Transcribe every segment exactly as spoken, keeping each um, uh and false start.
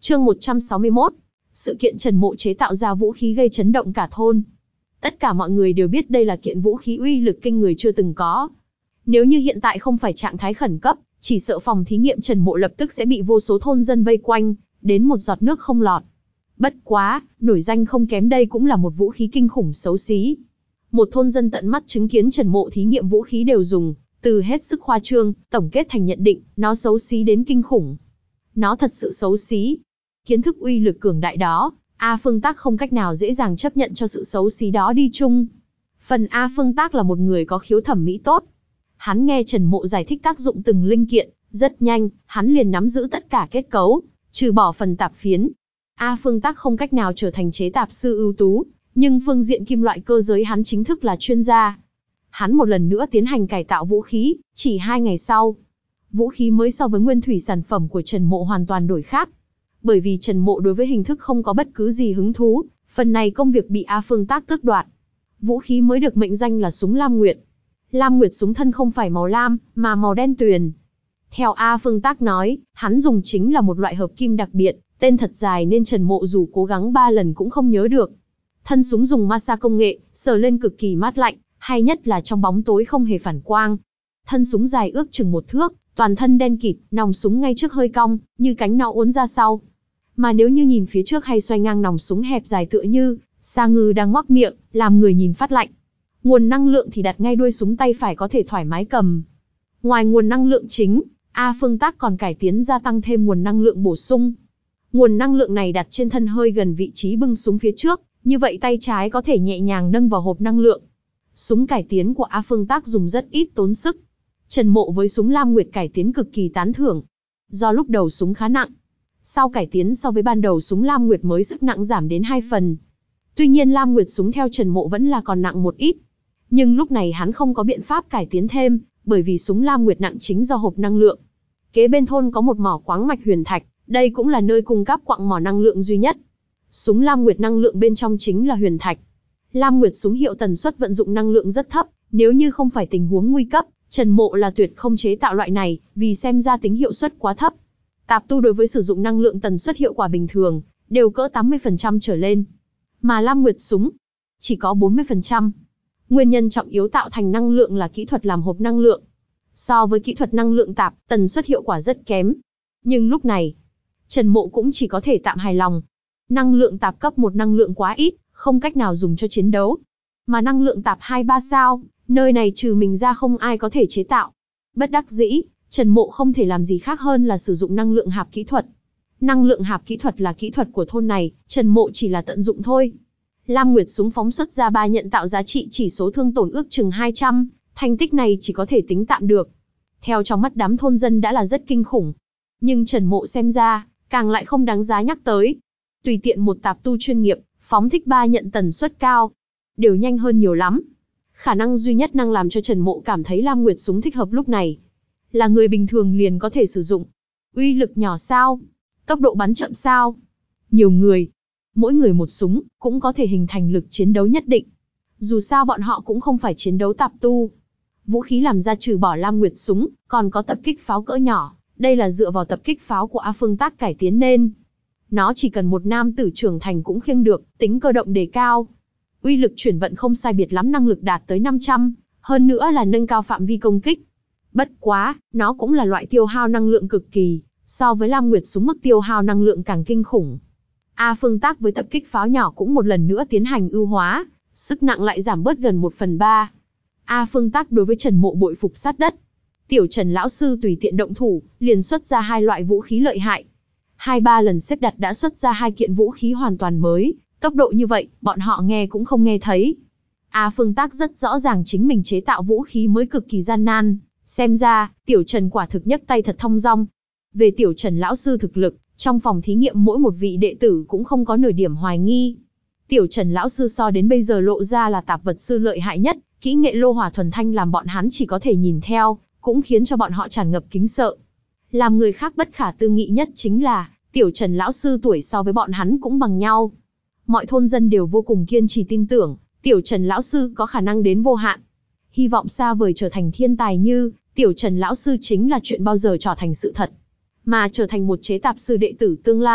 Chương một trăm sáu mươi mốt. Sự kiện Trần Mộ chế tạo ra vũ khí gây chấn động cả thôn. Tất cả mọi người đều biết đây là kiện vũ khí uy lực kinh người chưa từng có. Nếu như hiện tại không phải trạng thái khẩn cấp, chỉ sợ phòng thí nghiệm Trần Mộ lập tức sẽ bị vô số thôn dân vây quanh, đến một giọt nước không lọt. Bất quá, nổi danh không kém đây cũng là một vũ khí kinh khủng xấu xí. Một thôn dân tận mắt chứng kiến Trần Mộ thí nghiệm vũ khí đều dùng từ hết sức khoa trương, tổng kết thành nhận định, nó xấu xí đến kinh khủng. Nó thật sự xấu xí. Kiến thức uy lực cường đại đó, A Phương Tác không cách nào dễ dàng chấp nhận cho sự xấu xí đó đi chung. Phần A Phương Tác là một người có khiếu thẩm mỹ tốt. Hắn nghe Trần Mộ giải thích tác dụng từng linh kiện, rất nhanh, hắn liền nắm giữ tất cả kết cấu, trừ bỏ phần tạp phiến. A Phương Tác không cách nào trở thành chế tạp sư ưu tú, nhưng phương diện kim loại cơ giới hắn chính thức là chuyên gia. Hắn một lần nữa tiến hành cải tạo vũ khí, chỉ hai ngày sau. Vũ khí mới so với nguyên thủy sản phẩm của Trần Mộ hoàn toàn đổi khác. Bởi vì Trần Mộ đối với hình thức không có bất cứ gì hứng thú, phần này công việc bị A Phương Tác tước đoạt. Vũ khí mới được mệnh danh là súng Lam Nguyệt. Lam Nguyệt súng thân không phải màu lam, mà màu đen tuyền. Theo A Phương Tác nói, hắn dùng chính là một loại hợp kim đặc biệt, tên thật dài nên Trần Mộ dù cố gắng ba lần cũng không nhớ được. Thân súng dùng massage công nghệ, sờ lên cực kỳ mát lạnh, hay nhất là trong bóng tối không hề phản quang. Thân súng dài ước chừng một thước, toàn thân đen kịt, nòng súng ngay trước hơi cong, như cánh nó uốn ra sau. Mà nếu như nhìn phía trước hay xoay ngang nòng súng hẹp dài tựa như sa ngư đang ngoác miệng, làm người nhìn phát lạnh. Nguồn năng lượng thì đặt ngay đuôi súng tay phải có thể thoải mái cầm. Ngoài nguồn năng lượng chính, A Phương Tác còn cải tiến gia tăng thêm nguồn năng lượng bổ sung. Nguồn năng lượng này đặt trên thân hơi gần vị trí bưng súng phía trước, như vậy tay trái có thể nhẹ nhàng nâng vào hộp năng lượng. Súng cải tiến của A Phương Tác dùng rất ít tốn sức. Trần Mộ với súng Lam Nguyệt cải tiến cực kỳ tán thưởng. Do lúc đầu súng khá nặng, sau cải tiến so với ban đầu súng Lam Nguyệt mới sức nặng giảm đến hai phần. Tuy nhiên Lam Nguyệt súng theo Trần Mộ vẫn là còn nặng một ít. Nhưng lúc này hắn không có biện pháp cải tiến thêm, bởi vì súng Lam Nguyệt nặng chính do hộp năng lượng. Kế bên thôn có một mỏ khoáng mạch huyền thạch, đây cũng là nơi cung cấp quặng mỏ năng lượng duy nhất. Súng Lam Nguyệt năng lượng bên trong chính là huyền thạch. Lam Nguyệt súng hiệu tần suất vận dụng năng lượng rất thấp, nếu như không phải tình huống nguy cấp, Trần Mộ là tuyệt không chế tạo loại này, vì xem ra tính hiệu suất quá thấp. Tạp tu đối với sử dụng năng lượng tần suất hiệu quả bình thường, đều cỡ tám mươi phần trăm trở lên. Mà Lam Nguyệt súng, chỉ có bốn mươi phần trăm. Nguyên nhân trọng yếu tạo thành năng lượng là kỹ thuật làm hộp năng lượng. So với kỹ thuật năng lượng tạp, tần suất hiệu quả rất kém. Nhưng lúc này, Trần Mộ cũng chỉ có thể tạm hài lòng. Năng lượng tạp cấp một năng lượng quá ít, không cách nào dùng cho chiến đấu. Mà năng lượng tạp hai ba sao, nơi này trừ mình ra không ai có thể chế tạo. Bất đắc dĩ, Trần Mộ không thể làm gì khác hơn là sử dụng năng lượng hạp kỹ thuật. Năng lượng hạp kỹ thuật là kỹ thuật của thôn này, Trần Mộ chỉ là tận dụng thôi. Lam Nguyệt súng phóng xuất ra ba nhận tạo giá trị chỉ số thương tổn ước chừng hai trăm, thành tích này chỉ có thể tính tạm được. Theo trong mắt đám thôn dân đã là rất kinh khủng. Nhưng Trần Mộ xem ra, càng lại không đáng giá nhắc tới. Tùy tiện một tạp tu chuyên nghiệp, phóng thích ba nhận tần suất cao, đều nhanh hơn nhiều lắm. Khả năng duy nhất năng làm cho Trần Mộ cảm thấy Lam Nguyệt súng thích hợp lúc này, là người bình thường liền có thể sử dụng. Uy lực nhỏ sao? Tốc độ bắn chậm sao? Nhiều người, mỗi người một súng, cũng có thể hình thành lực chiến đấu nhất định. Dù sao bọn họ cũng không phải chiến đấu tạp tu. Vũ khí làm ra trừ bỏ Lam Nguyệt súng, còn có tập kích pháo cỡ nhỏ. Đây là dựa vào tập kích pháo của A Phương Tác cải tiến nên. Nó chỉ cần một nam tử trưởng thành cũng khiêng được, tính cơ động đề cao. Uy lực chuyển vận không sai biệt lắm, năng lực đạt tới năm trăm, hơn nữa là nâng cao phạm vi công kích. Bất quá, nó cũng là loại tiêu hao năng lượng cực kỳ, so với Lam Nguyệt súng mức tiêu hao năng lượng càng kinh khủng. A Phương Tác với tập kích pháo nhỏ cũng một lần nữa tiến hành ưu hóa, sức nặng lại giảm bớt gần một phần ba. A Phương Tác đối với Trần Mộ bội phục sát đất. Tiểu Trần lão sư tùy tiện động thủ, liền xuất ra hai loại vũ khí lợi hại. Hai ba lần xếp đặt đã xuất ra hai kiện vũ khí hoàn toàn mới, tốc độ như vậy, bọn họ nghe cũng không nghe thấy. A Phương Tác rất rõ ràng chính mình chế tạo vũ khí mới cực kỳ gian nan, xem ra, Tiểu Trần quả thực nhấc tay thật thong dong. Về Tiểu Trần lão sư thực lực, trong phòng thí nghiệm mỗi một vị đệ tử cũng không có nửa điểm hoài nghi. Tiểu Trần lão sư so đến bây giờ lộ ra là tạp vật sư lợi hại nhất, kỹ nghệ lô hỏa thuần thanh làm bọn hắn chỉ có thể nhìn theo, cũng khiến cho bọn họ tràn ngập kính sợ. Làm người khác bất khả tư nghị nhất chính là, Tiểu Trần lão sư tuổi so với bọn hắn cũng bằng nhau. Mọi thôn dân đều vô cùng kiên trì tin tưởng, Tiểu Trần lão sư có khả năng đến vô hạn. Hy vọng xa vời trở thành thiên tài như Tiểu Trần lão sư chính là chuyện bao giờ trở thành sự thật. Mà trở thành một chế tạp sư đệ tử tương lai,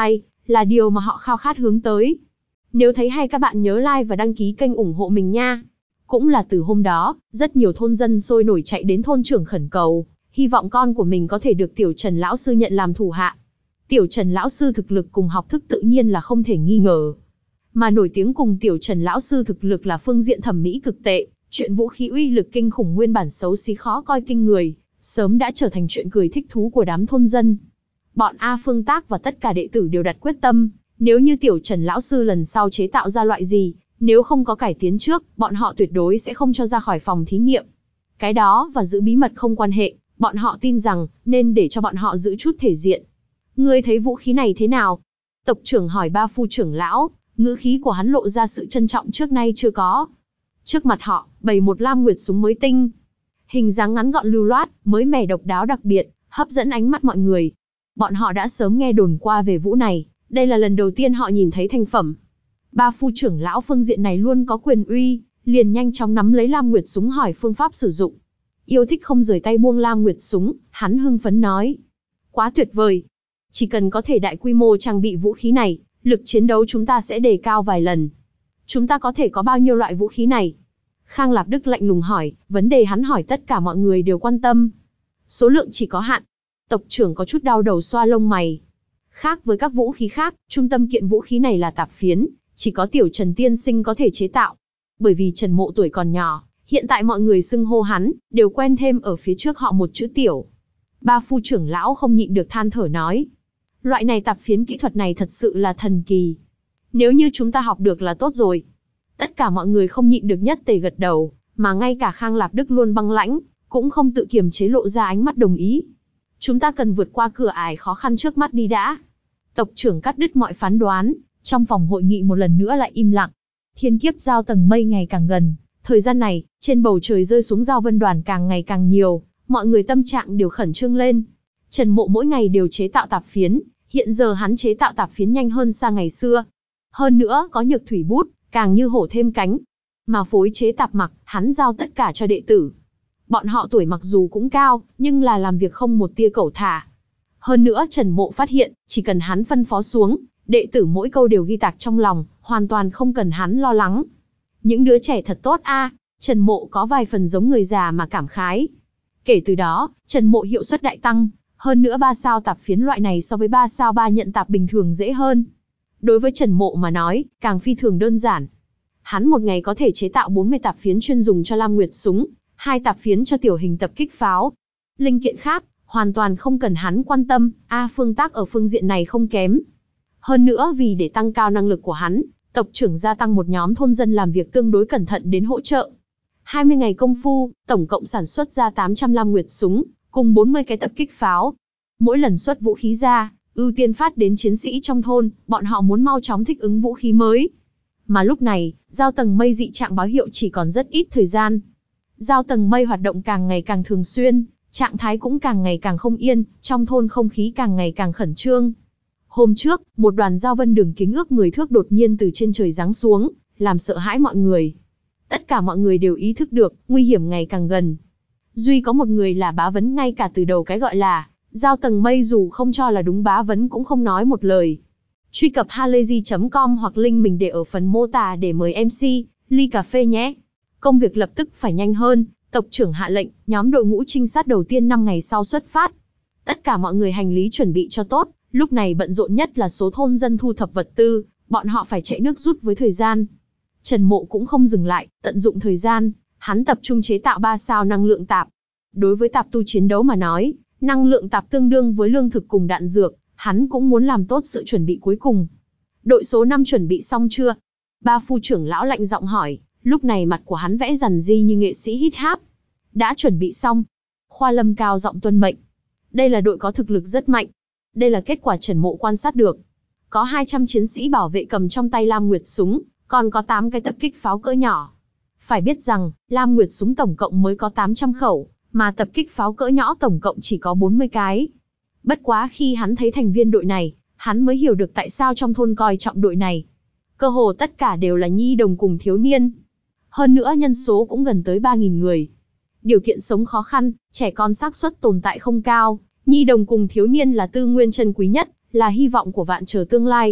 là điều mà họ khao khát hướng tới. Nếu thấy hay các bạn nhớ like và đăng ký kênh ủng hộ mình nha. Cũng là từ hôm đó, rất nhiều thôn dân sôi nổi chạy đến thôn trưởng khẩn cầu, hy vọng con của mình có thể được Tiểu Trần lão sư nhận làm thủ hạ. Tiểu Trần lão sư thực lực cùng học thức tự nhiên là không thể nghi ngờ. Mà nổi tiếng cùng Tiểu Trần lão sư thực lực là phương diện thẩm mỹ cực tệ, chuyện vũ khí uy lực kinh khủng nguyên bản xấu xí khó coi kinh người, sớm đã trở thành chuyện cười thích thú của đám thôn dân. Bọn A Phương Tác và tất cả đệ tử đều đặt quyết tâm, nếu như Tiểu Trần lão sư lần sau chế tạo ra loại gì, nếu không có cải tiến trước, bọn họ tuyệt đối sẽ không cho ra khỏi phòng thí nghiệm. Cái đó và giữ bí mật không quan hệ, bọn họ tin rằng, nên để cho bọn họ giữ chút thể diện. Ngươi thấy vũ khí này thế nào? Tộc trưởng hỏi Ba Phu trưởng lão, ngữ khí của hắn lộ ra sự trân trọng trước nay chưa có. Trước mặt họ, bày một lam nguyệt súng mới tinh. Hình dáng ngắn gọn lưu loát, mới mẻ độc đáo đặc biệt, hấp dẫn ánh mắt mọi người. Bọn họ đã sớm nghe đồn qua về vũ này, đây là lần đầu tiên họ nhìn thấy thành phẩm. Ba Phu trưởng lão phương diện này luôn có quyền uy, liền nhanh chóng nắm lấy lam nguyệt súng hỏi phương pháp sử dụng. Yêu thích không rời tay buông lam nguyệt súng, hắn hưng phấn nói. Quá tuyệt vời. Chỉ cần có thể đại quy mô trang bị vũ khí này, lực chiến đấu chúng ta sẽ đề cao vài lần. Chúng ta có thể có bao nhiêu loại vũ khí này? Khang Lạp Đức lạnh lùng hỏi, vấn đề hắn hỏi tất cả mọi người đều quan tâm. Số lượng chỉ có hạn. Tộc trưởng có chút đau đầu xoa lông mày. Khác với các vũ khí khác, trung tâm kiện vũ khí này là tạp phiến, chỉ có Tiểu Trần tiên sinh có thể chế tạo. Bởi vì Trần Mộ tuổi còn nhỏ, hiện tại mọi người xưng hô hắn, đều quen thêm ở phía trước họ một chữ Tiểu. Ba Phu trưởng lão không nhịn được than thở nói. Loại này tạp phiến kỹ thuật này thật sự là thần kỳ. Nếu như chúng ta học được là tốt rồi. Tất cả mọi người không nhịn được nhất tề gật đầu, mà ngay cả Khang Lạp Đức luôn băng lãnh, cũng không tự kiềm chế lộ ra ánh mắt đồng ý. Chúng ta cần vượt qua cửa ải khó khăn trước mắt đi đã. Tộc trưởng cắt đứt mọi phán đoán, trong phòng hội nghị một lần nữa lại im lặng. Thiên kiếp giao tầng mây ngày càng gần, thời gian này, trên bầu trời rơi xuống giao vân đoàn càng ngày càng nhiều, mọi người tâm trạng đều khẩn trương lên. Trần Mộ mỗi ngày đều chế tạo tạp phiến, hiện giờ hắn chế tạo tạp phiến nhanh hơn xa ngày xưa. Hơn nữa có nhược thủy bút, càng như hổ thêm cánh. Mà phối chế tạp mặc, hắn giao tất cả cho đệ tử. Bọn họ tuổi mặc dù cũng cao, nhưng là làm việc không một tia cẩu thả. Hơn nữa Trần Mộ phát hiện, chỉ cần hắn phân phó xuống, đệ tử mỗi câu đều ghi tạc trong lòng, hoàn toàn không cần hắn lo lắng. Những đứa trẻ thật tốt a, Trần Mộ có vài phần giống người già mà cảm khái. Kể từ đó, Trần Mộ hiệu suất đại tăng, hơn nữa ba sao tạp phiến loại này so với ba sao ba nhận tạp bình thường dễ hơn. Đối với Trần Mộ mà nói, càng phi thường đơn giản. Hắn một ngày có thể chế tạo bốn mươi tạp phiến chuyên dùng cho lam nguyệt súng, hai tạp phiến cho tiểu hình tập kích pháo. Linh kiện khác, hoàn toàn không cần hắn quan tâm, A Phương Tác ở phương diện này không kém. Hơn nữa vì để tăng cao năng lực của hắn, tộc trưởng gia tăng một nhóm thôn dân làm việc tương đối cẩn thận đến hỗ trợ. hai mươi ngày công phu, tổng cộng sản xuất ra tám trăm lam nguyệt súng, cùng bốn mươi cái tập kích pháo. Mỗi lần xuất vũ khí ra, ưu tiên phát đến chiến sĩ trong thôn, bọn họ muốn mau chóng thích ứng vũ khí mới. Mà lúc này, giao tầng mây dị trạng báo hiệu chỉ còn rất ít thời gian. Giao tầng mây hoạt động càng ngày càng thường xuyên, trạng thái cũng càng ngày càng không yên, trong thôn không khí càng ngày càng khẩn trương. Hôm trước, một đoàn giao vân đường kính ước mười thước đột nhiên từ trên trời giáng xuống, làm sợ hãi mọi người. Tất cả mọi người đều ý thức được, nguy hiểm ngày càng gần. Duy có một người là bá vấn ngay cả từ đầu cái gọi là giao tầng mây dù không cho là đúng bá vấn cũng không nói một lời. Truy cập halayzi chấm com hoặc link mình để ở phần mô tả để mời em xê, ly cà phê nhé. Công việc lập tức phải nhanh hơn, tộc trưởng hạ lệnh, nhóm đội ngũ trinh sát đầu tiên năm ngày sau xuất phát. Tất cả mọi người hành lý chuẩn bị cho tốt, lúc này bận rộn nhất là số thôn dân thu thập vật tư, bọn họ phải chạy nước rút với thời gian. Trần Mộ cũng không dừng lại, tận dụng thời gian, hắn tập trung chế tạo ba sao năng lượng tạp. Đối với tạp tu chiến đấu mà nói, năng lượng tạp tương đương với lương thực cùng đạn dược, hắn cũng muốn làm tốt sự chuẩn bị cuối cùng. Đội số năm chuẩn bị xong chưa? Ba Phu trưởng lão lạnh giọng hỏi, lúc này mặt của hắn vẽ rằn ri như nghệ sĩ hít háp. Đã chuẩn bị xong. Khoa Lâm cao giọng tuân mệnh. Đây là đội có thực lực rất mạnh. Đây là kết quả Trần Mộ quan sát được. Có hai trăm chiến sĩ bảo vệ cầm trong tay lam nguyệt súng, còn có tám cái tập kích pháo cỡ nhỏ. Phải biết rằng, lam nguyệt súng tổng cộng mới có tám trăm khẩu, mà tập kích pháo cỡ nhỏ tổng cộng chỉ có bốn mươi cái. Bất quá khi hắn thấy thành viên đội này, hắn mới hiểu được tại sao trong thôn coi trọng đội này. Cơ hồ tất cả đều là nhi đồng cùng thiếu niên. Hơn nữa nhân số cũng gần tới ba nghìn người. Điều kiện sống khó khăn, trẻ con xác suất tồn tại không cao, nhi đồng cùng thiếu niên là tư nguyên chân quý nhất, là hy vọng của vạn trở tương lai.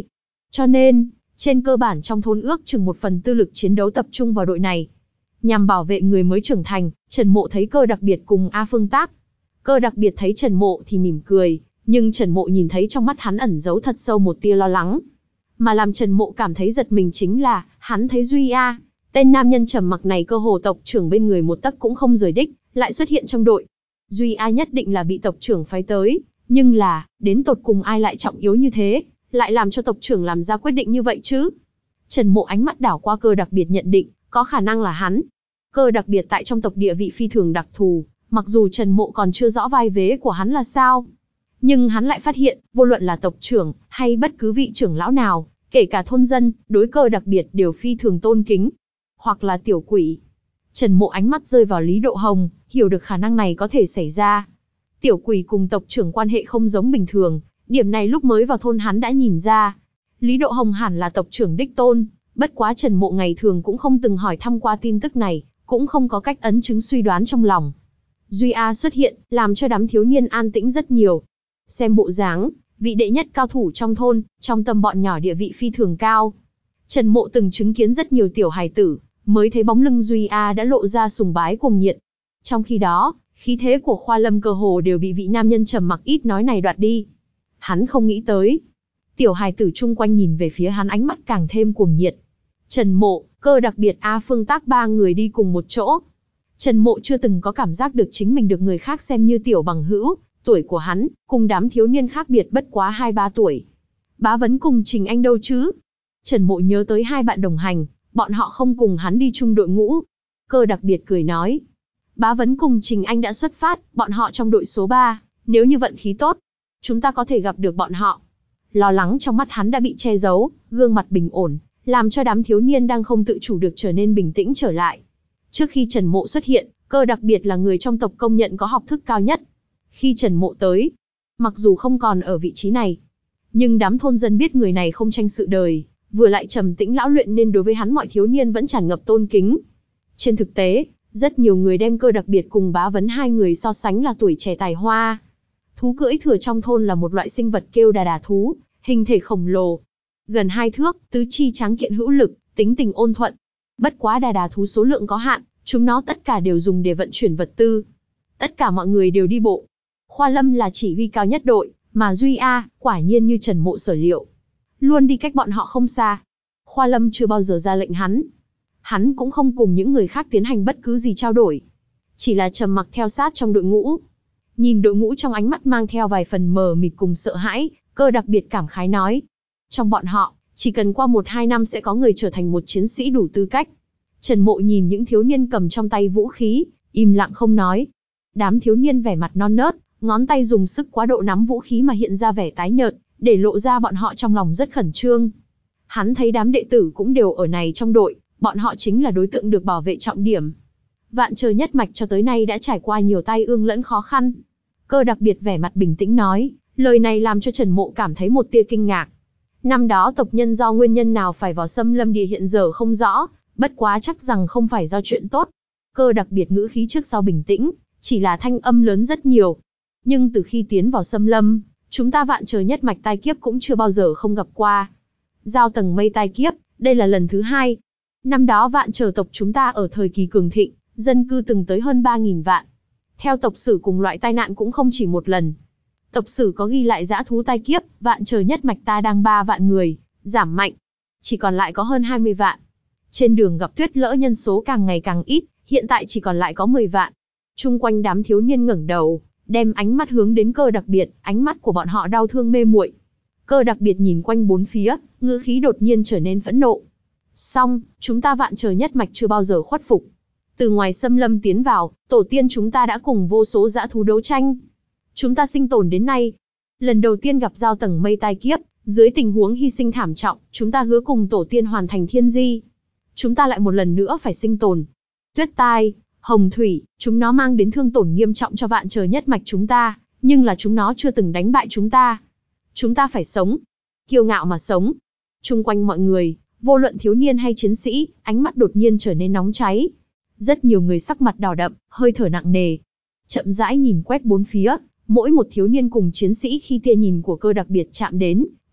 Cho nên, trên cơ bản trong thôn ước chừng một phần tư lực chiến đấu tập trung vào đội này. Nhằm bảo vệ người mới trưởng thành, Trần Mộ thấy Cơ Đặc Biệt cùng A Phương Tác. Cơ Đặc Biệt thấy Trần Mộ thì mỉm cười, nhưng Trần Mộ nhìn thấy trong mắt hắn ẩn giấu thật sâu một tia lo lắng. Mà làm Trần Mộ cảm thấy giật mình chính là, hắn thấy Duy A, tên nam nhân trầm mặc này cơ hồ tộc trưởng bên người một tấc cũng không rời đích, lại xuất hiện trong đội. Duy A nhất định là bị tộc trưởng phái tới, nhưng là, đến tột cùng ai lại trọng yếu như thế, lại làm cho tộc trưởng làm ra quyết định như vậy chứ? Trần Mộ ánh mắt đảo qua Cơ Đặc Biệt nhận định, có khả năng là hắn. Cơ Đặc Biệt tại trong tộc địa vị phi thường đặc thù, mặc dù Trần Mộ còn chưa rõ vai vế của hắn là sao, nhưng hắn lại phát hiện, vô luận là tộc trưởng, hay bất cứ vị trưởng lão nào, kể cả thôn dân, đối Cơ Đặc Biệt đều phi thường tôn kính. Hoặc là tiểu quỷ. Trần Mộ ánh mắt rơi vào Lý Độ Hồng, hiểu được khả năng này có thể xảy ra. Tiểu quỷ cùng tộc trưởng quan hệ không giống bình thường, điểm này lúc mới vào thôn hắn đã nhìn ra. Lý Độ Hồng hẳn là tộc trưởng đích tôn, bất quá Trần Mộ ngày thường cũng không từng hỏi thăm qua tin tức này, cũng không có cách ấn chứng suy đoán trong lòng. Duy A xuất hiện, làm cho đám thiếu niên an tĩnh rất nhiều. Xem bộ dáng, vị đệ nhất cao thủ trong thôn, trong tâm bọn nhỏ địa vị phi thường cao. Trần Mộ từng chứng kiến rất nhiều tiểu hài tử, mới thấy bóng lưng Duy A đã lộ ra sùng bái cuồng nhiệt. Trong khi đó, khí thế của Khoa Lâm cơ hồ đều bị vị nam nhân trầm mặc ít nói này đoạt đi. Hắn không nghĩ tới. Tiểu hài tử chung quanh nhìn về phía hắn ánh mắt càng thêm cuồng nhiệt. Trần Mộ, Cơ Đặc Biệt, A Phương Tác ba người đi cùng một chỗ. Trần Mộ chưa từng có cảm giác được chính mình được người khác xem như tiểu bằng hữu, tuổi của hắn, cùng đám thiếu niên khác biệt bất quá hai ba tuổi. Bá Vấn cùng Trình Anh đâu chứ? Trần Mộ nhớ tới hai bạn đồng hành, bọn họ không cùng hắn đi chung đội ngũ. Cơ Đặc Biệt cười nói. Bá Vấn cùng Trình Anh đã xuất phát, bọn họ trong đội số ba, nếu như vận khí tốt, chúng ta có thể gặp được bọn họ. Lo lắng trong mắt hắn đã bị che giấu, gương mặt bình ổn, làm cho đám thiếu niên đang không tự chủ được trở nên bình tĩnh trở lại. Trước khi Trần Mộ xuất hiện, Cơ Đặc Biệt là người trong tộc công nhận có học thức cao nhất. Khi Trần Mộ tới, mặc dù không còn ở vị trí này, nhưng đám thôn dân biết người này không tranh sự đời, vừa lại trầm tĩnh lão luyện nên đối với hắn mọi thiếu niên vẫn tràn ngập tôn kính. Trên thực tế, rất nhiều người đem Cơ Đặc Biệt cùng Bá Vấn hai người so sánh là tuổi trẻ tài hoa. Thú cưỡi thừa trong thôn là một loại sinh vật kêu đà đà thú, hình thể khổng lồ, gần hai thước, tứ chi tráng kiện hữu lực, tính tình ôn thuận. Bất quá đà đà thú số lượng có hạn, chúng nó tất cả đều dùng để vận chuyển vật tư. Tất cả mọi người đều đi bộ. Khoa Lâm là chỉ huy cao nhất đội, mà Duy A, quả nhiên như Trần Mộ sở liệu, luôn đi cách bọn họ không xa. Khoa Lâm chưa bao giờ ra lệnh hắn. Hắn cũng không cùng những người khác tiến hành bất cứ gì trao đổi. Chỉ là trầm mặc theo sát trong đội ngũ. Nhìn đội ngũ trong ánh mắt mang theo vài phần mờ mịt cùng sợ hãi, Cơ Đặc Biệt cảm khái nói. Trong bọn họ, chỉ cần qua một hai năm sẽ có người trở thành một chiến sĩ đủ tư cách. Trần Mộ nhìn những thiếu niên cầm trong tay vũ khí, im lặng không nói. Đám thiếu niên vẻ mặt non nớt, ngón tay dùng sức quá độ nắm vũ khí mà hiện ra vẻ tái nhợt, để lộ ra bọn họ trong lòng rất khẩn trương. Hắn thấy đám đệ tử cũng đều ở này trong đội, bọn họ chính là đối tượng được bảo vệ trọng điểm. Vạn Trời Nhất Mạch cho tới nay đã trải qua nhiều tai ương lẫn khó khăn. Cơ Đặc Biệt vẻ mặt bình tĩnh nói, lời này làm cho Trần Mộ cảm thấy một tia kinh ngạc. Năm đó tộc nhân do nguyên nhân nào phải vào Xâm Lâm Địa hiện giờ không rõ, bất quá chắc rằng không phải do chuyện tốt. Cơ Đặc Biệt ngữ khí trước sau bình tĩnh, chỉ là thanh âm lớn rất nhiều. Nhưng từ khi tiến vào Xâm Lâm, chúng ta Vạn Trời Nhất Mạch tai kiếp cũng chưa bao giờ không gặp qua. Giao tầng mây tai kiếp, đây là lần thứ hai. Năm đó Vạn Trời tộc chúng ta ở thời kỳ cường thịnh, dân cư từng tới hơn ba nghìn vạn. Theo tộc sử cùng loại tai nạn cũng không chỉ một lần. Tộc sử có ghi lại dã thú tai kiếp, Vạn Trời Nhất Mạch ta đang ba vạn người, giảm mạnh, chỉ còn lại có hơn hai mươi vạn. Trên đường gặp tuyết lỡ nhân số càng ngày càng ít, hiện tại chỉ còn lại có mười vạn. Chung quanh đám thiếu niên ngẩng đầu, đem ánh mắt hướng đến Cơ Đặc Biệt, ánh mắt của bọn họ đau thương mê muội. Cơ Đặc Biệt nhìn quanh bốn phía, ngữ khí đột nhiên trở nên phẫn nộ. Xong, chúng ta Vạn Trời Nhất Mạch chưa bao giờ khuất phục. Từ ngoài xâm lâm tiến vào, tổ tiên chúng ta đã cùng vô số dã thú đấu tranh. Chúng ta sinh tồn đến nay. Lần đầu tiên gặp giao tầng mây tai kiếp, dưới tình huống hy sinh thảm trọng, chúng ta hứa cùng tổ tiên hoàn thành thiên di. Chúng ta lại một lần nữa phải sinh tồn. Tuyết tai, hồng thủy, chúng nó mang đến thương tổn nghiêm trọng cho Vạn Trời Nhất Mạch chúng ta, nhưng là chúng nó chưa từng đánh bại chúng ta. Chúng ta phải sống. Kiêu ngạo mà sống. Chung quanh mọi người, vô luận thiếu niên hay chiến sĩ, ánh mắt đột nhiên trở nên nóng cháy. Rất nhiều người sắc mặt đỏ đậm, hơi thở nặng nề. Chậm rãi nhìn quét bốn phía, mỗi một thiếu niên cùng chiến sĩ khi tia nhìn của Cơ Đặc Biệt chạm đến,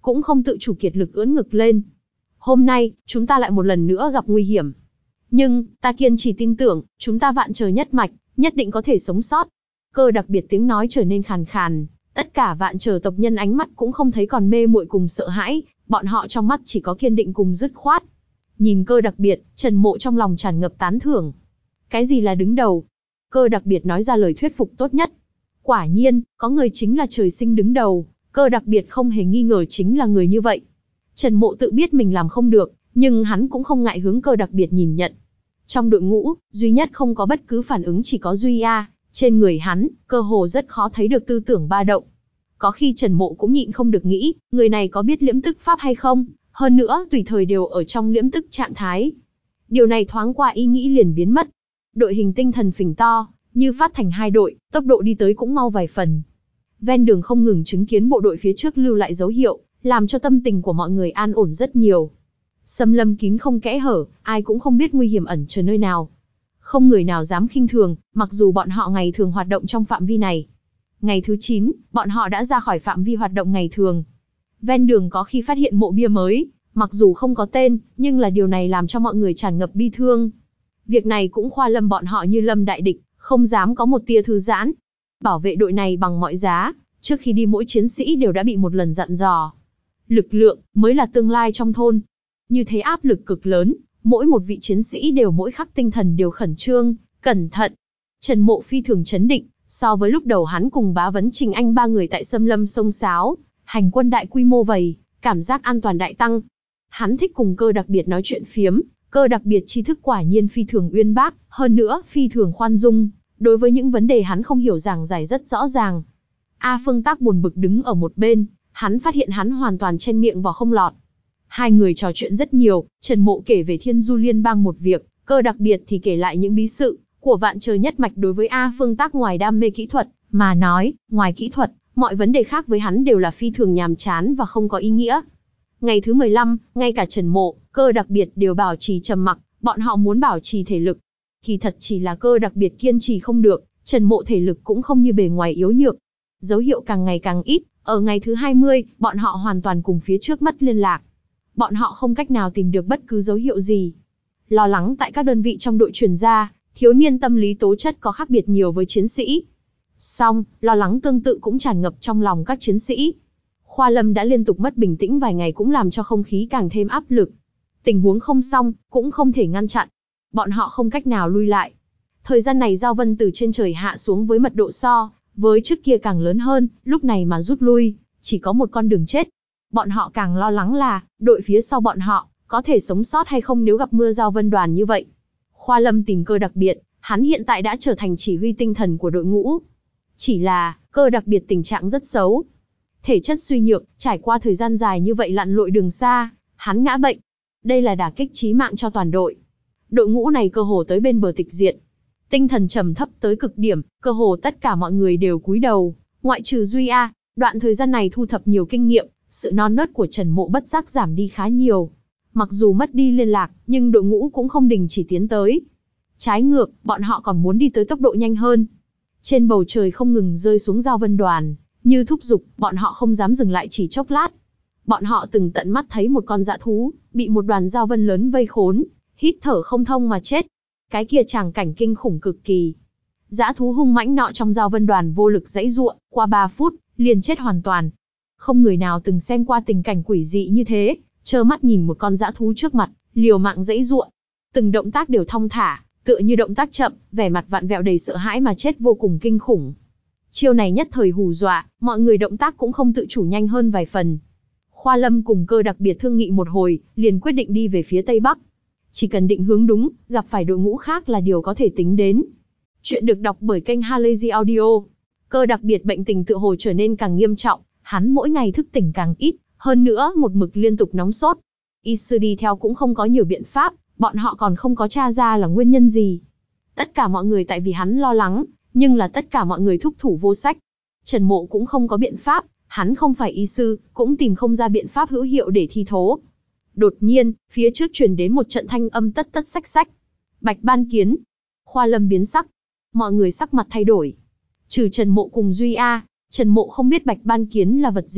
cũng không tự chủ kiệt lực ưỡn ngực lên. Hôm nay, chúng ta lại một lần nữa gặp nguy hiểm. Nhưng, ta kiên trì tin tưởng, chúng ta vạn trời nhất mạch, nhất định có thể sống sót. Cơ đặc biệt tiếng nói trở nên khàn khàn, tất cả vạn trời tộc nhân ánh mắt cũng không thấy còn mê muội cùng sợ hãi, bọn họ trong mắt chỉ có kiên định cùng dứt khoát. Nhìn Cơ đặc biệt, Trần Mộ trong lòng tràn ngập tán thưởng. Cái gì là đứng đầu? Cơ đặc biệt nói ra lời thuyết phục tốt nhất. Quả nhiên, có người chính là trời sinh đứng đầu, Cơ đặc biệt không hề nghi ngờ chính là người như vậy. Trần Mộ tự biết mình làm không được, nhưng hắn cũng không ngại hướng Cơ đặc biệt nhìn nhận. Trong đội ngũ, duy nhất không có bất cứ phản ứng chỉ có Duy A, trên người hắn, cơ hồ rất khó thấy được tư tưởng ba động. Có khi Trần Mộ cũng nhịn không được nghĩ, người này có biết liễm tức pháp hay không, hơn nữa tùy thời đều ở trong liễm tức trạng thái. Điều này thoáng qua ý nghĩ liền biến mất. Đội hình tinh thần phình to, như phát thành hai đội, tốc độ đi tới cũng mau vài phần. Ven đường không ngừng chứng kiến bộ đội phía trước lưu lại dấu hiệu, làm cho tâm tình của mọi người an ổn rất nhiều. Xâm lâm kín không kẽ hở, ai cũng không biết nguy hiểm ẩn chờ nơi nào. Không người nào dám khinh thường, mặc dù bọn họ ngày thường hoạt động trong phạm vi này. Ngày thứ chín, bọn họ đã ra khỏi phạm vi hoạt động ngày thường. Ven đường có khi phát hiện mộ bia mới, mặc dù không có tên, nhưng là điều này làm cho mọi người tràn ngập bi thương. Việc này cũng khoa lâm bọn họ như lâm đại địch, không dám có một tia thư giãn. Bảo vệ đội này bằng mọi giá, trước khi đi mỗi chiến sĩ đều đã bị một lần dặn dò. Lực lượng mới là tương lai trong thôn. Như thế áp lực cực lớn, mỗi một vị chiến sĩ đều mỗi khắc tinh thần đều khẩn trương, cẩn thận. Trần Mộ phi thường chấn định, so với lúc đầu hắn cùng Bá Vấn Trình Anh ba người tại xâm lâm sông Sáo, hành quân đại quy mô vầy, cảm giác an toàn đại tăng. Hắn thích cùng Cơ đặc biệt nói chuyện phiếm, Cơ đặc biệt tri thức quả nhiên phi thường uyên bác, hơn nữa phi thường khoan dung, đối với những vấn đề hắn không hiểu giảng giải rất rõ ràng. A Phương Tác buồn bực đứng ở một bên, hắn phát hiện hắn hoàn toàn chen miệng vào không lọt. Hai người trò chuyện rất nhiều, Trần Mộ kể về Thiên Du Liên bang một việc, Cơ đặc biệt thì kể lại những bí sự của vạn trời nhất mạch. Đối với A Phương Tác ngoài đam mê kỹ thuật, mà nói, ngoài kỹ thuật, mọi vấn đề khác với hắn đều là phi thường nhàm chán và không có ý nghĩa. Ngày thứ mười lăm, ngay cả Trần Mộ, Cơ đặc biệt đều bảo trì trầm mặc, bọn họ muốn bảo trì thể lực. Kỳ thật chỉ là Cơ đặc biệt kiên trì không được, Trần Mộ thể lực cũng không như bề ngoài yếu nhược. Dấu hiệu càng ngày càng ít, ở ngày thứ hai mươi, bọn họ hoàn toàn cùng phía trước mất liên lạc. Bọn họ không cách nào tìm được bất cứ dấu hiệu gì. Lo lắng tại các đơn vị trong đội truyền ra, thiếu niên tâm lý tố chất có khác biệt nhiều với chiến sĩ. Song, lo lắng tương tự cũng tràn ngập trong lòng các chiến sĩ. Khoa Lâm đã liên tục mất bình tĩnh vài ngày cũng làm cho không khí càng thêm áp lực. Tình huống không xong, cũng không thể ngăn chặn. Bọn họ không cách nào lui lại. Thời gian này giao vân từ trên trời hạ xuống với mật độ so, với trước kia càng lớn hơn, lúc này mà rút lui, chỉ có một con đường chết. Bọn họ càng lo lắng là, đội phía sau bọn họ, có thể sống sót hay không nếu gặp mưa giao vân đoàn như vậy. Khoa Lâm tìm Cơ đặc biệt, hắn hiện tại đã trở thành chỉ huy tinh thần của đội ngũ. Chỉ là, Cơ đặc biệt tình trạng rất xấu. Thể chất suy nhược, trải qua thời gian dài như vậy lặn lội đường xa, hắn ngã bệnh. Đây là đả kích chí mạng cho toàn đội. Đội ngũ này cơ hồ tới bên bờ tịch diệt. Tinh thần trầm thấp tới cực điểm, cơ hồ tất cả mọi người đều cúi đầu, ngoại trừ Duy A. Đoạn thời gian này thu thập nhiều kinh nghiệm, sự non nớt của Trần Mộ bất giác giảm đi khá nhiều. Mặc dù mất đi liên lạc, nhưng đội ngũ cũng không đình chỉ tiến tới. Trái ngược, bọn họ còn muốn đi tới tốc độ nhanh hơn. Trên bầu trời không ngừng rơi xuống giao vân đoàn, như thúc giục, bọn họ không dám dừng lại chỉ chốc lát. Bọn họ từng tận mắt thấy một con dã thú, bị một đoàn giao vân lớn vây khốn, hít thở không thông mà chết. Cái kia tràng cảnh kinh khủng cực kỳ. Dã thú hung mãnh nọ trong giao vân đoàn vô lực giãy giụa, qua ba phút, liền chết hoàn toàn. Không người nào từng xem qua tình cảnh quỷ dị như thế, trơ mắt nhìn một con dã thú trước mặt, liều mạng giãy giụa. Từng động tác đều thong thả, tựa như động tác chậm, vẻ mặt vặn vẹo đầy sợ hãi mà chết vô cùng kinh khủng. Chiêu này nhất thời hù dọa, mọi người động tác cũng không tự chủ nhanh hơn vài phần. Khoa Lâm cùng Cơ đặc biệt thương nghị một hồi, liền quyết định đi về phía Tây Bắc. Chỉ cần định hướng đúng, gặp phải đội ngũ khác là điều có thể tính đến. Chuyện được đọc bởi kênh Halazy Audio. Cơ đặc biệt bệnh tình tựa hồ trở nên càng nghiêm trọng, hắn mỗi ngày thức tỉnh càng ít, hơn nữa một mực liên tục nóng sốt. Y sư đi theo cũng không có nhiều biện pháp, bọn họ còn không có tra ra là nguyên nhân gì. Tất cả mọi người tại vì hắn lo lắng, nhưng là tất cả mọi người thúc thủ vô sách. Trần Mộ cũng không có biện pháp, hắn không phải y sư, cũng tìm không ra biện pháp hữu hiệu để thi thố. Đột nhiên, phía trước truyền đến một trận thanh âm tất tất xách xách. Bạch Ban Kiến. Khoa Lâm biến sắc. Mọi người sắc mặt thay đổi. Trừ Trần Mộ cùng Duy A, Trần Mộ không biết Bạch Ban Kiến là vật gì,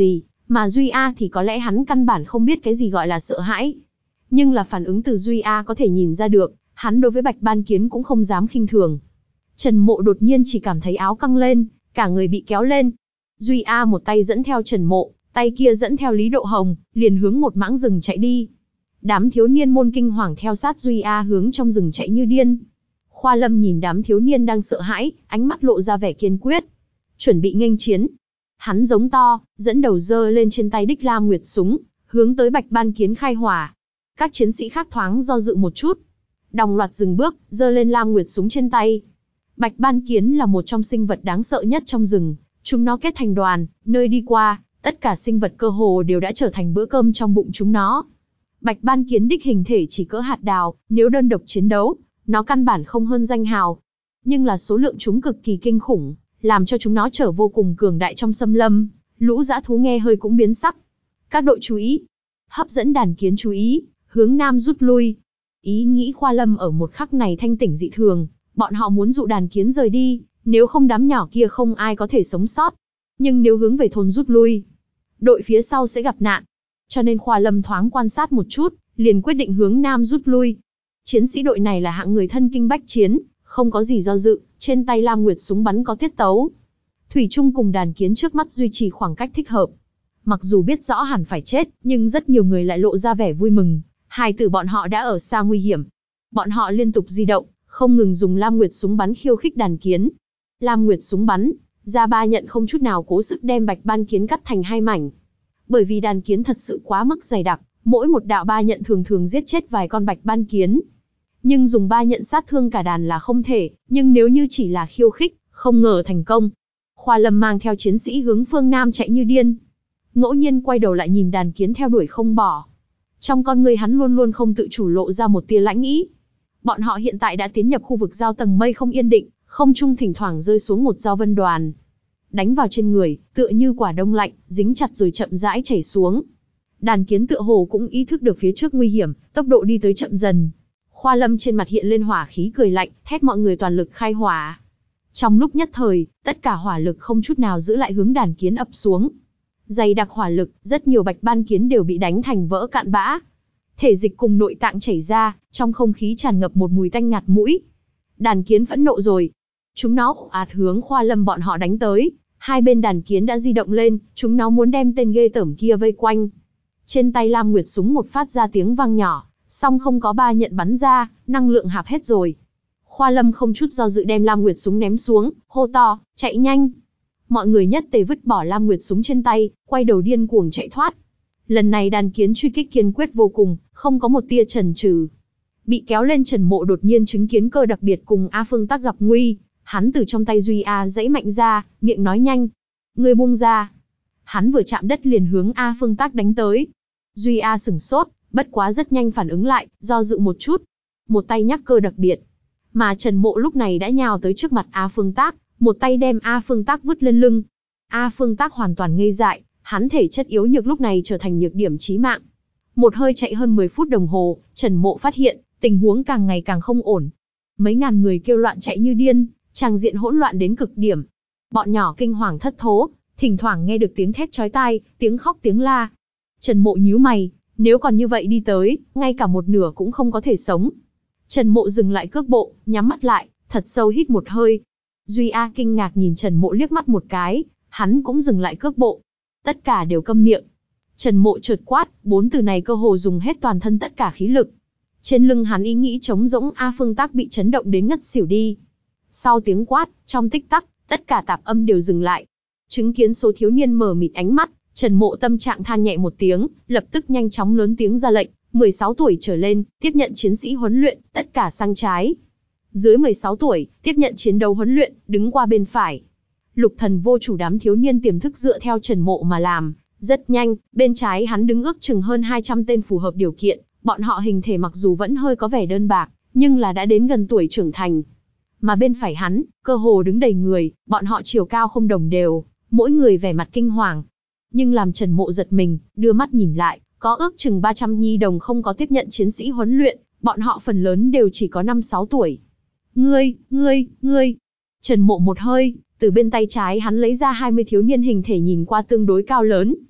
Mà Duy A thì có lẽ hắn căn bản không biết cái gì gọi là sợ hãi. Nhưng là phản ứng từ Duy A có thể nhìn ra được, hắn đối với Bạch Ban Kiến cũng không dám khinh thường. Trần Mộ đột nhiên chỉ cảm thấy áo căng lên, cả người bị kéo lên. Duy A một tay dẫn theo Trần Mộ, tay kia dẫn theo Lý Độ Hồng, liền hướng một mãng rừng chạy đi. Đám thiếu niên môn kinh hoàng theo sát Duy A hướng trong rừng chạy như điên. Khoa Lâm nhìn đám thiếu niên đang sợ hãi, ánh mắt lộ ra vẻ kiên quyết, chuẩn bị nghênh chiến. Hắn giống to, dẫn đầu giơ lên trên tay Đích Lam Nguyệt súng, hướng tới Bạch Ban Kiến khai hỏa. Các chiến sĩ khác thoáng do dự một chút, đồng loạt dừng bước, giơ lên Lam Nguyệt súng trên tay. Bạch Ban Kiến là một trong sinh vật đáng sợ nhất trong rừng, chúng nó kết thành đoàn, nơi đi qua, tất cả sinh vật cơ hồ đều đã trở thành bữa cơm trong bụng chúng nó. Bạch Ban Kiến đích hình thể chỉ cỡ hạt đào, nếu đơn độc chiến đấu, nó căn bản không hơn danh hào. Nhưng là số lượng chúng cực kỳ kinh khủng, làm cho chúng nó trở vô cùng cường đại trong xâm lâm. Lũ dã thú nghe hơi cũng biến sắc. Các đội chú ý, hấp dẫn đàn kiến chú ý, hướng nam rút lui. Ý nghĩ Khoa Lâm ở một khắc này thanh tỉnh dị thường, bọn họ muốn dụ đàn kiến rời đi, nếu không đám nhỏ kia không ai có thể sống sót. Nhưng nếu hướng về thôn rút lui, đội phía sau sẽ gặp nạn. Cho nên Khoa Lâm thoáng quan sát một chút, liền quyết định hướng nam rút lui. Chiến sĩ đội này là hạng người thân kinh bách chiến, không có gì do dự, trên tay Lam Nguyệt súng bắn có tiết tấu. Thủy chung cùng đàn kiến trước mắt duy trì khoảng cách thích hợp. Mặc dù biết rõ hẳn phải chết, nhưng rất nhiều người lại lộ ra vẻ vui mừng. Hài tử bọn họ đã ở xa nguy hiểm. Bọn họ liên tục di động, không ngừng dùng Lam Nguyệt súng bắn khiêu khích đàn kiến. Lam Nguyệt súng bắn, ra ba nhận không chút nào cố sức đem Bạch Ban Kiến cắt thành hai mảnh. Bởi vì đàn kiến thật sự quá mức dày đặc, mỗi một đạo ba nhận thường thường giết chết vài con Bạch Ban Kiến. Nhưng dùng ba nhận sát thương cả đàn là không thể, nhưng nếu như chỉ là khiêu khích, không ngờ thành công. Khoa Lâm mang theo chiến sĩ hướng phương Nam chạy như điên. Ngẫu nhiên quay đầu lại nhìn đàn kiến theo đuổi không bỏ. Trong con người hắn luôn luôn không tự chủ lộ ra một tia lãnh ý. Bọn họ hiện tại đã tiến nhập khu vực giao tầng mây không yên định, không trung thỉnh thoảng rơi xuống một giao vân đoàn. Đánh vào trên người, tựa như quả đông lạnh, dính chặt rồi chậm rãi chảy xuống. Đàn kiến tựa hồ cũng ý thức được phía trước nguy hiểm, tốc độ đi tới chậm dần. Khoa Lâm trên mặt hiện lên hỏa khí cười lạnh, thét mọi người toàn lực khai hỏa. Trong lúc nhất thời, tất cả hỏa lực không chút nào giữ lại hướng đàn kiến ập xuống. Dày đặc hỏa lực, rất nhiều Bạch Ban Kiến đều bị đánh thành vỡ cạn bã. Thể dịch cùng nội tạng chảy ra, trong không khí tràn ngập một mùi tanh ngạt mũi. Đàn kiến phẫn nộ rồi. Chúng nó ồ ạt hướng Khoa Lâm bọn họ đánh tới. Hai bên đàn kiến đã di động lên, chúng nó muốn đem tên ghê tởm kia vây quanh. Trên tay Lam Nguyệt súng một phát ra tiếng vang nhỏ, song không có ba nhận bắn ra, năng lượng hạp hết rồi. Khoa Lâm không chút do dự đem Lam Nguyệt súng ném xuống, hô to, chạy nhanh. Mọi người nhất tề vứt bỏ Lam Nguyệt súng trên tay, quay đầu điên cuồng chạy thoát. Lần này đàn kiến truy kích kiên quyết vô cùng, không có một tia chần chừ. Bị kéo lên Trần Mộ đột nhiên chứng kiến cơ đặc biệt cùng A Phương Tắc gặp nguy, hắn từ trong tay Duy A giãy mạnh ra, miệng nói nhanh. Ngươi buông ra. Hắn vừa chạm đất liền hướng A Phương Tắc đánh tới. Duy A sửng sốt, bất quá rất nhanh phản ứng lại, do dự một chút. Một tay nhắc cơ đặc biệt. Mà Trần Mộ lúc này đã nhào tới trước mặt A Phương Tắc, một tay đem A Phương Tắc vứt lên lưng. A Phương Tắc hoàn toàn ngây dại, hắn thể chất yếu nhược lúc này trở thành nhược điểm chí mạng. Một hơi chạy hơn mười phút đồng hồ, Trần Mộ phát hiện, tình huống càng ngày càng không ổn. Mấy ngàn người kêu loạn chạy như điên, tràng diện hỗn loạn đến cực điểm. Bọn nhỏ kinh hoàng thất thố, thỉnh thoảng nghe được tiếng thét chói tai, tiếng khóc tiếng la. Trần Mộ nhíu mày, nếu còn như vậy đi tới, ngay cả một nửa cũng không có thể sống. Trần Mộ dừng lại cước bộ, nhắm mắt lại, thật sâu hít một hơi. Duy A kinh ngạc nhìn Trần Mộ liếc mắt một cái, hắn cũng dừng lại cước bộ. Tất cả đều câm miệng. Trần Mộ chợt quát, bốn từ này cơ hồ dùng hết toàn thân tất cả khí lực. Trên lưng hắn ý nghĩ trống rỗng A Phương Tắc bị chấn động đến ngất xỉu đi. Sau tiếng quát, trong tích tắc, tất cả tạp âm đều dừng lại. Chứng kiến số thiếu niên mờ mịt ánh mắt, Trần Mộ tâm trạng than nhẹ một tiếng, lập tức nhanh chóng lớn tiếng ra lệnh, mười sáu tuổi trở lên, tiếp nhận chiến sĩ huấn luyện, tất cả sang trái. Dưới mười sáu tuổi, tiếp nhận chiến đấu huấn luyện, đứng qua bên phải. Lục Thần vô chủ đám thiếu niên tiềm thức dựa theo Trần Mộ mà làm, rất nhanh, bên trái hắn đứng ước chừng hơn hai trăm tên phù hợp điều kiện, bọn họ hình thể mặc dù vẫn hơi có vẻ đơn bạc, nhưng là đã đến gần tuổi trưởng thành. Mà bên phải hắn, cơ hồ đứng đầy người, bọn họ chiều cao không đồng đều, mỗi người vẻ mặt kinh hoàng. Nhưng làm Trần Mộ giật mình, đưa mắt nhìn lại, có ước chừng ba trăm nhi đồng không có tiếp nhận chiến sĩ huấn luyện, bọn họ phần lớn đều chỉ có năm sáu tuổi. Ngươi, ngươi, ngươi. Trần Mộ một hơi, từ bên tay trái hắn lấy ra hai mươi thiếu niên hình thể nhìn qua tương đối cao lớn.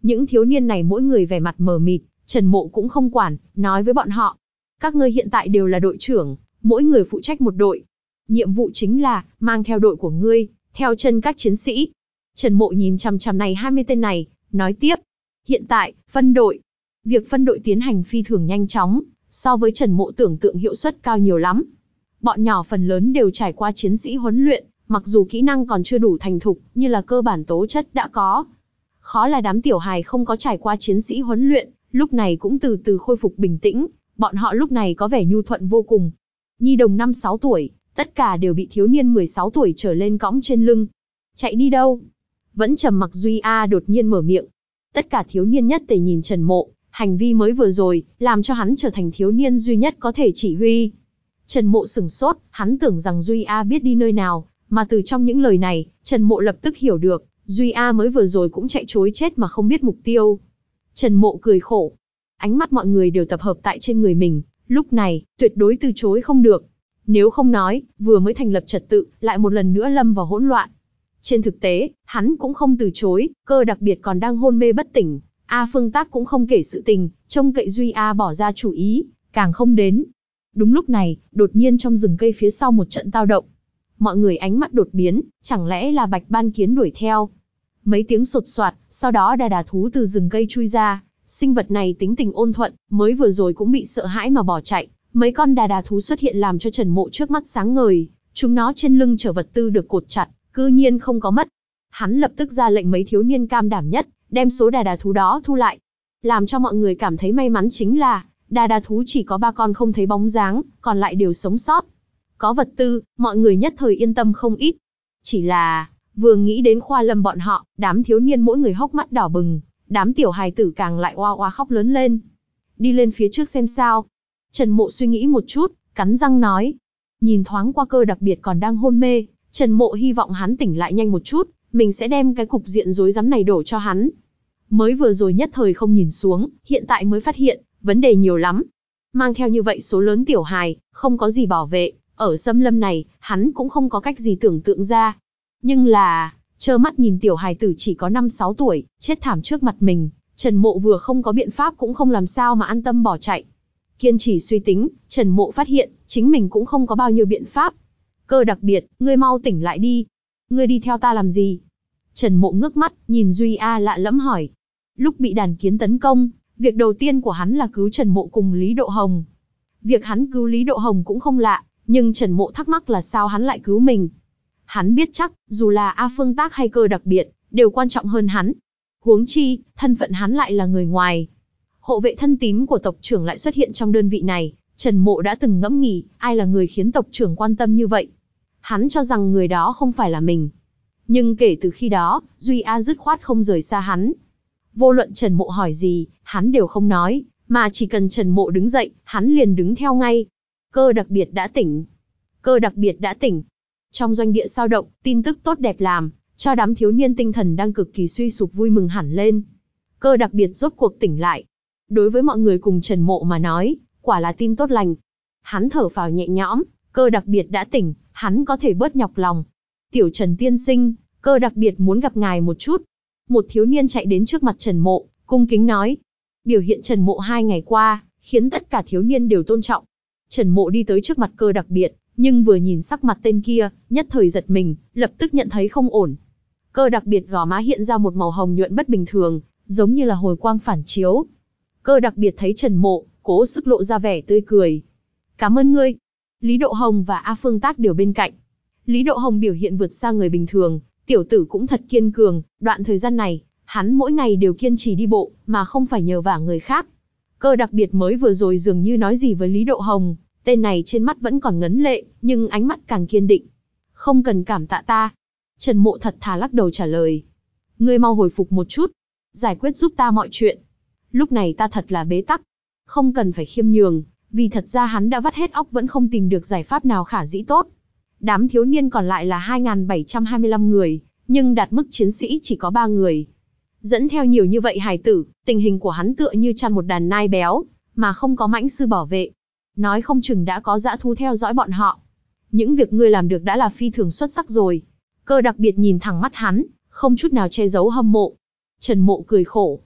Những thiếu niên này mỗi người vẻ mặt mờ mịt, Trần Mộ cũng không quản, nói với bọn họ. Các ngươi hiện tại đều là đội trưởng, mỗi người phụ trách một đội. Nhiệm vụ chính là, mang theo đội của ngươi, theo chân các chiến sĩ. Trần Mộ nhìn chằm chằm này hai mươi tên này, nói tiếp. Hiện tại, phân đội. Việc phân đội tiến hành phi thường nhanh chóng, so với Trần Mộ tưởng tượng hiệu suất cao nhiều lắm. Bọn nhỏ phần lớn đều trải qua chiến sĩ huấn luyện, mặc dù kỹ năng còn chưa đủ thành thục, như là cơ bản tố chất đã có. Khó là đám tiểu hài không có trải qua chiến sĩ huấn luyện, lúc này cũng từ từ khôi phục bình tĩnh, bọn họ lúc này có vẻ nhu thuận vô cùng. Nhi đồng năm sáu tuổi, tất cả đều bị thiếu niên mười sáu tuổi trở lên cõng trên lưng. Chạy đi đâu? Vẫn trầm mặc Duy A đột nhiên mở miệng. Tất cả thiếu niên nhất tề nhìn Trần Mộ, hành vi mới vừa rồi, làm cho hắn trở thành thiếu niên duy nhất có thể chỉ huy. Trần Mộ sửng sốt, hắn tưởng rằng Duy A biết đi nơi nào, mà từ trong những lời này, Trần Mộ lập tức hiểu được, Duy A mới vừa rồi cũng chạy trối chết mà không biết mục tiêu. Trần Mộ cười khổ. Ánh mắt mọi người đều tập hợp tại trên người mình, lúc này, tuyệt đối từ chối không được. Nếu không nói, vừa mới thành lập trật tự, lại một lần nữa lâm vào hỗn loạn. Trên thực tế, hắn cũng không từ chối, cơ đặc biệt còn đang hôn mê bất tỉnh. A Phương Tác cũng không kể sự tình, trông cậy Duy A bỏ ra chủ ý, càng không đến. Đúng lúc này, đột nhiên trong rừng cây phía sau một trận tao động. Mọi người ánh mắt đột biến, chẳng lẽ là Bạch Ban Kiến đuổi theo. Mấy tiếng sột soạt, sau đó đà đà thú từ rừng cây chui ra. Sinh vật này tính tình ôn thuận, mới vừa rồi cũng bị sợ hãi mà bỏ chạy. Mấy con đà đà thú xuất hiện làm cho Trần Mộ trước mắt sáng ngời. Chúng nó trên lưng chở vật tư được cột chặt, cư nhiên không có mất. Hắn lập tức ra lệnh mấy thiếu niên cam đảm nhất, đem số đà đà thú đó thu lại. Làm cho mọi người cảm thấy may mắn chính là, đà đà thú chỉ có ba con không thấy bóng dáng, còn lại đều sống sót. Có vật tư, mọi người nhất thời yên tâm không ít. Chỉ là, vừa nghĩ đến Khoa Lâm bọn họ, đám thiếu niên mỗi người hốc mắt đỏ bừng, đám tiểu hài tử càng lại oa oa khóc lớn lên. Đi lên phía trước xem sao. Trần Mộ suy nghĩ một chút, cắn răng nói. Nhìn thoáng qua cơ đặc biệt còn đang hôn mê, Trần Mộ hy vọng hắn tỉnh lại nhanh một chút, mình sẽ đem cái cục diện rối rắm này đổ cho hắn. Mới vừa rồi nhất thời không nhìn xuống, hiện tại mới phát hiện, vấn đề nhiều lắm. Mang theo như vậy số lớn tiểu hài, không có gì bảo vệ, ở xâm lâm này, hắn cũng không có cách gì tưởng tượng ra. Nhưng là, trơ mắt nhìn tiểu hài tử chỉ có năm sáu tuổi, chết thảm trước mặt mình, Trần Mộ vừa không có biện pháp cũng không làm sao mà an tâm bỏ chạy. Kiên trì suy tính, Trần Mộ phát hiện, chính mình cũng không có bao nhiêu biện pháp. Cơ đặc biệt, ngươi mau tỉnh lại đi. Ngươi đi theo ta làm gì? Trần Mộ ngước mắt, nhìn Duy A lạ lẫm hỏi. Lúc bị đàn kiến tấn công, việc đầu tiên của hắn là cứu Trần Mộ cùng Lý Độ Hồng. Việc hắn cứu Lý Độ Hồng cũng không lạ, nhưng Trần Mộ thắc mắc là sao hắn lại cứu mình. Hắn biết chắc, dù là A Phương Tác hay cơ đặc biệt, đều quan trọng hơn hắn. Huống chi, thân phận hắn lại là người ngoài. Hộ vệ thân tín của tộc trưởng lại xuất hiện trong đơn vị này, Trần Mộ đã từng ngẫm nghĩ, ai là người khiến tộc trưởng quan tâm như vậy. Hắn cho rằng người đó không phải là mình. Nhưng kể từ khi đó, Duy A dứt khoát không rời xa hắn. Vô luận Trần Mộ hỏi gì, hắn đều không nói, mà chỉ cần Trần Mộ đứng dậy, hắn liền đứng theo ngay. Cơ đặc biệt đã tỉnh. Cơ đặc biệt đã tỉnh. Trong doanh địa sao động, tin tức tốt đẹp làm, cho đám thiếu niên tinh thần đang cực kỳ suy sụp vui mừng hẳn lên. Cơ đặc biệt rốt cuộc tỉnh lại. Đối với mọi người cùng Trần Mộ mà nói, quả là tin tốt lành. Hắn thở phào nhẹ nhõm, cơ đặc biệt đã tỉnh, hắn có thể bớt nhọc lòng. Tiểu Trần tiên sinh, cơ đặc biệt muốn gặp ngài một chút. Một thiếu niên chạy đến trước mặt Trần Mộ, cung kính nói. Biểu hiện Trần Mộ hai ngày qua, khiến tất cả thiếu niên đều tôn trọng. Trần Mộ đi tới trước mặt cơ đặc biệt, nhưng vừa nhìn sắc mặt tên kia, nhất thời giật mình, lập tức nhận thấy không ổn. Cơ đặc biệt gò má hiện ra một màu hồng nhuận bất bình thường, giống như là hồi quang phản chiếu. Cơ đặc biệt thấy Trần Mộ, cố sức lộ ra vẻ tươi cười. Cảm ơn ngươi. Lý Độ Hồng và A Phương Tác đều bên cạnh. Lý Độ Hồng biểu hiện vượt xa người bình thường, tiểu tử cũng thật kiên cường, đoạn thời gian này, hắn mỗi ngày đều kiên trì đi bộ, mà không phải nhờ vả người khác. Cơ đặc biệt mới vừa rồi dường như nói gì với Lý Độ Hồng, tên này trên mắt vẫn còn ngấn lệ, nhưng ánh mắt càng kiên định. Không cần cảm tạ ta. Trần Mộ thật thà lắc đầu trả lời. Ngươi mau hồi phục một chút, giải quyết giúp ta mọi chuyện. Lúc này ta thật là bế tắc. Không cần phải khiêm nhường, vì thật ra hắn đã vắt hết óc vẫn không tìm được giải pháp nào khả dĩ tốt. Đám thiếu niên còn lại là hai nghìn bảy trăm hai mươi lăm người, nhưng đạt mức chiến sĩ chỉ có ba người. Dẫn theo nhiều như vậy hài tử, tình hình của hắn tựa như chăn một đàn nai béo, mà không có mãnh sư bảo vệ. Nói không chừng đã có dã thú theo dõi bọn họ. Những việc ngươi làm được đã là phi thường xuất sắc rồi. Cơ đặc biệt nhìn thẳng mắt hắn, không chút nào che giấu hâm mộ. Trần Mộ cười khổ.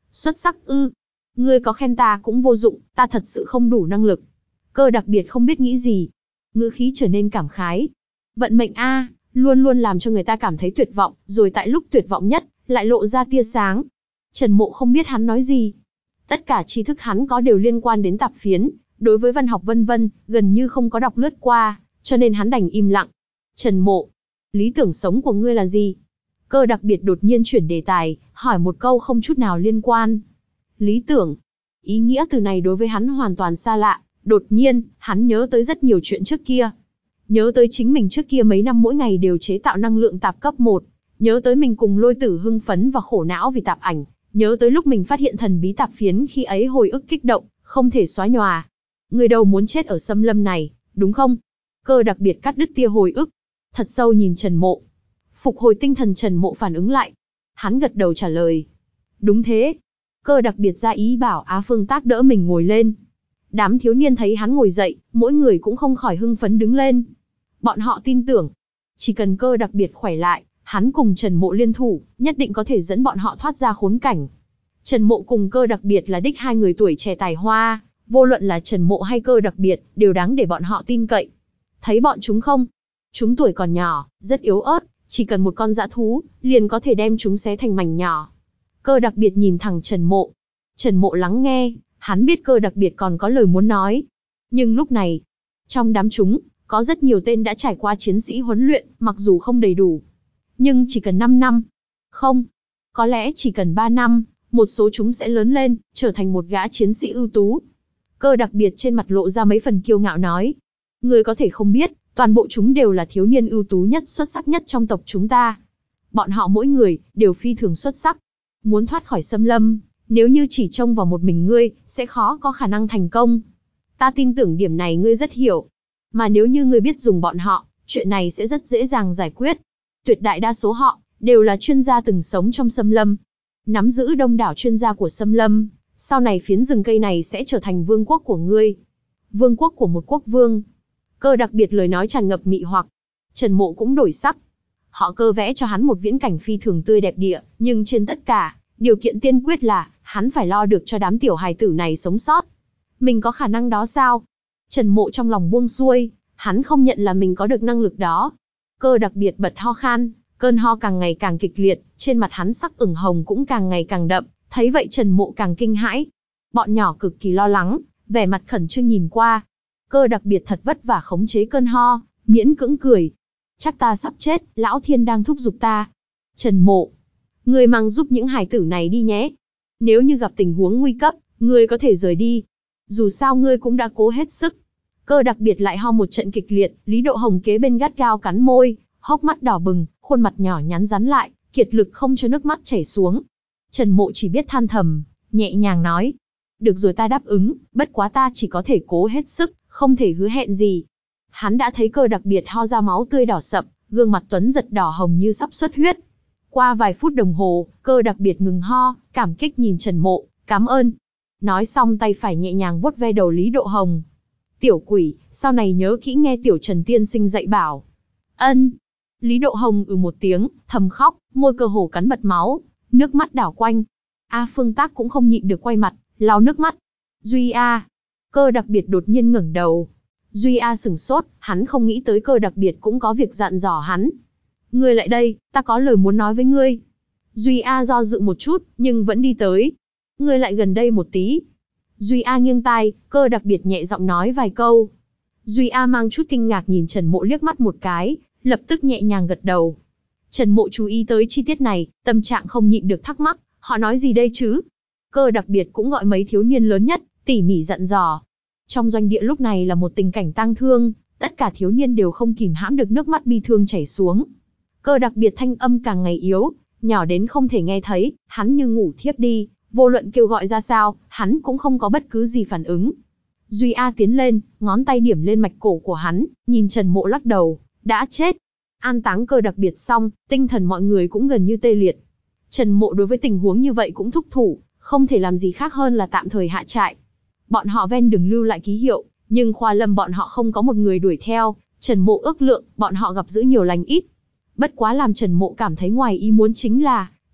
Xuất sắc ư? Ngươi có khen ta cũng vô dụng, ta thật sự không đủ năng lực. Cơ đặc biệt không biết nghĩ gì. Ngữ khí trở nên cảm khái. Vận mệnh a, luôn luôn làm cho người ta cảm thấy tuyệt vọng, rồi tại lúc tuyệt vọng nhất, lại lộ ra tia sáng. Trần Mộ không biết hắn nói gì. Tất cả tri thức hắn có đều liên quan đến tạp phiến, đối với văn học vân vân, gần như không có đọc lướt qua, cho nên hắn đành im lặng. Trần Mộ, lý tưởng sống của ngươi là gì? Cơ đặc biệt đột nhiên chuyển đề tài, hỏi một câu không chút nào liên quan. Lý tưởng. Ý nghĩa từ này đối với hắn hoàn toàn xa lạ, đột nhiên, hắn nhớ tới rất nhiều chuyện trước kia. Nhớ tới chính mình trước kia mấy năm mỗi ngày đều chế tạo năng lượng tạp cấp một, nhớ tới mình cùng Lôi Tử hưng phấn và khổ não vì tạp ảnh, nhớ tới lúc mình phát hiện thần bí tạp phiến khi ấy hồi ức kích động, không thể xóa nhòa. Người đâu muốn chết ở xâm lâm này, đúng không? Cơ đặc biệt cắt đứt tia hồi ức, thật sâu nhìn Trần Mộ. Phục hồi tinh thần Trần Mộ phản ứng lại. Hắn gật đầu trả lời. Đúng thế. Cơ đặc biệt ra ý bảo Á Phương Tác đỡ mình ngồi lên. Đám thiếu niên thấy hắn ngồi dậy, mỗi người cũng không khỏi hưng phấn đứng lên. Bọn họ tin tưởng, chỉ cần Cơ đặc biệt khỏe lại, hắn cùng Trần Mộ liên thủ, nhất định có thể dẫn bọn họ thoát ra khốn cảnh. Trần Mộ cùng Cơ đặc biệt là đích hai người tuổi trẻ tài hoa, vô luận là Trần Mộ hay Cơ đặc biệt, đều đáng để bọn họ tin cậy. Thấy bọn chúng không? Chúng tuổi còn nhỏ, rất yếu ớt, chỉ cần một con dã thú, liền có thể đem chúng xé thành mảnh nhỏ. Cơ đặc biệt nhìn thẳng Trần Mộ. Trần Mộ lắng nghe, hắn biết Cơ đặc biệt còn có lời muốn nói. Nhưng lúc này, trong đám chúng, có rất nhiều tên đã trải qua chiến sĩ huấn luyện, mặc dù không đầy đủ. Nhưng chỉ cần năm năm. Không, có lẽ chỉ cần ba năm, một số chúng sẽ lớn lên, trở thành một gã chiến sĩ ưu tú. Cơ đặc biệt trên mặt lộ ra mấy phần kiêu ngạo nói. Người có thể không biết, toàn bộ chúng đều là thiếu niên ưu tú nhất, xuất sắc nhất trong tộc chúng ta. Bọn họ mỗi người, đều phi thường xuất sắc. Muốn thoát khỏi xâm lâm, nếu như chỉ trông vào một mình ngươi, sẽ khó có khả năng thành công. Ta tin tưởng điểm này ngươi rất hiểu. Mà nếu như ngươi biết dùng bọn họ, chuyện này sẽ rất dễ dàng giải quyết. Tuyệt đại đa số họ, đều là chuyên gia từng sống trong xâm lâm. Nắm giữ đông đảo chuyên gia của xâm lâm, sau này phiến rừng cây này sẽ trở thành vương quốc của ngươi. Vương quốc của một quốc vương. Cơ đặc biệt lời nói tràn ngập mị hoặc. Trần Mộ cũng đổi sắc. Họ Cơ vẽ cho hắn một viễn cảnh phi thường tươi đẹp địa, nhưng trên tất cả, điều kiện tiên quyết là, hắn phải lo được cho đám tiểu hài tử này sống sót. Mình có khả năng đó sao? Trần Mộ trong lòng buông xuôi, hắn không nhận là mình có được năng lực đó. Cơ đặc biệt bật ho khan, cơn ho càng ngày càng kịch liệt, trên mặt hắn sắc ửng hồng cũng càng ngày càng đậm, thấy vậy Trần Mộ càng kinh hãi. Bọn nhỏ cực kỳ lo lắng, vẻ mặt khẩn trương nhìn qua. Cơ đặc biệt thật vất vả khống chế cơn ho, miễn cưỡng cười. Chắc ta sắp chết, lão thiên đang thúc giục ta. Trần Mộ, người mang giúp những hài tử này đi nhé. Nếu như gặp tình huống nguy cấp, ngươi có thể rời đi. Dù sao ngươi cũng đã cố hết sức. Cơ đặc biệt lại ho một trận kịch liệt, Lý Độ Hồng kế bên gắt gao cắn môi, hốc mắt đỏ bừng, khuôn mặt nhỏ nhắn rắn lại, kiệt lực không cho nước mắt chảy xuống. Trần Mộ chỉ biết than thầm, nhẹ nhàng nói. Được rồi, ta đáp ứng, bất quá ta chỉ có thể cố hết sức, không thể hứa hẹn gì. Hắn đã thấy Cơ đặc biệt ho ra máu tươi đỏ sậm, gương mặt tuấn giật đỏ hồng như sắp xuất huyết. Qua vài phút đồng hồ, Cơ đặc biệt ngừng ho, cảm kích nhìn Trần Mộ, cảm ơn. Nói xong tay phải nhẹ nhàng vuốt ve đầu Lý Độ Hồng. Tiểu quỷ, sau này nhớ kỹ nghe tiểu Trần tiên sinh dạy bảo. Ân. Lý Độ Hồng ừ một tiếng, thầm khóc, môi cơ hồ cắn bật máu, nước mắt đảo quanh. A Phương Tác cũng không nhịn được quay mặt, lau nước mắt. Duy A. Cơ đặc biệt đột nhiên ngẩng đầu. Duy A sửng sốt, hắn không nghĩ tới Cơ đặc biệt cũng có việc dặn dò hắn. Ngươi lại đây, ta có lời muốn nói với ngươi. Duy A do dự một chút, nhưng vẫn đi tới. Ngươi lại gần đây một tí. Duy A nghiêng tai, Cơ đặc biệt nhẹ giọng nói vài câu. Duy A mang chút kinh ngạc nhìn Trần Mộ liếc mắt một cái, lập tức nhẹ nhàng gật đầu. Trần Mộ chú ý tới chi tiết này, tâm trạng không nhịn được thắc mắc, họ nói gì đây chứ? Cơ đặc biệt cũng gọi mấy thiếu niên lớn nhất, tỉ mỉ dặn dò. Trong doanh địa lúc này là một tình cảnh tang thương, tất cả thiếu niên đều không kìm hãm được nước mắt bi thương chảy xuống. Cơ đặc biệt thanh âm càng ngày yếu, nhỏ đến không thể nghe thấy, hắn như ngủ thiếp đi, vô luận kêu gọi ra sao, hắn cũng không có bất cứ gì phản ứng. Duy A tiến lên, ngón tay điểm lên mạch cổ của hắn, nhìn Trần Mộ lắc đầu, đã chết. An táng Cơ đặc biệt xong, tinh thần mọi người cũng gần như tê liệt. Trần Mộ đối với tình huống như vậy cũng thúc thủ, không thể làm gì khác hơn là tạm thời hạ trại. Bọn họ ven đường lưu lại ký hiệu, nhưng Khoa Lâm bọn họ không có một người đuổi theo, Trần Mộ ước lượng, bọn họ gặp dữ nhiều lành ít. Bất quá làm Trần Mộ cảm thấy ngoài ý muốn chính là,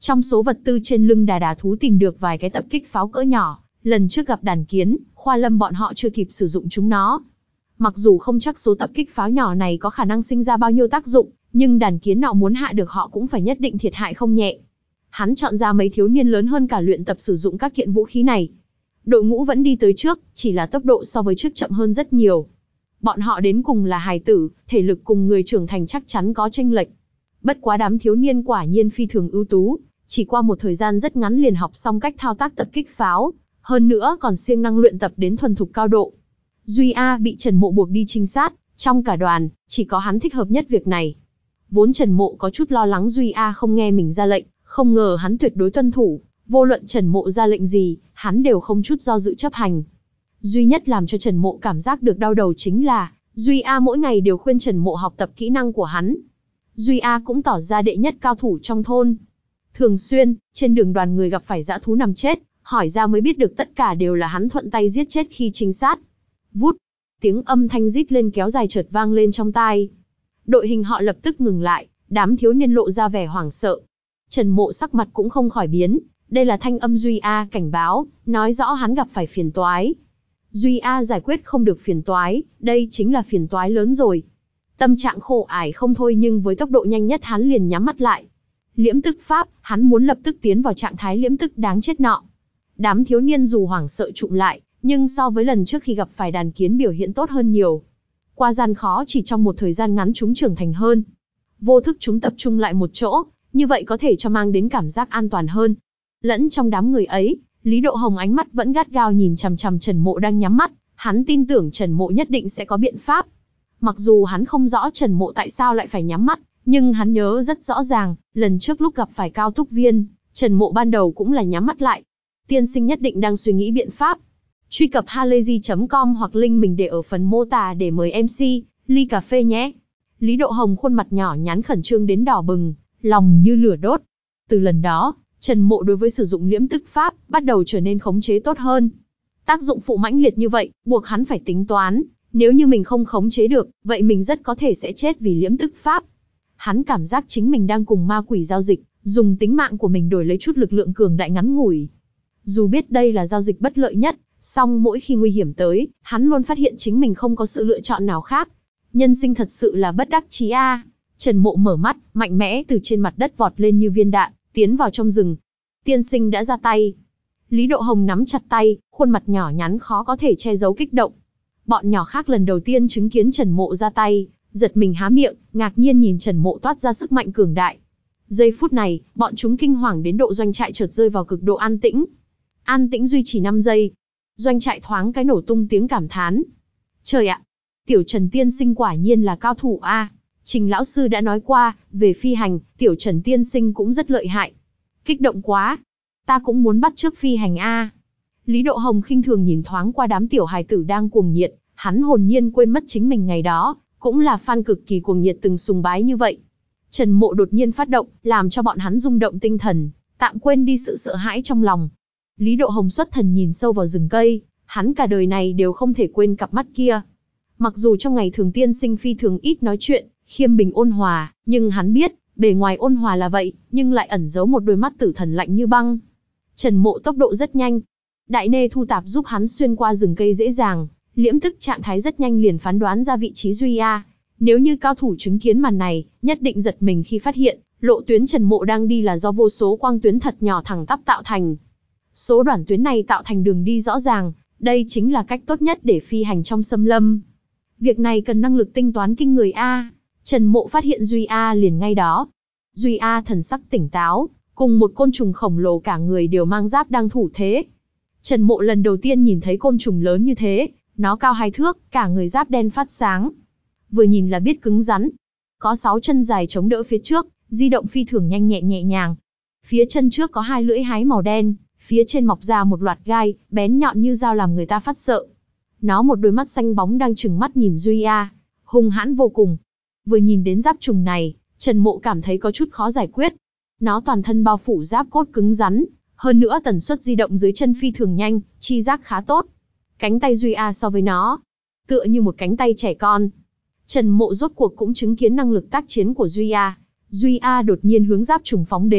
Trong số vật tư trên lưng đà đà thú tìm được vài cái tập kích pháo cỡ nhỏ, lần trước gặp đàn kiến, Khoa Lâm bọn họ chưa kịp sử dụng chúng nó. Mặc dù không chắc số tập kích pháo nhỏ này có khả năng sinh ra bao nhiêu tác dụng, nhưng đàn kiến nọ muốn hạ được họ cũng phải nhất định thiệt hại không nhẹ. Hắn chọn ra mấy thiếu niên lớn hơn cả luyện tập sử dụng các kiện vũ khí này. Đội ngũ vẫn đi tới trước, chỉ là tốc độ so với trước chậm hơn rất nhiều. Bọn họ đến cùng là hài tử, thể lực cùng người trưởng thành chắc chắn có chênh lệch. Bất quá đám thiếu niên quả nhiên phi thường ưu tú, chỉ qua một thời gian rất ngắn liền học xong cách thao tác tập kích pháo, hơn nữa còn siêng năng luyện tập đến thuần thục cao độ. Duy A bị Trần Mộ buộc đi trinh sát, trong cả đoàn, chỉ có hắn thích hợp nhất việc này. Vốn Trần Mộ có chút lo lắng Duy A không nghe mình ra lệnh, không ngờ hắn tuyệt đối tuân thủ, vô luận Trần Mộ ra lệnh gì, hắn đều không chút do dự chấp hành. Duy nhất làm cho Trần Mộ cảm giác được đau đầu chính là, Duy A mỗi ngày đều khuyên Trần Mộ học tập kỹ năng của hắn. Duy A cũng tỏ ra đệ nhất cao thủ trong thôn. Thường xuyên, trên đường đoàn người gặp phải dã thú nằm chết, hỏi ra mới biết được tất cả đều là hắn thuận tay giết chết khi trinh sát. Vút, tiếng âm thanh rít lên kéo dài chợt vang lên trong tai. Đội hình họ lập tức ngừng lại, đám thiếu niên lộ ra vẻ hoảng sợ. Trần Mộ sắc mặt cũng không khỏi biến, đây là thanh âm Duy A cảnh báo, nói rõ hắn gặp phải phiền toái. Duy A giải quyết không được phiền toái, đây chính là phiền toái lớn rồi. Tâm trạng khổ ải không thôi nhưng với tốc độ nhanh nhất hắn liền nhắm mắt lại. Liễm tức pháp, hắn muốn lập tức tiến vào trạng thái liễm tức đáng chết nọ. Đám thiếu niên dù hoảng sợ trụm lại, nhưng so với lần trước khi gặp phải đàn kiến biểu hiện tốt hơn nhiều. Qua gian khó chỉ trong một thời gian ngắn chúng trưởng thành hơn. Vô thức chúng tập trung lại một chỗ, như vậy có thể cho mang đến cảm giác an toàn hơn. Lẫn trong đám người ấy, Lý Độ Hồng ánh mắt vẫn gắt gao nhìn chằm chằm Trần Mộ đang nhắm mắt, hắn tin tưởng Trần Mộ nhất định sẽ có biện pháp. Mặc dù hắn không rõ Trần Mộ tại sao lại phải nhắm mắt, nhưng hắn nhớ rất rõ ràng, lần trước lúc gặp phải Cao Túc Viên, Trần Mộ ban đầu cũng là nhắm mắt lại. Tiên sinh nhất định đang suy nghĩ biện pháp. Truy cập halayzi chấm com hoặc link mình để ở phần mô tả để mời em xê, ly cà phê nhé. Lý Độ Hồng khuôn mặt nhỏ nhắn khẩn trương đến đỏ bừng, lòng như lửa đốt. Từ lần đó, Trần Mộ đối với sử dụng liễm tức pháp, bắt đầu trở nên khống chế tốt hơn. Tác dụng phụ mãnh liệt như vậy, buộc hắn phải tính toán, nếu như mình không khống chế được, vậy mình rất có thể sẽ chết vì liễm tức pháp. Hắn cảm giác chính mình đang cùng ma quỷ giao dịch, dùng tính mạng của mình đổi lấy chút lực lượng cường đại ngắn ngủi. Dù biết đây là giao dịch bất lợi nhất, song mỗi khi nguy hiểm tới, hắn luôn phát hiện chính mình không có sự lựa chọn nào khác. Nhân sinh thật sự là bất đắc chí a. Trần Mộ mở mắt, mạnh mẽ từ trên mặt đất vọt lên như viên đạn, tiến vào trong rừng. Tiên sinh đã ra tay. Lý Độ Hồng nắm chặt tay, khuôn mặt nhỏ nhắn khó có thể che giấu kích động. Bọn nhỏ khác lần đầu tiên chứng kiến Trần Mộ ra tay, giật mình há miệng, ngạc nhiên nhìn Trần Mộ toát ra sức mạnh cường đại. Giây phút này, bọn chúng kinh hoàng đến độ doanh trại chợt rơi vào cực độ an tĩnh. An tĩnh duy trì năm giây. Doanh trại thoáng cái nổ tung tiếng cảm thán. Trời ạ, tiểu Trần tiên sinh quả nhiên là cao thủ a. Trình lão sư đã nói qua, về phi hành, tiểu Trần tiên sinh cũng rất lợi hại. Kích động quá, ta cũng muốn bắt chước phi hành a. Lý Độ Hồng khinh thường nhìn thoáng qua đám tiểu hài tử đang cuồng nhiệt, hắn hồn nhiên quên mất chính mình ngày đó, cũng là fan cực kỳ cuồng nhiệt từng sùng bái như vậy. Trần Mộ đột nhiên phát động, làm cho bọn hắn rung động tinh thần, tạm quên đi sự sợ hãi trong lòng. Lý Độ Hồng xuất thần nhìn sâu vào rừng cây, hắn cả đời này đều không thể quên cặp mắt kia. Mặc dù trong ngày thường tiên sinh phi thường ít nói chuyện, khiêm bình ôn hòa, nhưng hắn biết, bề ngoài ôn hòa là vậy, nhưng lại ẩn giấu một đôi mắt tử thần lạnh như băng. Trần Mộ tốc độ rất nhanh. Đại nê thu tạp giúp hắn xuyên qua rừng cây dễ dàng, liễm tức trạng thái rất nhanh liền phán đoán ra vị trí Duy A. Nếu như cao thủ chứng kiến màn này, nhất định giật mình khi phát hiện, lộ tuyến Trần Mộ đang đi là do vô số quang tuyến thật nhỏ thẳng tắp tạo thành. Số đoạn tuyến này tạo thành đường đi rõ ràng, đây chính là cách tốt nhất để phi hành trong xâm lâm. Việc này cần năng lực tinh toán kinh người A. Trần Mộ phát hiện Duy A liền ngay đó. Duy A thần sắc tỉnh táo, cùng một côn trùng khổng lồ cả người đều mang giáp đang thủ thế. Trần Mộ lần đầu tiên nhìn thấy côn trùng lớn như thế, nó cao hai thước, cả người giáp đen phát sáng. Vừa nhìn là biết cứng rắn. Có sáu chân dài chống đỡ phía trước, di động phi thường nhanh nhẹ nhẹ nhàng. Phía chân trước có hai lưỡi hái màu đen, phía trên mọc ra một loạt gai, bén nhọn như dao làm người ta phát sợ. Nó một đôi mắt xanh bóng đang trừng mắt nhìn Duy A, hung hãn vô cùng. Vừa nhìn đến giáp trùng này, Trần Mộ cảm thấy có chút khó giải quyết. Nó toàn thân bao phủ giáp cốt cứng rắn, hơn nữa tần suất di động dưới chân phi thường nhanh, chi giác khá tốt. Cánh tay Duy A so với nó, tựa như một cánh tay trẻ con. Trần Mộ rốt cuộc cũng chứng kiến năng lực tác chiến của Duy A. Duy A đột nhiên hướng giáp trùng phóng đến,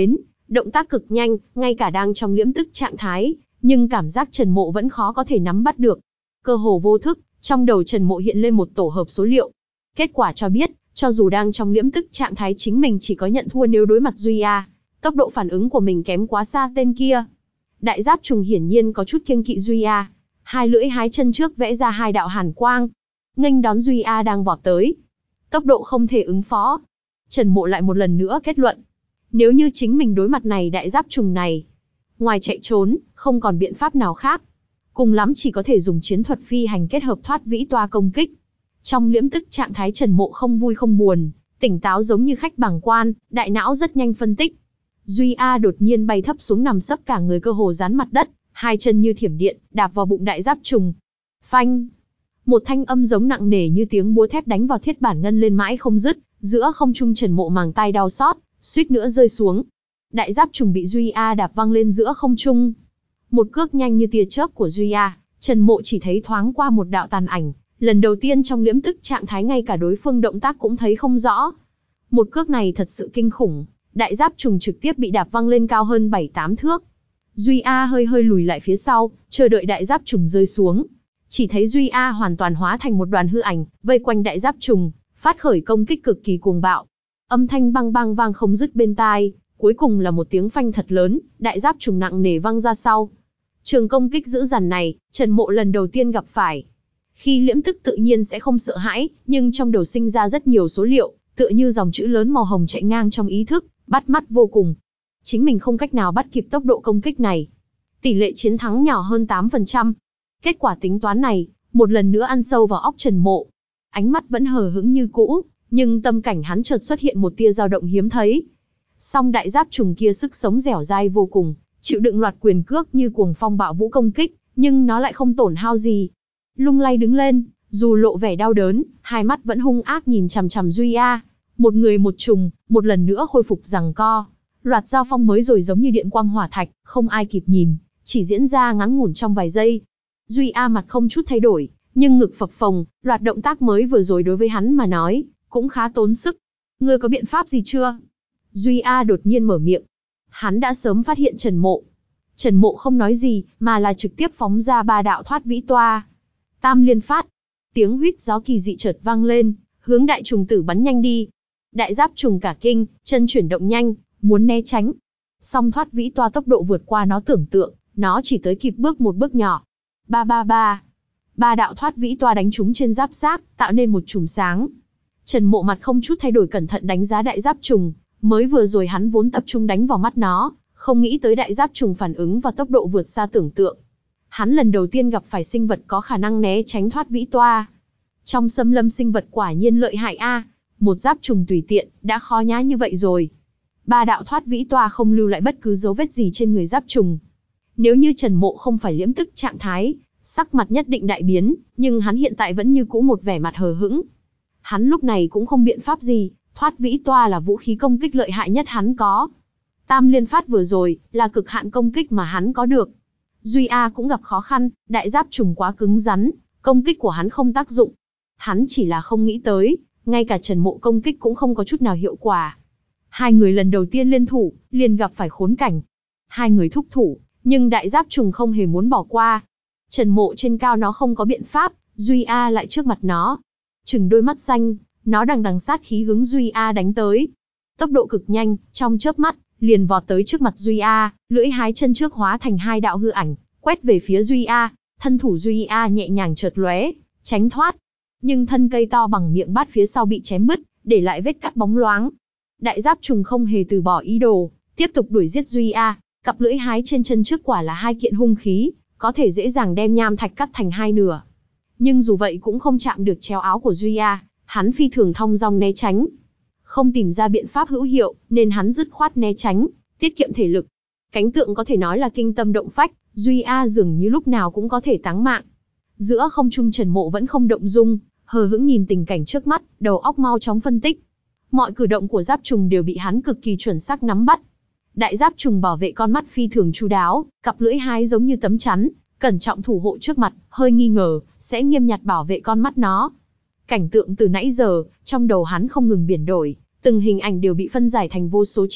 Động tác cực nhanh, ngay cả đang trong liễm tức trạng thái, nhưng cảm giác Trần Mộ vẫn khó có thể nắm bắt được. Cơ hồ vô thức, trong đầu Trần Mộ hiện lên một tổ hợp số liệu. Kết quả cho biết, cho dù đang trong liễm tức trạng thái chính mình chỉ có nhận thua nếu đối mặt Duy A. Tốc độ phản ứng của mình kém quá xa tên kia. Đại giáp trùng hiển nhiên có chút kiêng kỵ Duy A. Hai lưỡi hái chân trước vẽ ra hai đạo hàn quang, nghênh đón Duy A đang vọt tới. Tốc độ không thể ứng phó. Trần Mộ lại một lần nữa kết luận. Nếu như chính mình đối mặt này đại giáp trùng này, ngoài chạy trốn, không còn biện pháp nào khác. Cùng lắm chỉ có thể dùng chiến thuật phi hành kết hợp thoát vĩ toa công kích. Trong liễm tức trạng thái Trần Mộ không vui không buồn, tỉnh táo giống như khách bàng quan, đại não rất nhanh phân tích. Duy A đột nhiên bay thấp xuống nằm sấp cả người cơ hồ dán mặt đất, hai chân như thiểm điện, đạp vào bụng đại giáp trùng. Phanh! Một thanh âm giống nặng nề như tiếng búa thép đánh vào thiết bản ngân lên mãi không dứt, giữa không trung Trần Mộ màng tai đau xót, suýt nữa rơi xuống. Đại giáp trùng bị Duy A đạp văng lên giữa không trung. Một cước nhanh như tia chớp của Duy A, Trần Mộ chỉ thấy thoáng qua một đạo tàn ảnh, lần đầu tiên trong liễm tức trạng thái ngay cả đối phương động tác cũng thấy không rõ. Một cước này thật sự kinh khủng, đại giáp trùng trực tiếp bị đạp văng lên cao hơn bảy tám thước. Duy A hơi hơi lùi lại phía sau, chờ đợi đại giáp trùng rơi xuống. Chỉ thấy Duy A hoàn toàn hóa thành một đoàn hư ảnh, vây quanh đại giáp trùng, phát khởi công kích cực kỳ cuồng bạo. Âm thanh băng băng vang không dứt bên tai, cuối cùng là một tiếng phanh thật lớn, đại giáp trùng nặng nề văng ra sau. Trường công kích dữ dằn này, Trần Mộ lần đầu tiên gặp phải. Khi liễm tức tự nhiên sẽ không sợ hãi, nhưng trong đầu sinh ra rất nhiều số liệu, tựa như dòng chữ lớn màu hồng chạy ngang trong ý thức, bắt mắt vô cùng. Chính mình không cách nào bắt kịp tốc độ công kích này. Tỷ lệ chiến thắng nhỏ hơn tám phần trăm. Kết quả tính toán này, một lần nữa ăn sâu vào óc Trần Mộ. Ánh mắt vẫn hờ hững như cũ, nhưng tâm cảnh hắn chợt xuất hiện một tia dao động hiếm thấy. Song đại giáp trùng kia sức sống dẻo dai vô cùng, chịu đựng loạt quyền cước như cuồng phong bạo vũ công kích, nhưng nó lại không tổn hao gì. Lung lay đứng lên, dù lộ vẻ đau đớn, hai mắt vẫn hung ác nhìn chằm chằm Duy A. Một người một trùng, một lần nữa khôi phục giằng co. Loạt giao phong mới rồi giống như điện quang hỏa thạch, không ai kịp nhìn, chỉ diễn ra ngắn ngủn trong vài giây. Duy A mặt không chút thay đổi, nhưng ngực phập phồng, loạt động tác mới vừa rồi đối với hắn mà nói, cũng khá tốn sức. Ngươi có biện pháp gì chưa? Duy A đột nhiên mở miệng. Hắn đã sớm phát hiện Trần Mộ. Trần Mộ không nói gì, mà là trực tiếp phóng ra ba đạo thoát vĩ toa. Tam liên phát. Tiếng huýt gió kỳ dị chợt vang lên, hướng đại trùng tử bắn nhanh đi. Đại giáp trùng cả kinh, chân chuyển động nhanh, muốn né tránh. Song thoát vĩ toa tốc độ vượt qua nó tưởng tượng, nó chỉ tới kịp bước một bước nhỏ. Ba ba ba. Ba đạo thoát vĩ toa đánh trúng trên giáp xác, tạo nên một chùm sáng. Trần Mộ mặt không chút thay đổi cẩn thận đánh giá đại giáp trùng, mới vừa rồi hắn vốn tập trung đánh vào mắt nó, không nghĩ tới đại giáp trùng phản ứng và tốc độ vượt xa tưởng tượng. Hắn lần đầu tiên gặp phải sinh vật có khả năng né tránh thoát vĩ toa. Trong xâm lâm sinh vật quả nhiên lợi hại a, một giáp trùng tùy tiện, đã khó nhá như vậy rồi. Ba đạo thoát vĩ toa không lưu lại bất cứ dấu vết gì trên người giáp trùng. Nếu như Trần Mộ không phải liễm tức trạng thái, sắc mặt nhất định đại biến, nhưng hắn hiện tại vẫn như cũ một vẻ mặt hờ hững. Hắn lúc này cũng không biện pháp gì, thoát vĩ toa là vũ khí công kích lợi hại nhất hắn có. Tam liên phát vừa rồi, là cực hạn công kích mà hắn có được. Duy A cũng gặp khó khăn, đại giáp trùng quá cứng rắn, công kích của hắn không tác dụng. Hắn chỉ là không nghĩ tới, ngay cả Trần Mộ công kích cũng không có chút nào hiệu quả. Hai người lần đầu tiên liên thủ, liền gặp phải khốn cảnh. Hai người thúc thủ, nhưng đại giáp trùng không hề muốn bỏ qua. Trần Mộ trên cao nó không có biện pháp, Duy A lại trước mặt nó. Trừng đôi mắt xanh, nó đằng đằng sát khí hướng Duy A đánh tới. Tốc độ cực nhanh, trong chớp mắt, liền vọt tới trước mặt Duy A, lưỡi hái chân trước hóa thành hai đạo hư ảnh, quét về phía Duy A. Thân thủ Duy A nhẹ nhàng chợt lóe, tránh thoát. Nhưng thân cây to bằng miệng bát phía sau bị chém bứt, để lại vết cắt bóng loáng. Đại giáp trùng không hề từ bỏ ý đồ, tiếp tục đuổi giết Duy A. Cặp lưỡi hái trên chân trước quả là hai kiện hung khí, có thể dễ dàng đem nham thạch cắt thành hai nửa. Nhưng dù vậy cũng không chạm được chéo áo của Duy A, hắn phi thường thong dong né tránh. Không tìm ra biện pháp hữu hiệu, nên hắn dứt khoát né tránh, tiết kiệm thể lực. Cảnh tượng có thể nói là kinh tâm động phách, Duy A dường như lúc nào cũng có thể táng mạng. Giữa không trung Trần Mộ vẫn không động dung, hờ hững nhìn tình cảnh trước mắt, đầu óc mau chóng phân tích. Mọi cử động của giáp trùng đều bị hắn cực kỳ chuẩn xác nắm bắt. Đại giáp trùng bảo vệ con mắt phi thường chu đáo, cặp lưỡi hái giống như tấm chắn, cẩn trọng thủ hộ trước mặt, hơi nghi ngờ, sẽ nghiêm nhặt bảo vệ con mắt nó. Cảnh tượng từ nãy giờ, trong đầu hắn không ngừng biến đổi, từng hình ảnh đều bị phân giải thành vô số chi tiết,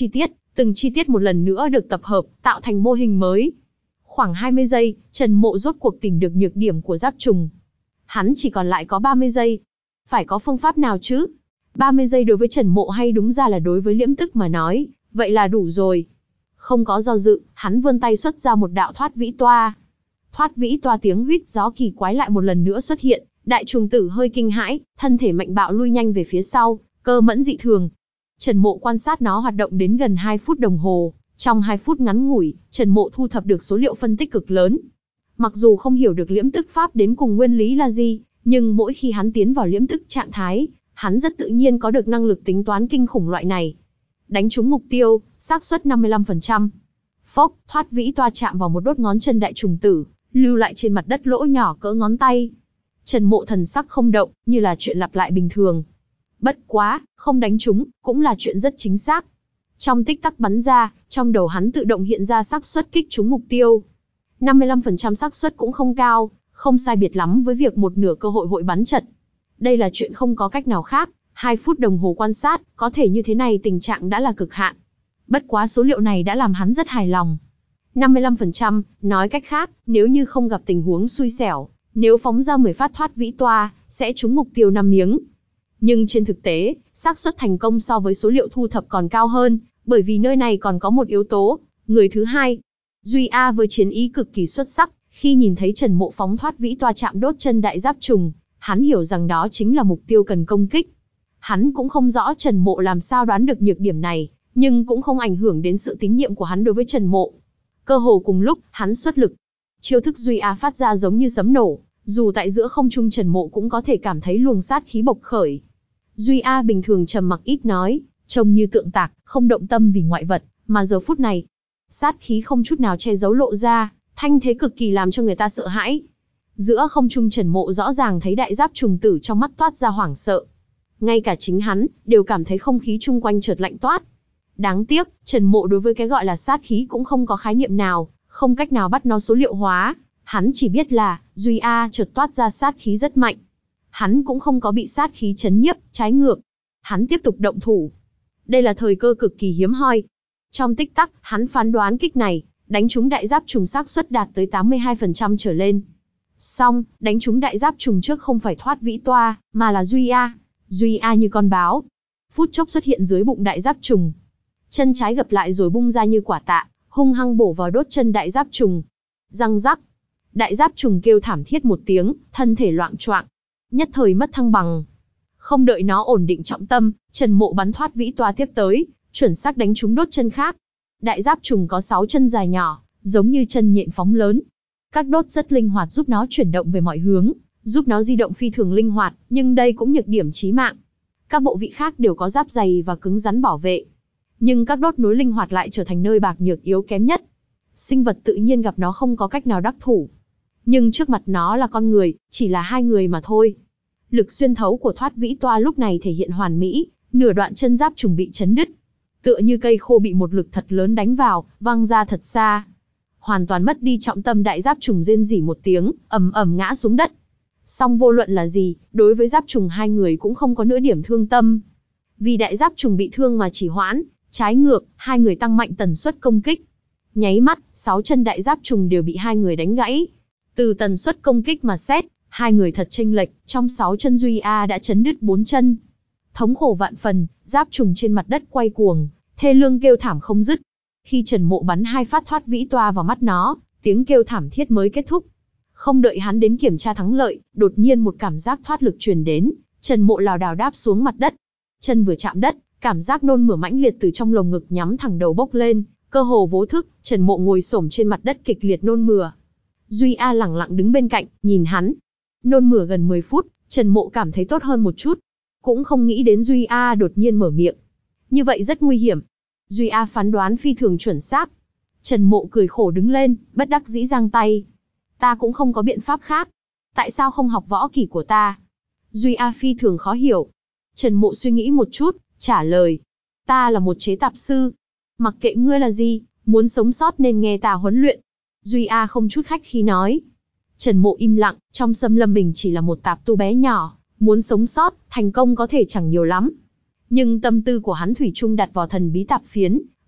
Từng chi tiết một lần nữa được tập hợp, tạo thành mô hình mới. Khoảng hai mươi giây, Trần Mộ rốt cuộc tìm được nhược điểm của giáp trùng. Hắn chỉ còn lại có ba mươi giây. Phải có phương pháp nào chứ? ba mươi giây đối với Trần Mộ hay đúng ra là đối với Liễm Tức mà nói, vậy là đủ rồi. Không có do dự, hắn vươn tay xuất ra một đạo thoát vĩ toa. Thoát vĩ toa tiếng huýt gió kỳ quái lại một lần nữa xuất hiện, đại trùng tử hơi kinh hãi, thân thể mạnh bạo lui nhanh về phía sau, cơ mẫn dị thường. Trần Mộ quan sát nó hoạt động đến gần hai phút đồng hồ, trong hai phút ngắn ngủi, Trần Mộ thu thập được số liệu phân tích cực lớn. Mặc dù không hiểu được Liễm Tức pháp đến cùng nguyên lý là gì, nhưng mỗi khi hắn tiến vào Liễm Tức trạng thái, hắn rất tự nhiên có được năng lực tính toán kinh khủng loại này. Đánh trúng mục tiêu, xác suất năm mươi lăm phần trăm. Phốc, thoát vĩ toa chạm vào một đốt ngón chân đại trùng tử, lưu lại trên mặt đất lỗ nhỏ cỡ ngón tay. Trần Mộ thần sắc không động, như là chuyện lặp lại bình thường. Bất quá, không đánh trúng, cũng là chuyện rất chính xác. Trong tích tắc bắn ra, trong đầu hắn tự động hiện ra xác suất kích trúng mục tiêu. năm mươi lăm phần trăm xác suất cũng không cao, không sai biệt lắm với việc một nửa cơ hội hội bắn chật. Đây là chuyện không có cách nào khác, hai phút đồng hồ quan sát, có thể như thế này tình trạng đã là cực hạn. Bất quá số liệu này đã làm hắn rất hài lòng. năm mươi lăm phần trăm, nói cách khác, nếu như không gặp tình huống xui xẻo, nếu phóng ra mười phát thoát vĩ toa, sẽ trúng mục tiêu năm miếng. Nhưng trên thực tế, xác suất thành công so với số liệu thu thập còn cao hơn, bởi vì nơi này còn có một yếu tố, người thứ hai. Duy A với chiến ý cực kỳ xuất sắc, khi nhìn thấy Trần Mộ phóng thoát vĩ toa chạm đốt chân đại giáp trùng, hắn hiểu rằng đó chính là mục tiêu cần công kích. Hắn cũng không rõ Trần Mộ làm sao đoán được nhược điểm này, nhưng cũng không ảnh hưởng đến sự tín nhiệm của hắn đối với Trần Mộ. Cơ hồ cùng lúc, hắn xuất lực. Chiêu thức Duy A phát ra giống như sấm nổ, dù tại giữa không trung Trần Mộ cũng có thể cảm thấy luồng sát khí bộc khởi. Duy A bình thường trầm mặc ít nói, trông như tượng tạc, không động tâm vì ngoại vật, mà giờ phút này, sát khí không chút nào che giấu lộ ra, thanh thế cực kỳ làm cho người ta sợ hãi. Giữa không trung Trần Mộ rõ ràng thấy đại giáp trùng tử trong mắt toát ra hoảng sợ. Ngay cả chính hắn, đều cảm thấy không khí chung quanh chợt lạnh toát. Đáng tiếc, Trần Mộ đối với cái gọi là sát khí cũng không có khái niệm nào, không cách nào bắt nó số liệu hóa. Hắn chỉ biết là, Duy A chợt toát ra sát khí rất mạnh. Hắn cũng không có bị sát khí chấn nhiếp, trái ngược. Hắn tiếp tục động thủ. Đây là thời cơ cực kỳ hiếm hoi. Trong tích tắc, hắn phán đoán kích này, đánh trúng đại giáp trùng xác suất đạt tới tám mươi hai phần trăm trở lên. Xong, đánh trúng đại giáp trùng trước không phải thoát vĩ toa, mà là Duy A. Duy A như con báo. Phút chốc xuất hiện dưới bụng đại giáp trùng. Chân trái gập lại rồi bung ra như quả tạ, hung hăng bổ vào đốt chân đại giáp trùng. Răng rắc. Đại giáp trùng kêu thảm thiết một tiếng, thân thể loạng choạng, nhất thời mất thăng bằng. Không đợi nó ổn định trọng tâm, Trần Mộ bắn thoát vĩ toa tiếp tới, chuẩn xác đánh trúng đốt chân khác. Đại giáp trùng có sáu chân dài nhỏ, giống như chân nhện phóng lớn. Các đốt rất linh hoạt giúp nó chuyển động về mọi hướng, giúp nó di động phi thường linh hoạt, nhưng đây cũng nhược điểm chí mạng. Các bộ vị khác đều có giáp dày và cứng rắn bảo vệ, nhưng các đốt nối linh hoạt lại trở thành nơi bạc nhược yếu kém nhất. Sinh vật tự nhiên gặp nó không có cách nào đắc thủ. Nhưng trước mặt nó là con người, chỉ là hai người mà thôi. Lực xuyên thấu của thoát vĩ toa lúc này thể hiện hoàn mỹ, nửa đoạn chân giáp trùng bị chấn đứt. Tựa như cây khô bị một lực thật lớn đánh vào, văng ra thật xa. Hoàn toàn mất đi trọng tâm đại giáp trùng rên rỉ một tiếng, ầm ầm ngã xuống đất. Song vô luận là gì, đối với giáp trùng hai người cũng không có nửa điểm thương tâm. Vì đại giáp trùng bị thương mà chỉ hoãn, trái ngược, hai người tăng mạnh tần suất công kích. Nháy mắt, sáu chân đại giáp trùng đều bị hai người đánh gãy. Từ tần suất công kích mà xét, hai người thật chênh lệch, trong sáu chân Duy A đã chấn đứt bốn chân. Thống khổ vạn phần, giáp trùng trên mặt đất quay cuồng, thê lương kêu thảm không dứt. Khi Trần Mộ bắn hai phát thoát vĩ toa vào mắt nó, tiếng kêu thảm thiết mới kết thúc. Không đợi hắn đến kiểm tra thắng lợi, đột nhiên một cảm giác thoát lực truyền đến, Trần Mộ lảo đảo đáp xuống mặt đất. Chân vừa chạm đất, cảm giác nôn mửa mãnh liệt từ trong lồng ngực nhắm thẳng đầu bốc lên, cơ hồ vô thức, Trần Mộ ngồi xổm trên mặt đất kịch liệt nôn mửa. Duy A lẳng lặng đứng bên cạnh, nhìn hắn. Nôn mửa gần mười phút, Trần Mộ cảm thấy tốt hơn một chút. Cũng không nghĩ đến Duy A đột nhiên mở miệng. Như vậy rất nguy hiểm. Duy A phán đoán phi thường chuẩn xác. Trần Mộ cười khổ đứng lên, bất đắc dĩ giang tay. Ta cũng không có biện pháp khác. Tại sao không học võ kỹ của ta? Duy A phi thường khó hiểu. Trần Mộ suy nghĩ một chút, trả lời. Ta là một chế tạp sư. Mặc kệ ngươi là gì, muốn sống sót nên nghe ta huấn luyện. Duy A không chút khách khí nói. Trần Mộ im lặng, trong Xâm Lâm mình chỉ là một tạp tu bé nhỏ, muốn sống sót, thành công có thể chẳng nhiều lắm. Nhưng tâm tư của hắn thủy chung đặt vào thần bí tạp phiến,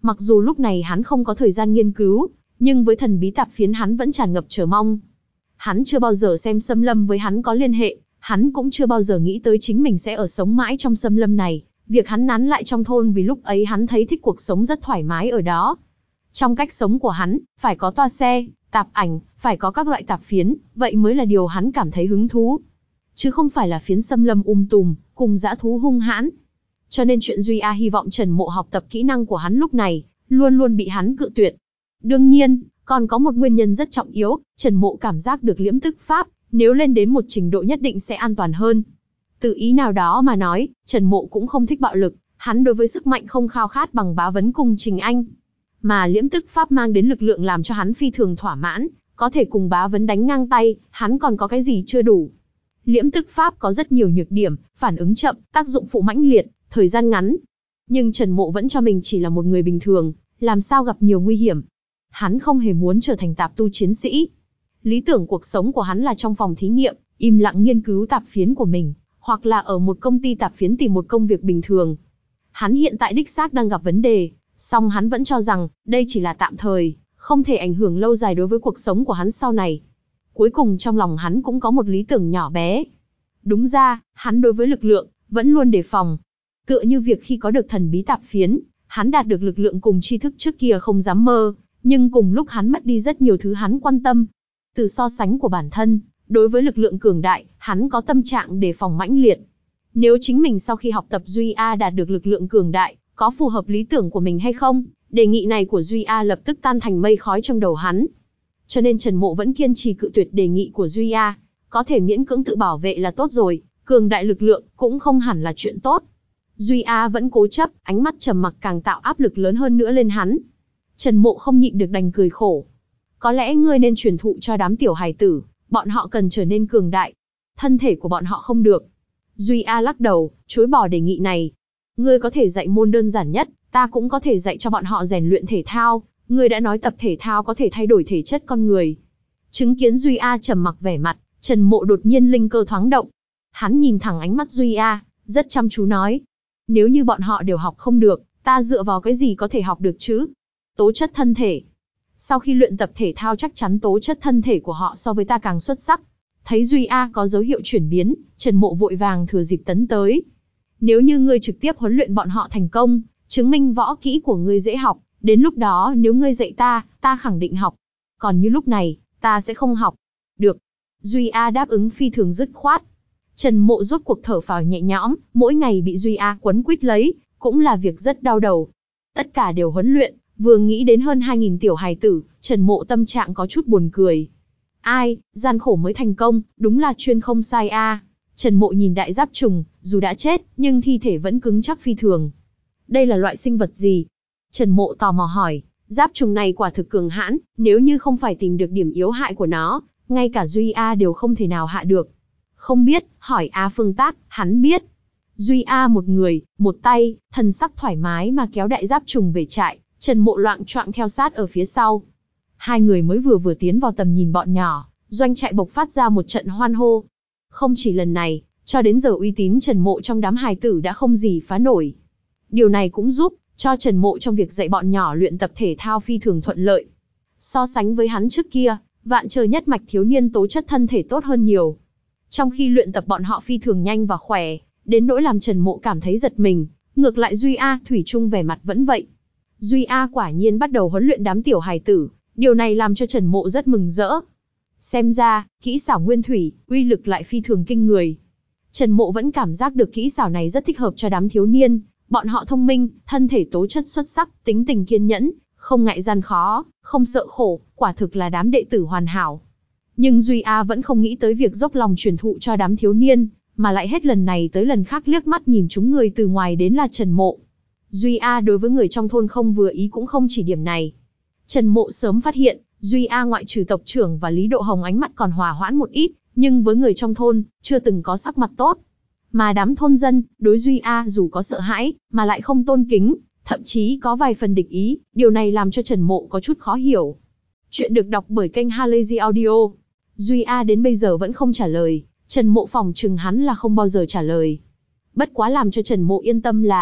Mặc dù lúc này hắn không có thời gian nghiên cứu, nhưng với thần bí tạp phiến hắn vẫn tràn ngập chờ mong. Hắn chưa bao giờ xem xâm lâm với hắn có liên hệ, hắn cũng chưa bao giờ nghĩ tới chính mình sẽ ở sống mãi trong xâm lâm này. Việc hắn nán lại trong thôn vì lúc ấy hắn thấy thích cuộc sống rất thoải mái ở đó. Trong cách sống của hắn, phải có toa xe, tạp ảnh, phải có các loại tạp phiến, vậy mới là điều hắn cảm thấy hứng thú. Chứ không phải là phiến xâm lâm um tùm, cùng dã thú hung hãn. Cho nên chuyện Duy A hy vọng Trần Mộ học tập kỹ năng của hắn lúc này, luôn luôn bị hắn cự tuyệt. Đương nhiên, còn có một nguyên nhân rất trọng yếu, Trần Mộ cảm giác được liễm tức pháp, nếu lên đến một trình độ nhất định sẽ an toàn hơn. Từ ý nào đó mà nói, Trần Mộ cũng không thích bạo lực, hắn đối với sức mạnh không khao khát bằng bá vấn cùng Trình Anh. Mà liễm tức pháp mang đến lực lượng làm cho hắn phi thường thỏa mãn, có thể cùng bá vấn đánh ngang tay, hắn còn có cái gì chưa đủ. Liễm tức pháp có rất nhiều nhược điểm, phản ứng chậm, tác dụng phụ mãnh liệt, thời gian ngắn. Nhưng Trần Mộ vẫn cho mình chỉ là một người bình thường, làm sao gặp nhiều nguy hiểm. Hắn không hề muốn trở thành tạp tu chiến sĩ. Lý tưởng cuộc sống của hắn là trong phòng thí nghiệm, im lặng nghiên cứu tạp phiến của mình, hoặc là ở một công ty tạp phiến tìm một công việc bình thường. Hắn hiện tại đích xác đang gặp vấn đề, song hắn vẫn cho rằng đây chỉ là tạm thời, không thể ảnh hưởng lâu dài đối với cuộc sống của hắn sau này. Cuối cùng trong lòng hắn cũng có một lý tưởng nhỏ bé. Đúng ra, hắn đối với lực lượng, vẫn luôn đề phòng. Tựa như việc khi có được thần bí tạp phiến, hắn đạt được lực lượng cùng tri thức trước kia không dám mơ, nhưng cùng lúc hắn mất đi rất nhiều thứ hắn quan tâm. Từ so sánh của bản thân, đối với lực lượng cường đại, hắn có tâm trạng đề phòng mãnh liệt. Nếu chính mình sau khi học tập Duy A đạt được lực lượng cường đại, có phù hợp lý tưởng của mình hay không? Đề nghị này của Duy A lập tức tan thành mây khói trong đầu hắn. Cho nên Trần Mộ vẫn kiên trì cự tuyệt đề nghị của Duy A, có thể miễn cưỡng tự bảo vệ là tốt rồi, cường đại lực lượng cũng không hẳn là chuyện tốt. Duy A vẫn cố chấp, ánh mắt trầm mặc càng tạo áp lực lớn hơn nữa lên hắn. Trần Mộ không nhịn được đành cười khổ. Có lẽ ngươi nên truyền thụ cho đám tiểu hài tử, bọn họ cần trở nên cường đại. Thân thể của bọn họ không được. Duy A lắc đầu, chối bỏ đề nghị này. Ngươi có thể dạy môn đơn giản nhất, ta cũng có thể dạy cho bọn họ rèn luyện thể thao. Ngươi đã nói tập thể thao có thể thay đổi thể chất con người. Chứng kiến Duy A trầm mặc vẻ mặt, Trần Mộ đột nhiên linh cơ thoáng động. Hắn nhìn thẳng ánh mắt Duy A, rất chăm chú nói. Nếu như bọn họ đều học không được, ta dựa vào cái gì có thể học được chứ? Tố chất thân thể. Sau khi luyện tập thể thao chắc chắn tố chất thân thể của họ so với ta càng xuất sắc. Thấy Duy A có dấu hiệu chuyển biến, Trần Mộ vội vàng thừa dịp tấn tới. Nếu như ngươi trực tiếp huấn luyện bọn họ thành công, chứng minh võ kỹ của ngươi dễ học, đến lúc đó nếu ngươi dạy ta, ta khẳng định học. Còn như lúc này, ta sẽ không học. Được. Duy A đáp ứng phi thường dứt khoát. Trần Mộ rốt cuộc thở phào nhẹ nhõm, mỗi ngày bị Duy A quấn quýt lấy, cũng là việc rất đau đầu. Tất cả đều huấn luyện, vừa nghĩ đến hơn hai nghìn tiểu hài tử, Trần Mộ tâm trạng có chút buồn cười. Ai, gian khổ mới thành công, đúng là chuyên không sai a. Trần Mộ nhìn đại giáp trùng, dù đã chết, nhưng thi thể vẫn cứng chắc phi thường. Đây là loại sinh vật gì? Trần Mộ tò mò hỏi, giáp trùng này quả thực cường hãn, nếu như không phải tìm được điểm yếu hại của nó, ngay cả Duy A đều không thể nào hạ được. Không biết, hỏi A Phương Tác, hắn biết. Duy A một người, một tay, thần sắc thoải mái mà kéo đại giáp trùng về trại, Trần Mộ loạng choạng theo sát ở phía sau. Hai người mới vừa vừa tiến vào tầm nhìn bọn nhỏ, doanh trại bộc phát ra một trận hoan hô. Không chỉ lần này, cho đến giờ uy tín Trần Mộ trong đám hài tử đã không gì phá nổi. Điều này cũng giúp cho Trần Mộ trong việc dạy bọn nhỏ luyện tập thể thao phi thường thuận lợi. So sánh với hắn trước kia, Vạn Trời Nhất Mạch thiếu niên tố chất thân thể tốt hơn nhiều. Trong khi luyện tập bọn họ phi thường nhanh và khỏe, đến nỗi làm Trần Mộ cảm thấy giật mình, ngược lại Duy A thủy chung vẻ mặt vẫn vậy. Duy A quả nhiên bắt đầu huấn luyện đám tiểu hài tử, điều này làm cho Trần Mộ rất mừng rỡ. Xem ra, kỹ xảo nguyên thủy, uy lực lại phi thường kinh người. Trần Mộ vẫn cảm giác được kỹ xảo này rất thích hợp cho đám thiếu niên, bọn họ thông minh, thân thể tố chất xuất sắc, tính tình kiên nhẫn, không ngại gian khó, không sợ khổ, quả thực là đám đệ tử hoàn hảo. Nhưng Duy A vẫn không nghĩ tới việc dốc lòng truyền thụ cho đám thiếu niên, mà lại hết lần này tới lần khác liếc mắt nhìn chúng người từ ngoài đến là Trần Mộ. Duy A đối với người trong thôn không vừa ý cũng không chỉ điểm này. Trần Mộ sớm phát hiện, Duy A ngoại trừ tộc trưởng và Lý Độ Hồng ánh mắt còn hòa hoãn một ít, nhưng với người trong thôn, chưa từng có sắc mặt tốt. Mà đám thôn dân, đối Duy A dù có sợ hãi, mà lại không tôn kính, thậm chí có vài phần địch ý, điều này làm cho Trần Mộ có chút khó hiểu. Chuyện được đọc bởi kênh Halazy Audio. Duy A đến bây giờ vẫn không trả lời, Trần Mộ phỏng chừng hắn là không bao giờ trả lời. Bất quá làm cho Trần Mộ yên tâm là,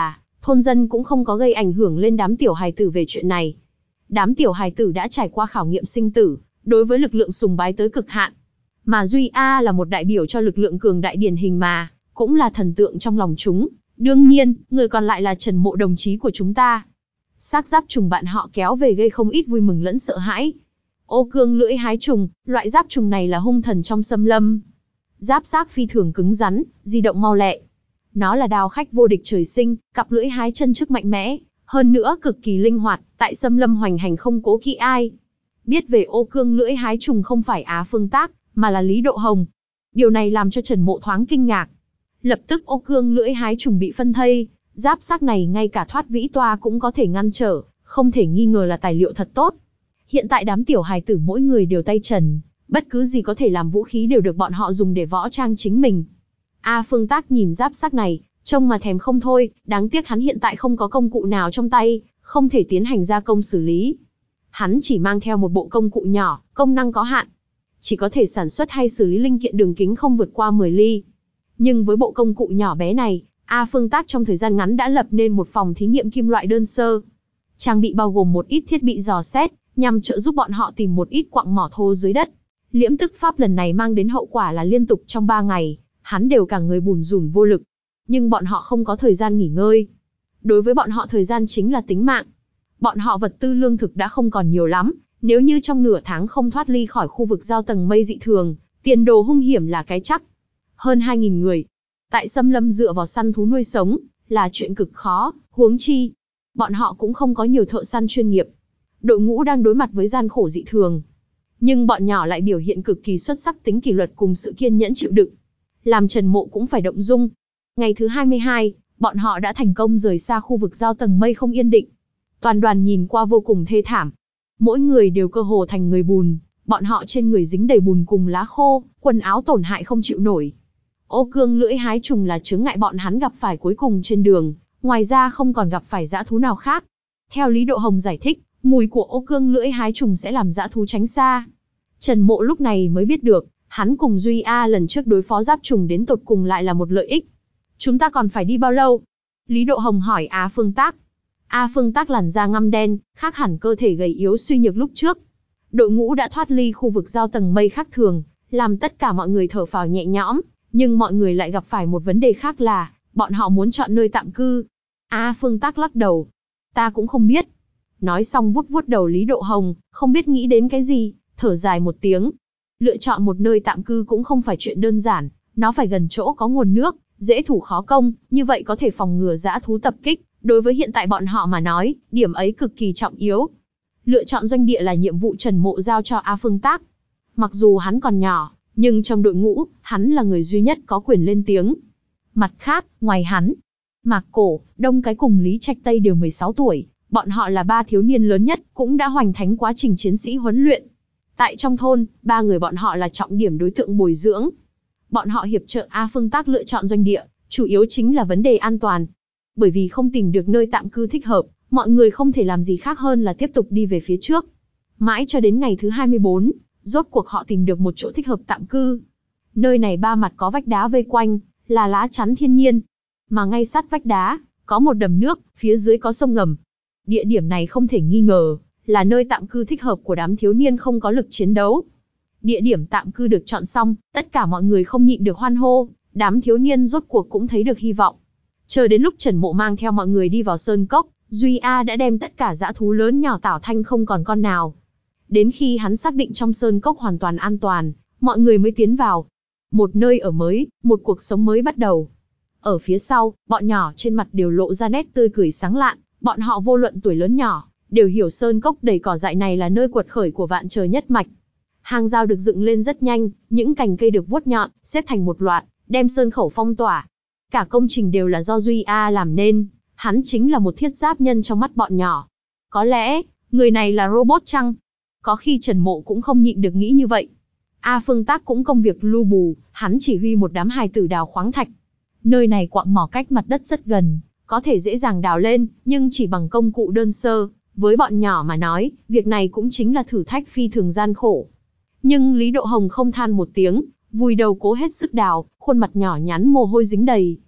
thôn dân cũng không có gây ảnh hưởng lên đám tiểu hài tử về chuyện này. Đám tiểu hài tử đã trải qua khảo nghiệm sinh tử, đối với lực lượng sùng bái tới cực hạn. Mà Duy A là một đại biểu cho lực lượng cường đại điển hình mà, cũng là thần tượng trong lòng chúng. Đương nhiên, người còn lại là Trần Mộ đồng chí của chúng ta. Xác giáp trùng bạn họ kéo về gây không ít vui mừng lẫn sợ hãi. Ô cương lưỡi hái trùng, loại giáp trùng này là hung thần trong xâm lâm. Giáp xác phi thường cứng rắn, di động mau lẹ. Nó là đao khách vô địch trời sinh, cặp lưỡi hái chân trước mạnh mẽ, hơn nữa cực kỳ linh hoạt, tại xâm lâm hoành hành không cố kỵ ai. Biết về ô cương lưỡi hái trùng không phải Á Phương Tác, mà là Lý Độ Hồng. Điều này làm cho Trần Mộ thoáng kinh ngạc. Lập tức ô cương lưỡi hái trùng bị phân thây, giáp xác này ngay cả thoát vĩ toa cũng có thể ngăn trở, không thể nghi ngờ là tài liệu thật tốt. Hiện tại đám tiểu hài tử mỗi người đều tay trần, bất cứ gì có thể làm vũ khí đều được bọn họ dùng để võ trang chính mình. A Phương Tác nhìn giáp xác này, trông mà thèm không thôi, đáng tiếc hắn hiện tại không có công cụ nào trong tay, không thể tiến hành gia công xử lý. Hắn chỉ mang theo một bộ công cụ nhỏ, công năng có hạn. Chỉ có thể sản xuất hay xử lý linh kiện đường kính không vượt qua mười ly. Nhưng với bộ công cụ nhỏ bé này, A Phương Tác trong thời gian ngắn đã lập nên một phòng thí nghiệm kim loại đơn sơ. Trang bị bao gồm một ít thiết bị dò xét, nhằm trợ giúp bọn họ tìm một ít quặng mỏ thô dưới đất. Liễm tức pháp lần này mang đến hậu quả là liên tục trong ba ngày, hắn đều cả người bùn rùn vô lực. Nhưng bọn họ không có thời gian nghỉ ngơi. Đối với bọn họ thời gian chính là tính mạng. Bọn họ vật tư lương thực đã không còn nhiều lắm, nếu như trong nửa tháng không thoát ly khỏi khu vực giao tầng mây dị thường, tiền đồ hung hiểm là cái chắc. Hơn hai nghìn người, tại xâm lâm dựa vào săn thú nuôi sống, là chuyện cực khó, huống chi. Bọn họ cũng không có nhiều thợ săn chuyên nghiệp. Đội ngũ đang đối mặt với gian khổ dị thường. Nhưng bọn nhỏ lại biểu hiện cực kỳ xuất sắc tính kỷ luật cùng sự kiên nhẫn chịu đựng. Làm Trần Mộ cũng phải động dung. Ngày thứ hai mươi hai, bọn họ đã thành công rời xa khu vực giao tầng mây không yên định. Toàn đoàn nhìn qua vô cùng thê thảm. Mỗi người đều cơ hồ thành người bùn, bọn họ trên người dính đầy bùn cùng lá khô, quần áo tổn hại không chịu nổi. Ô cương lưỡi hái trùng là chướng ngại bọn hắn gặp phải cuối cùng trên đường, ngoài ra không còn gặp phải dã thú nào khác. Theo Lý Độ Hồng giải thích, mùi của ô cương lưỡi hái trùng sẽ làm dã thú tránh xa. Trần Mộ lúc này mới biết được, hắn cùng Duy A lần trước đối phó giáp trùng đến tột cùng lại là một lợi ích. Chúng ta còn phải đi bao lâu? Lý Độ Hồng hỏi A Phương Tác. A Phương Tác làn da ngăm đen, khác hẳn cơ thể gầy yếu suy nhược lúc trước. Đội ngũ đã thoát ly khu vực giao tầng mây khác thường, làm tất cả mọi người thở phào nhẹ nhõm, nhưng mọi người lại gặp phải một vấn đề khác là, bọn họ muốn chọn nơi tạm cư. A Phương Tác lắc đầu. Ta cũng không biết. Nói xong vuốt vuốt đầu Lý Độ Hồng, không biết nghĩ đến cái gì, thở dài một tiếng. Lựa chọn một nơi tạm cư cũng không phải chuyện đơn giản, nó phải gần chỗ có nguồn nước, dễ thủ khó công, như vậy có thể phòng ngừa dã thú tập kích. Đối với hiện tại bọn họ mà nói, điểm ấy cực kỳ trọng yếu. Lựa chọn doanh địa là nhiệm vụ Trần Mộ giao cho A Phương Tác. Mặc dù hắn còn nhỏ, nhưng trong đội ngũ, hắn là người duy nhất có quyền lên tiếng. Mặt khác, ngoài hắn, Mạc Cổ, Đông Cái cùng Lý Trạch Tây đều mười sáu tuổi, bọn họ là ba thiếu niên lớn nhất, cũng đã hoành thánh quá trình chiến sĩ huấn luyện. Tại trong thôn, ba người bọn họ là trọng điểm đối tượng bồi dưỡng. Bọn họ hiệp trợ A Phương Tác lựa chọn doanh địa, chủ yếu chính là vấn đề an toàn. Bởi vì không tìm được nơi tạm cư thích hợp, mọi người không thể làm gì khác hơn là tiếp tục đi về phía trước. Mãi cho đến ngày thứ hai mươi bốn, rốt cuộc họ tìm được một chỗ thích hợp tạm cư. Nơi này ba mặt có vách đá vây quanh, là lá chắn thiên nhiên. Mà ngay sát vách đá, có một đầm nước, phía dưới có sông ngầm. Địa điểm này không thể nghi ngờ, là nơi tạm cư thích hợp của đám thiếu niên không có lực chiến đấu. Địa điểm tạm cư được chọn xong, tất cả mọi người không nhịn được hoan hô, đám thiếu niên rốt cuộc cũng thấy được hy vọng. Chờ đến lúc Trần Mộ mang theo mọi người đi vào sơn cốc, Duy A đã đem tất cả dã thú lớn nhỏ tảo thanh không còn con nào. Đến khi hắn xác định trong sơn cốc hoàn toàn an toàn, mọi người mới tiến vào. Một nơi ở mới, một cuộc sống mới bắt đầu. Ở phía sau, bọn nhỏ trên mặt đều lộ ra nét tươi cười sáng lạn, bọn họ vô luận tuổi lớn nhỏ, đều hiểu sơn cốc đầy cỏ dại này là nơi quật khởi của vạn trời nhất mạch. Hàng rào được dựng lên rất nhanh, những cành cây được vuốt nhọn, xếp thành một loạt, đem sơn khẩu phong tỏa. Cả công trình đều là do Duy A làm nên, hắn chính là một thiết giáp nhân trong mắt bọn nhỏ. Có lẽ, người này là robot chăng? Có khi Trần Mộ cũng không nhịn được nghĩ như vậy. A Phương Tác cũng công việc lu bù, hắn chỉ huy một đám hài tử đào khoáng thạch. Nơi này quặng mỏ cách mặt đất rất gần, có thể dễ dàng đào lên, nhưng chỉ bằng công cụ đơn sơ. Với bọn nhỏ mà nói, việc này cũng chính là thử thách phi thường gian khổ. Nhưng Lý Độ Hồng không than một tiếng, vùi đầu cố hết sức đào, khuôn mặt nhỏ nhắn mồ hôi dính đầy.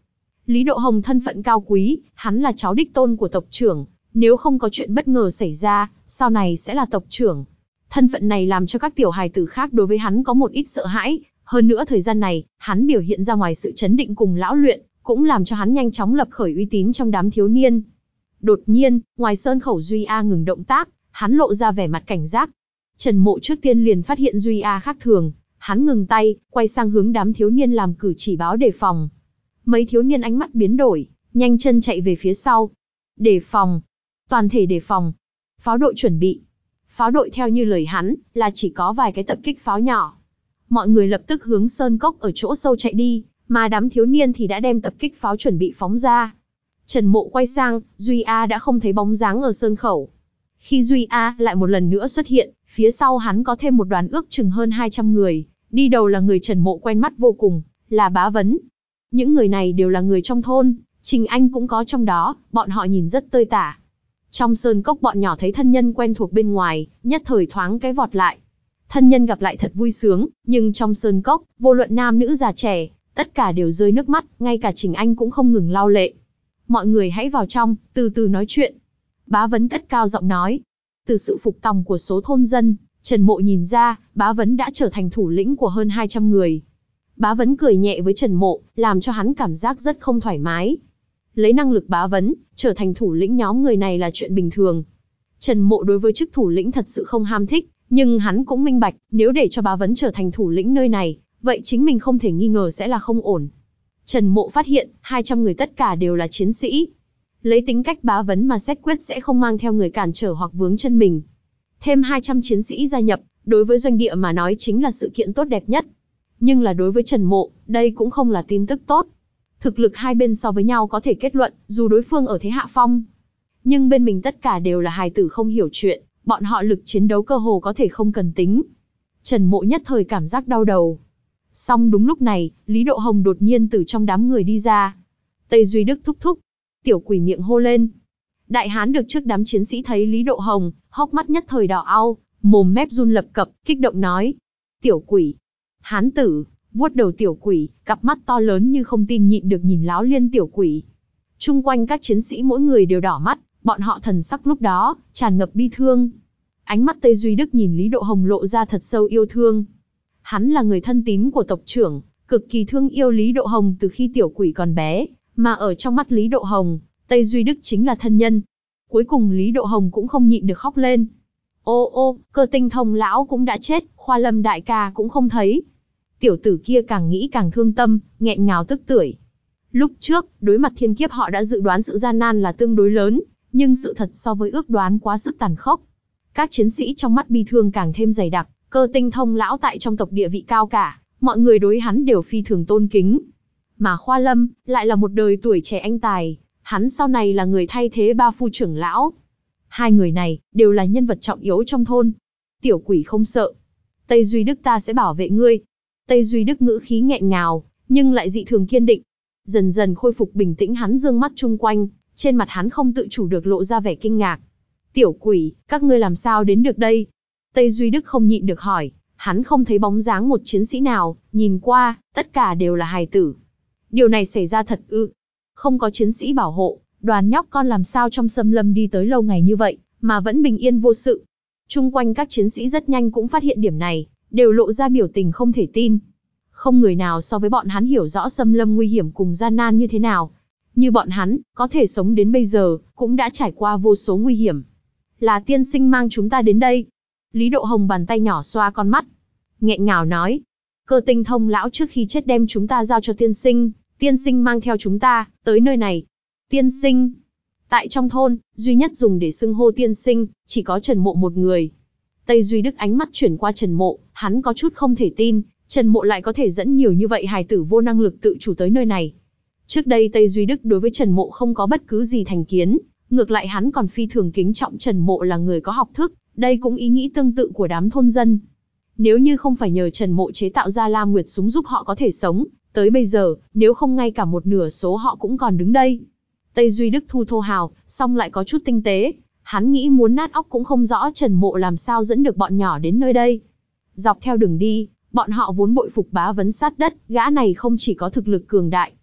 Lý Độ Hồng thân phận cao quý, hắn là cháu đích tôn của tộc trưởng, nếu không có chuyện bất ngờ xảy ra, sau này sẽ là tộc trưởng. Thân phận này làm cho các tiểu hài tử khác đối với hắn có một ít sợ hãi, hơn nữa thời gian này, hắn biểu hiện ra ngoài sự chấn định cùng lão luyện, cũng làm cho hắn nhanh chóng lập khởi uy tín trong đám thiếu niên. Đột nhiên, ngoài sơn khẩu Duy A ngừng động tác, hắn lộ ra vẻ mặt cảnh giác. Trần Mộ trước tiên liền phát hiện Duy A khác thường, hắn ngừng tay, quay sang hướng đám thiếu niên làm cử chỉ báo đề phòng. Mấy thiếu niên ánh mắt biến đổi, nhanh chân chạy về phía sau. Đề phòng, toàn thể đề phòng, pháo đội chuẩn bị. Pháo đội theo như lời hắn, là chỉ có vài cái tập kích pháo nhỏ. Mọi người lập tức hướng sơn cốc ở chỗ sâu chạy đi, mà đám thiếu niên thì đã đem tập kích pháo chuẩn bị phóng ra. Trần Mộ quay sang, Duy A đã không thấy bóng dáng ở sơn khẩu. Khi Duy A lại một lần nữa xuất hiện, phía sau hắn có thêm một đoàn ước chừng hơn hai trăm người, đi đầu là người Trần Mộ quen mắt vô cùng, là Bá Vấn. Những người này đều là người trong thôn, Trình Anh cũng có trong đó, bọn họ nhìn rất tơi tả. Trong sơn cốc bọn nhỏ thấy thân nhân quen thuộc bên ngoài, nhất thời thoáng cái vọt lại. Thân nhân gặp lại thật vui sướng, nhưng trong sơn cốc, vô luận nam nữ già trẻ, tất cả đều rơi nước mắt, ngay cả Trình Anh cũng không ngừng lau lệ. Mọi người hãy vào trong, từ từ nói chuyện. Bá Vấn cất cao giọng nói. Từ sự phục tòng của số thôn dân, Trần Mộ nhìn ra, Bá Vấn đã trở thành thủ lĩnh của hơn hai trăm người. Bá Vấn cười nhẹ với Trần Mộ, làm cho hắn cảm giác rất không thoải mái. Lấy năng lực Bá Vấn, trở thành thủ lĩnh nhóm người này là chuyện bình thường. Trần Mộ đối với chức thủ lĩnh thật sự không ham thích, nhưng hắn cũng minh bạch, nếu để cho Bá Vấn trở thành thủ lĩnh nơi này, vậy chính mình không thể nghi ngờ sẽ là không ổn. Trần Mộ phát hiện, hai trăm người tất cả đều là chiến sĩ. Lấy tính cách Bá Vấn mà xét quyết sẽ không mang theo người cản trở hoặc vướng chân mình. Thêm hai trăm chiến sĩ gia nhập, đối với doanh địa mà nói chính là sự kiện tốt đẹp nhất. Nhưng là đối với Trần Mộ, đây cũng không là tin tức tốt. Thực lực hai bên so với nhau có thể kết luận, dù đối phương ở thế hạ phong. Nhưng bên mình tất cả đều là hài tử không hiểu chuyện, bọn họ lực chiến đấu cơ hồ có thể không cần tính. Trần Mộ nhất thời cảm giác đau đầu. Song đúng lúc này, Lý Độ Hồng đột nhiên từ trong đám người đi ra. Tây Duy Đức thúc thúc. Tiểu quỷ miệng hô lên. Đại hán được trước đám chiến sĩ thấy Lý Độ Hồng, hốc mắt nhất thời đỏ au, mồm mép run lập cập, kích động nói. Tiểu quỷ. Hán tử, vuốt đầu tiểu quỷ, cặp mắt to lớn như không tin nhịn được nhìn láo liên tiểu quỷ. Chung quanh các chiến sĩ mỗi người đều đỏ mắt, bọn họ thần sắc lúc đó, tràn ngập bi thương. Ánh mắt Tây Duy Đức nhìn Lý Độ Hồng lộ ra thật sâu yêu thương. Hắn là người thân tín của tộc trưởng, cực kỳ thương yêu Lý Độ Hồng từ khi tiểu quỷ còn bé, mà ở trong mắt Lý Độ Hồng, Tây Duy Đức chính là thân nhân. Cuối cùng Lý Độ Hồng cũng không nhịn được khóc lên. Ô ô, Cơ Tinh Thông lão cũng đã chết, Khoa Lâm đại ca cũng không thấy. Tiểu tử kia càng nghĩ càng thương tâm, nghẹn ngào tức tưởi. Lúc trước, đối mặt thiên kiếp họ đã dự đoán sự gian nan là tương đối lớn, nhưng sự thật so với ước đoán quá sức tàn khốc. Các chiến sĩ trong mắt bi thương càng thêm dày đặc, Cơ Tinh Thông lão tại trong tộc địa vị cao cả, mọi người đối hắn đều phi thường tôn kính. Mà Khoa Lâm, lại là một đời tuổi trẻ anh tài, hắn sau này là người thay thế ba phu trưởng lão. Hai người này, đều là nhân vật trọng yếu trong thôn. Tiểu quỷ không sợ. Tây Duy Đức ta sẽ bảo vệ ngươi. Tây Duy Đức ngữ khí nghẹn ngào, nhưng lại dị thường kiên định. Dần dần khôi phục bình tĩnh hắn dương mắt chung quanh, trên mặt hắn không tự chủ được lộ ra vẻ kinh ngạc. Tiểu quỷ, các ngươi làm sao đến được đây? Tây Duy Đức không nhịn được hỏi, hắn không thấy bóng dáng một chiến sĩ nào, nhìn qua, tất cả đều là hài tử. Điều này xảy ra thật ư? Không có chiến sĩ bảo hộ, đoàn nhóc con làm sao trong xâm lâm đi tới lâu ngày như vậy, mà vẫn bình yên vô sự. Chung quanh các chiến sĩ rất nhanh cũng phát hiện điểm này, đều lộ ra biểu tình không thể tin. Không người nào so với bọn hắn hiểu rõ xâm lâm nguy hiểm cùng gian nan như thế nào. Như bọn hắn, có thể sống đến bây giờ, cũng đã trải qua vô số nguy hiểm. Là tiên sinh mang chúng ta đến đây. Lý Độ Hồng bàn tay nhỏ xoa con mắt, nghẹn ngào nói. Cơ Tinh Thông lão trước khi chết đem chúng ta giao cho tiên sinh, tiên sinh mang theo chúng ta, tới nơi này. Tiên sinh. Tại trong thôn, duy nhất dùng để xưng hô tiên sinh, chỉ có Trần Mộ một người. Tây Duy Đức ánh mắt chuyển qua Trần Mộ, hắn có chút không thể tin, Trần Mộ lại có thể dẫn nhiều như vậy hài tử vô năng lực tự chủ tới nơi này. Trước đây Tây Duy Đức đối với Trần Mộ không có bất cứ gì thành kiến, ngược lại hắn còn phi thường kính trọng Trần Mộ là người có học thức, đây cũng ý nghĩ tương tự của đám thôn dân. Nếu như không phải nhờ Trần Mộ chế tạo ra Lam Nguyệt súng giúp họ có thể sống, tới bây giờ, nếu không ngay cả một nửa số họ cũng còn đứng đây. Tây Duy Đức thu thô hào, song lại có chút tinh tế, hắn nghĩ muốn nát óc cũng không rõ Trần Mộ làm sao dẫn được bọn nhỏ đến nơi đây. Dọc theo đường đi, bọn họ vốn bội phục Bá Vấn sát đất, gã này không chỉ có thực lực cường đại.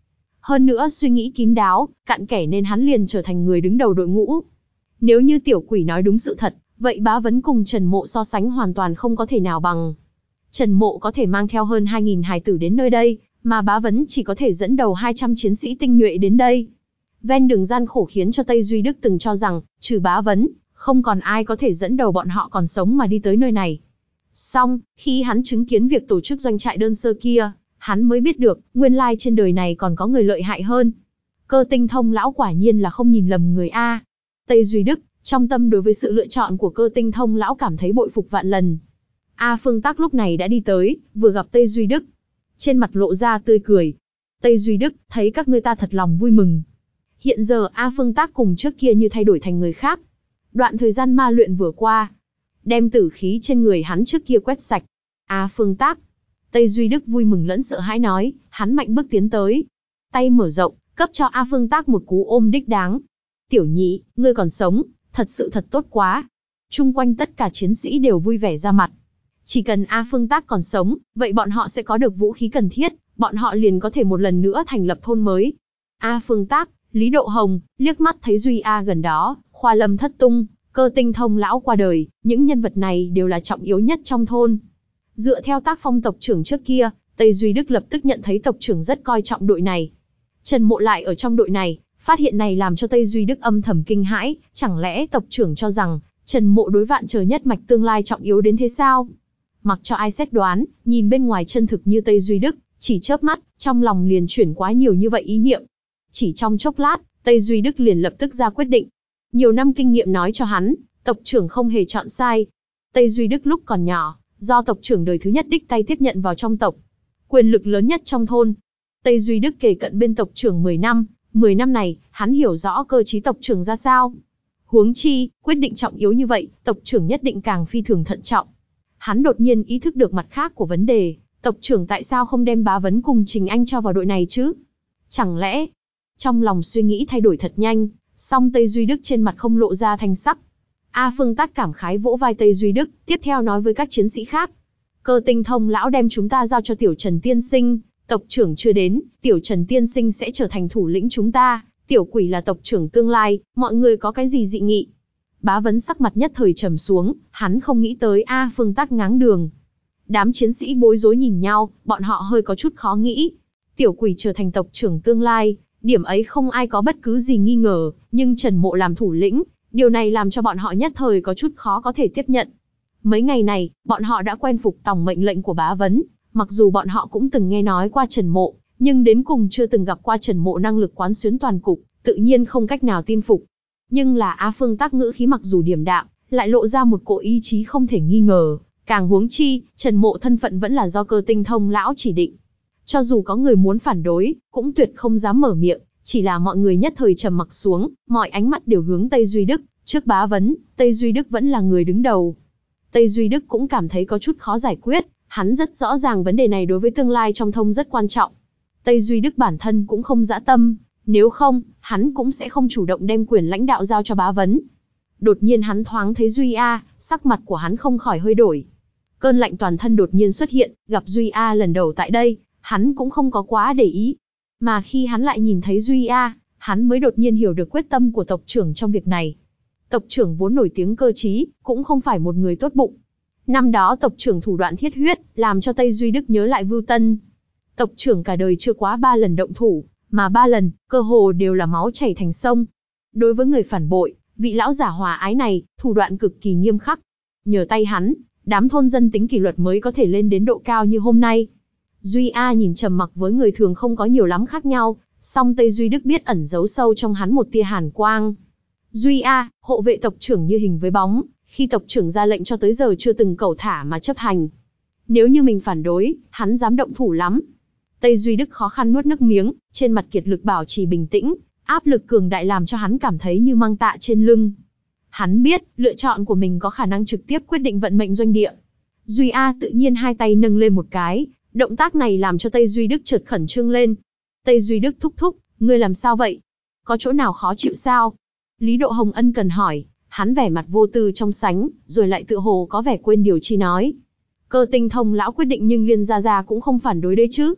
Hơn nữa suy nghĩ kín đáo, cặn kẽ nên hắn liền trở thành người đứng đầu đội ngũ. Nếu như tiểu quỷ nói đúng sự thật, vậy Bá Vấn cùng Trần Mộ so sánh hoàn toàn không có thể nào bằng. Trần Mộ có thể mang theo hơn hai nghìn hài tử đến nơi đây, mà Bá Vấn chỉ có thể dẫn đầu hai trăm chiến sĩ tinh nhuệ đến đây. Ven đường gian khổ khiến cho Tây Duy Đức từng cho rằng, trừ Bá Vấn, không còn ai có thể dẫn đầu bọn họ còn sống mà đi tới nơi này. Song, khi hắn chứng kiến việc tổ chức doanh trại đơn sơ kia, hắn mới biết được, nguyên lai trên đời này còn có người lợi hại hơn. Cơ Tinh Thông lão quả nhiên là không nhìn lầm người a. Tây Duy Đức, trong tâm đối với sự lựa chọn của Cơ Tinh Thông lão cảm thấy bội phục vạn lần. A Phương Tắc lúc này đã đi tới, vừa gặp Tây Duy Đức. Trên mặt lộ ra tươi cười. Tây Duy Đức, thấy các ngươi ta thật lòng vui mừng. Hiện giờ A Phương Tắc cùng trước kia như thay đổi thành người khác. Đoạn thời gian ma luyện vừa qua, đem tử khí trên người hắn trước kia quét sạch. A Phương Tắc. Tây Duy Đức vui mừng lẫn sợ hãi nói, hắn mạnh bước tiến tới. Tay mở rộng, cấp cho A Phương Tắc một cú ôm đích đáng. Tiểu nhị, ngươi còn sống, thật sự thật tốt quá. Chung quanh tất cả chiến sĩ đều vui vẻ ra mặt. Chỉ cần A Phương Tắc còn sống, vậy bọn họ sẽ có được vũ khí cần thiết, bọn họ liền có thể một lần nữa thành lập thôn mới. A Phương Tắc, Lý Độ Hồng, liếc mắt thấy Duy A gần đó, Khoa Lâm Thất Tung, Cơ Tinh Thông lão qua đời, những nhân vật này đều là trọng yếu nhất trong thôn. Dựa theo tác phong tộc trưởng trước kia, Tây Duy Đức lập tức nhận thấy tộc trưởng rất coi trọng đội này. Trần Mộ lại ở trong đội này, phát hiện này làm cho Tây Duy Đức âm thầm kinh hãi, chẳng lẽ tộc trưởng cho rằng, Trần Mộ đối vạn trời nhất mạch tương lai trọng yếu đến thế sao? Mặc cho ai xét đoán, nhìn bên ngoài chân thực như Tây Duy Đức, chỉ chớp mắt, trong lòng liền chuyển quá nhiều như vậy ý niệm. Chỉ trong chốc lát, Tây Duy Đức liền lập tức ra quyết định. Nhiều năm kinh nghiệm nói cho hắn, tộc trưởng không hề chọn sai. Tây Duy Đức lúc còn nhỏ, do tộc trưởng đời thứ nhất đích tay tiếp nhận vào trong tộc. Quyền lực lớn nhất trong thôn. Tây Duy Đức kề cận bên tộc trưởng mười năm, mười năm này, hắn hiểu rõ cơ trí tộc trưởng ra sao. Huống chi, quyết định trọng yếu như vậy, tộc trưởng nhất định càng phi thường thận trọng. Hắn đột nhiên ý thức được mặt khác của vấn đề, tộc trưởng tại sao không đem Bá Vấn cùng Trình Anh cho vào đội này chứ? Chẳng lẽ, trong lòng suy nghĩ thay đổi thật nhanh, song Tây Duy Đức trên mặt không lộ ra thanh sắc. A Phương Tắc cảm khái vỗ vai Tây Duy Đức, tiếp theo nói với các chiến sĩ khác. Cơ Tinh Thông lão đem chúng ta giao cho Tiểu Trần Tiên Sinh, tộc trưởng chưa đến, Tiểu Trần Tiên Sinh sẽ trở thành thủ lĩnh chúng ta, Tiểu Quỷ là tộc trưởng tương lai, mọi người có cái gì dị nghị? Bá Vấn sắc mặt nhất thời trầm xuống, hắn không nghĩ tới A Phương Tắc ngáng đường. Đám chiến sĩ bối rối nhìn nhau, bọn họ hơi có chút khó nghĩ. Tiểu Quỷ trở thành tộc trưởng tương lai, điểm ấy không ai có bất cứ gì nghi ngờ, nhưng Trần Mộ làm thủ lĩnh, điều này làm cho bọn họ nhất thời có chút khó có thể tiếp nhận. Mấy ngày này, bọn họ đã quen phục tòng mệnh lệnh của Bá Vấn, mặc dù bọn họ cũng từng nghe nói qua Trần Mộ, nhưng đến cùng chưa từng gặp qua Trần Mộ năng lực quán xuyến toàn cục, tự nhiên không cách nào tin phục. Nhưng là A Phương Tắc ngữ khí mặc dù điềm đạm, lại lộ ra một cỗ ý chí không thể nghi ngờ, càng huống chi, Trần Mộ thân phận vẫn là do Cơ Tinh Thông lão chỉ định. Cho dù có người muốn phản đối, cũng tuyệt không dám mở miệng, chỉ là mọi người nhất thời trầm mặc xuống, mọi ánh mắt đều hướng Tây Duy Đức, trước Bá Vấn, Tây Duy Đức vẫn là người đứng đầu. Tây Duy Đức cũng cảm thấy có chút khó giải quyết, hắn rất rõ ràng vấn đề này đối với tương lai trong thông rất quan trọng. Tây Duy Đức bản thân cũng không dã tâm, nếu không, hắn cũng sẽ không chủ động đem quyền lãnh đạo giao cho Bá Vấn. Đột nhiên hắn thoáng thấy Duy A, sắc mặt của hắn không khỏi hơi đổi. Cơn lạnh toàn thân đột nhiên xuất hiện, gặp Duy A lần đầu tại đây, hắn cũng không có quá để ý. Mà khi hắn lại nhìn thấy Duy A, hắn mới đột nhiên hiểu được quyết tâm của tộc trưởng trong việc này. Tộc trưởng vốn nổi tiếng cơ trí, cũng không phải một người tốt bụng. Năm đó tộc trưởng thủ đoạn thiết huyết, làm cho Tây Duy Đức nhớ lại Vưu Tân. Tộc trưởng cả đời chưa quá ba lần động thủ, mà ba lần, cơ hồ đều là máu chảy thành sông. Đối với người phản bội, vị lão giả hòa ái này, thủ đoạn cực kỳ nghiêm khắc. Nhờ tay hắn, đám thôn dân tính kỷ luật mới có thể lên đến độ cao như hôm nay. Duy A nhìn trầm mặc với người thường không có nhiều lắm khác nhau, song Tây Duy Đức biết ẩn giấu sâu trong hắn một tia hàn quang. Duy A, hộ vệ tộc trưởng như hình với bóng, khi tộc trưởng ra lệnh cho tới giờ chưa từng cẩu thả mà chấp hành. Nếu như mình phản đối, hắn dám động thủ lắm. Tây Duy Đức khó khăn nuốt nước miếng, trên mặt kiệt lực bảo trì bình tĩnh, áp lực cường đại làm cho hắn cảm thấy như mang tạ trên lưng. Hắn biết, lựa chọn của mình có khả năng trực tiếp quyết định vận mệnh doanh địa. Duy A tự nhiên hai tay nâng lên một cái, động tác này làm cho Tây Duy Đức chợt khẩn trương lên. Tây Duy Đức thúc thúc, ngươi làm sao vậy? Có chỗ nào khó chịu sao? Lý Độ Hồng ân cần hỏi, hắn vẻ mặt vô tư trong sánh, rồi lại tự hồ có vẻ quên điều chi nói. Cơ Tinh Thông lão quyết định nhưng Liên Gia Gia cũng không phản đối đấy chứ?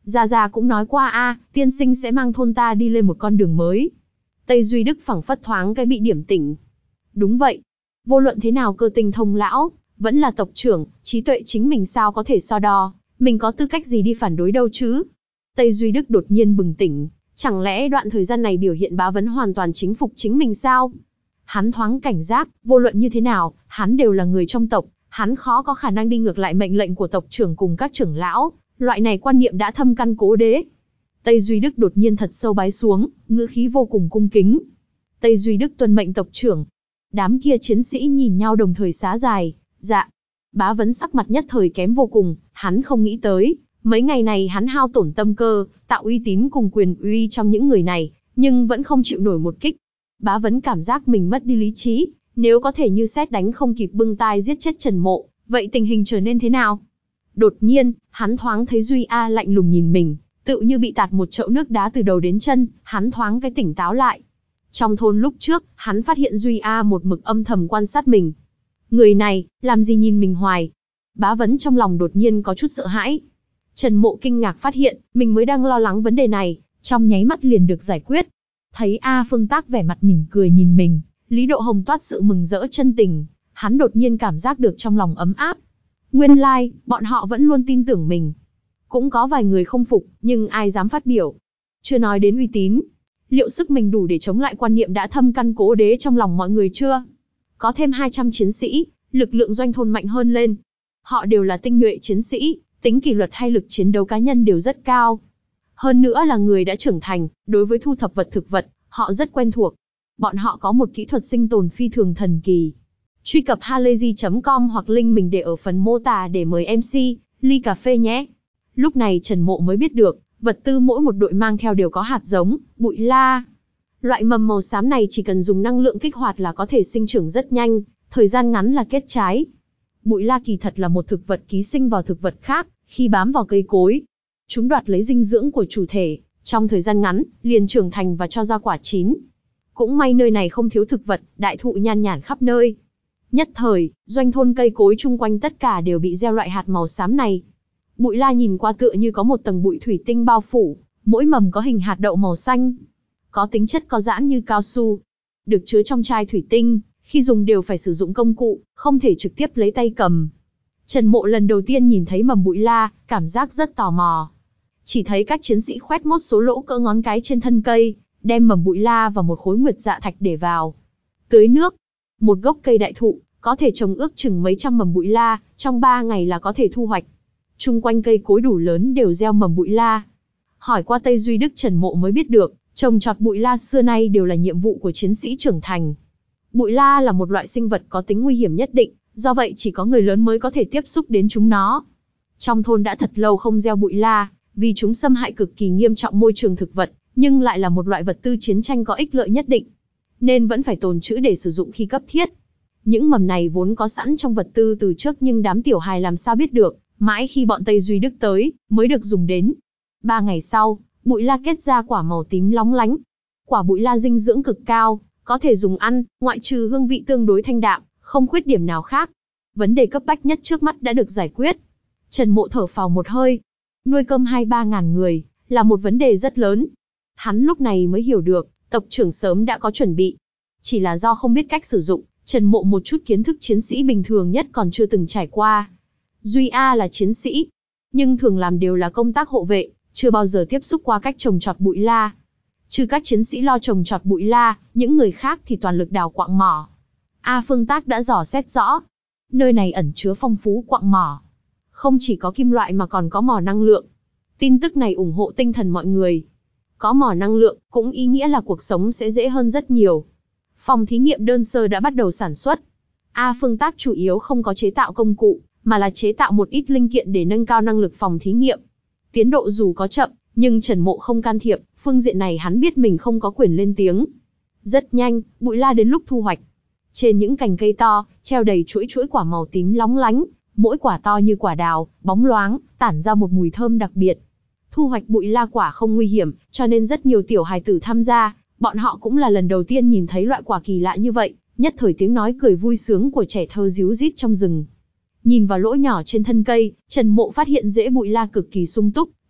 Gia Gia cũng nói qua a, tiên sinh sẽ mang thôn ta đi lên một con đường mới. Tây Duy Đức phảng phất thoáng cái bị điểm tỉnh. Đúng vậy. Vô luận thế nào Cơ Tinh thông lão, vẫn là tộc trưởng, trí tuệ chính mình sao có thể so đo, mình có tư cách gì đi phản đối đâu chứ. Tây Duy Đức đột nhiên bừng tỉnh, chẳng lẽ đoạn thời gian này biểu hiện Bá Vấn hoàn toàn chính phục chính mình sao? Hắn thoáng cảnh giác, vô luận như thế nào, hắn đều là người trong tộc, hắn khó có khả năng đi ngược lại mệnh lệnh của tộc trưởng cùng các trưởng lão, loại này quan niệm đã thâm căn cố đế. Tây Duy Đức đột nhiên thật sâu bái xuống, ngữ khí vô cùng cung kính. Tây Duy Đức tuân mệnh tộc trưởng. Đám kia chiến sĩ nhìn nhau đồng thời xá dài, dạ. Bá Vấn sắc mặt nhất thời kém vô cùng, hắn không nghĩ tới, mấy ngày này hắn hao tổn tâm cơ, tạo uy tín cùng quyền uy trong những người này, nhưng vẫn không chịu nổi một kích. Bá Vấn cảm giác mình mất đi lý trí, nếu có thể như sét đánh không kịp bưng tai giết chết Trần Mộ, vậy tình hình trở nên thế nào? Đột nhiên, hắn thoáng thấy Duy A lạnh lùng nhìn mình, tự như bị tạt một chậu nước đá từ đầu đến chân, hắn thoáng cái tỉnh táo lại. Trong thôn lúc trước, hắn phát hiện Duy A một mực âm thầm quan sát mình. Người này, làm gì nhìn mình hoài? Bá Vấn trong lòng đột nhiên có chút sợ hãi. Trần Mộ kinh ngạc phát hiện, mình mới đang lo lắng vấn đề này, trong nháy mắt liền được giải quyết. Thấy A Phương Tác vẻ mặt mỉm cười nhìn mình, Lý Độ Hồng toát sự mừng rỡ chân tình, hắn đột nhiên cảm giác được trong lòng ấm áp. Nguyên lai, like, bọn họ vẫn luôn tin tưởng mình. Cũng có vài người không phục, nhưng ai dám phát biểu. Chưa nói đến uy tín. Liệu sức mình đủ để chống lại quan niệm đã thâm căn cố đế trong lòng mọi người chưa? Có thêm hai trăm chiến sĩ, lực lượng doanh thôn mạnh hơn lên. Họ đều là tinh nhuệ chiến sĩ, tính kỷ luật hay lực chiến đấu cá nhân đều rất cao. Hơn nữa là người đã trưởng thành, đối với thu thập vật thực vật, họ rất quen thuộc. Bọn họ có một kỹ thuật sinh tồn phi thường thần kỳ. Truy cập halayzi chấm com hoặc link mình để ở phần mô tả để mời em xê, ly cà phê nhé. Lúc này Trần Mộ mới biết được, vật tư mỗi một đội mang theo đều có hạt giống, bụi la. Loại mầm màu xám này chỉ cần dùng năng lượng kích hoạt là có thể sinh trưởng rất nhanh, thời gian ngắn là kết trái. Bụi la kỳ thật là một thực vật ký sinh vào thực vật khác, khi bám vào cây cối. Chúng đoạt lấy dinh dưỡng của chủ thể, trong thời gian ngắn, liền trưởng thành và cho ra quả chín. Cũng may nơi này không thiếu thực vật, đại thụ nhan nhản khắp nơi. Nhất thời, doanh thôn cây cối chung quanh tất cả đều bị gieo loại hạt màu xám này. Bụi la nhìn qua tựa như có một tầng bụi thủy tinh bao phủ, mỗi mầm có hình hạt đậu màu xanh. Có tính chất có giãn như cao su. Được chứa trong chai thủy tinh, khi dùng đều phải sử dụng công cụ, không thể trực tiếp lấy tay cầm. Trần Mộ lần đầu tiên nhìn thấy mầm bụi la, cảm giác rất tò mò. Chỉ thấy các chiến sĩ khoét mốt số lỗ cỡ ngón cái trên thân cây, đem mầm bụi la vào một khối nguyệt dạ thạch để vào. Tưới nước. Một gốc cây đại thụ, có thể trồng ước chừng mấy trăm mầm bụi la, trong ba ngày là có thể thu hoạch. Chung quanh cây cối đủ lớn đều gieo mầm bụi la. Hỏi qua Tây Duy Đức, Trần Mộ mới biết được, trồng trọt bụi la xưa nay đều là nhiệm vụ của chiến sĩ trưởng thành. Bụi la là một loại sinh vật có tính nguy hiểm nhất định, do vậy chỉ có người lớn mới có thể tiếp xúc đến chúng nó. Trong thôn đã thật lâu không gieo bụi la, vì chúng xâm hại cực kỳ nghiêm trọng môi trường thực vật, nhưng lại là một loại vật tư chiến tranh có ích lợi nhất định, nên vẫn phải tồn trữ để sử dụng khi cấp thiết. Những mầm này vốn có sẵn trong vật tư từ trước nhưng đám tiểu hài làm sao biết được, mãi khi bọn Tây Duy Đức tới, mới được dùng đến. Ba ngày sau, bụi la kết ra quả màu tím lóng lánh. Quả bụi la dinh dưỡng cực cao, có thể dùng ăn, ngoại trừ hương vị tương đối thanh đạm, không khuyết điểm nào khác. Vấn đề cấp bách nhất trước mắt đã được giải quyết. Trần Mộ thở phào một hơi. Nuôi cơm hai ba ngàn người, là một vấn đề rất lớn. Hắn lúc này mới hiểu được, tộc trưởng sớm đã có chuẩn bị. Chỉ là do không biết cách sử dụng, Trần Mộ một chút kiến thức chiến sĩ bình thường nhất còn chưa từng trải qua. Duy A là chiến sĩ, nhưng thường làm đều là công tác hộ vệ, chưa bao giờ tiếp xúc qua cách trồng trọt bụi la. Trừ các chiến sĩ lo trồng trọt bụi la, những người khác thì toàn lực đào quặng mỏ. A Phương Tác đã dò xét rõ. Nơi này ẩn chứa phong phú quặng mỏ. Không chỉ có kim loại mà còn có mỏ năng lượng. Tin tức này ủng hộ tinh thần mọi người. Có mỏ năng lượng, cũng ý nghĩa là cuộc sống sẽ dễ hơn rất nhiều. Phòng thí nghiệm đơn sơ đã bắt đầu sản xuất. A Phương Tác chủ yếu không có chế tạo công cụ, mà là chế tạo một ít linh kiện để nâng cao năng lực phòng thí nghiệm. Tiến độ dù có chậm, nhưng Trần Mộ không can thiệp, phương diện này hắn biết mình không có quyền lên tiếng. Rất nhanh, bụi la đến lúc thu hoạch. Trên những cành cây to, treo đầy chuỗi chuỗi quả màu tím lóng lánh, mỗi quả to như quả đào, bóng loáng, tản ra một mùi thơm đặc biệt. Thu hoạch bụi la quả không nguy hiểm, cho nên rất nhiều tiểu hài tử tham gia, bọn họ cũng là lần đầu tiên nhìn thấy loại quả kỳ lạ như vậy, nhất thời tiếng nói cười vui sướng của trẻ thơ ríu rít trong rừng. Nhìn vào lỗ nhỏ trên thân cây, Trần Mộ phát hiện rễ bụi la cực kỳ sung túc,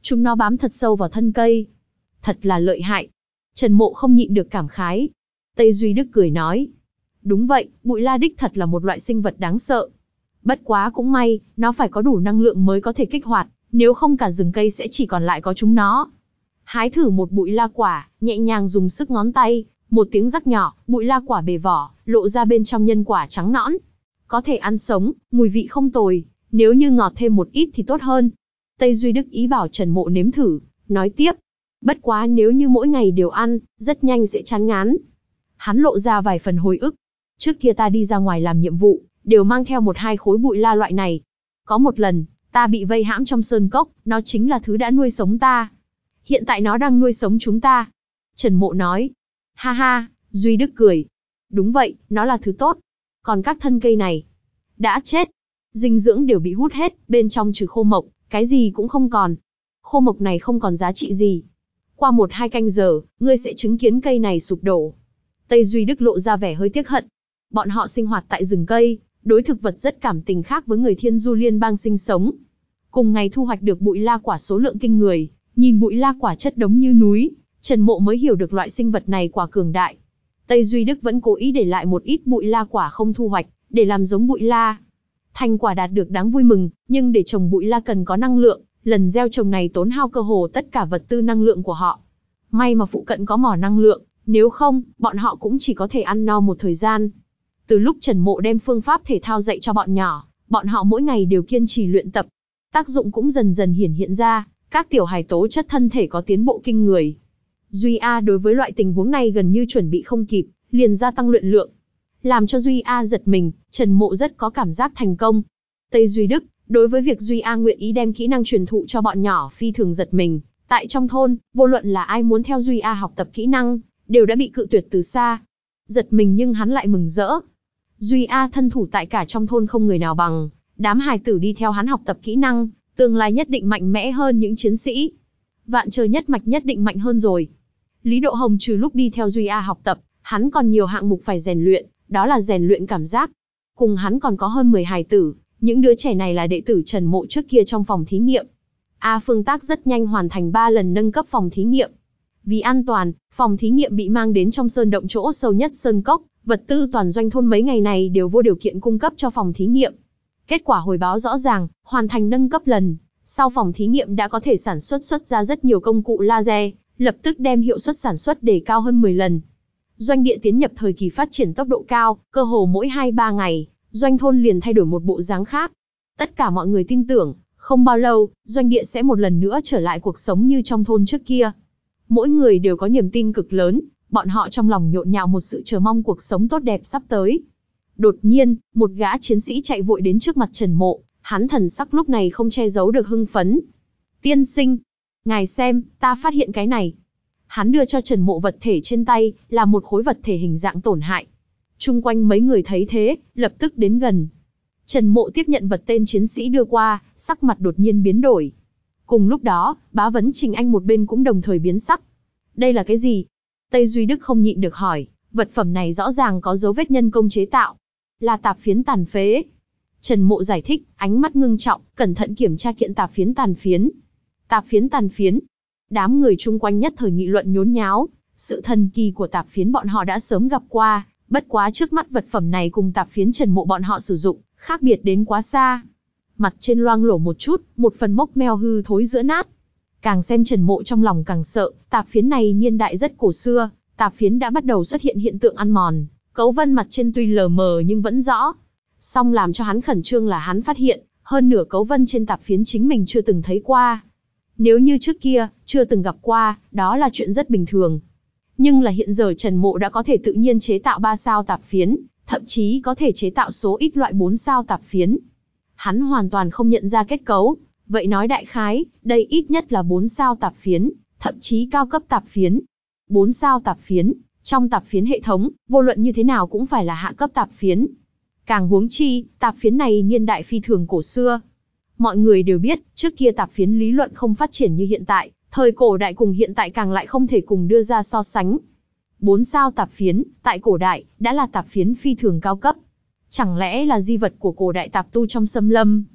Chúng nó bám thật sâu vào thân cây. Thật là lợi hại. Trần Mộ không nhịn được cảm khái. Tây Duy Đức cười nói. Đúng vậy, bụi la đích thật là một loại sinh vật đáng sợ. Bất quá cũng may, nó phải có đủ năng lượng mới có thể kích hoạt, nếu không cả rừng cây sẽ chỉ còn lại có chúng nó. Hái thử một bụi la quả, nhẹ nhàng dùng sức ngón tay, một tiếng rắc nhỏ, bụi la quả bề vỏ, lộ ra bên trong nhân quả trắng nõn. Có thể ăn sống, mùi vị không tồi, nếu như ngọt thêm một ít thì tốt hơn. Tây Duy Đức ý bảo Trần Mộ nếm thử, nói tiếp. Bất quá nếu như mỗi ngày đều ăn, rất nhanh sẽ chán ngán. Hắn lộ ra vài phần hồi ức. Trước kia ta đi ra ngoài làm nhiệm vụ, đều mang theo một hai khối bụi la loại này. Có một lần, ta bị vây hãm trong sơn cốc, nó chính là thứ đã nuôi sống ta. Hiện tại nó đang nuôi sống chúng ta. Trần Mộ nói. Ha ha, Duy Đức cười. Đúng vậy, nó là thứ tốt. Còn các thân cây này, đã chết. Dinh dưỡng đều bị hút hết, bên trong trừ khô mộc, cái gì cũng không còn. Khô mộc này không còn giá trị gì. Qua một hai canh giờ, ngươi sẽ chứng kiến cây này sụp đổ. Tây Duy Đức lộ ra vẻ hơi tiếc hận. Bọn họ sinh hoạt tại rừng cây, đối thực vật rất cảm tình khác với người Thiên Du Liên bang sinh sống. Cùng ngày thu hoạch được bụi la quả số lượng kinh người, nhìn bụi la quả chất đống như núi, Trần Mộ mới hiểu được loại sinh vật này quả cường đại. Tây Duy Đức vẫn cố ý để lại một ít bụi la quả không thu hoạch, để làm giống bụi la. Thành quả đạt được đáng vui mừng, nhưng để trồng bụi la cần có năng lượng, lần gieo trồng này tốn hao cơ hồ tất cả vật tư năng lượng của họ. May mà phụ cận có mỏ năng lượng, nếu không, bọn họ cũng chỉ có thể ăn no một thời gian. Từ lúc Trần Mộ đem phương pháp thể thao dạy cho bọn nhỏ, bọn họ mỗi ngày đều kiên trì luyện tập. Tác dụng cũng dần dần hiển hiện ra, các tiểu hài tố chất thân thể có tiến bộ kinh người. Duy A đối với loại tình huống này gần như chuẩn bị không kịp, liền gia tăng luyện lượng. Làm cho Duy A giật mình, Trần Mộ rất có cảm giác thành công. Tây Duy Đức, đối với việc Duy A nguyện ý đem kỹ năng truyền thụ cho bọn nhỏ phi thường giật mình. Tại trong thôn, vô luận là ai muốn theo Duy A học tập kỹ năng, đều đã bị cự tuyệt từ xa. Giật mình nhưng hắn lại mừng rỡ. Duy A thân thủ tại cả trong thôn không người nào bằng, đám hài tử đi theo hắn học tập kỹ năng, tương lai nhất định mạnh mẽ hơn những chiến sĩ. Vạn Trời Nhất Mạch nhất định mạnh hơn rồi. Lý Độ Hồng trừ lúc đi theo Duy A học tập, hắn còn nhiều hạng mục phải rèn luyện, đó là rèn luyện cảm giác. Cùng hắn còn có hơn mười hài tử, những đứa trẻ này là đệ tử Trần Mộ trước kia trong phòng thí nghiệm. A Phương Tác rất nhanh hoàn thành ba lần nâng cấp phòng thí nghiệm. Vì an toàn, phòng thí nghiệm bị mang đến trong sơn động chỗ sâu nhất sơn cốc, vật tư toàn doanh thôn mấy ngày này đều vô điều kiện cung cấp cho phòng thí nghiệm. Kết quả hồi báo rõ ràng, hoàn thành nâng cấp lần, sau phòng thí nghiệm đã có thể sản xuất xuất ra rất nhiều công cụ laser, lập tức đem hiệu suất sản xuất đề cao hơn mười lần. Doanh địa tiến nhập thời kỳ phát triển tốc độ cao, cơ hồ mỗi hai ba ngày, doanh thôn liền thay đổi một bộ dáng khác. Tất cả mọi người tin tưởng, không bao lâu, doanh địa sẽ một lần nữa trở lại cuộc sống như trong thôn trước kia. Mỗi người đều có niềm tin cực lớn, bọn họ trong lòng nhộn nhạo một sự chờ mong cuộc sống tốt đẹp sắp tới. Đột nhiên, một gã chiến sĩ chạy vội đến trước mặt Trần Mộ, hắn thần sắc lúc này không che giấu được hưng phấn. Tiên sinh, ngài xem, ta phát hiện cái này. Hắn đưa cho Trần Mộ vật thể trên tay, là một khối vật thể hình dạng tổn hại. Chung quanh mấy người thấy thế, lập tức đến gần. Trần Mộ tiếp nhận vật tên chiến sĩ đưa qua, sắc mặt đột nhiên biến đổi. Cùng lúc đó, Bá Vấn Trình Anh một bên cũng đồng thời biến sắc. Đây là cái gì? Tây Duy Đức không nhịn được hỏi, vật phẩm này rõ ràng có dấu vết nhân công chế tạo. Là tạp phiến tàn phế. Trần Mộ giải thích, ánh mắt ngưng trọng, cẩn thận kiểm tra kiện tạp phiến tàn phiến. Tạp phiến tàn phiến. Đám người chung quanh nhất thời nghị luận nhốn nháo, sự thần kỳ của tạp phiến bọn họ đã sớm gặp qua, bất quá trước mắt vật phẩm này cùng tạp phiến Trần Mộ bọn họ sử dụng, khác biệt đến quá xa. Mặt trên loang lổ một chút, một phần mốc meo hư thối giữa nát. Càng xem Trần Mộ trong lòng càng sợ, tạp phiến này niên đại rất cổ xưa, tạp phiến đã bắt đầu xuất hiện hiện tượng ăn mòn, cấu vân mặt trên tuy lờ mờ nhưng vẫn rõ. Song làm cho hắn khẩn trương là hắn phát hiện, hơn nửa cấu vân trên tạp phiến chính mình chưa từng thấy qua. Nếu như trước kia, chưa từng gặp qua, đó là chuyện rất bình thường. Nhưng là hiện giờ Trần Mộ đã có thể tự nhiên chế tạo ba sao tạp phiến, thậm chí có thể chế tạo số ít loại bốn sao tạp phiến. Hắn hoàn toàn không nhận ra kết cấu, vậy nói đại khái, đây ít nhất là bốn sao tạp phiến, thậm chí cao cấp tạp phiến. bốn sao tạp phiến, trong tạp phiến hệ thống, vô luận như thế nào cũng phải là hạ cấp tạp phiến. Càng huống chi, tạp phiến này niên đại phi thường cổ xưa. Mọi người đều biết, trước kia tạp phiến lý luận không phát triển như hiện tại, thời cổ đại cùng hiện tại càng lại không thể cùng đưa ra so sánh. bốn sao tạp phiến, tại cổ đại, đã là tạp phiến phi thường cao cấp. Chẳng lẽ là di vật của cổ đại tạp tu trong xâm lâm?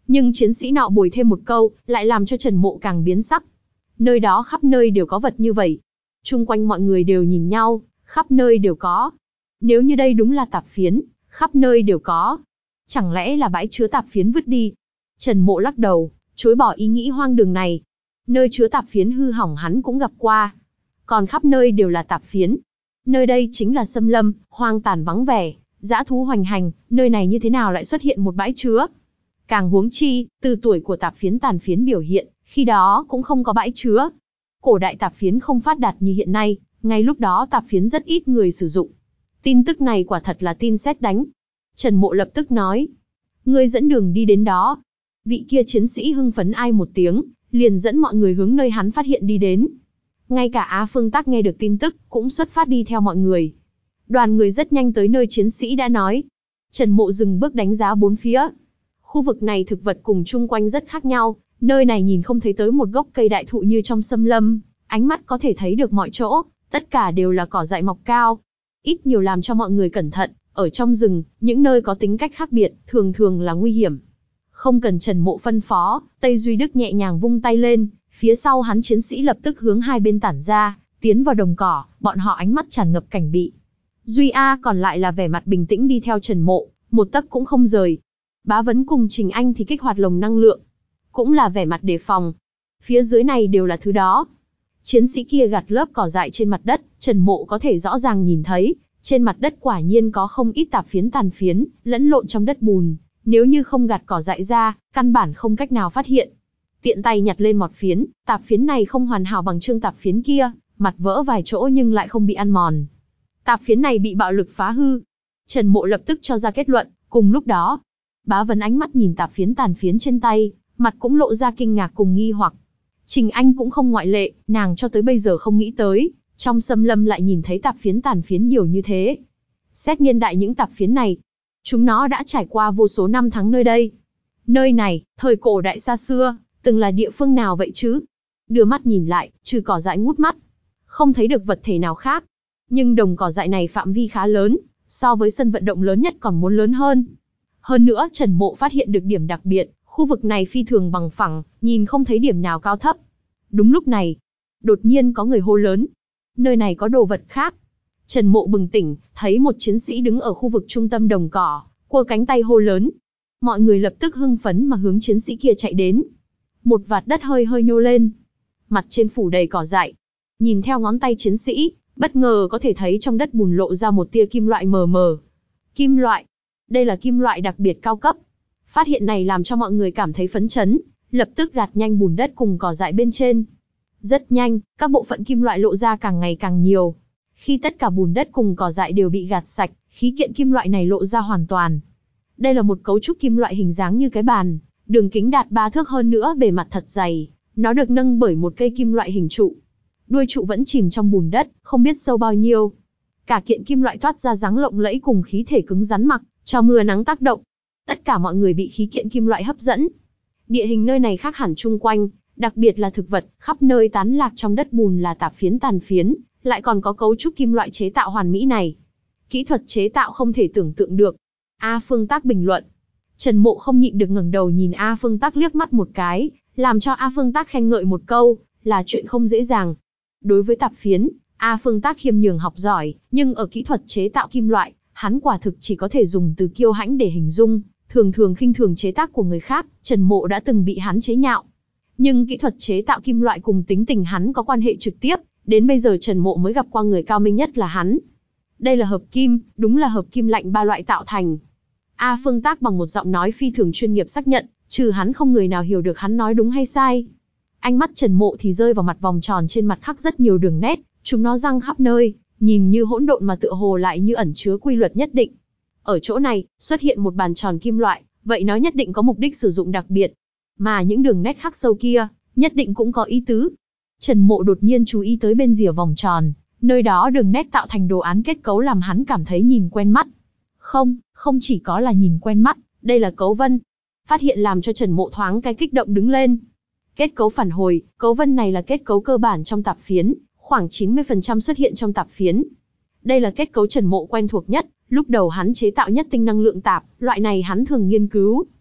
Nhưng chiến sĩ nọ bồi thêm một câu, lại làm cho Trần Mộ càng biến sắc. Nơi đó khắp nơi đều có vật như vậy. Chung quanh mọi người đều nhìn nhau, khắp nơi đều có. Nếu như đây đúng là tạp phiến, khắp nơi đều có. Chẳng lẽ là bãi chứa tạp phiến vứt đi? Trần Mộ lắc đầu, chối bỏ ý nghĩ hoang đường này. Nơi chứa tạp phiến hư hỏng hắn cũng gặp qua. Còn khắp nơi đều là tạp phiến. Nơi đây chính là xâm lâm, hoang tàn vắng vẻ, dã thú hoành hành, nơi này như thế nào lại xuất hiện một bãi chứa? Càng huống chi, từ tuổi của tạp phiến tàn phiến biểu hiện, khi đó cũng không có bãi chứa. Cổ đại tạp phiến không phát đạt như hiện nay, ngay lúc đó tạp phiến rất ít người sử dụng. Tin tức này quả thật là tin sét đánh. Trần Mộ lập tức nói, ngươi dẫn đường đi đến đó. Vị kia chiến sĩ hưng phấn ai một tiếng, liền dẫn mọi người hướng nơi hắn phát hiện đi đến. Ngay cả Á Phương Tắc nghe được tin tức, cũng xuất phát đi theo mọi người. Đoàn người rất nhanh tới nơi chiến sĩ đã nói. Trần Mộ dừng bước đánh giá bốn phía. Khu vực này thực vật cùng chung quanh rất khác nhau, nơi này nhìn không thấy tới một gốc cây đại thụ như trong xâm lâm, ánh mắt có thể thấy được mọi chỗ, tất cả đều là cỏ dại mọc cao. Ít nhiều làm cho mọi người cẩn thận, ở trong rừng, những nơi có tính cách khác biệt, thường thường là nguy hiểm. Không cần Trần Mộ phân phó, Tây Duy Đức nhẹ nhàng vung tay lên, phía sau hắn chiến sĩ lập tức hướng hai bên tản ra, tiến vào đồng cỏ, bọn họ ánh mắt tràn ngập cảnh bị. Duy A còn lại là vẻ mặt bình tĩnh đi theo Trần Mộ, một tấc cũng không rời. Bá Vấn cùng Trình Anh thì kích hoạt lồng năng lượng, cũng là vẻ mặt đề phòng. Phía dưới này đều là thứ đó. Chiến sĩ kia gạt lớp cỏ dại trên mặt đất, Trần Mộ có thể rõ ràng nhìn thấy, trên mặt đất quả nhiên có không ít tạp phiến tàn phiến, lẫn lộn trong đất bùn. Nếu như không gạt cỏ dại ra, căn bản không cách nào phát hiện. Tiện tay nhặt lên một phiến, tạp phiến này không hoàn hảo bằng chương tạp phiến kia, mặt vỡ vài chỗ nhưng lại không bị ăn mòn. Tạp phiến này bị bạo lực phá hư. Trần Mộ lập tức cho ra kết luận, cùng lúc đó, Bá Vấn ánh mắt nhìn tạp phiến tàn phiến trên tay, mặt cũng lộ ra kinh ngạc cùng nghi hoặc. Trình Anh cũng không ngoại lệ, nàng cho tới bây giờ không nghĩ tới, trong xâm lâm lại nhìn thấy tạp phiến tàn phiến nhiều như thế. Xét niên đại những tạp phiến này, chúng nó đã trải qua vô số năm tháng nơi đây. Nơi này, thời cổ đại xa xưa, từng là địa phương nào vậy chứ? Đưa mắt nhìn lại, trừ cỏ dại ngút mắt, không thấy được vật thể nào khác. Nhưng đồng cỏ dại này phạm vi khá lớn, so với sân vận động lớn nhất còn muốn lớn hơn. Hơn nữa Trần Mộ phát hiện được điểm đặc biệt, khu vực này phi thường bằng phẳng, nhìn không thấy điểm nào cao thấp. Đúng lúc này, đột nhiên có người hô lớn. Nơi này có đồ vật khác. Trần Mộ bừng tỉnh, thấy một chiến sĩ đứng ở khu vực trung tâm đồng cỏ, quơ cánh tay hô lớn. Mọi người lập tức hưng phấn mà hướng chiến sĩ kia chạy đến. Một vạt đất hơi hơi nhô lên. Mặt trên phủ đầy cỏ dại. Nhìn theo ngón tay chiến sĩ, bất ngờ có thể thấy trong đất bùn lộ ra một tia kim loại mờ mờ. Kim loại. Đây là kim loại đặc biệt cao cấp. Phát hiện này làm cho mọi người cảm thấy phấn chấn, lập tức gạt nhanh bùn đất cùng cỏ dại bên trên. Rất nhanh, các bộ phận kim loại lộ ra càng ngày càng nhiều. Khi tất cả bùn đất cùng cỏ dại đều bị gạt sạch, khí kiện kim loại này lộ ra hoàn toàn. Đây là một cấu trúc kim loại hình dáng như cái bàn, đường kính đạt ba thước hơn nữa, bề mặt thật dày. Nó được nâng bởi một cây kim loại hình trụ. Đuôi trụ vẫn chìm trong bùn đất, không biết sâu bao nhiêu. Cả kiện kim loại toát ra dáng lộng lẫy cùng khí thể cứng rắn mặc, cho mưa nắng tác động. Tất cả mọi người bị khí kiện kim loại hấp dẫn. Địa hình nơi này khác hẳn chung quanh, đặc biệt là thực vật, khắp nơi tán lạc trong đất bùn là tạp phiến tàn phiến, lại còn có cấu trúc kim loại chế tạo hoàn mỹ này. Kỹ thuật chế tạo không thể tưởng tượng được. A Phương Tắc bình luận. Trần Mộ không nhịn được ngẩng đầu nhìn A Phương Tắc liếc mắt một cái, làm cho A Phương Tắc khen ngợi một câu, là chuyện không dễ dàng. Đối với tạp phiến, A Phương Tắc khiêm nhường học giỏi, nhưng ở kỹ thuật chế tạo kim loại, hắn quả thực chỉ có thể dùng từ kiêu hãnh để hình dung, thường thường khinh thường chế tác của người khác, Trần Mộ đã từng bị hắn chế nhạo. Nhưng kỹ thuật chế tạo kim loại cùng tính tình hắn có quan hệ trực tiếp, đến bây giờ Trần Mộ mới gặp qua người cao minh nhất là hắn. Đây là hợp kim, đúng là hợp kim lạnh ba loại tạo thành. A Phương Tắc bằng một giọng nói phi thường chuyên nghiệp xác nhận, trừ hắn không người nào hiểu được hắn nói đúng hay sai. Ánh mắt Trần Mộ thì rơi vào mặt vòng tròn trên mặt khắc rất nhiều đường nét, chúng nó răng khắp nơi, nhìn như hỗn độn mà tựa hồ lại như ẩn chứa quy luật nhất định. Ở chỗ này, xuất hiện một bàn tròn kim loại, vậy nó nhất định có mục đích sử dụng đặc biệt. Mà những đường nét khắc sâu kia, nhất định cũng có ý tứ. Trần Mộ đột nhiên chú ý tới bên rìa vòng tròn, nơi đó đường nét tạo thành đồ án kết cấu làm hắn cảm thấy nhìn quen mắt. Không, không chỉ có là nhìn quen mắt, đây là cấu vân. Phát hiện làm cho Trần Mộ thoáng cái kích động đứng lên. Kết cấu phản hồi, cấu vân này là kết cấu cơ bản trong tạp phiến, khoảng chín mươi phần trăm xuất hiện trong tạp phiến. Đây là kết cấu Trần Mộ quen thuộc nhất, lúc đầu hắn chế tạo nhất tinh năng lượng tạp, loại này hắn thường nghiên cứu.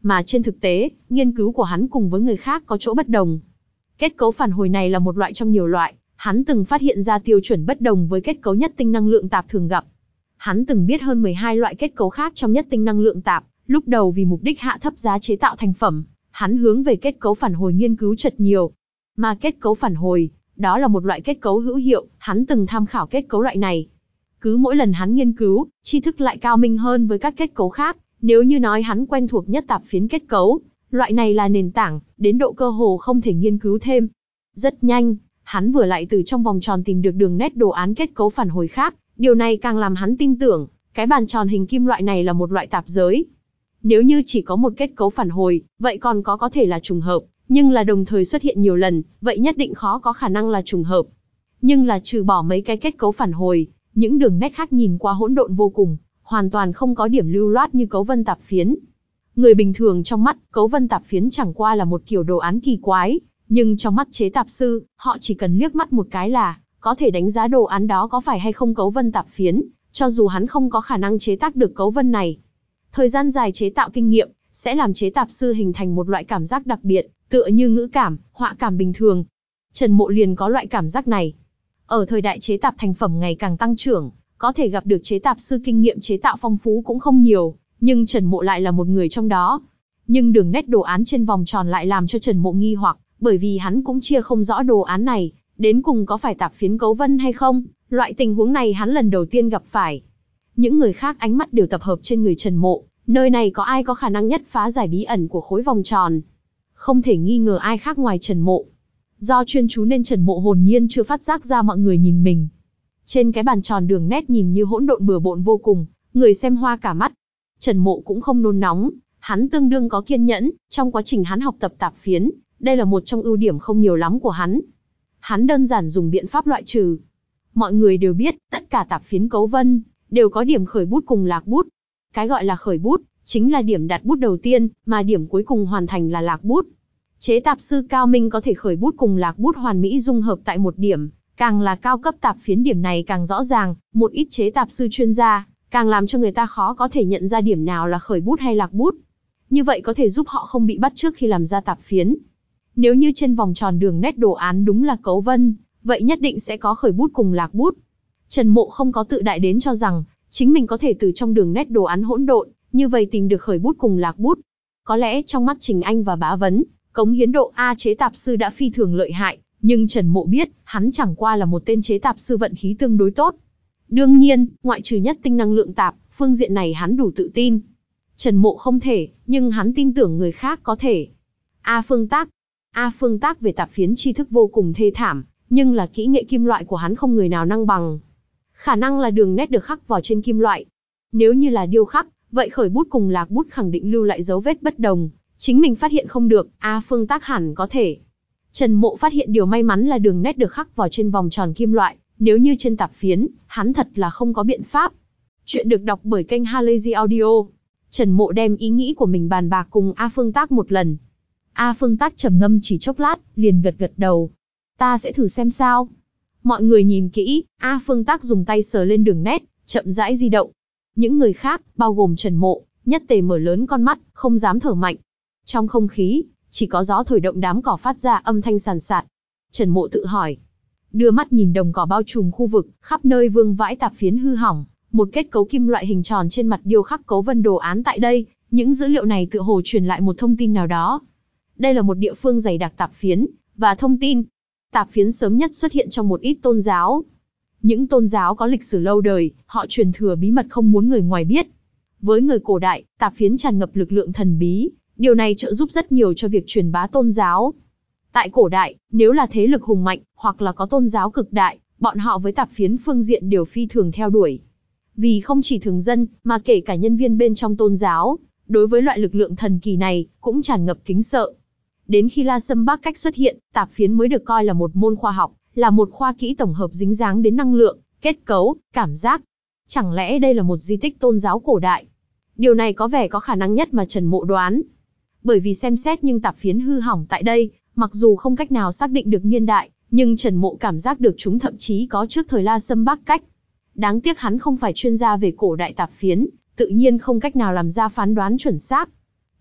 mà trên thực tế, nghiên cứu của hắn cùng với người khác có chỗ bất đồng. Kết cấu phản hồi này là một loại trong nhiều loại, hắn từng phát hiện ra tiêu chuẩn bất đồng với kết cấu nhất tinh năng lượng tạp thường gặp. Hắn từng biết hơn mười hai loại kết cấu khác trong nhất tinh năng lượng tạp, lúc đầu vì mục đích hạ thấp giá chế tạo thành phẩm, hắn hướng về kết cấu phản hồi nghiên cứu chật nhiều. Mà kết cấu phản hồi, đó là một loại kết cấu hữu hiệu, hắn từng tham khảo kết cấu loại này. Cứ mỗi lần hắn nghiên cứu, tri thức lại cao minh hơn với các kết cấu khác, nếu như nói hắn quen thuộc nhất tạp phiến kết cấu, loại này là nền tảng, đến độ cơ hồ không thể nghiên cứu thêm. Rất nhanh, hắn vừa lại từ trong vòng tròn tìm được đường nét đồ án kết cấu phản hồi khác, điều này càng làm hắn tin tưởng, cái bàn tròn hình kim loại này là một loại tạp giới. Nếu như chỉ có một kết cấu phản hồi, vậy còn có có thể là trùng hợp, nhưng là đồng thời xuất hiện nhiều lần, vậy nhất định khó có khả năng là trùng hợp. Nhưng là trừ bỏ mấy cái kết cấu phản hồi, những đường nét khác nhìn qua hỗn độn vô cùng, hoàn toàn không có điểm lưu loát như cấu vân tạp phiến. Người bình thường trong mắt, cấu vân tạp phiến chẳng qua là một kiểu đồ án kỳ quái, nhưng trong mắt chế tạp sư, họ chỉ cần liếc mắt một cái là có thể đánh giá đồ án đó có phải hay không cấu vân tạp phiến, cho dù hắn không có khả năng chế tác được cấu vân này. Thời gian dài chế tạo kinh nghiệm sẽ làm chế tạp sư hình thành một loại cảm giác đặc biệt, tựa như ngữ cảm, họa cảm bình thường. Trần Mộ liền có loại cảm giác này. Ở thời đại chế tạp thành phẩm ngày càng tăng trưởng, có thể gặp được chế tạp sư kinh nghiệm chế tạo phong phú cũng không nhiều, nhưng Trần Mộ lại là một người trong đó. Nhưng đường nét đồ án trên vòng tròn lại làm cho Trần Mộ nghi hoặc, bởi vì hắn cũng chia không rõ đồ án này, đến cùng có phải tạp phiến cấu vân hay không, loại tình huống này hắn lần đầu tiên gặp phải. Những người khác ánh mắt đều tập hợp trên người Trần Mộ, nơi này có ai có khả năng nhất phá giải bí ẩn của khối vòng tròn. Không thể nghi ngờ ai khác ngoài Trần Mộ. Do chuyên chú nên Trần Mộ hồn nhiên chưa phát giác ra mọi người nhìn mình. Trên cái bàn tròn đường nét nhìn như hỗn độn bừa bộn vô cùng, người xem hoa cả mắt. Trần Mộ cũng không nôn nóng, hắn tương đương có kiên nhẫn, trong quá trình hắn học tập tạp phiến, đây là một trong ưu điểm không nhiều lắm của hắn. Hắn đơn giản dùng biện pháp loại trừ. Mọi người đều biết, tất cả tạp phiến cấu vân, đều có điểm khởi bút cùng lạc bút. Cái gọi là khởi bút, chính là điểm đặt bút đầu tiên, mà điểm cuối cùng hoàn thành là lạc bút. Chế tạp sư cao minh có thể khởi bút cùng lạc bút hoàn mỹ dung hợp tại một điểm, càng là cao cấp tạp phiến điểm này càng rõ ràng, một ít chế tạp sư chuyên gia, càng làm cho người ta khó có thể nhận ra điểm nào là khởi bút hay lạc bút. Như vậy có thể giúp họ không bị bắt chước khi làm ra tạp phiến. Nếu như trên vòng tròn đường nét đồ án đúng là cấu vân, vậy nhất định sẽ có khởi bút cùng lạc bút. Trần Mộ không có tự đại đến cho rằng, chính mình có thể từ trong đường nét đồ án hỗn độn, như vậy tìm được khởi bút cùng lạc bút. Có lẽ trong mắt Trình Anh và Bá Vấn, cống hiến độ A chế tạp sư đã phi thường lợi hại, nhưng Trần Mộ biết, hắn chẳng qua là một tên chế tạp sư vận khí tương đối tốt. Đương nhiên, ngoại trừ nhất tinh năng lượng tạp, phương diện này hắn đủ tự tin. Trần Mộ không thể, nhưng hắn tin tưởng người khác có thể. A Phương Tác A Phương Tác về tạp phiến tri thức vô cùng thê thảm, nhưng là kỹ nghệ kim loại của hắn không người nào năng bằng. Khả năng là đường nét được khắc vào trên kim loại. Nếu như là điêu khắc, vậy khởi bút cùng lạc bút khẳng định lưu lại dấu vết bất đồng. Chính mình phát hiện không được, A Phương Tác hẳn có thể. Trần Mộ phát hiện điều may mắn là đường nét được khắc vào trên vòng tròn kim loại, nếu như trên tạp phiến, hắn thật là không có biện pháp. Chuyện được đọc bởi kênh Halazy Audio. Trần Mộ đem ý nghĩ của mình bàn bạc cùng A Phương Tác một lần. A Phương Tác trầm ngâm chỉ chốc lát, liền gật gật đầu. Ta sẽ thử xem sao. Mọi người nhìn kỹ, A Phương Tác dùng tay sờ lên đường nét, chậm rãi di động. Những người khác, bao gồm Trần Mộ, nhất tề mở lớn con mắt, không dám thở mạnh. Trong không khí, chỉ có gió thổi động đám cỏ phát ra âm thanh sàn sạt. Trần Mộ tự hỏi. Đưa mắt nhìn đồng cỏ bao trùm khu vực, khắp nơi vương vãi tạp phiến hư hỏng, một kết cấu kim loại hình tròn trên mặt điêu khắc cấu vân đồ án tại đây, những dữ liệu này tựa hồ truyền lại một thông tin nào đó. Đây là một địa phương dày đặc tạp phiến, và thông tin. Tạp phiến sớm nhất xuất hiện trong một ít tôn giáo. Những tôn giáo có lịch sử lâu đời, họ truyền thừa bí mật không muốn người ngoài biết. Với người cổ đại, tạp phiến tràn ngập lực lượng thần bí, điều này trợ giúp rất nhiều cho việc truyền bá tôn giáo. Tại cổ đại, nếu là thế lực hùng mạnh, hoặc là có tôn giáo cực đại, bọn họ với tạp phiến phương diện đều phi thường theo đuổi. Vì không chỉ thường dân, mà kể cả nhân viên bên trong tôn giáo, đối với loại lực lượng thần kỳ này, cũng tràn ngập kính sợ. Đến khi La Sâm Bắc Cách xuất hiện, tạp phiến mới được coi là một môn khoa học, là một khoa kỹ tổng hợp dính dáng đến năng lượng, kết cấu, cảm giác. Chẳng lẽ đây là một di tích tôn giáo cổ đại? Điều này có vẻ có khả năng nhất mà Trần Mộ đoán. Bởi vì xem xét nhưng tạp phiến hư hỏng tại đây, mặc dù không cách nào xác định được niên đại, nhưng Trần Mộ cảm giác được chúng thậm chí có trước thời La Sâm Bắc Cách. Đáng tiếc hắn không phải chuyên gia về cổ đại tạp phiến, tự nhiên không cách nào làm ra phán đoán chuẩn xác.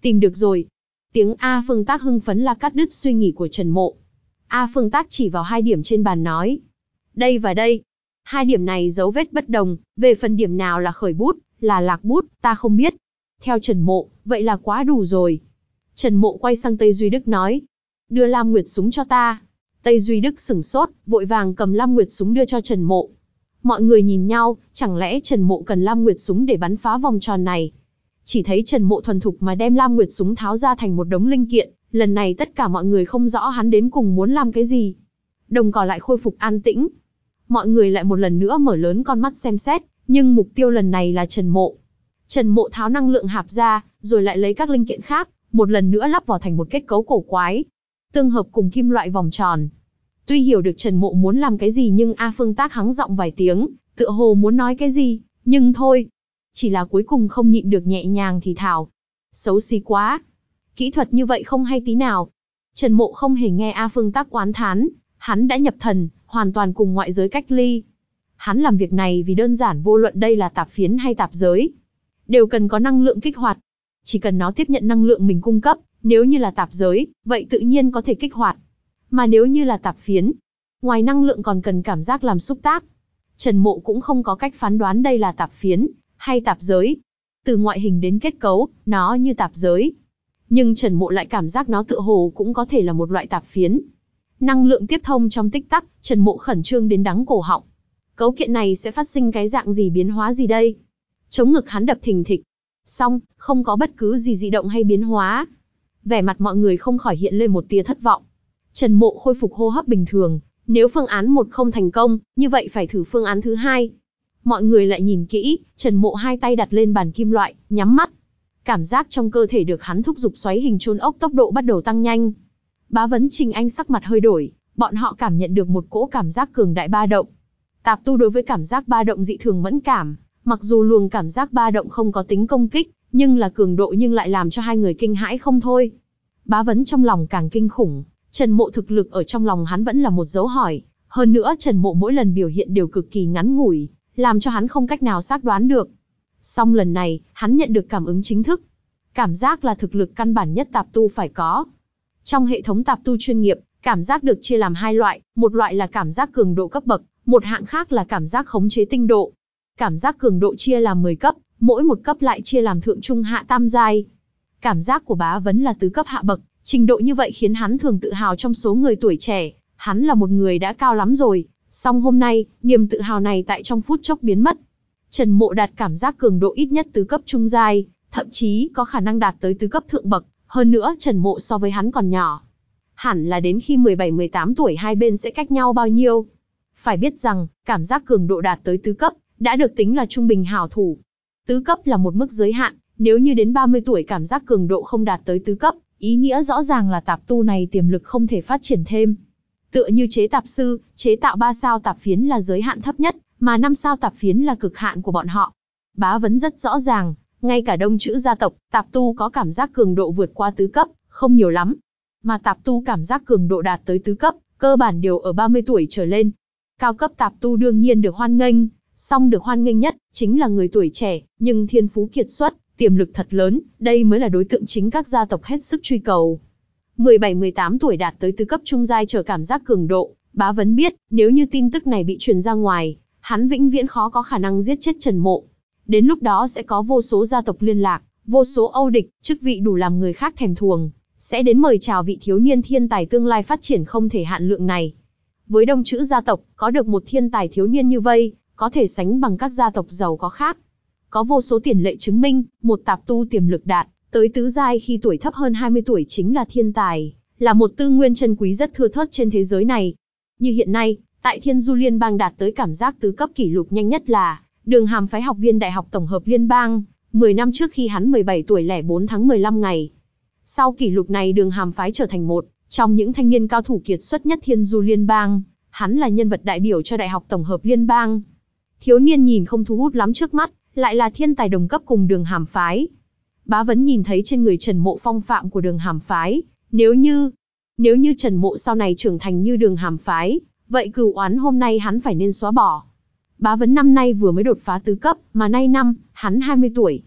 Tìm được rồi. Tiếng A Phương Tác hưng phấn là cắt đứt suy nghĩ của Trần Mộ. A Phương Tác chỉ vào hai điểm trên bàn nói. Đây và đây. Hai điểm này dấu vết bất đồng, về phần điểm nào là khởi bút, là lạc bút, ta không biết. Theo Trần Mộ, vậy là quá đủ rồi. Trần Mộ quay sang Tây Duy Đức nói. Đưa Lam Nguyệt súng cho ta. Tây Duy Đức sửng sốt, vội vàng cầm Lam Nguyệt súng đưa cho Trần Mộ. Mọi người nhìn nhau, chẳng lẽ Trần Mộ cần Lam Nguyệt súng để bắn phá vòng tròn này? Chỉ thấy Trần Mộ thuần thục mà đem Lam Nguyệt súng tháo ra thành một đống linh kiện, lần này tất cả mọi người không rõ hắn đến cùng muốn làm cái gì. Đồng cỏ lại khôi phục an tĩnh. Mọi người lại một lần nữa mở lớn con mắt xem xét, nhưng mục tiêu lần này là Trần Mộ. Trần Mộ tháo năng lượng hạp ra, rồi lại lấy các linh kiện khác, một lần nữa lắp vào thành một kết cấu cổ quái, tương hợp cùng kim loại vòng tròn. Tuy hiểu được Trần Mộ muốn làm cái gì nhưng A Phương Tác hắng giọng vài tiếng, tựa hồ muốn nói cái gì, nhưng thôi. Chỉ là cuối cùng không nhịn được nhẹ nhàng thì thào. Xấu xí quá. Kỹ thuật như vậy không hay tí nào. Trần Mộ không hề nghe A Phương Tác oán thán, hắn đã nhập thần, hoàn toàn cùng ngoại giới cách ly. Hắn làm việc này vì đơn giản vô luận đây là tạp phiến hay tạp giới, đều cần có năng lượng kích hoạt. Chỉ cần nó tiếp nhận năng lượng mình cung cấp, nếu như là tạp giới, vậy tự nhiên có thể kích hoạt. Mà nếu như là tạp phiến, ngoài năng lượng còn cần cảm giác làm xúc tác. Trần Mộ cũng không có cách phán đoán đây là tạp phiến hay tạp giới. Từ ngoại hình đến kết cấu, nó như tạp giới. Nhưng Trần Mộ lại cảm giác nó tựa hồ cũng có thể là một loại tạp phiến. Năng lượng tiếp thông trong tích tắc, Trần Mộ khẩn trương đến đắng cổ họng. Cấu kiện này sẽ phát sinh cái dạng gì biến hóa gì đây? Chống ngực hắn đập thình thịch. Xong, không có bất cứ gì dị động hay biến hóa. Vẻ mặt mọi người không khỏi hiện lên một tia thất vọng. Trần Mộ khôi phục hô hấp bình thường. Nếu phương án một không thành công, như vậy phải thử phương án thứ hai. Mọi người lại nhìn kỹ, Trần Mộ hai tay đặt lên bàn kim loại, nhắm mắt. Cảm giác trong cơ thể được hắn thúc giục xoáy hình chôn ốc tốc độ bắt đầu tăng nhanh. Bá Vấn Trình Anh sắc mặt hơi đổi, bọn họ cảm nhận được một cỗ cảm giác cường đại ba động. Tạp tu đối với cảm giác ba động dị thường mẫn cảm, mặc dù luồng cảm giác ba động không có tính công kích, nhưng là cường độ nhưng lại làm cho hai người kinh hãi không thôi. Bá Vấn trong lòng càng kinh khủng, Trần Mộ thực lực ở trong lòng hắn vẫn là một dấu hỏi, hơn nữa Trần Mộ mỗi lần biểu hiện đều cực kỳ ngắn ngủi, làm cho hắn không cách nào xác đoán được. Song lần này, hắn nhận được cảm ứng chính thức. Cảm giác là thực lực căn bản nhất tạp tu phải có. Trong hệ thống tạp tu chuyên nghiệp, cảm giác được chia làm hai loại, một loại là cảm giác cường độ cấp bậc, một hạng khác là cảm giác khống chế tinh độ. Cảm giác cường độ chia làm mười cấp, mỗi một cấp lại chia làm thượng trung hạ tam giai. Cảm giác của Bá Vấn là tứ cấp hạ bậc, trình độ như vậy khiến hắn thường tự hào trong số người tuổi trẻ, hắn là một người đã cao lắm rồi, song hôm nay, niềm tự hào này tại trong phút chốc biến mất. Trần Mộ đạt cảm giác cường độ ít nhất tứ cấp trung giai, thậm chí có khả năng đạt tới tứ cấp thượng bậc, hơn nữa Trần Mộ so với hắn còn nhỏ. Hẳn là đến khi mười bảy mười tám tuổi hai bên sẽ cách nhau bao nhiêu. Phải biết rằng, cảm giác cường độ đạt tới tứ cấp, đã được tính là trung bình hảo thủ. Tứ cấp là một mức giới hạn, nếu như đến ba mươi tuổi cảm giác cường độ không đạt tới tứ cấp, ý nghĩa rõ ràng là tạp tu này tiềm lực không thể phát triển thêm. Tựa như chế tạp sư, chế tạo ba sao tạp phiến là giới hạn thấp nhất, mà năm sao tạp phiến là cực hạn của bọn họ. Bá Vấn rất rõ ràng, ngay cả Đông Chữ gia tộc, tạp tu có cảm giác cường độ vượt qua tứ cấp, không nhiều lắm. Mà tạp tu cảm giác cường độ đạt tới tứ cấp, cơ bản đều ở ba mươi tuổi trở lên. Cao cấp tạp tu đương nhiên được hoan nghênh, song được hoan nghênh nhất, chính là người tuổi trẻ, nhưng thiên phú kiệt xuất, tiềm lực thật lớn, đây mới là đối tượng chính các gia tộc hết sức truy cầu. mười bảy mười tám tuổi đạt tới tứ cấp trung giai trở cảm giác cường độ, Bá Vấn biết, nếu như tin tức này bị truyền ra ngoài, hắn vĩnh viễn khó có khả năng giết chết Trần Mộ. Đến lúc đó sẽ có vô số gia tộc liên lạc, vô số âu địch, chức vị đủ làm người khác thèm thuồng, sẽ đến mời chào vị thiếu niên thiên tài tương lai phát triển không thể hạn lượng này. Với Đông Chữ gia tộc, có được một thiên tài thiếu niên như vây, có thể sánh bằng các gia tộc giàu có khác. Có vô số tiền lệ chứng minh, một tạp tu tiềm lực đạt tới tứ giai khi tuổi thấp hơn hai mươi tuổi chính là thiên tài, là một tư nguyên chân quý rất thưa thớt trên thế giới này. Như hiện nay, tại Thiên Du Liên bang đạt tới cảm giác tứ cấp kỷ lục nhanh nhất là Đường Hàm phái học viên Đại học Tổng hợp Liên bang, mười năm trước khi hắn mười bảy tuổi lẻ bốn tháng mười lăm ngày. Sau kỷ lục này Đường Hàm phái trở thành một trong những thanh niên cao thủ kiệt xuất nhất Thiên Du Liên bang, hắn là nhân vật đại biểu cho Đại học Tổng hợp Liên bang. Thiếu niên nhìn không thu hút lắm trước mắt, lại là thiên tài đồng cấp cùng Đường Hàm phái. Bá Vấn nhìn thấy trên người Trần Mộ phong phạm của Đường Hàm phái, nếu như nếu như Trần Mộ sau này trưởng thành như Đường Hàm phái, vậy cừu oán hôm nay hắn phải nên xóa bỏ. Bá Vấn năm nay vừa mới đột phá tứ cấp, mà nay năm, hắn hai mươi tuổi.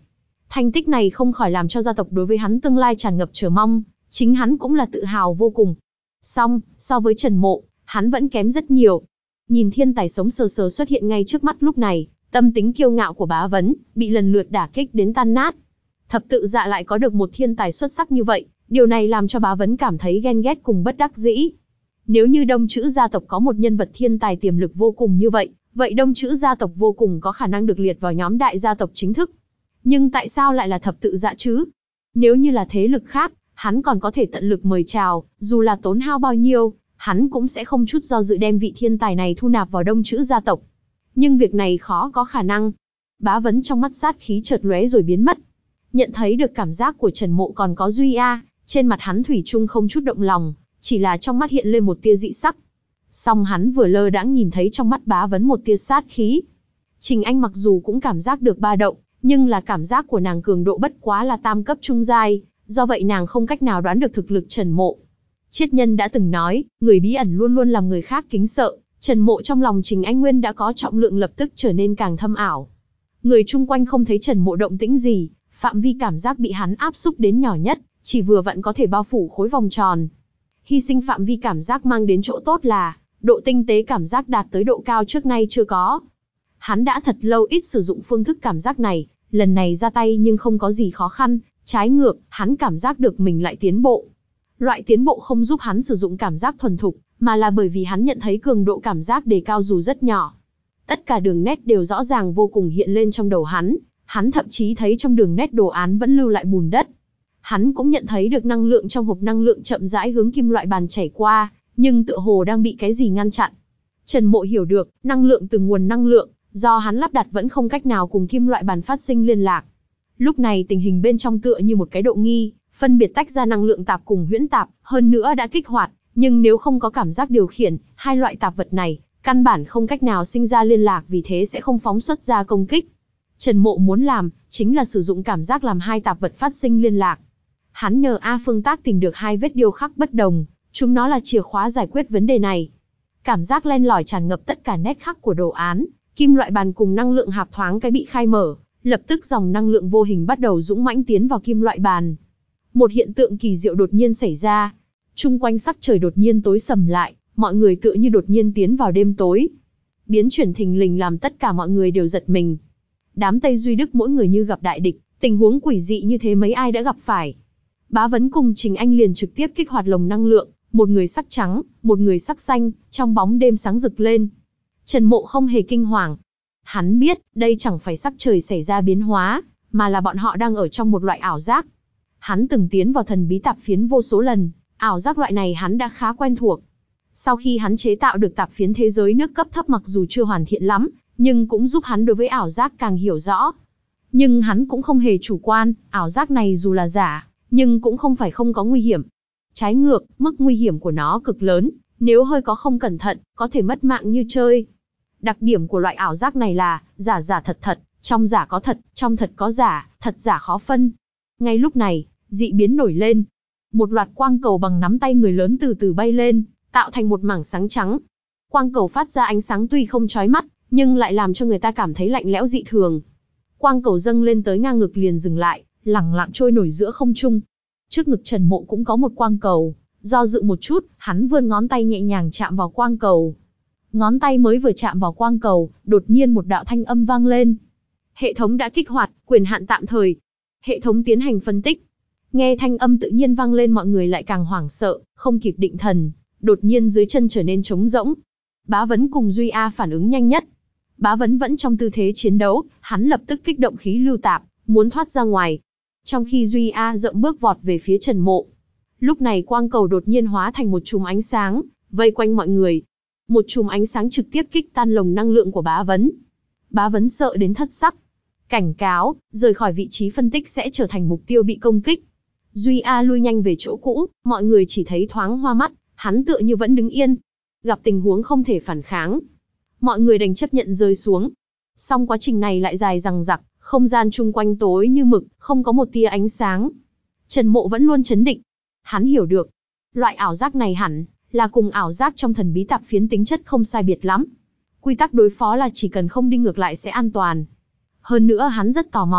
Thành tích này không khỏi làm cho gia tộc đối với hắn tương lai tràn ngập chờ mong, chính hắn cũng là tự hào vô cùng. Song, so với Trần Mộ, hắn vẫn kém rất nhiều. Nhìn thiên tài sống sờ sờ xuất hiện ngay trước mắt lúc này, tâm tính kiêu ngạo của Bá Vấn bị lần lượt đả kích đến tan nát. Thập tự dạ lại có được một thiên tài xuất sắc như vậy, điều này làm cho Bá Vấn cảm thấy ghen ghét cùng bất đắc dĩ. Nếu như Đông Chữ gia tộc có một nhân vật thiên tài tiềm lực vô cùng như vậy, vậy Đông Chữ gia tộc vô cùng có khả năng được liệt vào nhóm đại gia tộc chính thức. Nhưng tại sao lại là thập tự dạ chứ? Nếu như là thế lực khác, hắn còn có thể tận lực mời chào, dù là tốn hao bao nhiêu, hắn cũng sẽ không chút do dự đem vị thiên tài này thu nạp vào Đông Chữ gia tộc. Nhưng việc này khó có khả năng. Bá Vấn trong mắt sát khí chợt lóe rồi biến mất. Nhận thấy được cảm giác của Trần Mộ còn có Duy A, trên mặt hắn thủy chung không chút động lòng, chỉ là trong mắt hiện lên một tia dị sắc. Song hắn vừa lơ đãng nhìn thấy trong mắt Bá Vấn một tia sát khí. Trình Anh mặc dù cũng cảm giác được ba động, nhưng là cảm giác của nàng cường độ bất quá là tam cấp trung giai, do vậy nàng không cách nào đoán được thực lực Trần Mộ. Triết nhân đã từng nói, người bí ẩn luôn luôn làm người khác kính sợ, Trần Mộ trong lòng Trình Anh Nguyên đã có trọng lượng lập tức trở nên càng thâm ảo. Người chung quanh không thấy Trần Mộ động tĩnh gì, phạm vi cảm giác bị hắn áp xúc đến nhỏ nhất, chỉ vừa vặn có thể bao phủ khối vòng tròn. Hy sinh phạm vi cảm giác mang đến chỗ tốt là, độ tinh tế cảm giác đạt tới độ cao trước nay chưa có. Hắn đã thật lâu ít sử dụng phương thức cảm giác này, lần này ra tay nhưng không có gì khó khăn, trái ngược, hắn cảm giác được mình lại tiến bộ. Loại tiến bộ không giúp hắn sử dụng cảm giác thuần thục, mà là bởi vì hắn nhận thấy cường độ cảm giác đề cao dù rất nhỏ. Tất cả đường nét đều rõ ràng vô cùng hiện lên trong đầu hắn, hắn thậm chí thấy trong đường nét đồ án vẫn lưu lại bùn đất. Hắn cũng nhận thấy được năng lượng trong hộp năng lượng chậm rãi hướng kim loại bàn chảy qua, nhưng tựa hồ đang bị cái gì ngăn chặn. Trần Mộ hiểu được, năng lượng từ nguồn năng lượng, do hắn lắp đặt vẫn không cách nào cùng kim loại bàn phát sinh liên lạc. Lúc này tình hình bên trong tựa như một cái độ nghi, phân biệt tách ra năng lượng tạp cùng huyễn tạp, hơn nữa đã kích hoạt, nhưng nếu không có cảm giác điều khiển, hai loại tạp vật này, căn bản không cách nào sinh ra liên lạc, vì thế sẽ không phóng xuất ra công kích. Trần Mộ muốn làm, chính là sử dụng cảm giác làm hai tạp vật phát sinh liên lạc. Hắn nhờ A Phương Tác tìm được hai vết điêu khắc bất đồng, chúng nó là chìa khóa giải quyết vấn đề này. Cảm giác len lỏi tràn ngập tất cả nét khắc của đồ án, kim loại bàn cùng năng lượng hạp thoáng cái bị khai mở, lập tức dòng năng lượng vô hình bắt đầu dũng mãnh tiến vào kim loại bàn. Một hiện tượng kỳ diệu đột nhiên xảy ra. Chung quanh sắc trời đột nhiên tối sầm lại, mọi người tựa như đột nhiên tiến vào đêm tối. Biến chuyển thình lình làm tất cả mọi người đều giật mình. Đám Tây Duy Đức mỗi người như gặp đại địch, tình huống quỷ dị như thế mấy ai đã gặp phải. Bá Vấn cùng Trình Anh liền trực tiếp kích hoạt lồng năng lượng, một người sắc trắng, một người sắc xanh, trong bóng đêm sáng rực lên. Trần Mộ không hề kinh hoàng. Hắn biết, đây chẳng phải sắc trời xảy ra biến hóa, mà là bọn họ đang ở trong một loại ảo giác. Hắn từng tiến vào thần bí tạp phiến vô số lần, ảo giác loại này hắn đã khá quen thuộc. Sau khi hắn chế tạo được tạp phiến thế giới nước cấp thấp mặc dù chưa hoàn thiện lắm, nhưng cũng giúp hắn đối với ảo giác càng hiểu rõ. Nhưng hắn cũng không hề chủ quan, ảo giác này dù là giả, nhưng cũng không phải không có nguy hiểm. Trái ngược, mức nguy hiểm của nó cực lớn, nếu hơi có không cẩn thận, có thể mất mạng như chơi. Đặc điểm của loại ảo giác này là, giả giả thật thật, trong giả có thật, trong thật có giả, thật giả khó phân. Ngay lúc này, dị biến nổi lên. Một loạt quang cầu bằng nắm tay người lớn từ từ bay lên, tạo thành một mảng sáng trắng. Quang cầu phát ra ánh sáng tuy không chói mắt, nhưng lại làm cho người ta cảm thấy lạnh lẽo dị thường. Quang cầu dâng lên tới ngang ngực liền dừng lại, lẳng lặng trôi nổi giữa không trung. Trước ngực Trần Mộ cũng có một quang cầu, do dự một chút, hắn vươn ngón tay nhẹ nhàng chạm vào quang cầu. Ngón tay mới vừa chạm vào quang cầu, đột nhiên một đạo thanh âm vang lên. Hệ thống đã kích hoạt, quyền hạn tạm thời. Hệ thống tiến hành phân tích. Nghe thanh âm tự nhiên vang lên, mọi người lại càng hoảng sợ, không kịp định thần, đột nhiên dưới chân trở nên trống rỗng. Bá Vấn cùng Duy A phản ứng nhanh nhất. Bá Vấn vẫn trong tư thế chiến đấu, hắn lập tức kích động khí lưu tạp, muốn thoát ra ngoài. Trong khi Duy A dậm bước vọt về phía Trần Mộ. Lúc này quang cầu đột nhiên hóa thành một chùm ánh sáng, vây quanh mọi người. Một chùm ánh sáng trực tiếp kích tan lồng năng lượng của Bá Vấn. Bá Vấn sợ đến thất sắc. Cảnh cáo, rời khỏi vị trí phân tích sẽ trở thành mục tiêu bị công kích. Duy A lui nhanh về chỗ cũ, mọi người chỉ thấy thoáng hoa mắt, hắn tựa như vẫn đứng yên. Gặp tình huống không thể phản kháng. Mọi người đành chấp nhận rơi xuống. Song quá trình này lại dài dằng dặc, không gian chung quanh tối như mực, không có một tia ánh sáng. Trần Mộ vẫn luôn chấn định. Hắn hiểu được, loại ảo giác này hẳn là cùng ảo giác trong thần bí tạp phiến tính chất không sai biệt lắm. Quy tắc đối phó là chỉ cần không đi ngược lại sẽ an toàn. Hơn nữa hắn rất tò mò,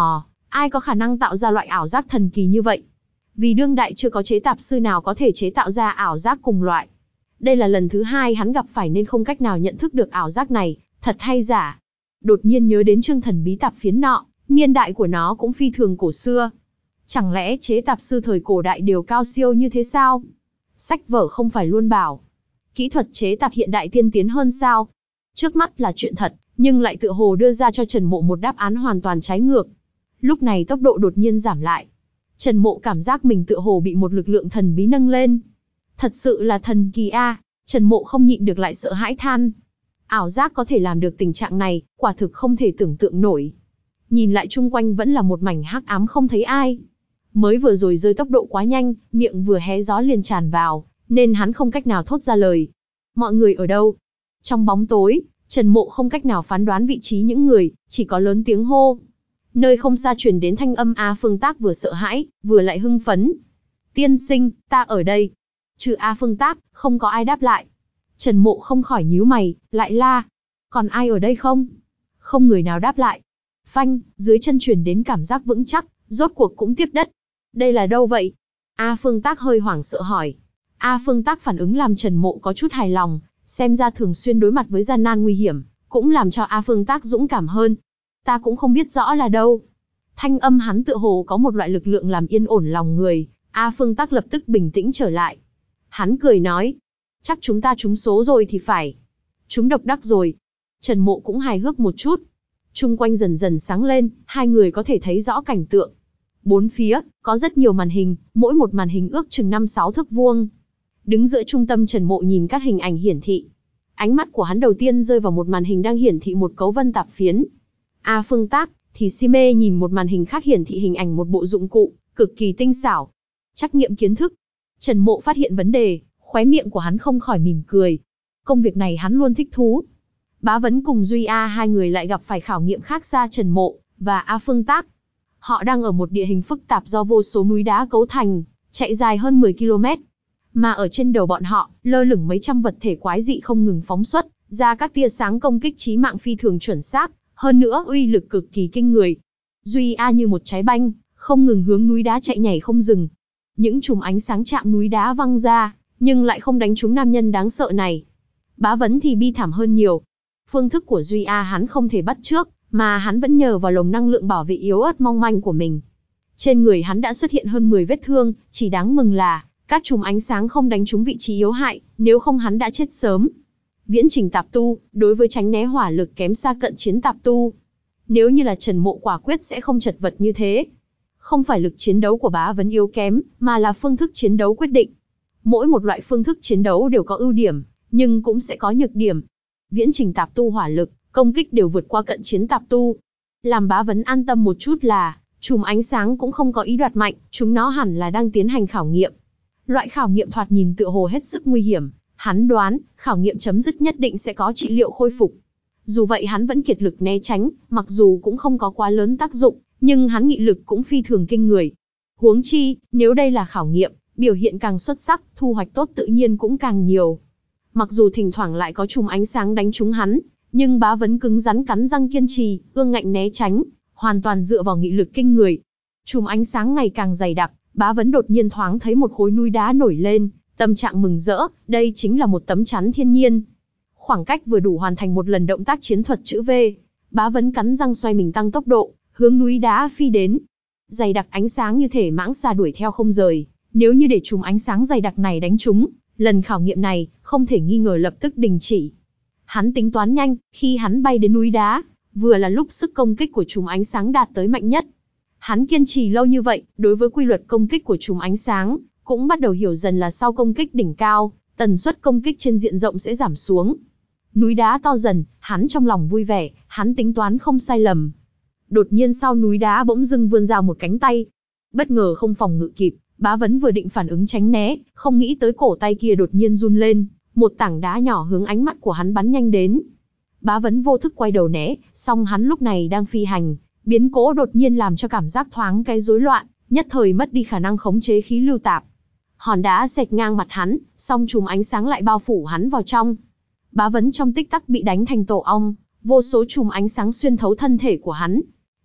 Ai có khả năng tạo ra loại ảo giác thần kỳ như vậy? Vì đương đại chưa có chế tạp sư nào có thể chế tạo ra ảo giác cùng loại. Đây là lần thứ hai hắn gặp phải nên không cách nào nhận thức được ảo giác này, thật hay giả. Đột nhiên nhớ đến chương thần bí tạp phiến nọ, niên đại của nó cũng phi thường cổ xưa. Chẳng lẽ chế tạp sư thời cổ đại đều cao siêu như thế sao? Sách vở không phải luôn bảo kỹ thuật chế tạp hiện đại tiên tiến hơn sao? Trước mắt là chuyện thật, nhưng lại tựa hồ đưa ra cho Trần Mộ một đáp án hoàn toàn trái ngược. Lúc này tốc độ đột nhiên giảm lại. Trần Mộ cảm giác mình tựa hồ bị một lực lượng thần bí nâng lên. Thật sự là thần kỳ a, à. Trần Mộ không nhịn được lại sợ hãi than. Ảo giác có thể làm được tình trạng này, quả thực không thể tưởng tượng nổi. Nhìn lại chung quanh vẫn là một mảnh hắc ám không thấy ai. Mới vừa rồi rơi tốc độ quá nhanh, miệng vừa hé gió liền tràn vào, nên hắn không cách nào thốt ra lời. Mọi người ở đâu? Trong bóng tối, Trần Mộ không cách nào phán đoán vị trí những người, chỉ có lớn tiếng hô. Nơi không xa truyền đến thanh âm A Phương Tác vừa sợ hãi, vừa lại hưng phấn. Tiên sinh, ta ở đây. Trừ A Phương Tác, không có ai đáp lại. Trần Mộ không khỏi nhíu mày, lại la. Còn ai ở đây không? Không người nào đáp lại. Phanh, dưới chân truyền đến cảm giác vững chắc, rốt cuộc cũng tiếp đất. Đây là đâu vậy? A Phương Tác hơi hoảng sợ hỏi. A Phương Tác phản ứng làm Trần Mộ có chút hài lòng, xem ra thường xuyên đối mặt với gian nan nguy hiểm, cũng làm cho A Phương Tác dũng cảm hơn. Ta cũng không biết rõ là đâu. Thanh âm hắn tựa hồ có một loại lực lượng làm yên ổn lòng người, A Phương Tác lập tức bình tĩnh trở lại. Hắn cười nói, chắc chúng ta trúng số rồi thì phải. Chúng độc đắc rồi. Trần Mộ cũng hài hước một chút. Chung quanh dần dần sáng lên, hai người có thể thấy rõ cảnh tượng. Bốn phía, có rất nhiều màn hình, mỗi một màn hình ước chừng năm sáu thước vuông. Đứng giữa trung tâm Trần Mộ nhìn các hình ảnh hiển thị. Ánh mắt của hắn đầu tiên rơi vào một màn hình đang hiển thị một cấu vân tạp phiến. A Phương Tác thì si mê nhìn một màn hình khác hiển thị hình ảnh một bộ dụng cụ, cực kỳ tinh xảo. Trắc nghiệm kiến thức. Trần Mộ phát hiện vấn đề, khóe miệng của hắn không khỏi mỉm cười. Công việc này hắn luôn thích thú. Bá Vấn cùng Duy A hai người lại gặp phải khảo nghiệm khác xa Trần Mộ và A Phương Tác. Họ đang ở một địa hình phức tạp do vô số núi đá cấu thành, chạy dài hơn mười ki lô mét. Mà ở trên đầu bọn họ, lơ lửng mấy trăm vật thể quái dị không ngừng phóng xuất ra các tia sáng công kích chí mạng phi thường chuẩn xác, hơn nữa uy lực cực kỳ kinh người. Duy A như một trái banh, không ngừng hướng núi đá chạy nhảy không dừng. Những chùm ánh sáng chạm núi đá văng ra, nhưng lại không đánh trúng nam nhân đáng sợ này. Bá Vấn thì bi thảm hơn nhiều. Phương thức của Duy A hắn không thể bắt chước, mà hắn vẫn nhờ vào lồng năng lượng bảo vệ yếu ớt mong manh của mình. Trên người hắn đã xuất hiện hơn mười vết thương, chỉ đáng mừng là các chùm ánh sáng không đánh trúng vị trí yếu hại, nếu không hắn đã chết sớm. Viễn trình tạp tu, đối với tránh né hỏa lực kém xa cận chiến tạp tu. Nếu như là Trần Mộ quả quyết sẽ không chật vật như thế. Không phải lực chiến đấu của Bá Vấn yếu kém, mà là phương thức chiến đấu quyết định. Mỗi một loại phương thức chiến đấu đều có ưu điểm, nhưng cũng sẽ có nhược điểm. Viễn trình tạp tu hỏa lực, công kích đều vượt qua cận chiến tạp tu. Làm Bá Vấn an tâm một chút là, chùm ánh sáng cũng không có ý đoạt mạnh, chúng nó hẳn là đang tiến hành khảo nghiệm. Loại khảo nghiệm thoạt nhìn tựa hồ hết sức nguy hiểm, hắn đoán, khảo nghiệm chấm dứt nhất định sẽ có trị liệu khôi phục. Dù vậy hắn vẫn kiệt lực né tránh, mặc dù cũng không có quá lớn tác dụng, nhưng hắn nghị lực cũng phi thường kinh người. Huống chi, nếu đây là khảo nghiệm, biểu hiện càng xuất sắc, thu hoạch tốt tự nhiên cũng càng nhiều. Mặc dù thỉnh thoảng lại có chùm ánh sáng đánh trúng hắn, nhưng Bá Vấn cứng rắn cắn răng kiên trì, ương ngạnh né tránh, hoàn toàn dựa vào nghị lực kinh người. Chùm ánh sáng ngày càng dày đặc, Bá Vấn đột nhiên thoáng thấy một khối núi đá nổi lên, tâm trạng mừng rỡ, đây chính là một tấm chắn thiên nhiên. Khoảng cách vừa đủ hoàn thành một lần động tác chiến thuật chữ V. Bá Vấn cắn răng xoay mình tăng tốc độ, hướng núi đá phi đến. Dày đặc ánh sáng như thể mãng xà đuổi theo không rời, nếu như để chùm ánh sáng dày đặc này đánh trúng, lần khảo nghiệm này, không thể nghi ngờ lập tức đình chỉ. Hắn tính toán nhanh, khi hắn bay đến núi đá, vừa là lúc sức công kích của chùm ánh sáng đạt tới mạnh nhất. Hắn kiên trì lâu như vậy, đối với quy luật công kích của chùm ánh sáng, cũng bắt đầu hiểu dần là sau công kích đỉnh cao, tần suất công kích trên diện rộng sẽ giảm xuống. Núi đá to dần, hắn trong lòng vui vẻ, hắn tính toán không sai lầm. Đột nhiên sau núi đá bỗng dưng vươn ra một cánh tay. Bất ngờ không phòng ngự kịp, Bá Vấn vừa định phản ứng tránh né, không nghĩ tới cổ tay kia đột nhiên run lên, một tảng đá nhỏ hướng ánh mắt của hắn bắn nhanh đến. Bá Vấn vô thức quay đầu né, song hắn lúc này đang phi hành, biến cố đột nhiên làm cho cảm giác thoáng cái rối loạn, nhất thời mất đi khả năng khống chế khí lưu tạp. Hòn đá xẹt ngang mặt hắn, song chùm ánh sáng lại bao phủ hắn vào trong. Bá Vấn trong tích tắc bị đánh thành tổ ong, vô số chùm ánh sáng xuyên thấu thân thể của hắn.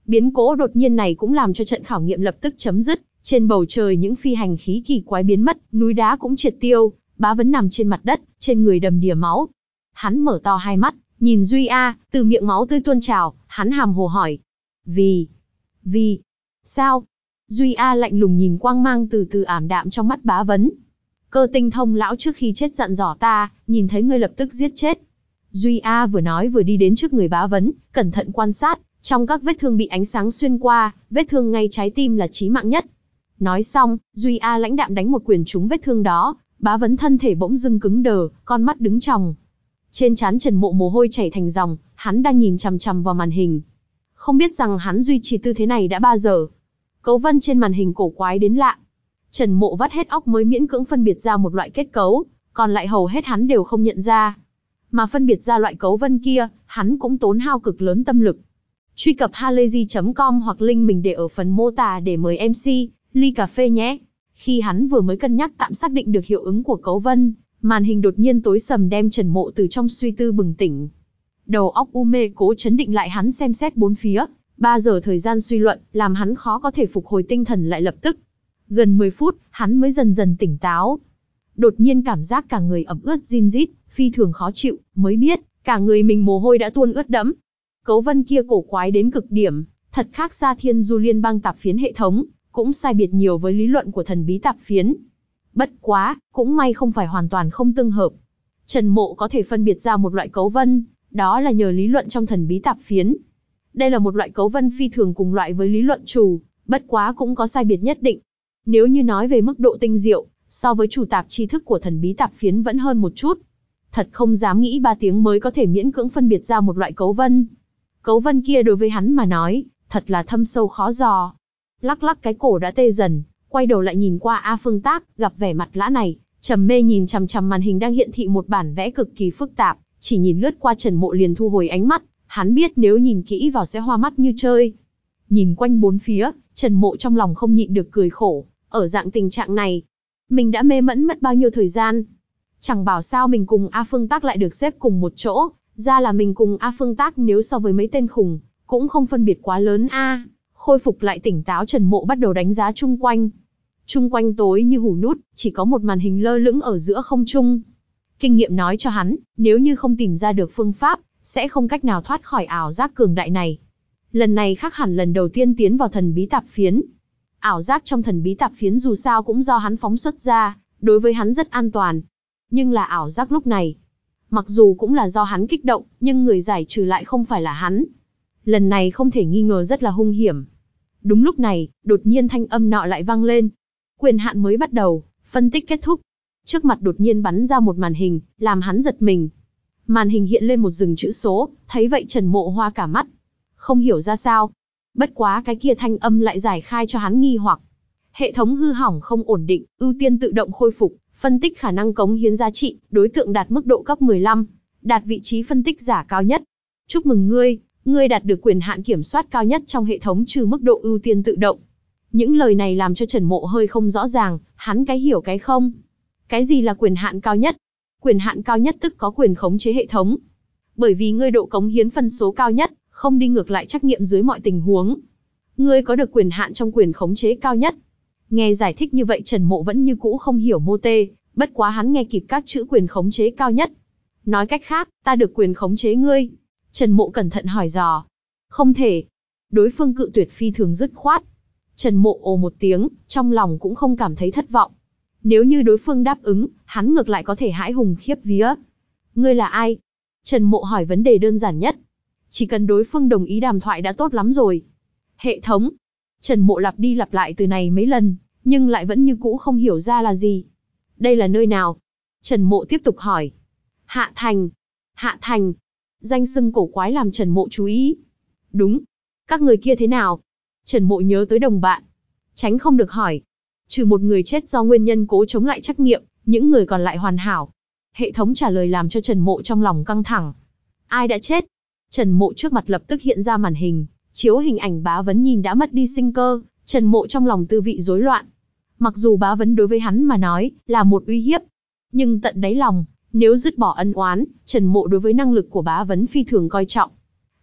Biến cố đột nhiên này cũng làm cho trận khảo nghiệm lập tức chấm dứt, trên bầu trời những phi hành khí kỳ quái biến mất, núi đá cũng triệt tiêu, Bá Vấn nằm trên mặt đất, trên người đầm đìa máu. Hắn mở to hai mắt, nhìn Duy A, từ miệng máu tươi tuôn trào, hắn hàm hồ hỏi. Vì... Vì... Sao? Duy A lạnh lùng nhìn quang mang từ từ ảm đạm trong mắt Bá Vấn. Cơ tinh thông lão trước khi chết dặn dò ta, nhìn thấy ngươi lập tức giết chết. Duy A vừa nói vừa đi đến trước người Bá Vấn, cẩn thận quan sát, trong các vết thương bị ánh sáng xuyên qua, vết thương ngay trái tim là chí mạng nhất. Nói xong, Duy A lãnh đạm đánh một quyền trúng vết thương đó, Bá Vấn thân thể bỗng dưng cứng đờ, con mắt đứng tròng. Trên trán Trần Mộ mồ hôi chảy thành dòng, hắn đang nhìn chằm chằm vào màn hình. Không biết rằng hắn duy trì tư thế này đã bao giờ. Cấu vân trên màn hình cổ quái đến lạ. Trần Mộ vắt hết óc mới miễn cưỡng phân biệt ra một loại kết cấu, còn lại hầu hết hắn đều không nhận ra. Mà phân biệt ra loại cấu vân kia, hắn cũng tốn hao cực lớn tâm lực. Truy cập halayzi chấm com hoặc link mình để ở phần mô tả để mời em xê, ly cà phê nhé. Khi hắn vừa mới cân nhắc tạm xác định được hiệu ứng của cấu vân, màn hình đột nhiên tối sầm đem Trần Mộ từ trong suy tư bừng tỉnh. Đầu óc u mê cố chấn định lại hắn xem xét bốn phía, ba giờ thời gian suy luận, làm hắn khó có thể phục hồi tinh thần lại lập tức. Gần mười phút, hắn mới dần dần tỉnh táo. Đột nhiên cảm giác cả người ẩm ướt rin rít, phi thường khó chịu, mới biết, cả người mình mồ hôi đã tuôn ướt đẫm. Cấu vân kia cổ quái đến cực điểm, thật khác xa Thiên Du Liên bang tạp phiến hệ thống, cũng sai biệt nhiều với lý luận của thần bí tạp phiến. Bất quá, cũng may không phải hoàn toàn không tương hợp. Trần Mộ có thể phân biệt ra một loại cấu vân, đó là nhờ lý luận trong thần bí tạp phiến. Đây là một loại cấu vân phi thường cùng loại với lý luận trù, bất quá cũng có sai biệt nhất định. Nếu như nói về mức độ tinh diệu, so với chủ tạp tri thức của thần bí tạp phiến vẫn hơn một chút. Thật không dám nghĩ ba tiếng mới có thể miễn cưỡng phân biệt ra một loại cấu vân. Cấu vân kia đối với hắn mà nói, thật là thâm sâu khó dò. Lắc lắc cái cổ đã tê dần, quay đầu lại nhìn qua A Phương Tác, gặp vẻ mặt lã này, trầm mê nhìn chằm chằm màn hình đang hiện thị một bản vẽ cực kỳ phức tạp, chỉ nhìn lướt qua Trần Mộ liền thu hồi ánh mắt, hắn biết nếu nhìn kỹ vào sẽ hoa mắt như chơi. Nhìn quanh bốn phía, Trần Mộ trong lòng không nhịn được cười khổ, ở dạng tình trạng này, mình đã mê mẫn mất bao nhiêu thời gian. Chẳng bảo sao mình cùng A Phương Tác lại được xếp cùng một chỗ, ra là mình cùng A Phương Tác nếu so với mấy tên khùng, cũng không phân biệt quá lớn a. Khôi phục lại tỉnh táo Trần Mộ bắt đầu đánh giá chung quanh. Chung quanh tối như hù nút, chỉ có một màn hình lơ lửng ở giữa không trung. Kinh nghiệm nói cho hắn, nếu như không tìm ra được phương pháp, sẽ không cách nào thoát khỏi ảo giác cường đại này. Lần này khác hẳn lần đầu tiên tiến vào thần bí tạp phiến. Ảo giác trong thần bí tạp phiến dù sao cũng do hắn phóng xuất ra, đối với hắn rất an toàn. Nhưng là ảo giác lúc này. Mặc dù cũng là do hắn kích động, nhưng người giải trừ lại không phải là hắn. Lần này không thể nghi ngờ rất là hung hiểm. Đúng lúc này, đột nhiên thanh âm nọ lại vang lên. Quyền hạn mới bắt đầu, phân tích kết thúc. Trước mặt đột nhiên bắn ra một màn hình, làm hắn giật mình. Màn hình hiện lên một dừng chữ số, thấy vậy Trần Mộ hoa cả mắt. Không hiểu ra sao. Bất quá cái kia thanh âm lại giải khai cho hắn nghi hoặc. Hệ thống hư hỏng không ổn định, ưu tiên tự động khôi phục, phân tích khả năng cống hiến giá trị, đối tượng đạt mức độ cấp mười lăm, đạt vị trí phân tích giả cao nhất. Chúc mừng ngươi, ngươi đạt được quyền hạn kiểm soát cao nhất trong hệ thống trừ mức độ ưu tiên tự động. Những lời này làm cho Trần Mộ hơi không rõ ràng, hắn cái hiểu cái không. Cái gì là quyền hạn cao nhất? Quyền hạn cao nhất tức có quyền khống chế hệ thống. Bởi vì ngươi độ cống hiến phân số cao nhất, không đi ngược lại trắc nghiệm dưới mọi tình huống. Ngươi có được quyền hạn trong quyền khống chế cao nhất. Nghe giải thích như vậy Trần Mộ vẫn như cũ không hiểu mô tê, bất quá hắn nghe kịp các chữ quyền khống chế cao nhất. Nói cách khác, ta được quyền khống chế ngươi. Trần Mộ cẩn thận hỏi dò. Không thể. Đối phương cự tuyệt phi thường dứt khoát. Trần Mộ ồ một tiếng, trong lòng cũng không cảm thấy thất vọng. Nếu như đối phương đáp ứng, hắn ngược lại có thể hãi hùng khiếp vía. Ngươi là ai? Trần Mộ hỏi vấn đề đơn giản nhất. Chỉ cần đối phương đồng ý đàm thoại đã tốt lắm rồi. Hệ thống. Trần Mộ lặp đi lặp lại từ này mấy lần, nhưng lại vẫn như cũ không hiểu ra là gì. Đây là nơi nào? Trần Mộ tiếp tục hỏi. Hạ Thành. Hạ Thành. Danh xưng cổ quái làm Trần Mộ chú ý. Đúng. Các người kia thế nào? Trần Mộ nhớ tới đồng bạn. Tránh không được hỏi. Trừ một người chết do nguyên nhân cố chống lại trắc nghiệm, những người còn lại hoàn hảo. Hệ thống trả lời làm cho Trần Mộ trong lòng căng thẳng. Ai đã chết? Trần Mộ trước mặt lập tức hiện ra màn hình, chiếu hình ảnh Bá Vấn nhìn đã mất đi sinh cơ, Trần Mộ trong lòng tư vị rối loạn. Mặc dù Bá Vấn đối với hắn mà nói, là một uy hiếp. Nhưng tận đáy lòng, nếu dứt bỏ ân oán, Trần Mộ đối với năng lực của Bá Vấn phi thường coi trọng.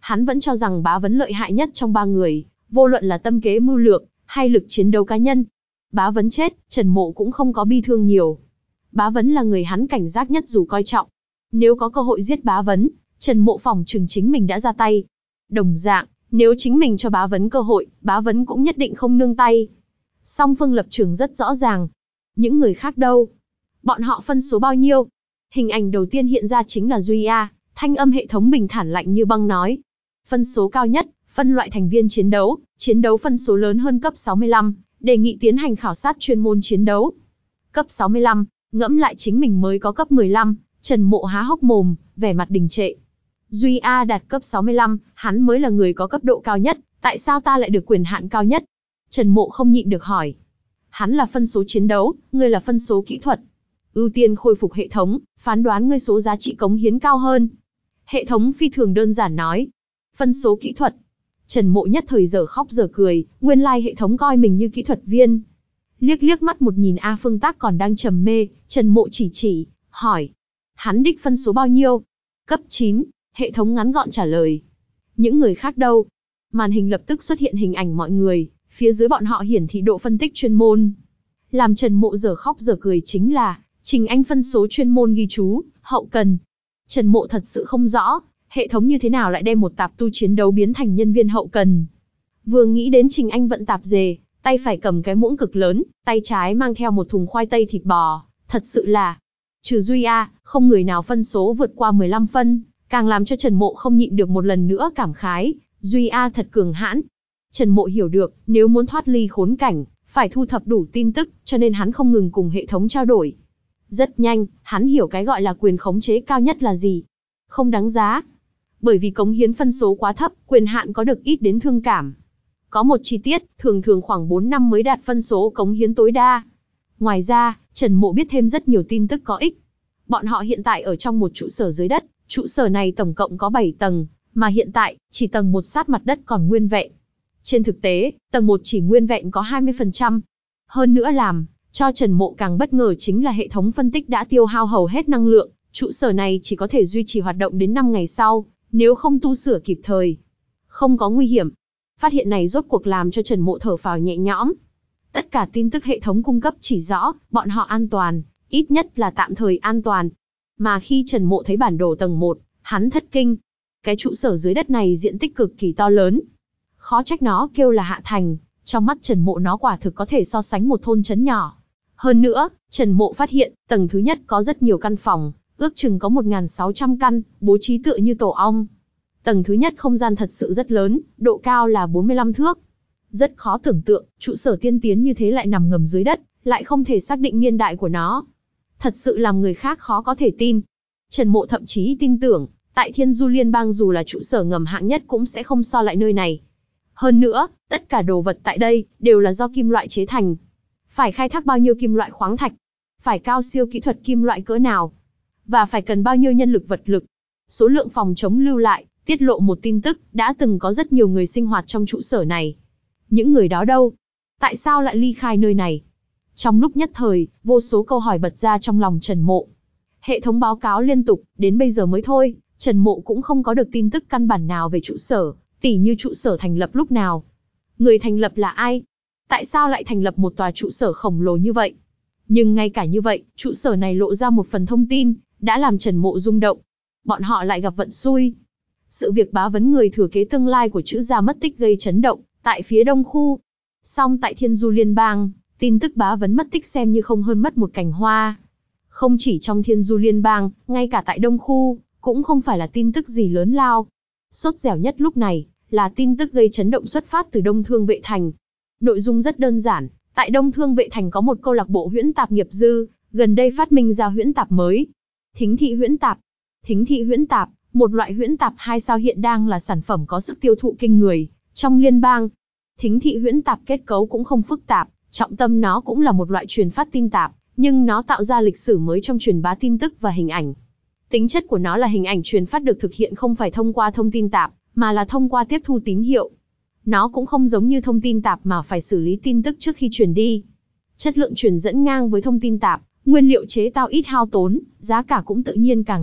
Hắn vẫn cho rằng Bá Vấn lợi hại nhất trong ba người, vô luận là tâm kế mưu lược, hay lực chiến đấu cá nhân. Bá Vấn chết, Trần Mộ cũng không có bi thương nhiều. Bá Vấn là người hắn cảnh giác nhất dù coi trọng. Nếu có cơ hội giết Bá Vấn, Trần Mộ phỏng chừng chính mình đã ra tay. Đồng dạng, nếu chính mình cho Bá Vấn cơ hội, Bá Vấn cũng nhất định không nương tay. Song phương lập trường rất rõ ràng. Những người khác đâu? Bọn họ phân số bao nhiêu? Hình ảnh đầu tiên hiện ra chính là Duy A, thanh âm hệ thống bình thản lạnh như băng nói. Phân số cao nhất, phân loại thành viên chiến đấu, chiến đấu phân số lớn hơn cấp sáu mươi lăm, đề nghị tiến hành khảo sát chuyên môn chiến đấu. Cấp sáu mươi lăm, ngẫm lại chính mình mới có cấp mười lăm, Trần Mộ há hốc mồm, vẻ mặt đình trệ. Duy A đạt cấp sáu mươi lăm, hắn mới là người có cấp độ cao nhất, tại sao ta lại được quyền hạn cao nhất? Trần Mộ không nhịn được hỏi. Hắn là phân số chiến đấu, ngươi là phân số kỹ thuật. Ưu tiên khôi phục hệ thống, phán đoán ngươi số giá trị cống hiến cao hơn. Hệ thống phi thường đơn giản nói. Phân số kỹ thuật. Trần Mộ nhất thời giờ khóc giờ cười, nguyên lai hệ thống coi mình như kỹ thuật viên. Liếc liếc mắt một nhìn A Phương Tác còn đang trầm mê, Trần Mộ chỉ chỉ, hỏi. Hắn đích phân số bao nhiêu? Cấp chín, hệ thống ngắn gọn trả lời. Những người khác đâu? Màn hình lập tức xuất hiện hình ảnh mọi người, phía dưới bọn họ hiển thị độ phân tích chuyên môn. Làm Trần Mộ giờ khóc giờ cười chính là, Trình Anh phân số chuyên môn ghi chú, hậu cần. Trần Mộ thật sự không rõ, hệ thống như thế nào lại đem một tạp tu chiến đấu biến thành nhân viên hậu cần. Vừa nghĩ đến Trình Anh vận tạp dề, tay phải cầm cái muỗng cực lớn, tay trái mang theo một thùng khoai tây thịt bò, thật sự là, trừ Duy A, không người nào phân số vượt qua mười lăm phân, càng làm cho Trần Mộ không nhịn được một lần nữa cảm khái, Duy A thật cường hãn. Trần Mộ hiểu được, nếu muốn thoát ly khốn cảnh, phải thu thập đủ tin tức, cho nên hắn không ngừng cùng hệ thống trao đổi. Rất nhanh, hắn hiểu cái gọi là quyền khống chế cao nhất là gì. Không đáng giá. Bởi vì cống hiến phân số quá thấp, quyền hạn có được ít đến thương cảm. Có một chi tiết, thường thường khoảng bốn năm mới đạt phân số cống hiến tối đa. Ngoài ra, Trần Mộ biết thêm rất nhiều tin tức có ích. Bọn họ hiện tại ở trong một trụ sở dưới đất, trụ sở này tổng cộng có bảy tầng, mà hiện tại, chỉ tầng một sát mặt đất còn nguyên vẹn. Trên thực tế, tầng một chỉ nguyên vẹn có hai mươi phần trăm. Hơn nữa làm cho Trần Mộ càng bất ngờ chính là hệ thống phân tích đã tiêu hao hầu hết năng lượng, trụ sở này chỉ có thể duy trì hoạt động đến năm ngày sau, nếu không tu sửa kịp thời. Không có nguy hiểm. Phát hiện này rốt cuộc làm cho Trần Mộ thở phào nhẹ nhõm. Tất cả tin tức hệ thống cung cấp chỉ rõ, bọn họ an toàn, ít nhất là tạm thời an toàn. Mà khi Trần Mộ thấy bản đồ tầng một, hắn thất kinh. Cái trụ sở dưới đất này diện tích cực kỳ to lớn. Khó trách nó kêu là Hạ Thành, trong mắt Trần Mộ nó quả thực có thể so sánh một thôn trấn nhỏ. Hơn nữa, Trần Mộ phát hiện, tầng thứ nhất có rất nhiều căn phòng, ước chừng có một nghìn sáu trăm căn, bố trí tựa như tổ ong. Tầng thứ nhất không gian thật sự rất lớn, độ cao là bốn mươi lăm thước. Rất khó tưởng tượng, trụ sở tiên tiến như thế lại nằm ngầm dưới đất, lại không thể xác định niên đại của nó. Thật sự làm người khác khó có thể tin. Trần Mộ thậm chí tin tưởng, tại Thiên Du Liên bang dù là trụ sở ngầm hạng nhất cũng sẽ không so lại nơi này. Hơn nữa, tất cả đồ vật tại đây, đều là do kim loại chế thành. Phải khai thác bao nhiêu kim loại khoáng thạch? Phải cao siêu kỹ thuật kim loại cỡ nào? Và phải cần bao nhiêu nhân lực vật lực? Số lượng phòng chống lưu lại, tiết lộ một tin tức, đã từng có rất nhiều người sinh hoạt trong trụ sở này. Những người đó đâu? Tại sao lại ly khai nơi này? Trong lúc nhất thời, vô số câu hỏi bật ra trong lòng Trần Mộ. Hệ thống báo cáo liên tục, đến bây giờ mới thôi, Trần Mộ cũng không có được tin tức căn bản nào về trụ sở, tỉ như trụ sở thành lập lúc nào. Người thành lập là ai? Tại sao lại thành lập một tòa trụ sở khổng lồ như vậy? Nhưng ngay cả như vậy, trụ sở này lộ ra một phần thông tin, đã làm Trần Mộ rung động. Bọn họ lại gặp vận xui. Sự việc Bá Vấn người thừa kế tương lai của Trữ gia mất tích gây chấn động, tại phía đông khu. Song tại Thiên Du Liên bang, tin tức Bá Vấn mất tích xem như không hơn mất một cành hoa. Không chỉ trong Thiên Du Liên bang, ngay cả tại đông khu, cũng không phải là tin tức gì lớn lao. Sốt dẻo nhất lúc này, là tin tức gây chấn động xuất phát từ Đông Thương Vệ Thành. Nội dung rất đơn giản, tại Đông Thương Vệ Thành có một câu lạc bộ huyễn tạp nghiệp dư, gần đây phát minh ra huyễn tạp mới. Thính thị huyễn tạp. Thính thị huyễn tạp, một loại huyễn tạp hai sao hiện đang là sản phẩm có sức tiêu thụ kinh người trong liên bang. Thính thị huyễn tạp kết cấu cũng không phức tạp, trọng tâm nó cũng là một loại truyền phát tin tạp, nhưng nó tạo ra lịch sử mới trong truyền bá tin tức và hình ảnh. Tính chất của nó là hình ảnh truyền phát được thực hiện không phải thông qua thông tin tạp, mà là thông qua tiếp thu tín hiệu. Nó cũng không giống như thông tin tạp mà phải xử lý tin tức trước khi truyền đi. Chất lượng truyền dẫn ngang với thông tin tạp, nguyên liệu chế tạo ít hao tốn, giá cả cũng tự nhiên càng thấp,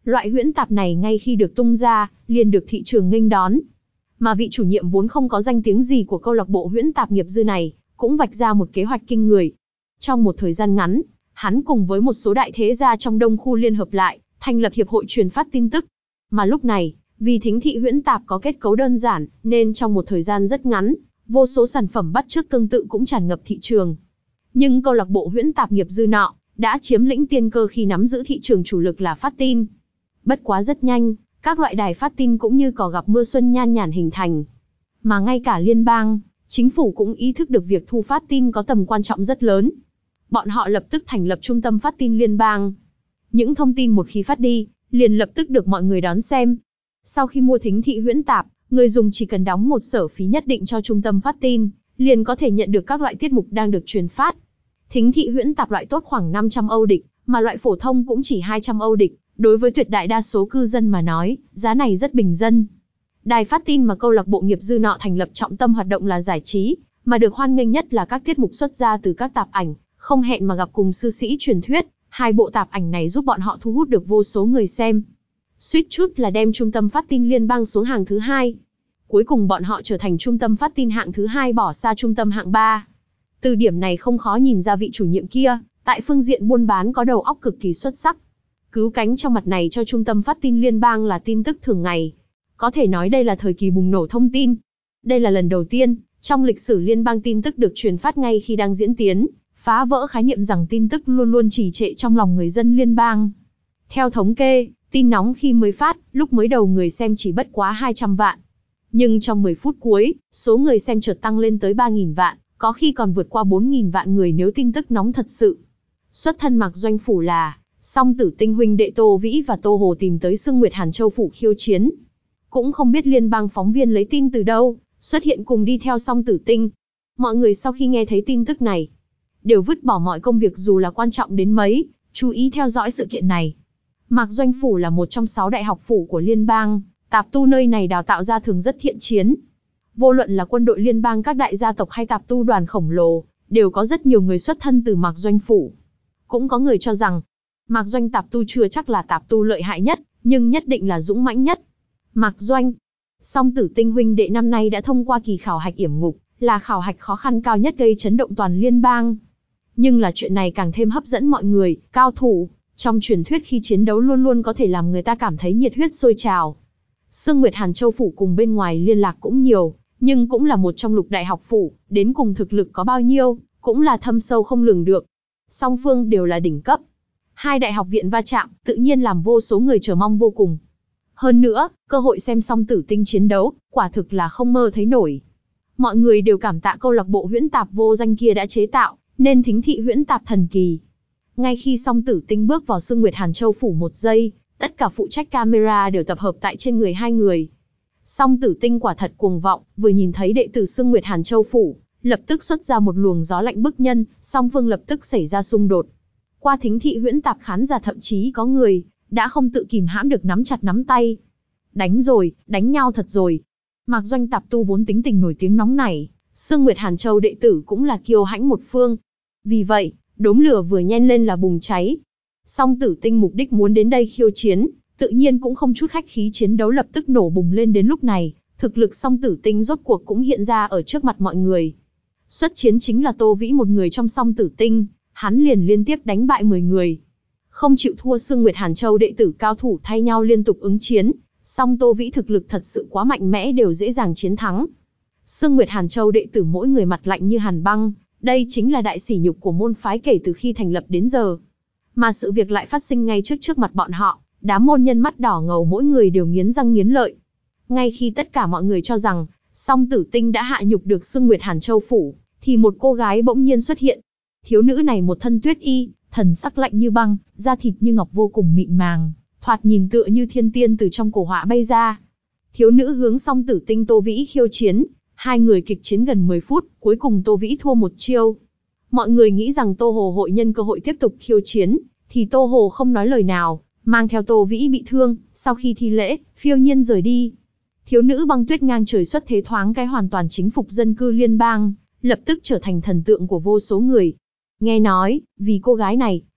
Loại huyễn tạp này ngay khi được tung ra, liền được thị trường nghênh đón. Mà vị chủ nhiệm vốn không có danh tiếng gì của câu lạc bộ huyễn tạp nghiệp dư này, cũng vạch ra một kế hoạch kinh người. Trong một thời gian ngắn, hắn cùng với một số đại thế gia trong Đông khu liên hợp lại, thành lập hiệp hội truyền phát tin tức. Mà lúc này, vì thính thị huyễn tạp có kết cấu đơn giản, nên trong một thời gian rất ngắn, vô số sản phẩm bắt chước tương tự cũng tràn ngập thị trường. Nhưng câu lạc bộ huyễn tạp nghiệp dư nọ đã chiếm lĩnh tiên cơ khi nắm giữ thị trường chủ lực là phát tin. Bất quá rất nhanh, các loại đài phát tin cũng như cỏ gặp mưa xuân nhan nhản hình thành. Mà ngay cả liên bang, chính phủ cũng ý thức được việc thu phát tin có tầm quan trọng rất lớn. Bọn họ lập tức thành lập trung tâm phát tin liên bang. Những thông tin một khi phát đi, liền lập tức được mọi người đón xem. Sau khi mua thính thị huyễn tạp, người dùng chỉ cần đóng một sở phí nhất định cho trung tâm phát tin, liền có thể nhận được các loại tiết mục đang được truyền phát. Thính thị huyễn tạp loại tốt khoảng năm trăm Âu địch, mà loại phổ thông cũng chỉ hai trăm Âu địch. Đối với tuyệt đại đa số cư dân mà nói, giá này rất bình dân. Đài phát tin mà câu lạc bộ nghiệp dư nọ thành lập trọng tâm hoạt động là giải trí, mà được hoan nghênh nhất là các tiết mục xuất ra từ các tạp ảnh, không hẹn mà gặp cùng sư sĩ truyền thuyết. Hai bộ tạp ảnh này giúp bọn họ thu hút được vô số người xem. Suýt chút là đem trung tâm phát tin liên bang xuống hàng thứ hai. Cuối cùng bọn họ trở thành trung tâm phát tin hạng thứ hai bỏ xa trung tâm hạng ba. Từ điểm này không khó nhìn ra vị chủ nhiệm kia, tại phương diện buôn bán có đầu óc cực kỳ xuất sắc. Cứu cánh trong mặt này cho trung tâm phát tin liên bang là tin tức thường ngày. Có thể nói đây là thời kỳ bùng nổ thông tin. Đây là lần đầu tiên, trong lịch sử liên bang tin tức được truyền phát ngay khi đang diễn tiến, phá vỡ khái niệm rằng tin tức luôn luôn trì trệ trong lòng người dân liên bang. Theo thống kê, tin nóng khi mới phát, lúc mới đầu người xem chỉ bất quá hai trăm vạn. Nhưng trong mười phút cuối, số người xem chợt tăng lên tới ba nghìn vạn, có khi còn vượt qua bốn nghìn vạn người nếu tin tức nóng thật sự. Xuất thân Mạc Doanh Phủ là Song Tử Tinh huynh đệ Tô Vĩ và Tô Hồ tìm tới Sương Nguyệt Hàn Châu Phủ khiêu chiến. Cũng không biết liên bang phóng viên lấy tin từ đâu, xuất hiện cùng đi theo Song Tử Tinh. Mọi người sau khi nghe thấy tin tức này, đều vứt bỏ mọi công việc dù là quan trọng đến mấy, chú ý theo dõi sự kiện này. Mạc Doanh Phủ là một trong sáu đại học phủ của liên bang, tạp tu nơi này đào tạo ra thường rất thiện chiến. Vô luận là quân đội liên bang các đại gia tộc hay tạp tu đoàn khổng lồ, đều có rất nhiều người xuất thân từ Mạc Doanh Phủ. Cũng có người cho rằng, Mạc Doanh tạp tu chưa chắc là tạp tu lợi hại nhất, nhưng nhất định là dũng mãnh nhất. Mạc Doanh, Song Tử Tinh huynh đệ năm nay đã thông qua kỳ khảo hạch yểm ngục, là khảo hạch khó khăn cao nhất gây chấn động toàn liên bang. Nhưng là chuyện này càng thêm hấp dẫn mọi người, cao thủ. Trong truyền thuyết khi chiến đấu luôn luôn có thể làm người ta cảm thấy nhiệt huyết sôi trào. Sương Nguyệt Hàn Châu Phủ cùng bên ngoài liên lạc cũng nhiều, nhưng cũng là một trong lục đại học phủ, đến cùng thực lực có bao nhiêu, cũng là thâm sâu không lường được. Song phương đều là đỉnh cấp. Hai đại học viện va chạm, tự nhiên làm vô số người chờ mong vô cùng. Hơn nữa, cơ hội xem Song Tử Tinh chiến đấu, quả thực là không mơ thấy nổi. Mọi người đều cảm tạ câu lạc bộ huyễn tạp vô danh kia đã chế tạo, nên thính thị huyễn tạp thần kỳ. Ngay khi Song Tử Tinh bước vào Sương Nguyệt Hàn Châu Phủ một giây, tất cả phụ trách camera đều tập hợp tại trên người hai người. Song Tử Tinh quả thật cuồng vọng, vừa nhìn thấy đệ tử Sương Nguyệt Hàn Châu Phủ, lập tức xuất ra một luồng gió lạnh bức nhân, song phương lập tức xảy ra xung đột. Qua thính thị huyễn tạp khán giả thậm chí có người đã không tự kìm hãm được nắm chặt nắm tay. Đánh rồi, đánh nhau thật rồi. Mạc Doanh tạp tu vốn tính tình nổi tiếng nóng nảy, Sương Nguyệt Hàn Châu đệ tử cũng là kiêu hãnh một phương. Vì vậy, đốm lửa vừa nhen lên là bùng cháy. Song Tử Tinh mục đích muốn đến đây khiêu chiến, tự nhiên cũng không chút khách khí, chiến đấu lập tức nổ bùng lên. Đến lúc này, thực lực Song Tử Tinh rốt cuộc cũng hiện ra ở trước mặt mọi người. Xuất chiến chính là Tô Vĩ, một người trong Song Tử Tinh, hắn liền liên tiếp đánh bại mười người. Không chịu thua Sương Nguyệt Hàn Châu đệ tử cao thủ thay nhau liên tục ứng chiến, song Tô Vĩ thực lực thật sự quá mạnh mẽ, đều dễ dàng chiến thắng. Sương Nguyệt Hàn Châu đệ tử mỗi người mặt lạnh như hàn băng, đây chính là đại sỉ nhục của môn phái kể từ khi thành lập đến giờ. Mà sự việc lại phát sinh ngay trước trước mặt bọn họ, đám môn nhân mắt đỏ ngầu mỗi người đều nghiến răng nghiến lợi. Ngay khi tất cả mọi người cho rằng Song Tử Tinh đã hạ nhục được Sương Nguyệt Hàn Châu Phủ, thì một cô gái bỗng nhiên xuất hiện. Thiếu nữ này một thân tuyết y, thần sắc lạnh như băng, da thịt như ngọc vô cùng mịn màng, thoạt nhìn tựa như thiên tiên từ trong cổ họa bay ra. Thiếu nữ hướng Song Tử Tinh Tô Vĩ khiêu chiến, hai người kịch chiến gần mười phút, cuối cùng Tô Vĩ thua một chiêu. Mọi người nghĩ rằng Tô Hồ hội nhân cơ hội tiếp tục khiêu chiến, thì Tô Hồ không nói lời nào, mang theo Tô Vĩ bị thương, sau khi thi lễ, phiêu nhiên rời đi. Thiếu nữ băng tuyết ngang trời xuất thế thoáng cái hoàn toàn chính phục dân cư liên bang, lập tức trở thành thần tượng của vô số người. Nghe nói, vì cô gái này,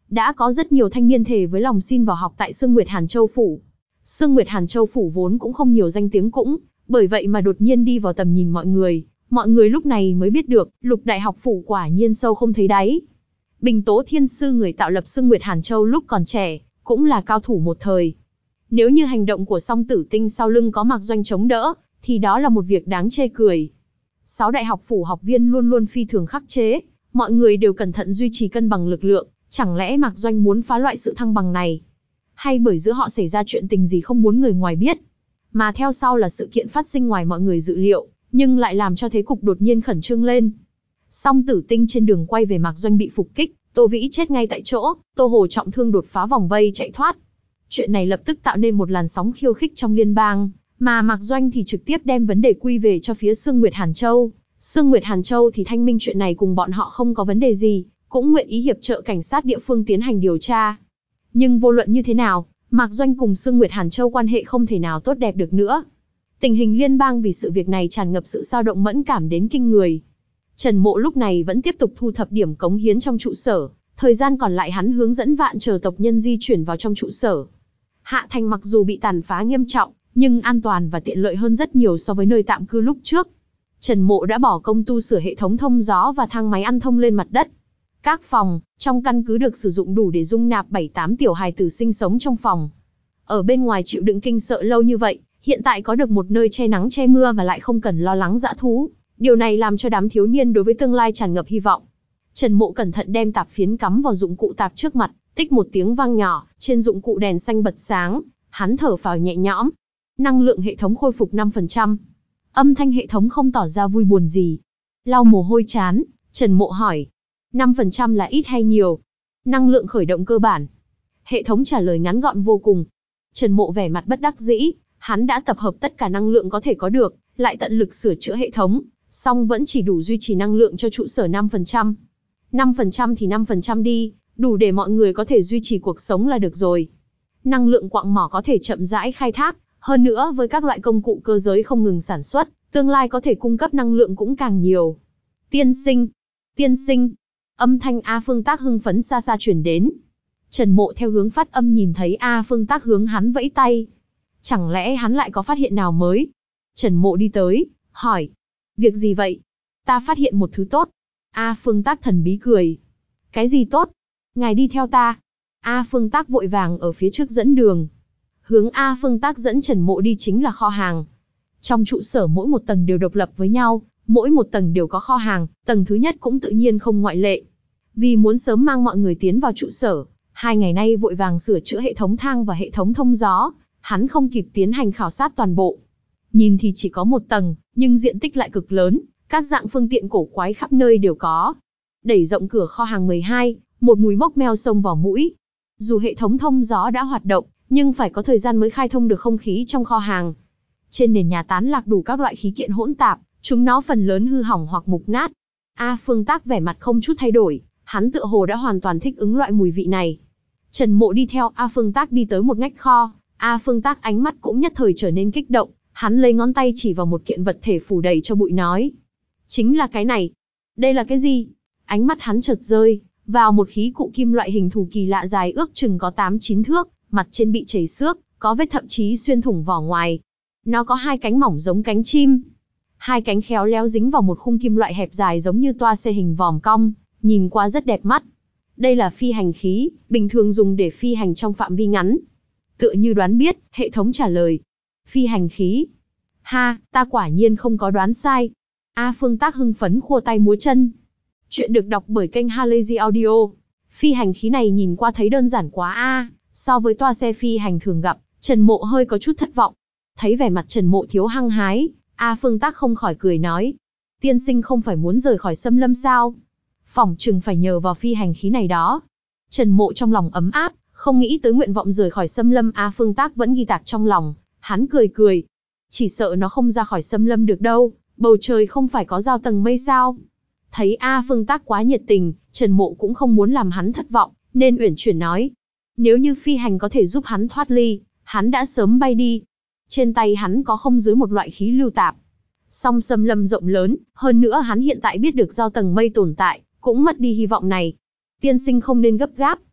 đã có rất nhiều thanh niên thề với lòng xin vào học tại Sương Nguyệt Hàn Châu Phủ. Sương Nguyệt Hàn Châu Phủ vốn cũng không nhiều danh tiếng cũng, bởi vậy mà đột nhiên đi vào tầm nhìn mọi người, mọi người lúc này mới biết được, Lục Đại học phủ quả nhiên sâu không thấy đáy. Bình Tố Thiên Sư người tạo lập Sương Nguyệt Hàn Châu lúc còn trẻ, cũng là cao thủ một thời. Nếu như hành động của Song Tử Tinh sau lưng có Mạc Doanh chống đỡ, thì đó là một việc đáng chê cười. Sáu đại học phủ học viên luôn luôn phi thường khắc chế, mọi người đều cẩn thận duy trì cân bằng lực lượng, chẳng lẽ Mạc Doanh muốn phá loại sự thăng bằng này? Hay bởi giữa họ xảy ra chuyện tình gì không muốn người ngoài biết? Mà theo sau là sự kiện phát sinh ngoài mọi người dự liệu, nhưng lại làm cho thế cục đột nhiên khẩn trương lên. Song Tử Tinh trên đường quay về Mạc Doanh bị phục kích, Tô Vĩ chết ngay tại chỗ, Tô Hồ trọng thương đột phá vòng vây chạy thoát. Chuyện này lập tức tạo nên một làn sóng khiêu khích trong liên bang, mà Mạc Doanh thì trực tiếp đem vấn đề quy về cho phía Sương Nguyệt Hàn Châu. Sương Nguyệt Hàn Châu thì thanh minh chuyện này cùng bọn họ không có vấn đề gì, cũng nguyện ý hiệp trợ cảnh sát địa phương tiến hành điều tra. Nhưng vô luận như thế nào, Mạc Doanh cùng Sương Nguyệt Hàn Châu quan hệ không thể nào tốt đẹp được nữa. Tình hình liên bang vì sự việc này tràn ngập sự dao động mẫn cảm đến kinh người. Trần Mộ lúc này vẫn tiếp tục thu thập điểm cống hiến trong trụ sở, thời gian còn lại hắn hướng dẫn vạn chờ tộc nhân di chuyển vào trong trụ sở. Hạ Thành mặc dù bị tàn phá nghiêm trọng, nhưng an toàn và tiện lợi hơn rất nhiều so với nơi tạm cư lúc trước. Trần Mộ đã bỏ công tu sửa hệ thống thông gió và thang máy ăn thông lên mặt đất. Các phòng trong căn cứ được sử dụng đủ để dung nạp bảy tám tiểu hài tử sinh sống trong phòng. Ở bên ngoài chịu đựng kinh sợ lâu như vậy, hiện tại có được một nơi che nắng che mưa mà lại không cần lo lắng dã thú. Điều này làm cho đám thiếu niên đối với tương lai tràn ngập hy vọng. Trần Mộ cẩn thận đem tạp phiến cắm vào dụng cụ tạp trước mặt, tích một tiếng vang nhỏ, trên dụng cụ đèn xanh bật sáng, hắn thở phào nhẹ nhõm. Năng lượng hệ thống khôi phục năm phần trăm. Âm thanh hệ thống không tỏ ra vui buồn gì. Lau mồ hôi chán, Trần Mộ hỏi. năm phần trăm là ít hay nhiều? Năng lượng khởi động cơ bản. Hệ thống trả lời ngắn gọn vô cùng. Trần Mộ vẻ mặt bất đắc dĩ, hắn đã tập hợp tất cả năng lượng có thể có được, lại tận lực sửa chữa hệ thống, song vẫn chỉ đủ duy trì năng lượng cho trụ sở năm phần trăm. năm phần trăm thì năm phần trăm đi, đủ để mọi người có thể duy trì cuộc sống là được rồi. Năng lượng quặng mỏ có thể chậm rãi khai thác, hơn nữa với các loại công cụ cơ giới không ngừng sản xuất, tương lai có thể cung cấp năng lượng cũng càng nhiều. Tiên sinh, tiên sinh, âm thanh A Phương Tác hưng phấn xa xa truyền đến. Trần Mộ theo hướng phát âm nhìn thấy A Phương Tác hướng hắn vẫy tay. Chẳng lẽ hắn lại có phát hiện nào mới? Trần Mộ đi tới, hỏi. Việc gì vậy? Ta phát hiện một thứ tốt. A Phương Tác thần bí cười. Cái gì tốt? Ngài đi theo ta. A Phương Tác vội vàng ở phía trước dẫn đường. Hướng A Phương Tác dẫn Trần Mộ đi chính là kho hàng. Trong trụ sở mỗi một tầng đều độc lập với nhau, mỗi một tầng đều có kho hàng, tầng thứ nhất cũng tự nhiên không ngoại lệ. Vì muốn sớm mang mọi người tiến vào trụ sở, hai ngày nay vội vàng sửa chữa hệ thống thang và hệ thống thông gió, hắn không kịp tiến hành khảo sát toàn bộ. Nhìn thì chỉ có một tầng, nhưng diện tích lại cực lớn, các dạng phương tiện cổ quái khắp nơi đều có. Đẩy rộng cửa kho hàng mười hai, một mùi mốc meo xông vào mũi. Dù hệ thống thông gió đã hoạt động, nhưng phải có thời gian mới khai thông được không khí trong kho hàng. Trên nền nhà tán lạc đủ các loại khí kiện hỗn tạp, chúng nó phần lớn hư hỏng hoặc mục nát. A Phương Tác vẻ mặt không chút thay đổi, hắn tựa hồ đã hoàn toàn thích ứng loại mùi vị này. Trần Mộ đi theo A Phương Tác đi tới một ngách kho, A Phương Tác ánh mắt cũng nhất thời trở nên kích động, hắn lấy ngón tay chỉ vào một kiện vật thể phủ đầy cho bụi nói. Chính là cái này. Đây là cái gì? Ánh mắt hắn chợt rơi vào một khí cụ kim loại hình thù kỳ lạ dài ước chừng có tám chín thước, mặt trên bị chảy xước, có vết thậm chí xuyên thủng vỏ ngoài. Nó có hai cánh mỏng giống cánh chim. Hai cánh khéo léo dính vào một khung kim loại hẹp dài giống như toa xe hình vòm cong, nhìn qua rất đẹp mắt. Đây là phi hành khí, bình thường dùng để phi hành trong phạm vi ngắn. Tựa như đoán biết, hệ thống trả lời. Phi hành khí. Ha, ta quả nhiên không có đoán sai. A Phương Tác hưng phấn khua tay múa chân. Chuyện được đọc bởi kênh Halazy Audio. Phi hành khí này nhìn qua thấy đơn giản quá a, so với toa xe phi hành thường gặp, Trần Mộ hơi có chút thất vọng. Thấy vẻ mặt Trần Mộ thiếu hăng hái, A Phương Tác không khỏi cười nói. Tiên sinh không phải muốn rời khỏi xâm lâm sao? Phỏng chừng phải nhờ vào phi hành khí này đó. Trần Mộ trong lòng ấm áp, không nghĩ tới nguyện vọng rời khỏi xâm lâm. A Phương Tác vẫn ghi tạc trong lòng, hắn cười cười. Chỉ sợ nó không ra khỏi xâm lâm được đâu, bầu trời không phải có giao tầng mây sao? Thấy A Phương Tác quá nhiệt tình, Trần Mộ cũng không muốn làm hắn thất vọng, nên uyển chuyển nói. Nếu như phi hành có thể giúp hắn thoát ly, hắn đã sớm bay đi. Trên tay hắn có không dưới một loại khí lưu tạp. Song xâm lâm rộng lớn, hơn nữa hắn hiện tại biết được giao tầng mây tồn tại, cũng mất đi hy vọng này. Tiên sinh không nên gấp gáp.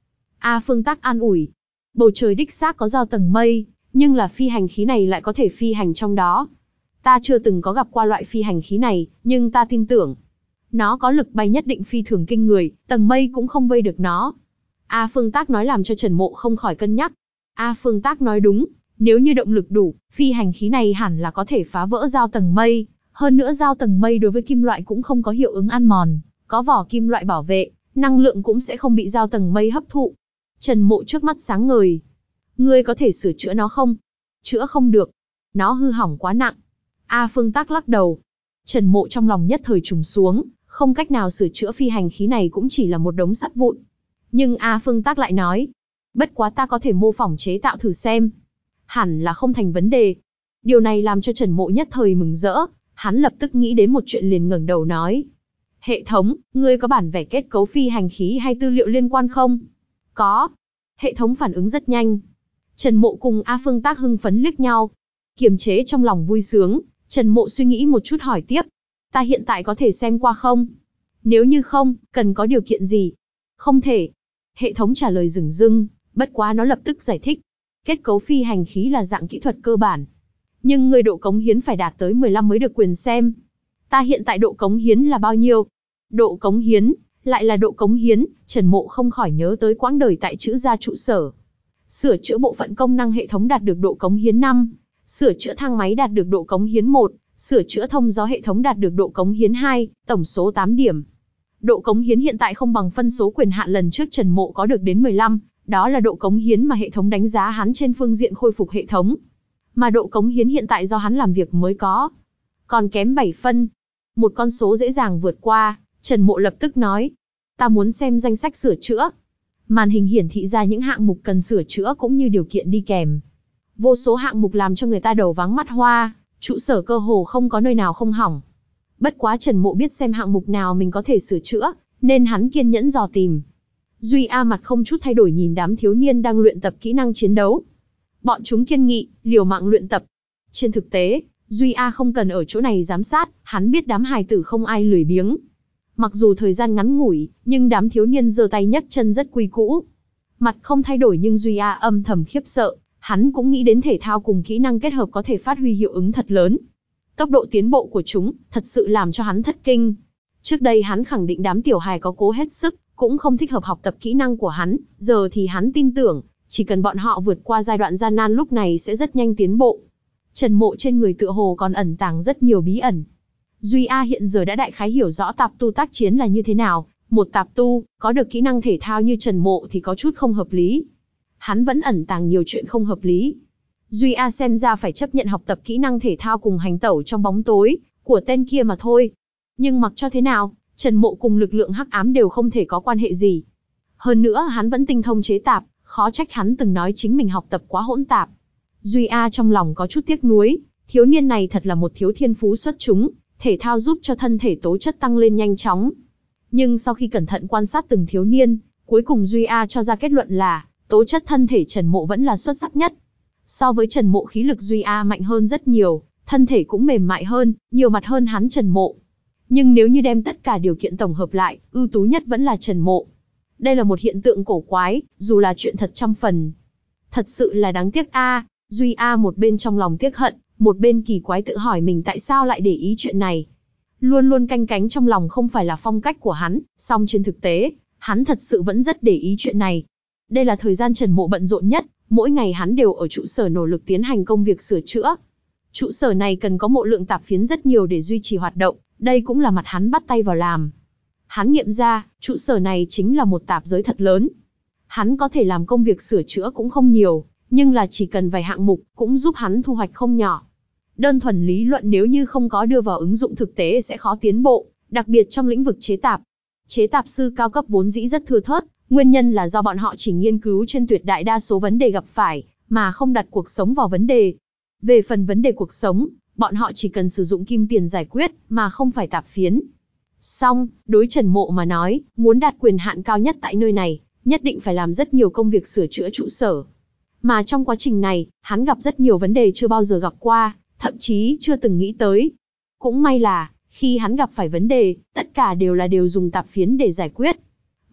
A Phương Tác an ủi. Bầu trời đích xác có giao tầng mây, nhưng là phi hành khí này lại có thể phi hành trong đó. Ta chưa từng có gặp qua loại phi hành khí này, nhưng ta tin tưởng. Nó có lực bay nhất định phi thường kinh người, tầng mây cũng không vây được nó. A Phương Tác nói làm cho Trần Mộ không khỏi cân nhắc. A Phương Tác nói đúng, nếu như động lực đủ, phi hành khí này hẳn là có thể phá vỡ giao tầng mây. Hơn nữa giao tầng mây đối với kim loại cũng không có hiệu ứng ăn mòn, có vỏ kim loại bảo vệ, năng lượng cũng sẽ không bị giao tầng mây hấp thụ. Trần Mộ trước mắt sáng ngời. Ngươi có thể sửa chữa nó không? Chữa không được. Nó hư hỏng quá nặng. A Phương Tác lắc đầu. Trần Mộ trong lòng nhất thời trùng xuống, không cách nào sửa chữa phi hành khí này cũng chỉ là một đống sắt vụn. Nhưng A Phương Tác lại nói, bất quá ta có thể mô phỏng chế tạo thử xem. Hẳn là không thành vấn đề. Điều này làm cho Trần Mộ nhất thời mừng rỡ, hắn lập tức nghĩ đến một chuyện liền ngẩng đầu nói. Hệ thống, ngươi có bản vẽ kết cấu phi hành khí hay tư liệu liên quan không? Có. Hệ thống phản ứng rất nhanh. Trần Mộ cùng A Phương Tác hưng phấn liếc nhau. Kiềm chế trong lòng vui sướng, Trần Mộ suy nghĩ một chút hỏi tiếp. Ta hiện tại có thể xem qua không? Nếu như không, cần có điều kiện gì? Không thể. Hệ thống trả lời dửng dưng, bất quá nó lập tức giải thích. Kết cấu phi hành khí là dạng kỹ thuật cơ bản. Nhưng người độ cống hiến phải đạt tới mười lăm mới được quyền xem. Ta hiện tại độ cống hiến là bao nhiêu? Độ cống hiến, lại là độ cống hiến, Trần Mộ không khỏi nhớ tới quãng đời tại chữ gia trụ sở. Sửa chữa bộ phận công năng hệ thống đạt được độ cống hiến năm, sửa chữa thang máy đạt được độ cống hiến một, sửa chữa thông gió hệ thống đạt được độ cống hiến hai, tổng số tám điểm. Độ cống hiến hiện tại không bằng phân số quyền hạn lần trước Trần Mộ có được đến mười lăm, đó là độ cống hiến mà hệ thống đánh giá hắn trên phương diện khôi phục hệ thống. Mà độ cống hiến hiện tại do hắn làm việc mới có. Còn kém bảy phân. Một con số dễ dàng vượt qua, Trần Mộ lập tức nói. Ta muốn xem danh sách sửa chữa. Màn hình hiển thị ra những hạng mục cần sửa chữa cũng như điều kiện đi kèm. Vô số hạng mục làm cho người ta đầu váng mắt hoa, trụ sở cơ hồ không có nơi nào không hỏng. Bất quá Trần Mộ biết xem hạng mục nào mình có thể sửa chữa, nên hắn kiên nhẫn dò tìm. Duy A mặt không chút thay đổi nhìn đám thiếu niên đang luyện tập kỹ năng chiến đấu. Bọn chúng kiên nghị, liều mạng luyện tập. Trên thực tế, Duy A không cần ở chỗ này giám sát, hắn biết đám hài tử không ai lười biếng. Mặc dù thời gian ngắn ngủi, nhưng đám thiếu niên giơ tay nhấc chân rất quy cũ. Mặt không thay đổi nhưng Duy A âm thầm khiếp sợ, hắn cũng nghĩ đến thể thao cùng kỹ năng kết hợp có thể phát huy hiệu ứng thật lớn. Tốc độ tiến bộ của chúng, thật sự làm cho hắn thất kinh. Trước đây hắn khẳng định đám tiểu hài có cố hết sức, cũng không thích hợp học tập kỹ năng của hắn, giờ thì hắn tin tưởng, chỉ cần bọn họ vượt qua giai đoạn gian nan lúc này sẽ rất nhanh tiến bộ. Trần Mộ trên người tựa hồ còn ẩn tàng rất nhiều bí ẩn. Duy A hiện giờ đã đại khái hiểu rõ tạp tu tác chiến là như thế nào, một tạp tu, có được kỹ năng thể thao như Trần Mộ thì có chút không hợp lý. Hắn vẫn ẩn tàng nhiều chuyện không hợp lý. Duy A xem ra phải chấp nhận học tập kỹ năng thể thao cùng hành tẩu trong bóng tối, của tên kia mà thôi. Nhưng mặc cho thế nào, Trần Mộ cùng lực lượng hắc ám đều không thể có quan hệ gì. Hơn nữa hắn vẫn tinh thông chế tạp, khó trách hắn từng nói chính mình học tập quá hỗn tạp. Duy A trong lòng có chút tiếc nuối, thiếu niên này thật là một thiếu thiên phú xuất chúng, thể thao giúp cho thân thể tố chất tăng lên nhanh chóng. Nhưng sau khi cẩn thận quan sát từng thiếu niên, cuối cùng Duy A cho ra kết luận là, tố chất thân thể Trần Mộ vẫn là xuất sắc nhất. So với Trần Mộ khí lực Duy A mạnh hơn rất nhiều, thân thể cũng mềm mại hơn, nhiều mặt hơn hắn Trần Mộ. Nhưng nếu như đem tất cả điều kiện tổng hợp lại, ưu tú nhất vẫn là Trần Mộ. Đây là một hiện tượng cổ quái, dù là chuyện thật trăm phần. Thật sự là đáng tiếc a. Duy A một bên trong lòng tiếc hận, một bên kỳ quái tự hỏi mình tại sao lại để ý chuyện này. Luôn luôn canh cánh trong lòng không phải là phong cách của hắn, song trên thực tế, hắn thật sự vẫn rất để ý chuyện này. Đây là thời gian Trần Mộ bận rộn nhất, mỗi ngày hắn đều ở trụ sở nỗ lực tiến hành công việc sửa chữa. Trụ sở này cần có mộ lượng tạp phiến rất nhiều để duy trì hoạt động, đây cũng là mặt hắn bắt tay vào làm. Hắn nghiệm ra, trụ sở này chính là một tạp giới thật lớn. Hắn có thể làm công việc sửa chữa cũng không nhiều, nhưng là chỉ cần vài hạng mục, cũng giúp hắn thu hoạch không nhỏ. Đơn thuần lý luận nếu như không có đưa vào ứng dụng thực tế sẽ khó tiến bộ, đặc biệt trong lĩnh vực chế tạp. Chế tạp sư cao cấp vốn dĩ rất thưa thớt, nguyên nhân là do bọn họ chỉ nghiên cứu trên tuyệt đại đa số vấn đề gặp phải, mà không đặt cuộc sống vào vấn đề. Về phần vấn đề cuộc sống, bọn họ chỉ cần sử dụng kim tiền giải quyết, mà không phải tạp phiến. Song, đối Trần Mộ mà nói, muốn đạt quyền hạn cao nhất tại nơi này, nhất định phải làm rất nhiều công việc sửa chữa trụ sở. Mà trong quá trình này, hắn gặp rất nhiều vấn đề chưa bao giờ gặp qua, thậm chí chưa từng nghĩ tới. Cũng may là, khi hắn gặp phải vấn đề, tất cả đều là đều dùng tạp phiến để giải quyết.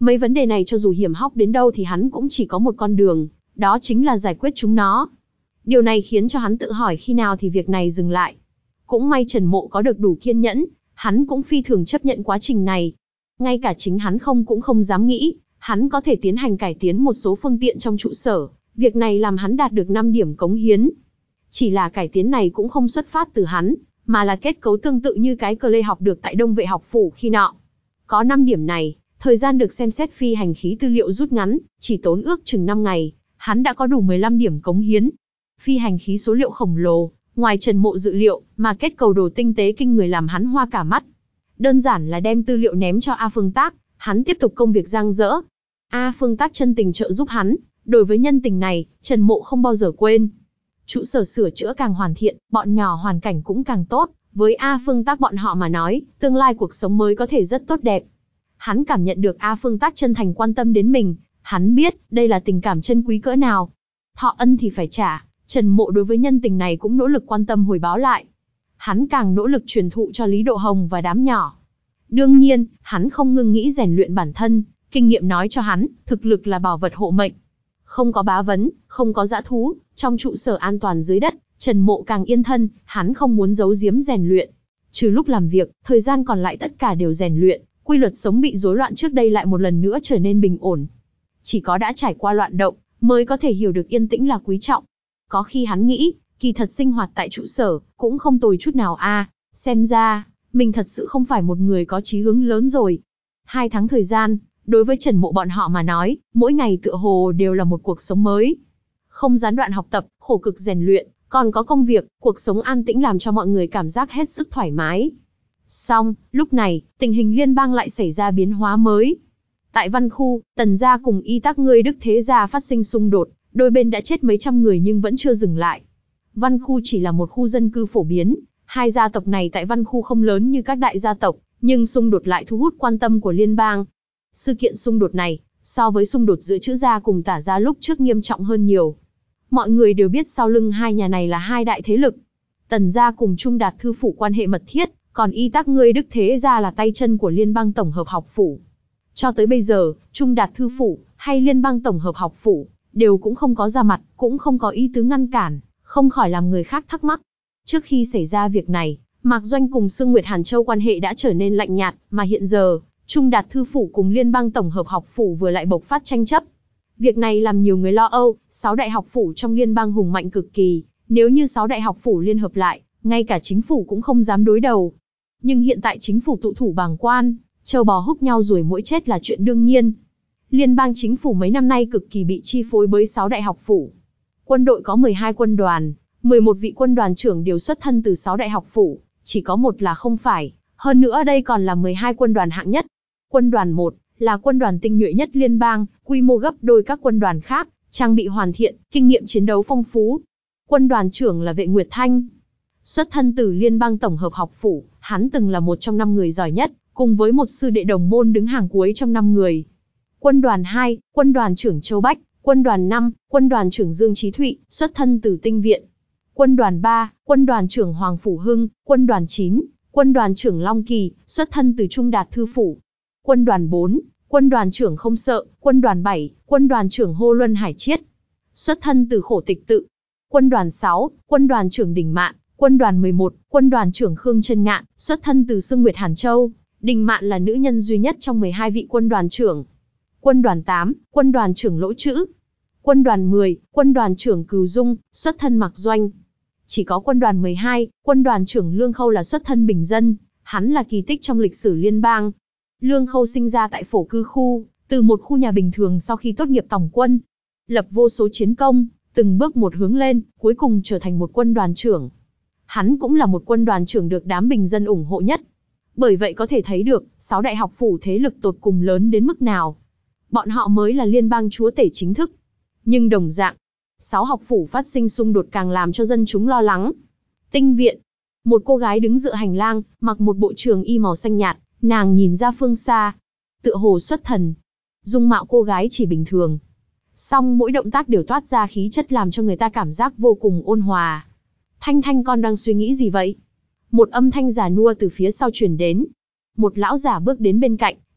Mấy vấn đề này cho dù hiểm hóc đến đâu thì hắn cũng chỉ có một con đường, đó chính là giải quyết chúng nó. Điều này khiến cho hắn tự hỏi khi nào thì việc này dừng lại. Cũng may Trần Mộ có được đủ kiên nhẫn, hắn cũng phi thường chấp nhận quá trình này. Ngay cả chính hắn không cũng không dám nghĩ, hắn có thể tiến hành cải tiến một số phương tiện trong trụ sở, việc này làm hắn đạt được năm điểm cống hiến. Chỉ là cải tiến này cũng không xuất phát từ hắn, mà là kết cấu tương tự như cái Clay học được tại Đông Vệ học phủ khi nọ. Có năm điểm này, thời gian được xem xét phi hành khí tư liệu rút ngắn, chỉ tốn ước chừng năm ngày, hắn đã có đủ mười lăm điểm cống hiến. Phi hành khí số liệu khổng lồ, ngoài Trần Mộ dự liệu, mà kết cầu đồ tinh tế kinh người làm hắn hoa cả mắt. Đơn giản là đem tư liệu ném cho A Phương Tác, hắn tiếp tục công việc dang dỡ. A Phương Tác chân tình trợ giúp hắn, đối với nhân tình này, Trần Mộ không bao giờ quên. Trụ sở sửa chữa càng hoàn thiện, bọn nhỏ hoàn cảnh cũng càng tốt, với A Phương Tác bọn họ mà nói, tương lai cuộc sống mới có thể rất tốt đẹp. Hắn cảm nhận được A Phương Tác chân thành quan tâm đến mình, hắn biết, đây là tình cảm chân quý cỡ nào. Thọ ân thì phải trả, Trần Mộ đối với nhân tình này cũng nỗ lực quan tâm hồi báo lại. Hắn càng nỗ lực truyền thụ cho Lý Độ Hồng và đám nhỏ. Đương nhiên, hắn không ngừng nghĩ rèn luyện bản thân, kinh nghiệm nói cho hắn, thực lực là bảo vật hộ mệnh. Không có bá vấn, không có dã thú, trong trụ sở an toàn dưới đất, Trần Mộ càng yên thân, hắn không muốn giấu giếm rèn luyện. Trừ lúc làm việc, thời gian còn lại tất cả đều rèn luyện, quy luật sống bị rối loạn trước đây lại một lần nữa trở nên bình ổn. Chỉ có đã trải qua loạn động, mới có thể hiểu được yên tĩnh là quý trọng. Có khi hắn nghĩ, kỳ thật sinh hoạt tại trụ sở, cũng không tồi chút nào a. À, xem ra, mình thật sự không phải một người có chí hướng lớn rồi. Hai tháng thời gian, đối với Trần Mộ bọn họ mà nói, mỗi ngày tựa hồ đều là một cuộc sống mới. Không gián đoạn học tập, khổ cực rèn luyện, còn có công việc, cuộc sống an tĩnh làm cho mọi người cảm giác hết sức thoải mái. Xong, lúc này, tình hình liên bang lại xảy ra biến hóa mới. Tại Văn Khu, Tần gia cùng Y Tắc Ngươi Đức Thế gia phát sinh xung đột, đôi bên đã chết mấy trăm người nhưng vẫn chưa dừng lại. Văn Khu chỉ là một khu dân cư phổ biến, hai gia tộc này tại Văn Khu không lớn như các đại gia tộc, nhưng xung đột lại thu hút quan tâm của liên bang. Sự kiện xung đột này, so với xung đột giữa Trữ gia cùng Tả gia lúc trước nghiêm trọng hơn nhiều. Mọi người đều biết sau lưng hai nhà này là hai đại thế lực. Tần gia cùng Trung Đạt thư phủ quan hệ mật thiết, còn Y Tắc Ngươi Đức Thế gia là tay chân của Liên bang tổng hợp học phủ. Cho tới bây giờ, Trung Đạt thư phủ hay Liên bang tổng hợp học phủ đều cũng không có ra mặt, cũng không có ý tứ ngăn cản, không khỏi làm người khác thắc mắc. Trước khi xảy ra việc này, Mạc Doanh cùng Sương Nguyệt Hàn Châu quan hệ đã trở nên lạnh nhạt, mà hiện giờ, Trung Đạt thư phủ cùng Liên bang tổng hợp học phủ vừa lại bộc phát tranh chấp. Việc này làm nhiều người lo âu, sáu đại học phủ trong liên bang hùng mạnh cực kỳ, nếu như sáu đại học phủ liên hợp lại, ngay cả chính phủ cũng không dám đối đầu. Nhưng hiện tại chính phủ tụ thủ bàng quan, châu bò húc nhau ruồi muỗi chết là chuyện đương nhiên. Liên bang chính phủ mấy năm nay cực kỳ bị chi phối bởi sáu đại học phủ. Quân đội có mười hai quân đoàn, mười một vị quân đoàn trưởng đều xuất thân từ sáu đại học phủ, chỉ có một là không phải, hơn nữa đây còn là mười hai quân đoàn hạng nhất. Quân đoàn một là quân đoàn tinh nhuệ nhất liên bang, quy mô gấp đôi các quân đoàn khác, trang bị hoàn thiện, kinh nghiệm chiến đấu phong phú. Quân đoàn trưởng là Vệ Nguyệt Thanh. Xuất thân từ Liên bang tổng hợp học phủ, hắn từng là một trong năm người giỏi nhất, cùng với một sư đệ đồng môn đứng hàng cuối trong năm người. Quân đoàn hai, quân đoàn trưởng Châu Bách, quân đoàn năm, quân đoàn trưởng Dương Chí Thụy, xuất thân từ Tinh viện. Quân đoàn ba, quân đoàn trưởng Hoàng Phủ Hưng, quân đoàn chín, quân đoàn trưởng Long Kỳ, xuất thân từ Trung Đạt thư phủ. Quân đoàn bốn, quân đoàn trưởng Không Sợ, quân đoàn bảy, quân đoàn trưởng Hô Luân Hải Chiết, xuất thân từ Khổ Tịch Tự. Quân đoàn sáu, quân đoàn trưởng Đình Mạn, quân đoàn mười một, quân đoàn trưởng Khương Chân Ngạn, xuất thân từ Sương Nguyệt Hàn Châu. Đình Mạn là nữ nhân duy nhất trong mười hai vị quân đoàn trưởng. Quân đoàn tám, quân đoàn trưởng Lỗ Chữ. Quân đoàn mười, quân đoàn trưởng Cừu Dung, xuất thân Mạc Doanh. Chỉ có quân đoàn mười hai, quân đoàn trưởng Lương Khâu là xuất thân bình dân, hắn là kỳ tích trong lịch sử liên bang. Lương Khâu sinh ra tại Phổ Cư khu, từ một khu nhà bình thường sau khi tốt nghiệp tổng quân, lập vô số chiến công, từng bước một hướng lên, cuối cùng trở thành một quân đoàn trưởng. Hắn cũng là một quân đoàn trưởng được đám bình dân ủng hộ nhất. Bởi vậy có thể thấy được, sáu đại học phủ thế lực tột cùng lớn đến mức nào. Bọn họ mới là liên bang chúa tể chính thức. Nhưng đồng dạng, sáu học phủ phát sinh xung đột càng làm cho dân chúng lo lắng. Tinh viện, một cô gái đứng dựa hành lang, mặc một bộ trường y màu xanh nhạt, nàng nhìn ra phương xa, tựa hồ xuất thần. Dung mạo cô gái chỉ bình thường, song mỗi động tác đều toát ra khí chất làm cho người ta cảm giác vô cùng ôn hòa. Thanh Thanh, con đang suy nghĩ gì vậy? Một âm thanh già nua từ phía sau truyền đến. Một lão giả bước đến bên cạnh,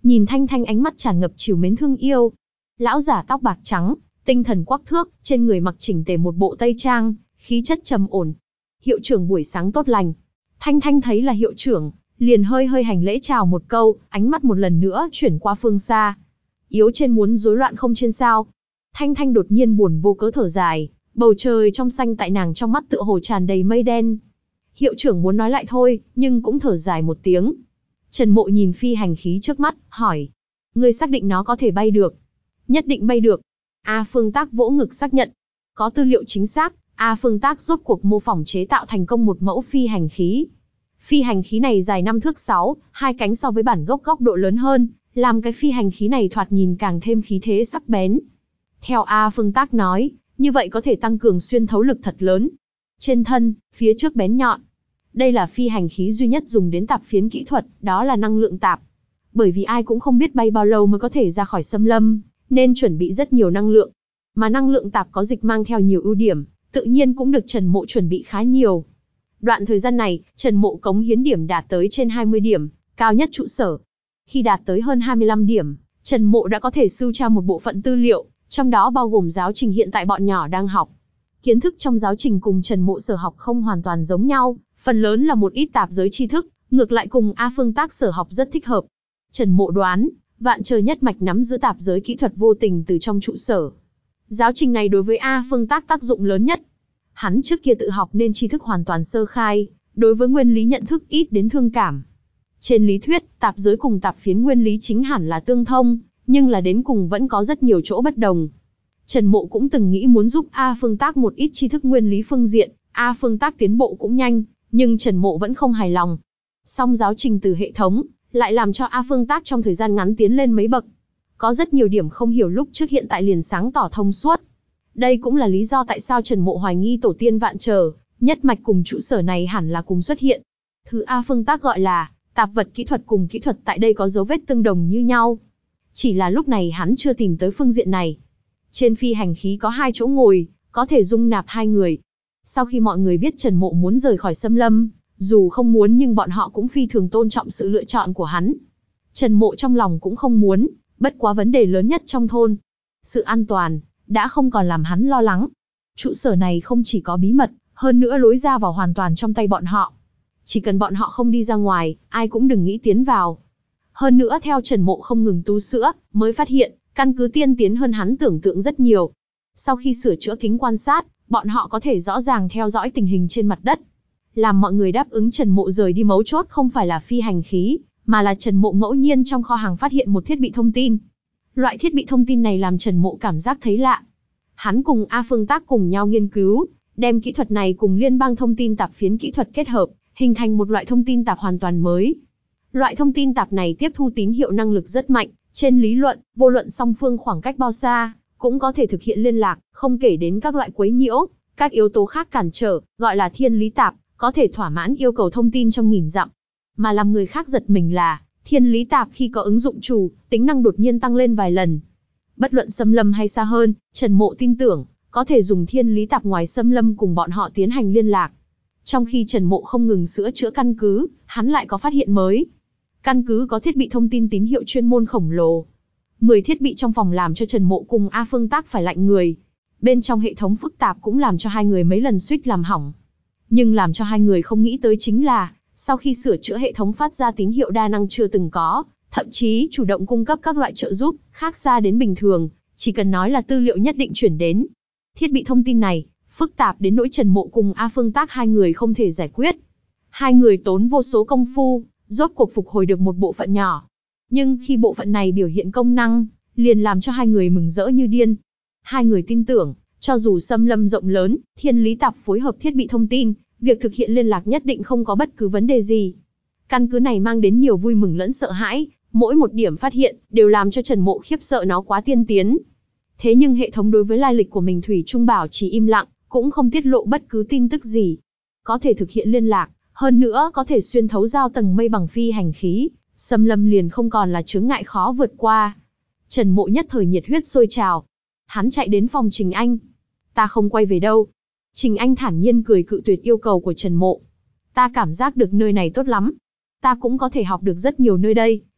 nhìn Thanh Thanh ánh mắt tràn ngập trìu mến thương yêu. Lão giả tóc bạc trắng, tinh thần quắc thước, trên người mặc chỉnh tề một bộ tây trang, khí chất trầm ổn. Hiệu trưởng buổi sáng tốt lành. Thanh Thanh thấy là hiệu trưởng, liền hơi hơi hành lễ chào một câu, ánh mắt một lần nữa chuyển qua phương xa. Yếu trên muốn rối loạn không trên sao. Thanh Thanh đột nhiên buồn vô cớ thở dài, bầu trời trong xanh tại nàng trong mắt tựa hồ tràn đầy mây đen. Hiệu trưởng muốn nói lại thôi, nhưng cũng thở dài một tiếng. Trần Mộ nhìn phi hành khí trước mắt, hỏi. Ngươi xác định nó có thể bay được? Nhất định bay được. A Phương Tác vỗ ngực xác nhận. Có tư liệu chính xác, A Phương Tác rốt cuộc mô phỏng chế tạo thành công một mẫu phi hành khí. Phi hành khí này dài năm thước sáu, hai cánh so với bản gốc góc độ lớn hơn, làm cái phi hành khí này thoạt nhìn càng thêm khí thế sắc bén. Theo A Phương Tác nói, như vậy có thể tăng cường xuyên thấu lực thật lớn. Trên thân, phía trước bén nhọn. Đây là phi hành khí duy nhất dùng đến tạp phiến kỹ thuật, đó là năng lượng tạp. Bởi vì ai cũng không biết bay bao lâu mới có thể ra khỏi xâm lâm, nên chuẩn bị rất nhiều năng lượng. Mà năng lượng tạp có dịch mang theo nhiều ưu điểm, tự nhiên cũng được Trần Mộ chuẩn bị khá nhiều. Đoạn thời gian này, Trần Mộ cống hiến điểm đạt tới trên hai mươi điểm, cao nhất trụ sở. Khi đạt tới hơn hai mươi lăm điểm, Trần Mộ đã có thể sưu tra một bộ phận tư liệu, trong đó bao gồm giáo trình hiện tại bọn nhỏ đang học. Kiến thức trong giáo trình cùng Trần Mộ sở học không hoàn toàn giống nhau, phần lớn là một ít tạp giới tri thức, ngược lại cùng A Phương Tác sở học rất thích hợp. Trần Mộ đoán, Vạn Trời nhất mạch nắm giữ tạp giới kỹ thuật vô tình từ trong trụ sở. Giáo trình này đối với A Phương Tác tác dụng lớn nhất. Hắn trước kia tự học nên tri thức hoàn toàn sơ khai, đối với nguyên lý nhận thức ít đến thương cảm. Trên lý thuyết, tạp giới cùng tạp phiến nguyên lý chính hẳn là tương thông, nhưng là đến cùng vẫn có rất nhiều chỗ bất đồng. Trần Mộ cũng từng nghĩ muốn giúp A Phương Tác một ít tri thức nguyên lý phương diện, A Phương Tác tiến bộ cũng nhanh, nhưng Trần Mộ vẫn không hài lòng. Song giáo trình từ hệ thống, lại làm cho A Phương Tác trong thời gian ngắn tiến lên mấy bậc. Có rất nhiều điểm không hiểu lúc trước hiện tại liền sáng tỏ thông suốt. Đây cũng là lý do tại sao Trần Mộ hoài nghi tổ tiên Vạn Trở, nhất mạch cùng trụ sở này hẳn là cùng xuất hiện. Thứ A Phương Tác gọi là tạp vật kỹ thuật cùng kỹ thuật tại đây có dấu vết tương đồng như nhau. Chỉ là lúc này hắn chưa tìm tới phương diện này. Trên phi hành khí có hai chỗ ngồi, có thể dung nạp hai người. Sau khi mọi người biết Trần Mộ muốn rời khỏi xâm lâm, dù không muốn nhưng bọn họ cũng phi thường tôn trọng sự lựa chọn của hắn. Trần Mộ trong lòng cũng không muốn, bất quá vấn đề lớn nhất trong thôn. Sự an toàn, đã không còn làm hắn lo lắng. Trụ sở này không chỉ có bí mật, hơn nữa lối ra vào hoàn toàn trong tay bọn họ. Chỉ cần bọn họ không đi ra ngoài, ai cũng đừng nghĩ tiến vào. Hơn nữa theo Trần Mộ không ngừng tu sữa, mới phát hiện, căn cứ tiên tiến hơn hắn tưởng tượng rất nhiều. Sau khi sửa chữa kính quan sát, bọn họ có thể rõ ràng theo dõi tình hình trên mặt đất. Làm mọi người đáp ứng Trần Mộ rời đi mấu chốt không phải là phi hành khí, mà là Trần Mộ ngẫu nhiên trong kho hàng phát hiện một thiết bị thông tin. Loại thiết bị thông tin này làm Trần Mộ cảm giác thấy lạ. Hắn cùng A Phương Tác cùng nhau nghiên cứu, đem kỹ thuật này cùng liên bang thông tin tạp phiến kỹ thuật kết hợp, hình thành một loại thông tin tạp hoàn toàn mới. Loại thông tin tạp này tiếp thu tín hiệu năng lực rất mạnh, trên lý luận, vô luận song phương khoảng cách bao xa, cũng có thể thực hiện liên lạc, không kể đến các loại quấy nhiễu, các yếu tố khác cản trở, gọi là thiên lý tạp, có thể thỏa mãn yêu cầu thông tin trong nghìn dặm. Mà làm người khác giật mình là, thiên lý tạp khi có ứng dụng chủ, tính năng đột nhiên tăng lên vài lần. Bất luận xâm lâm hay xa hơn, Trần Mộ tin tưởng, có thể dùng thiên lý tạp ngoài xâm lâm cùng bọn họ tiến hành liên lạc. Trong khi Trần Mộ không ngừng sửa chữa căn cứ, hắn lại có phát hiện mới. Căn cứ có thiết bị thông tin tín hiệu chuyên môn khổng lồ. mười thiết bị trong phòng làm cho Trần Mộ cùng A Phương Tác phải lạnh người. Bên trong hệ thống phức tạp cũng làm cho hai người mấy lần suýt làm hỏng. Nhưng làm cho hai người không nghĩ tới chính là, sau khi sửa chữa hệ thống phát ra tín hiệu đa năng chưa từng có, thậm chí chủ động cung cấp các loại trợ giúp, khác xa đến bình thường, chỉ cần nói là tư liệu nhất định chuyển đến. Thiết bị thông tin này, phức tạp đến nỗi Trần Mộ cùng A Phương Tác hai người không thể giải quyết. Hai người tốn vô số công phu, rốt cuộc phục hồi được một bộ phận nhỏ. Nhưng khi bộ phận này biểu hiện công năng, liền làm cho hai người mừng rỡ như điên. Hai người tin tưởng, cho dù xâm lâm rộng lớn, thiên lý tạp phối hợp thiết bị thông tin, việc thực hiện liên lạc nhất định không có bất cứ vấn đề gì. Căn cứ này mang đến nhiều vui mừng lẫn sợ hãi, mỗi một điểm phát hiện, đều làm cho Trần Mộ khiếp sợ nó quá tiên tiến. Thế nhưng hệ thống đối với lai lịch của mình thủy chung bảo chỉ im lặng, cũng không tiết lộ bất cứ tin tức gì. Có thể thực hiện liên lạc, hơn nữa có thể xuyên thấu giao tầng mây bằng phi hành khí, xâm lâm liền không còn là chướng ngại khó vượt qua. Trần Mộ nhất thời nhiệt huyết sôi trào. Hắn chạy đến phòng Trình Anh. Ta không quay về đâu. Trình Anh thản nhiên cười cự tuyệt yêu cầu của Trần Mộ. Ta cảm giác được nơi này tốt lắm. Ta cũng có thể học được rất nhiều nơi đây,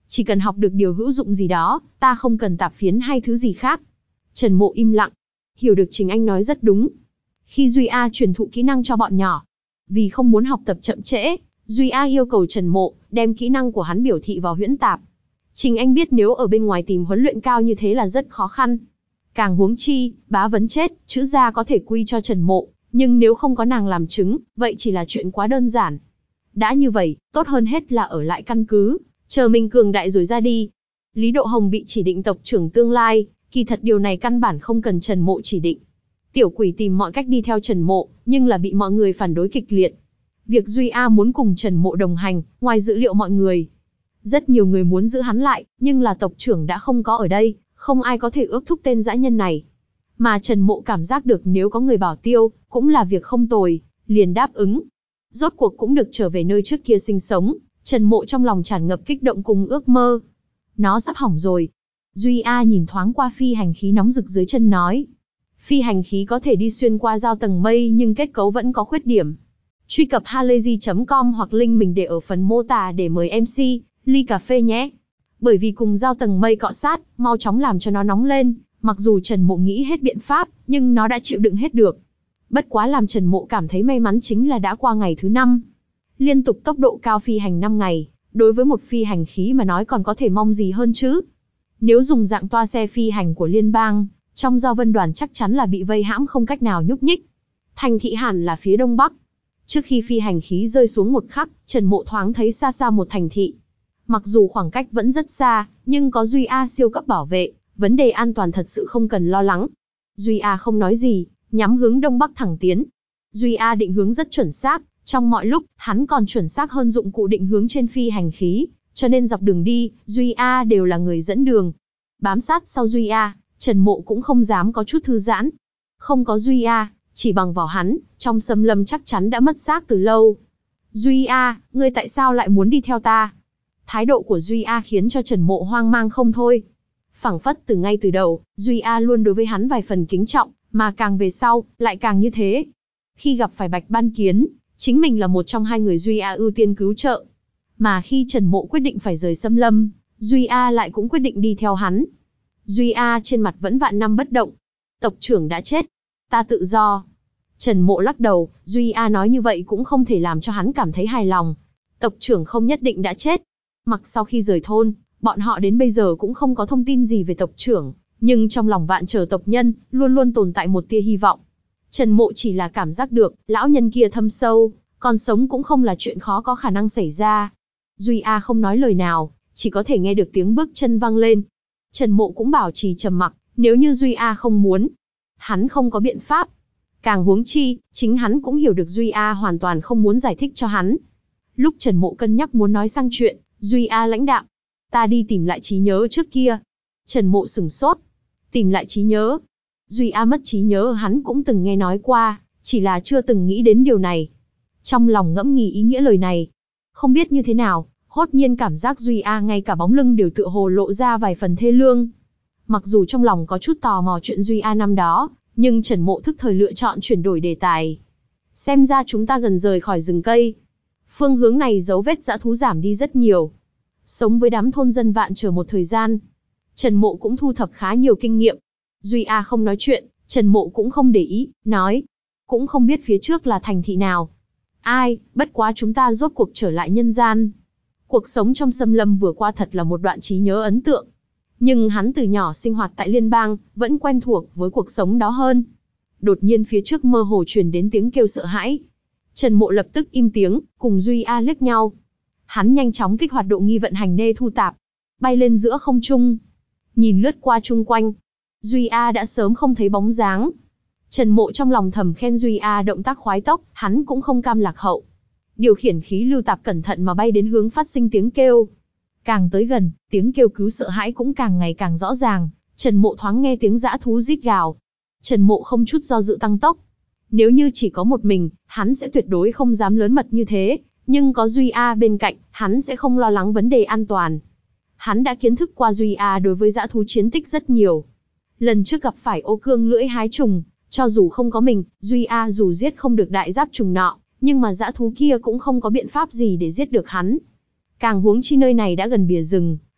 Chỉ cần học được điều hữu dụng gì đó, ta không cần tạp phiến hay thứ gì khác. Trần Mộ im lặng. Hiểu được Trình Anh nói rất đúng. Khi Duy A truyền thụ kỹ năng cho bọn nhỏ, vì không muốn học tập chậm trễ, Duy A yêu cầu Trần Mộ đem kỹ năng của hắn biểu thị vào huyễn tạp. Trình Anh biết nếu ở bên ngoài tìm huấn luyện cao như thế là rất khó khăn. Càng huống chi, bá vấn chết, chữ gia có thể quy cho Trần Mộ, nhưng nếu không có nàng làm chứng, vậy chỉ là chuyện quá đơn giản. Đã như vậy, tốt hơn hết là ở lại căn cứ, chờ mình cường đại rồi ra đi. Lý Độ Hồng bị chỉ định tộc trưởng tương lai, kỳ thật điều này căn bản không cần Trần Mộ chỉ định. Tiểu quỷ tìm mọi cách đi theo Trần Mộ, nhưng là bị mọi người phản đối kịch liệt. Việc Duy A muốn cùng Trần Mộ đồng hành, ngoài dữ liệu mọi người. Rất nhiều người muốn giữ hắn lại, nhưng là tộc trưởng đã không có ở đây, không ai có thể ước thúc tên dã nhân này. Mà Trần Mộ cảm giác được nếu có người bảo tiêu, cũng là việc không tồi, liền đáp ứng. Rốt cuộc cũng được trở về nơi trước kia sinh sống, Trần Mộ trong lòng tràn ngập kích động cùng ước mơ. Nó sắp hỏng rồi. Duy A nhìn thoáng qua phi hành khí nóng rực dưới chân nói. Phi hành khí có thể đi xuyên qua giao tầng mây nhưng kết cấu vẫn có khuyết điểm. Truy cập halayzi chấm com hoặc link mình để ở phần mô tả để mời em xê, ly cà phê nhé. Bởi vì cùng giao tầng mây cọ sát, mau chóng làm cho nó nóng lên, mặc dù Trần Mộ nghĩ hết biện pháp, nhưng nó đã chịu đựng hết được. Bất quá làm Trần Mộ cảm thấy may mắn chính là đã qua ngày thứ năm. Liên tục tốc độ cao phi hành năm ngày, đối với một phi hành khí mà nói còn có thể mong gì hơn chứ. Nếu dùng dạng toa xe phi hành của liên bang, trong giao vân đoàn chắc chắn là bị vây hãm không cách nào nhúc nhích. Thành thị hẳn là phía đông bắc. Trước khi phi hành khí rơi xuống một khắc, Trần Mộ thoáng thấy xa xa một thành thị. Mặc dù khoảng cách vẫn rất xa, nhưng có Duy A siêu cấp bảo vệ, vấn đề an toàn thật sự không cần lo lắng. Duy A không nói gì, nhắm hướng đông bắc thẳng tiến. Duy A định hướng rất chuẩn xác, trong mọi lúc, hắn còn chuẩn xác hơn dụng cụ định hướng trên phi hành khí, cho nên dọc đường đi, Duy A đều là người dẫn đường. Bám sát sau Duy A, Trần Mộ cũng không dám có chút thư giãn. Không có Duy A, chỉ bằng vào hắn, trong xâm lâm chắc chắn đã mất xác từ lâu. Duy A, ngươi tại sao lại muốn đi theo ta? Thái độ của Duy A khiến cho Trần Mộ hoang mang không thôi. Phảng phất từ ngay từ đầu, Duy A luôn đối với hắn vài phần kính trọng, mà càng về sau, lại càng như thế. Khi gặp phải Bạch Ban Kiến, chính mình là một trong hai người Duy A ưu tiên cứu trợ. Mà khi Trần Mộ quyết định phải rời xâm lâm, Duy A lại cũng quyết định đi theo hắn. Duy A trên mặt vẫn vạn năm bất động. Tộc trưởng đã chết. Ta tự do. Trần Mộ lắc đầu, Duy A nói như vậy cũng không thể làm cho hắn cảm thấy hài lòng. Tộc trưởng không nhất định đã chết. Mặc sau khi rời thôn, bọn họ đến bây giờ cũng không có thông tin gì về tộc trưởng, nhưng trong lòng vạn trở tộc nhân, luôn luôn tồn tại một tia hy vọng. Trần Mộ chỉ là cảm giác được, lão nhân kia thâm sâu, còn sống cũng không là chuyện khó có khả năng xảy ra. Duy A không nói lời nào, chỉ có thể nghe được tiếng bước chân vang lên. Trần Mộ cũng bảo trì trầm mặc, nếu như Duy A không muốn, hắn không có biện pháp. Càng huống chi, chính hắn cũng hiểu được Duy A hoàn toàn không muốn giải thích cho hắn. Lúc Trần Mộ cân nhắc muốn nói sang chuyện, Duy A lãnh đạm. Ta đi tìm lại trí nhớ trước kia. Trần Mộ sửng sốt. Tìm lại trí nhớ. Duy A mất trí nhớ hắn cũng từng nghe nói qua, chỉ là chưa từng nghĩ đến điều này. Trong lòng ngẫm nghĩ ý nghĩa lời này. Không biết như thế nào, hốt nhiên cảm giác Duy A ngay cả bóng lưng đều tựa hồ lộ ra vài phần thê lương. Mặc dù trong lòng có chút tò mò chuyện Duy A năm đó, nhưng Trần Mộ thức thời lựa chọn chuyển đổi đề tài. Xem ra chúng ta gần rời khỏi rừng cây. Phương hướng này dấu vết dã thú giảm đi rất nhiều. Sống với đám thôn dân vạn trở một thời gian, Trần Mộ cũng thu thập khá nhiều kinh nghiệm. Duy A không nói chuyện, Trần Mộ cũng không để ý, nói. Cũng không biết phía trước là thành thị nào. Ai, bất quá chúng ta rốt cuộc trở lại nhân gian. Cuộc sống trong xâm lâm vừa qua thật là một đoạn trí nhớ ấn tượng. Nhưng hắn từ nhỏ sinh hoạt tại liên bang, vẫn quen thuộc với cuộc sống đó hơn. Đột nhiên phía trước mơ hồ truyền đến tiếng kêu sợ hãi. Trần Mộ lập tức im tiếng, cùng Duy A liếc nhau. Hắn nhanh chóng kích hoạt độ nghi vận hành nê thu tạp, bay lên giữa không trung, nhìn lướt qua chung quanh. Duy A đã sớm không thấy bóng dáng. Trần Mộ trong lòng thầm khen Duy A động tác khoái tốc, hắn cũng không cam lạc hậu. Điều khiển khí lưu tạp cẩn thận mà bay đến hướng phát sinh tiếng kêu. Càng tới gần, tiếng kêu cứu sợ hãi cũng càng ngày càng rõ ràng. Trần Mộ thoáng nghe tiếng dã thú rít gào. Trần Mộ không chút do dự tăng tốc. Nếu như chỉ có một mình, hắn sẽ tuyệt đối không dám lớn mật như thế. Nhưng có Duy A bên cạnh, hắn sẽ không lo lắng vấn đề an toàn. Hắn đã kiến thức qua Duy A đối với dã thú chiến tích rất nhiều. Lần trước gặp phải ô cương lưỡi hái trùng, cho dù không có mình, Duy A dù giết không được đại giáp trùng nọ, nhưng mà dã thú kia cũng không có biện pháp gì để giết được hắn. Càng huống chi nơi này đã gần bìa rừng,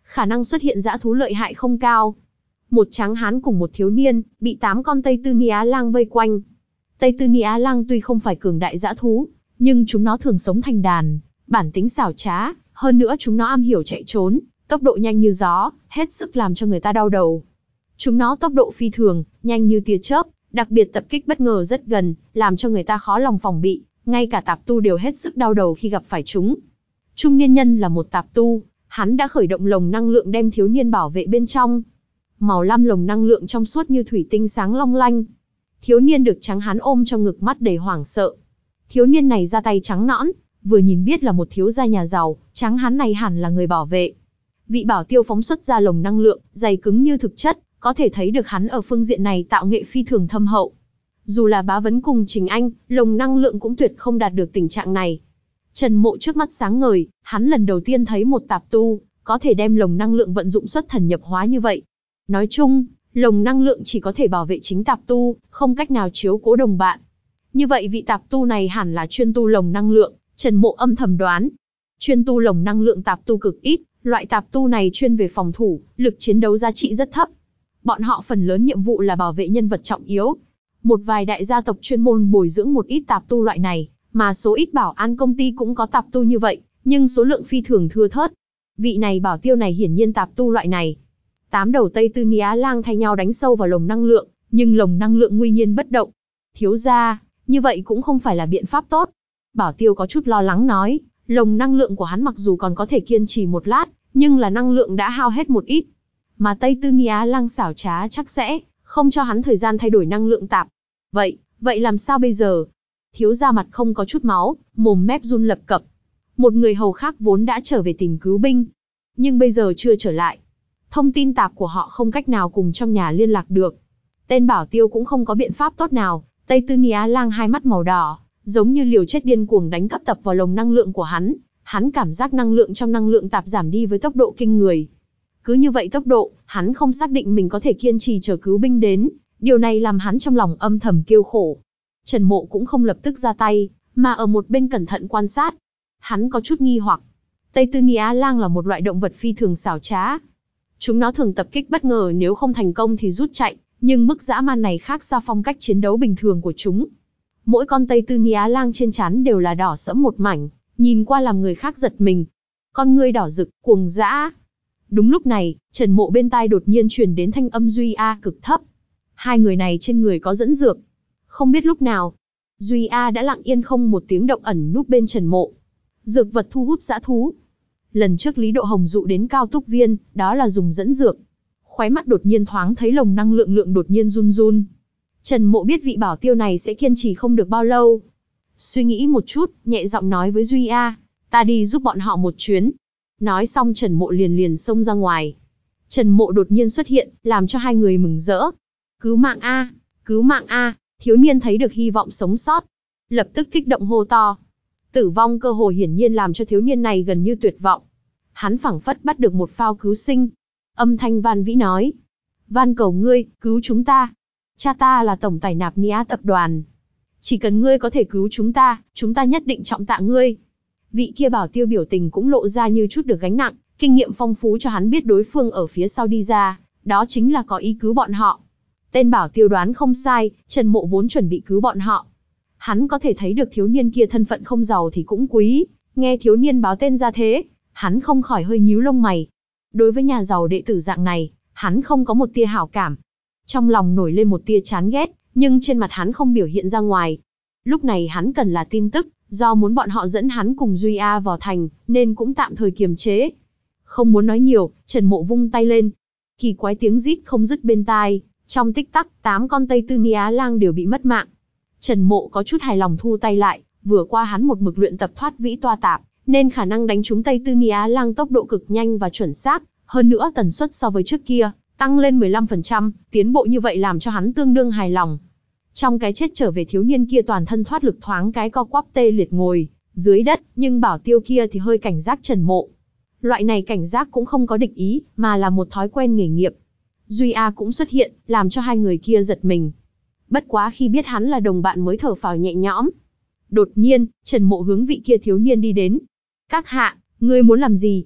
khả năng xuất hiện dã thú lợi hại không cao. Một tráng hán cùng một thiếu niên, bị tám con Tây Tư Ni Á Lang vây quanh. Tây Tư Ni Á Lang tuy không phải cường đại dã thú, nhưng chúng nó thường sống thành đàn, bản tính xảo trá, hơn nữa chúng nó am hiểu chạy trốn, tốc độ nhanh như gió, hết sức làm cho người ta đau đầu. Chúng nó tốc độ phi thường, nhanh như tia chớp, đặc biệt tập kích bất ngờ rất gần, làm cho người ta khó lòng phòng bị, ngay cả tạp tu đều hết sức đau đầu khi gặp phải chúng. Trung niên nhân là một tạp tu, hắn đã khởi động lồng năng lượng đem thiếu niên bảo vệ bên trong. Màu lam lồng năng lượng trong suốt như thủy tinh sáng long lanh. Thiếu niên được tráng hán ôm trong ngực, mắt đầy hoảng sợ. Thiếu niên này da tay trắng nõn, vừa nhìn biết là một thiếu gia nhà giàu, tráng hán này hẳn là người bảo vệ. Vị bảo tiêu phóng xuất ra lồng năng lượng, dày cứng như thực chất, có thể thấy được hắn ở phương diện này tạo nghệ phi thường thâm hậu. Dù là Bá Vấn cùng Trình Anh, lồng năng lượng cũng tuyệt không đạt được tình trạng này. Trần Mộ trước mắt sáng ngời, hắn lần đầu tiên thấy một tạp tu có thể đem lồng năng lượng vận dụng xuất thần nhập hóa như vậy. Nói chung, lồng năng lượng chỉ có thể bảo vệ chính tạp tu, không cách nào chiếu cố đồng bạn. Như vậy vị tạp tu này hẳn là chuyên tu lồng năng lượng, Trần Mộ âm thầm đoán. Chuyên tu lồng năng lượng tạp tu cực ít, loại tạp tu này chuyên về phòng thủ, lực chiến đấu giá trị rất thấp. Bọn họ phần lớn nhiệm vụ là bảo vệ nhân vật trọng yếu. Một vài đại gia tộc chuyên môn bồi dưỡng một ít tạp tu loại này, mà số ít bảo an công ty cũng có tạp tu như vậy, nhưng số lượng phi thường thưa thớt. Vị này bảo tiêu này hiển nhiên tạp tu loại này. Tám đầu Tây Tư Ni Á Lang thay nhau đánh sâu vào lồng năng lượng, nhưng lồng năng lượng nguy nhiên bất động. Thiếu gia, như vậy cũng không phải là biện pháp tốt. Bảo tiêu có chút lo lắng nói, lồng năng lượng của hắn mặc dù còn có thể kiên trì một lát, nhưng là năng lượng đã hao hết một ít. Mà Tây Tư Ni Á Lang xảo trá chắc sẽ không cho hắn thời gian thay đổi năng lượng tạp. Vậy, vậy làm sao bây giờ? Thiếu gia mặt không có chút máu, mồm mép run lập cập. Một người hầu khác vốn đã trở về tìm cứu binh, nhưng bây giờ chưa trở lại. Thông tin tạp của họ không cách nào cùng trong nhà liên lạc được. Tên bảo tiêu cũng không có biện pháp tốt nào. Tây Tư Ni Á Lang hai mắt màu đỏ, giống như liều chết điên cuồng đánh cấp tập vào lồng năng lượng của hắn. Hắn cảm giác năng lượng trong năng lượng tạp giảm đi với tốc độ kinh người. Cứ như vậy tốc độ, hắn không xác định mình có thể kiên trì chờ cứu binh đến. Điều này làm hắn trong lòng âm thầm kêu khổ. Trần Mộ cũng không lập tức ra tay, mà ở một bên cẩn thận quan sát. Hắn có chút nghi hoặc. Tây Tư Ni Á Lang là một loại động vật phi thường xảo trá. Chúng nó thường tập kích bất ngờ, nếu không thành công thì rút chạy, nhưng mức dã man này khác xa phong cách chiến đấu bình thường của chúng. Mỗi con Tây Tư Ni Á Lang trên trán đều là đỏ sẫm một mảnh, nhìn qua làm người khác giật mình. Con ngươi đỏ rực, cuồng dã. Đúng lúc này, Trần Mộ bên tai đột nhiên truyền đến thanh âm Duy A cực thấp. Hai người này trên người có dẫn dược. Không biết lúc nào, Duy A đã lặng yên không một tiếng động ẩn núp bên Trần Mộ. Dược vật thu hút dã thú. Lần trước Lý Độ Hồng dụ đến Cao Túc Viên, đó là dùng dẫn dược. Khóe mắt đột nhiên thoáng thấy lồng năng lượng lượng đột nhiên run run. Trần Mộ biết vị bảo tiêu này sẽ kiên trì không được bao lâu. Suy nghĩ một chút, nhẹ giọng nói với Duy A, ta đi giúp bọn họ một chuyến. Nói xong Trần Mộ liền liền xông ra ngoài. Trần Mộ đột nhiên xuất hiện, làm cho hai người mừng rỡ. Cứu mạng A, cứu mạng A, thiếu niên thấy được hy vọng sống sót. Lập tức kích động hô to. Tử vong cơ hồ hiển nhiên làm cho thiếu niên này gần như tuyệt vọng. Hắn phảng phất bắt được một phao cứu sinh. Âm thanh van vĩ nói. Van cầu ngươi, cứu chúng ta. Cha ta là tổng tài nạp Ni Á tập đoàn. Chỉ cần ngươi có thể cứu chúng ta, chúng ta nhất định trọng tạ ngươi. Vị kia bảo tiêu biểu tình cũng lộ ra như chút được gánh nặng, kinh nghiệm phong phú cho hắn biết đối phương ở phía sau đi ra, đó chính là có ý cứu bọn họ. Tên bảo tiêu đoán không sai, Trần Mộ vốn chuẩn bị cứu bọn họ. Hắn có thể thấy được thiếu niên kia thân phận không giàu thì cũng quý, nghe thiếu niên báo tên ra thế, hắn không khỏi hơi nhíu lông mày. Đối với nhà giàu đệ tử dạng này, hắn không có một tia hảo cảm. Trong lòng nổi lên một tia chán ghét, nhưng trên mặt hắn không biểu hiện ra ngoài. Lúc này hắn cần là tin tức, do muốn bọn họ dẫn hắn cùng Duy A vào thành, nên cũng tạm thời kiềm chế. Không muốn nói nhiều, Trần Mộ vung tay lên. Kỳ quái tiếng rít không dứt bên tai, trong tích tắc, tám con Tây Tư Ni Á Lang đều bị mất mạng. Trần Mộ có chút hài lòng thu tay lại, vừa qua hắn một mực luyện tập thoát vĩ toa tạp, nên khả năng đánh trúng Tây Tư Ni Á Lang tốc độ cực nhanh và chuẩn xác, hơn nữa tần suất so với trước kia, tăng lên mười lăm phần trăm, tiến bộ như vậy làm cho hắn tương đương hài lòng. Trong cái chết trở về thiếu niên kia toàn thân thoát lực thoáng cái co quắp tê liệt ngồi dưới đất, nhưng bảo tiêu kia thì hơi cảnh giác Trần Mộ. Loại này cảnh giác cũng không có địch ý, mà là một thói quen nghề nghiệp. Duy A cũng xuất hiện, làm cho hai người kia giật mình. Bất quá khi biết hắn là đồng bạn mới thở phào nhẹ nhõm. Đột nhiên, Trần Mộ hướng vị kia thiếu niên đi đến. Các hạ, ngươi muốn làm gì?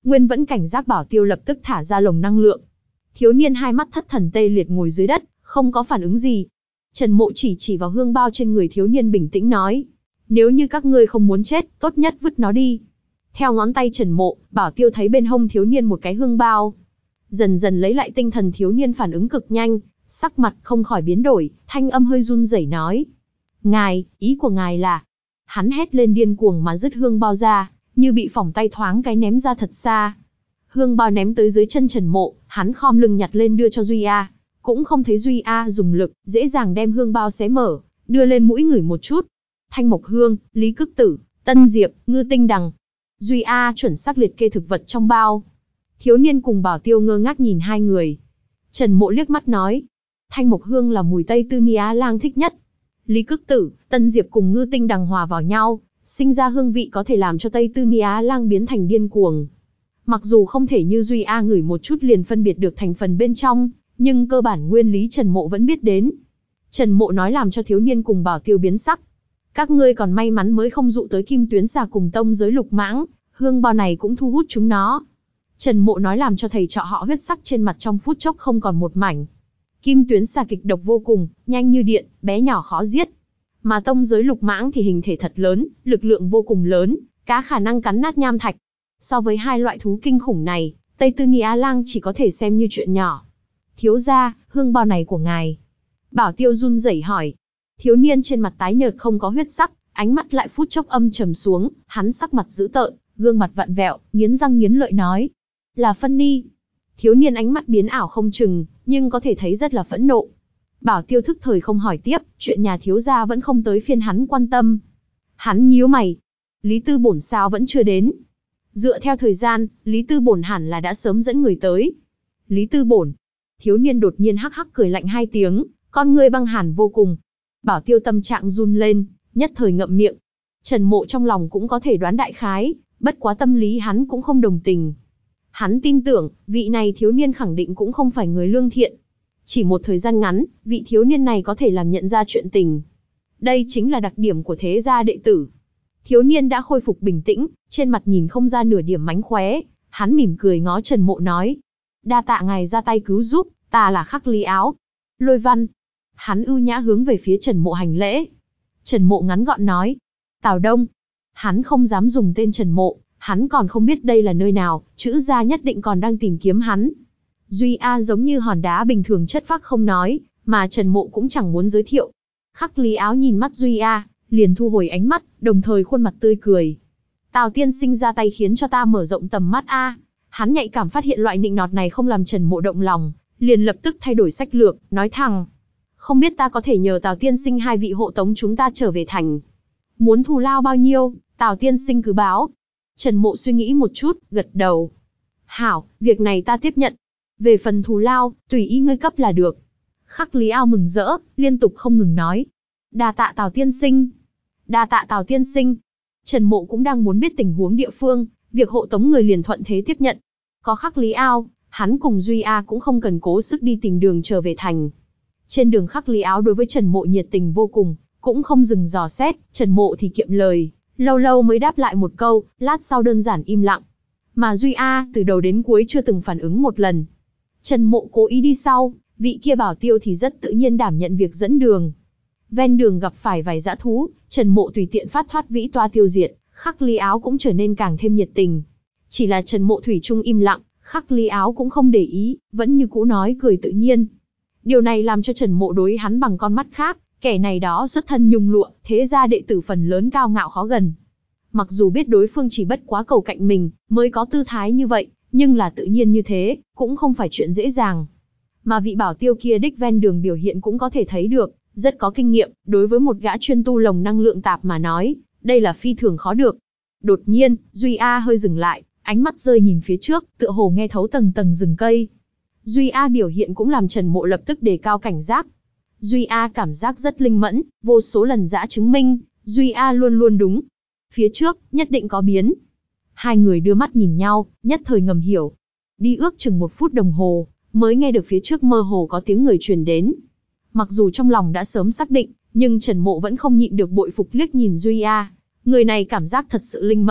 Nguyên vẫn cảnh giác Bảo Tiêu lập tức thả ra lồng năng lượng. Thiếu niên hai mắt thất thần tê liệt ngồi dưới đất, không có phản ứng gì. Trần Mộ chỉ chỉ vào hương bao trên người thiếu niên bình tĩnh nói. Nếu như các ngươi không muốn chết, tốt nhất vứt nó đi. Theo ngón tay Trần Mộ, Bảo Tiêu thấy bên hông thiếu niên một cái hương bao. Dần dần lấy lại tinh thần, thiếu niên phản ứng cực nhanh, sắc mặt không khỏi biến đổi, thanh âm hơi run rẩy nói. Ngài, ý của ngài là... Hắn hét lên điên cuồng mà dứt hương bao ra, như bị phỏng tay thoáng cái ném ra thật xa. Hương bao ném tới dưới chân Trần Mộ, hắn khom lưng nhặt lên đưa cho Duy A. Cũng không thấy Duy A dùng lực, dễ dàng đem hương bao xé mở, đưa lên mũi ngửi một chút. Thanh mộc hương, Lý Cức Tử, Tân Diệp, Ngư Tinh Đằng. Duy A chuẩn xác liệt kê thực vật trong bao. Thiếu niên cùng Bảo Tiêu ngơ ngác nhìn hai người. Trần Mộ liếc mắt nói. Thanh mộc hương là mùi Tây Tư Ni Á Lang thích nhất. Lý Cức Tử, Tân Diệp cùng Ngư Tinh Đằng hòa vào nhau, sinh ra hương vị có thể làm cho Tây Tư Ni Á Lang biến thành điên cuồng. Mặc dù không thể như Duy A ngửi một chút liền phân biệt được thành phần bên trong, nhưng cơ bản nguyên lý Trần Mộ vẫn biết đến. Trần Mộ nói làm cho thiếu niên cùng Bảo Tiêu biến sắc. Các ngươi còn may mắn mới không dụ tới Kim Tuyến Xà cùng tông giới lục mãng, hương bao này cũng thu hút chúng nó. Trần Mộ nói làm cho thầy trọ họ huyết sắc trên mặt trong phút chốc không còn một mảnh. Kim Tuyến Xà kịch độc vô cùng, nhanh như điện, bé nhỏ khó giết. Mà tông giới lục mãng thì hình thể thật lớn, lực lượng vô cùng lớn, cá khả năng cắn nát nham thạch. So với hai loại thú kinh khủng này, Tây Tư Ni Á Lang chỉ có thể xem như chuyện nhỏ. Thiếu gia, hương bao này của ngài. Bảo Tiêu run rẩy hỏi. Thiếu niên trên mặt tái nhợt không có huyết sắc, ánh mắt lại phút chốc âm trầm xuống, hắn sắc mặt dữ tợn, gương mặt vặn vẹo, nghiến răng nghiến lợi nói. Là Phân Ni. Thiếu niên ánh mắt biến ảo không chừng, nhưng có thể thấy rất là phẫn nộ. Bảo Tiêu thức thời không hỏi tiếp, chuyện nhà thiếu gia vẫn không tới phiên hắn quan tâm. Hắn nhíu mày. Lý Tư Bổn sao vẫn chưa đến? Dựa theo thời gian, Lý Tư Bổn hẳn là đã sớm dẫn người tới. Lý Tư Bổn. Thiếu niên đột nhiên hắc hắc cười lạnh hai tiếng, con ngươi băng hàn vô cùng. Bảo Tiêu tâm trạng run lên, nhất thời ngậm miệng. Trần Mộ trong lòng cũng có thể đoán đại khái, bất quá tâm lý hắn cũng không đồng tình. Hắn tin tưởng, vị này thiếu niên khẳng định cũng không phải người lương thiện. Chỉ một thời gian ngắn, vị thiếu niên này có thể làm nhận ra chuyện tình. Đây chính là đặc điểm của thế gia đệ tử. Thiếu niên đã khôi phục bình tĩnh, trên mặt nhìn không ra nửa điểm mánh khóe, hắn mỉm cười ngó Trần Mộ nói. Đa tạ ngài ra tay cứu giúp, ta là Khắc Lý Áo. Lôi Văn. Hắn ưu nhã hướng về phía Trần Mộ hành lễ. Trần Mộ ngắn gọn nói. Tào Đông. Hắn không dám dùng tên Trần Mộ, hắn còn không biết đây là nơi nào, chữ gia nhất định còn đang tìm kiếm hắn. Duy A giống như hòn đá bình thường chất phác không nói, mà Trần Mộ cũng chẳng muốn giới thiệu. Khắc Lý Áo nhìn mắt Duy A, liền thu hồi ánh mắt, đồng thời khuôn mặt tươi cười. Tào tiên sinh ra tay khiến cho ta mở rộng tầm mắt a. Hắn nhạy cảm phát hiện loại nịnh nọt này không làm Trần Mộ động lòng, liền lập tức thay đổi sách lược, nói thẳng. Không biết ta có thể nhờ Tào tiên sinh hai vị hộ tống chúng ta trở về thành. Muốn thù lao bao nhiêu, Tào tiên sinh cứ báo. Trần Mộ suy nghĩ một chút, gật đầu. Hảo, việc này ta tiếp nhận. Về phần thù lao, tùy ý ngươi cấp là được. Khắc Lý Ao mừng rỡ, liên tục không ngừng nói. Đa tạ Tào tiên sinh. Đa tạ Tào tiên sinh. Trần Mộ cũng đang muốn biết tình huống địa phương, việc hộ tống người liền thuận thế tiếp nhận. Có Khắc Lý Ao, hắn cùng Duy A cũng không cần cố sức đi tìm đường trở về thành. Trên đường Khắc Lý Áo đối với Trần Mộ nhiệt tình vô cùng, cũng không dừng dò xét, Trần Mộ thì kiệm lời, lâu lâu mới đáp lại một câu, lát sau đơn giản im lặng. Mà Duy A từ đầu đến cuối chưa từng phản ứng một lần. Trần Mộ cố ý đi sau, vị kia Bảo Tiêu thì rất tự nhiên đảm nhận việc dẫn đường. Ven đường gặp phải vài dã thú, Trần Mộ tùy tiện phát thoát vĩ toa tiêu diệt, Khắc Lý Áo cũng trở nên càng thêm nhiệt tình. Chỉ là Trần Mộ thủy chung im lặng, Khắc Lý Áo cũng không để ý, vẫn như cũ nói cười tự nhiên. Điều này làm cho Trần Mộ đối hắn bằng con mắt khác, kẻ này đó xuất thân nhung lụa, thế ra đệ tử phần lớn cao ngạo khó gần. Mặc dù biết đối phương chỉ bất quá cầu cạnh mình, mới có tư thái như vậy, nhưng là tự nhiên như thế, cũng không phải chuyện dễ dàng. Mà vị Bảo Tiêu kia đích ven đường biểu hiện cũng có thể thấy được, rất có kinh nghiệm, đối với một gã chuyên tu lồng năng lượng tạp mà nói, đây là phi thường khó được. Đột nhiên, Duy A hơi dừng lại, ánh mắt rơi nhìn phía trước, tựa hồ nghe thấu tầng tầng rừng cây. Duy A biểu hiện cũng làm Trần Mộ lập tức đề cao cảnh giác. Duy A cảm giác rất linh mẫn, vô số lần dã chứng minh, Duy A luôn luôn đúng. Phía trước, nhất định có biến. Hai người đưa mắt nhìn nhau, nhất thời ngầm hiểu. Đi ước chừng một phút đồng hồ, mới nghe được phía trước mơ hồ có tiếng người truyền đến. Mặc dù trong lòng đã sớm xác định, nhưng Trần Mộ vẫn không nhịn được bội phục liếc nhìn Duy A. Người này cảm giác thật sự linh mẫn,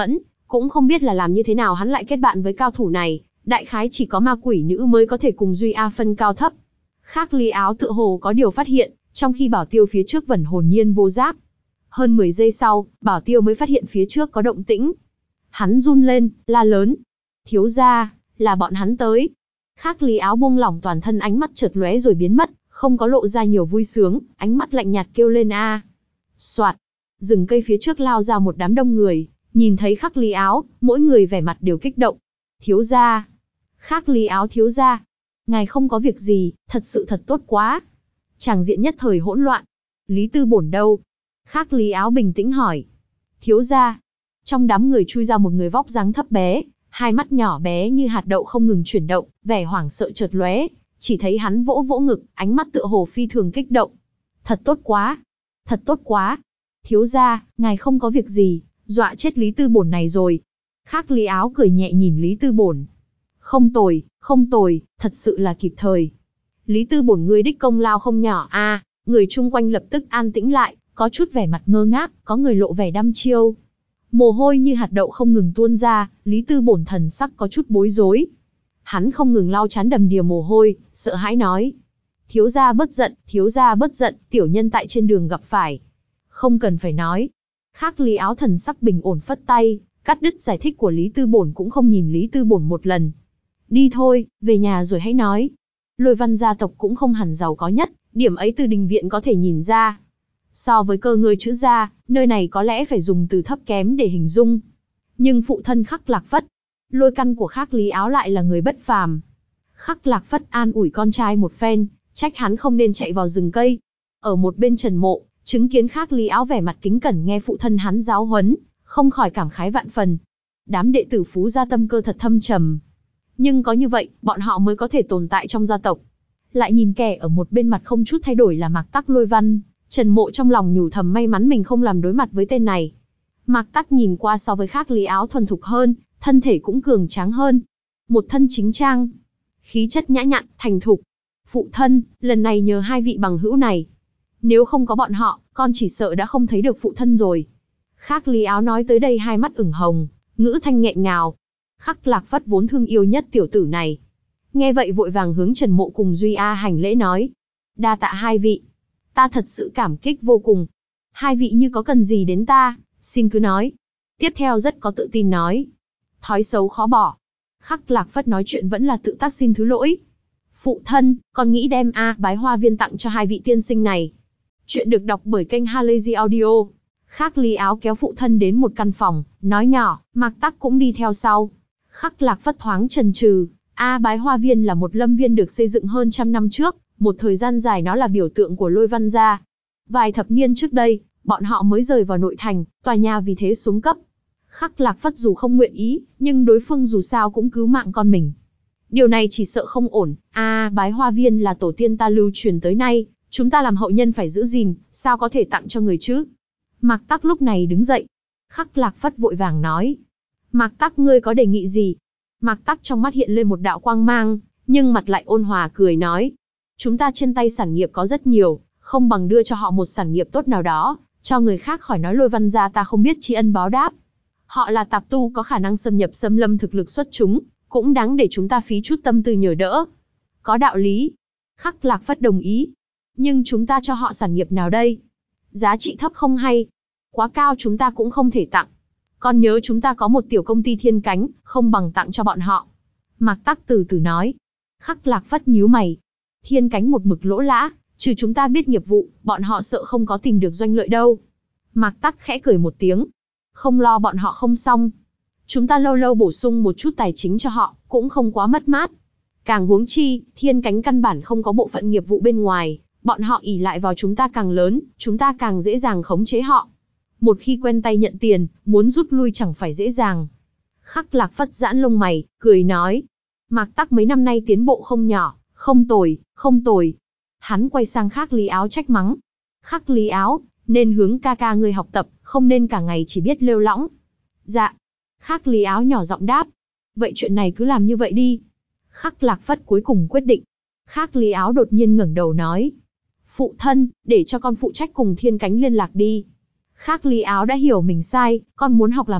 cũng không biết là làm như thế nào hắn lại kết bạn với cao thủ này, đại khái chỉ có ma quỷ nữ mới có thể cùng Duy A phân cao thấp. Khác Lý Áo tựa hồ có điều phát hiện, trong khi Bảo Tiêu phía trước vẫn hồn nhiên vô giác. Hơn mười giây sau, Bảo Tiêu mới phát hiện phía trước có động tĩnh. Hắn run lên, la lớn. Thiếu gia, là bọn hắn tới. Khác Lý Áo buông lỏng toàn thân, ánh mắt chợt lóe rồi biến mất, không có lộ ra nhiều vui sướng, ánh mắt lạnh nhạt kêu lên a. Soạt, rừng cây phía trước lao ra một đám đông người, nhìn thấy Khắc Lý Áo, mỗi người vẻ mặt đều kích động. Thiếu gia, Khắc Lý Áo thiếu gia, ngài không có việc gì, thật sự thật tốt quá. Tràng diện nhất thời hỗn loạn. Lý Tư Bổn đâu? Khắc Lý Áo bình tĩnh hỏi. Thiếu gia. Trong đám người chui ra một người vóc dáng thấp bé, hai mắt nhỏ bé như hạt đậu không ngừng chuyển động, vẻ hoảng sợ chợt lóe, chỉ thấy hắn vỗ vỗ ngực, ánh mắt tựa hồ phi thường kích động. Thật tốt quá, thật tốt quá. Thiếu gia, ngài không có việc gì, dọa chết Lý Tư Bổn này rồi. Khắc Lý Áo cười nhẹ nhìn Lý Tư Bổn. Không tồi, không tồi, thật sự là kịp thời. Lý Tư Bổn ngươi đích công lao không nhỏ a. À, người chung quanh lập tức an tĩnh lại, có chút vẻ mặt ngơ ngác, có người lộ vẻ đăm chiêu. Mồ hôi như hạt đậu không ngừng tuôn ra, Lý Tư Bổn thần sắc có chút bối rối. Hắn không ngừng lau chán đầm đìa mồ hôi, sợ hãi nói. Thiếu gia bất giận, thiếu gia bất giận, tiểu nhân tại trên đường gặp phải. Không cần phải nói. Khắc Lý Áo thần sắc bình ổn phất tay, cắt đứt giải thích của Lý Tư Bổn, cũng không nhìn Lý Tư Bổn một lần. Đi thôi, về nhà rồi hãy nói. Lôi Văn gia tộc cũng không hẳn giàu có nhất, điểm ấy từ đình viện có thể nhìn ra. So với Cơ Ngươi chữ gia, nơi này có lẽ phải dùng từ thấp kém để hình dung. Nhưng phụ thân Khắc Lạc Phất, Lôi căn của Khắc Lý Áo lại là người bất phàm. Khắc Lạc Phất an ủi con trai một phen, trách hắn không nên chạy vào rừng cây. Ở một bên Trần Mộ, chứng kiến Khắc Lý Áo vẻ mặt kính cẩn nghe phụ thân hắn giáo huấn, không khỏi cảm khái vạn phần. Đám đệ tử Phú gia tâm cơ thật thâm trầm. Nhưng có như vậy, bọn họ mới có thể tồn tại trong gia tộc. Lại nhìn kẻ ở một bên mặt không chút thay đổi là Mạc Tắc Lôi Văn, Trần Mộ trong lòng nhủ thầm may mắn mình không làm đối mặt với tên này. Mạc Tắc nhìn qua so với Khắc Lý Áo thuần thục hơn, thân thể cũng cường tráng hơn. Một thân chính trang, khí chất nhã nhặn, thành thục. Phụ thân, lần này nhờ hai vị bằng hữu này. Nếu không có bọn họ, con chỉ sợ đã không thấy được phụ thân rồi. Khắc Lý Áo nói tới đây hai mắt ửng hồng, ngữ thanh nghẹn ngào. Khắc Lạc Phất vốn thương yêu nhất tiểu tử này. Nghe vậy vội vàng hướng Trần Mộ cùng Duy A hành lễ nói. Đa tạ hai vị. Ta thật sự cảm kích vô cùng. Hai vị như có cần gì đến ta, xin cứ nói. Tiếp theo rất có tự tin nói. Thói xấu khó bỏ. Khắc Lạc Phất nói chuyện vẫn là tự tác xin thứ lỗi. Phụ thân, con nghĩ đem A Bái Hoa Viên tặng cho hai vị tiên sinh này. Chuyện được đọc bởi kênh Halazy Audio. Khắc Lý Áo kéo phụ thân đến một căn phòng, nói nhỏ, Mạc Tắc cũng đi theo sau. Khắc Lạc Phất thoáng chần chừ. A Bái Hoa Viên là một lâm viên được xây dựng hơn trăm năm trước, một thời gian dài nó là biểu tượng của Lôi Văn gia. Vài thập niên trước đây, bọn họ mới rời vào nội thành, tòa nhà vì thế xuống cấp. Khắc Lạc Phất dù không nguyện ý, nhưng đối phương dù sao cũng cứu mạng con mình. Điều này chỉ sợ không ổn. A Bái Hoa Viên là tổ tiên ta lưu truyền tới nay, chúng ta làm hậu nhân phải giữ gìn, sao có thể tặng cho người chứ? Mạc Tắc lúc này đứng dậy. Khắc Lạc Phất vội vàng nói. Mạc Tắc ngươi có đề nghị gì? Mạc Tắc trong mắt hiện lên một đạo quang mang, nhưng mặt lại ôn hòa cười nói. Chúng ta trên tay sản nghiệp có rất nhiều, không bằng đưa cho họ một sản nghiệp tốt nào đó, cho người khác khỏi nói Lôi Văn gia ta không biết tri ân báo đáp. Họ là tạp tu có khả năng xâm nhập xâm lâm thực lực xuất chúng, cũng đáng để chúng ta phí chút tâm tư nhờ đỡ. Có đạo lý. Khắc Lạc Phất đồng ý. Nhưng chúng ta cho họ sản nghiệp nào đây? Giá trị thấp không hay. Quá cao chúng ta cũng không thể tặng. Con nhớ chúng ta có một tiểu công ty thiên cánh, không bằng tặng cho bọn họ. Mạc Tắc từ từ nói. Khắc Lạc Phất nhíu mày. Thiên cánh một mực lỗ lã, trừ chúng ta biết nghiệp vụ, bọn họ sợ không có tìm được doanh lợi đâu. Mạc Tắc khẽ cười một tiếng. Không lo bọn họ không xong. Chúng ta lâu lâu bổ sung một chút tài chính cho họ, cũng không quá mất mát. Càng huống chi, thiên cánh căn bản không có bộ phận nghiệp vụ bên ngoài, bọn họ ỷ lại vào chúng ta càng lớn, chúng ta càng dễ dàng khống chế họ. Một khi quen tay nhận tiền, muốn rút lui chẳng phải dễ dàng. Khắc Lạc Phất giãn lông mày, cười nói. Mạc Tắc mấy năm nay tiến bộ không nhỏ, không tồi, không tồi. Hắn quay sang Khắc Lý Áo trách mắng. Khắc Lý Áo, nên hướng ca ca ngươi học tập, không nên cả ngày chỉ biết lêu lõng. Dạ. Khắc Lý Áo nhỏ giọng đáp. Vậy chuyện này cứ làm như vậy đi. Khắc Lạc Phất cuối cùng quyết định. Khắc Lý Áo đột nhiên ngẩng đầu nói. Phụ thân, để cho con phụ trách cùng thiên cánh liên lạc đi. Khắc Lý Áo đã hiểu mình sai, con muốn học làm việc,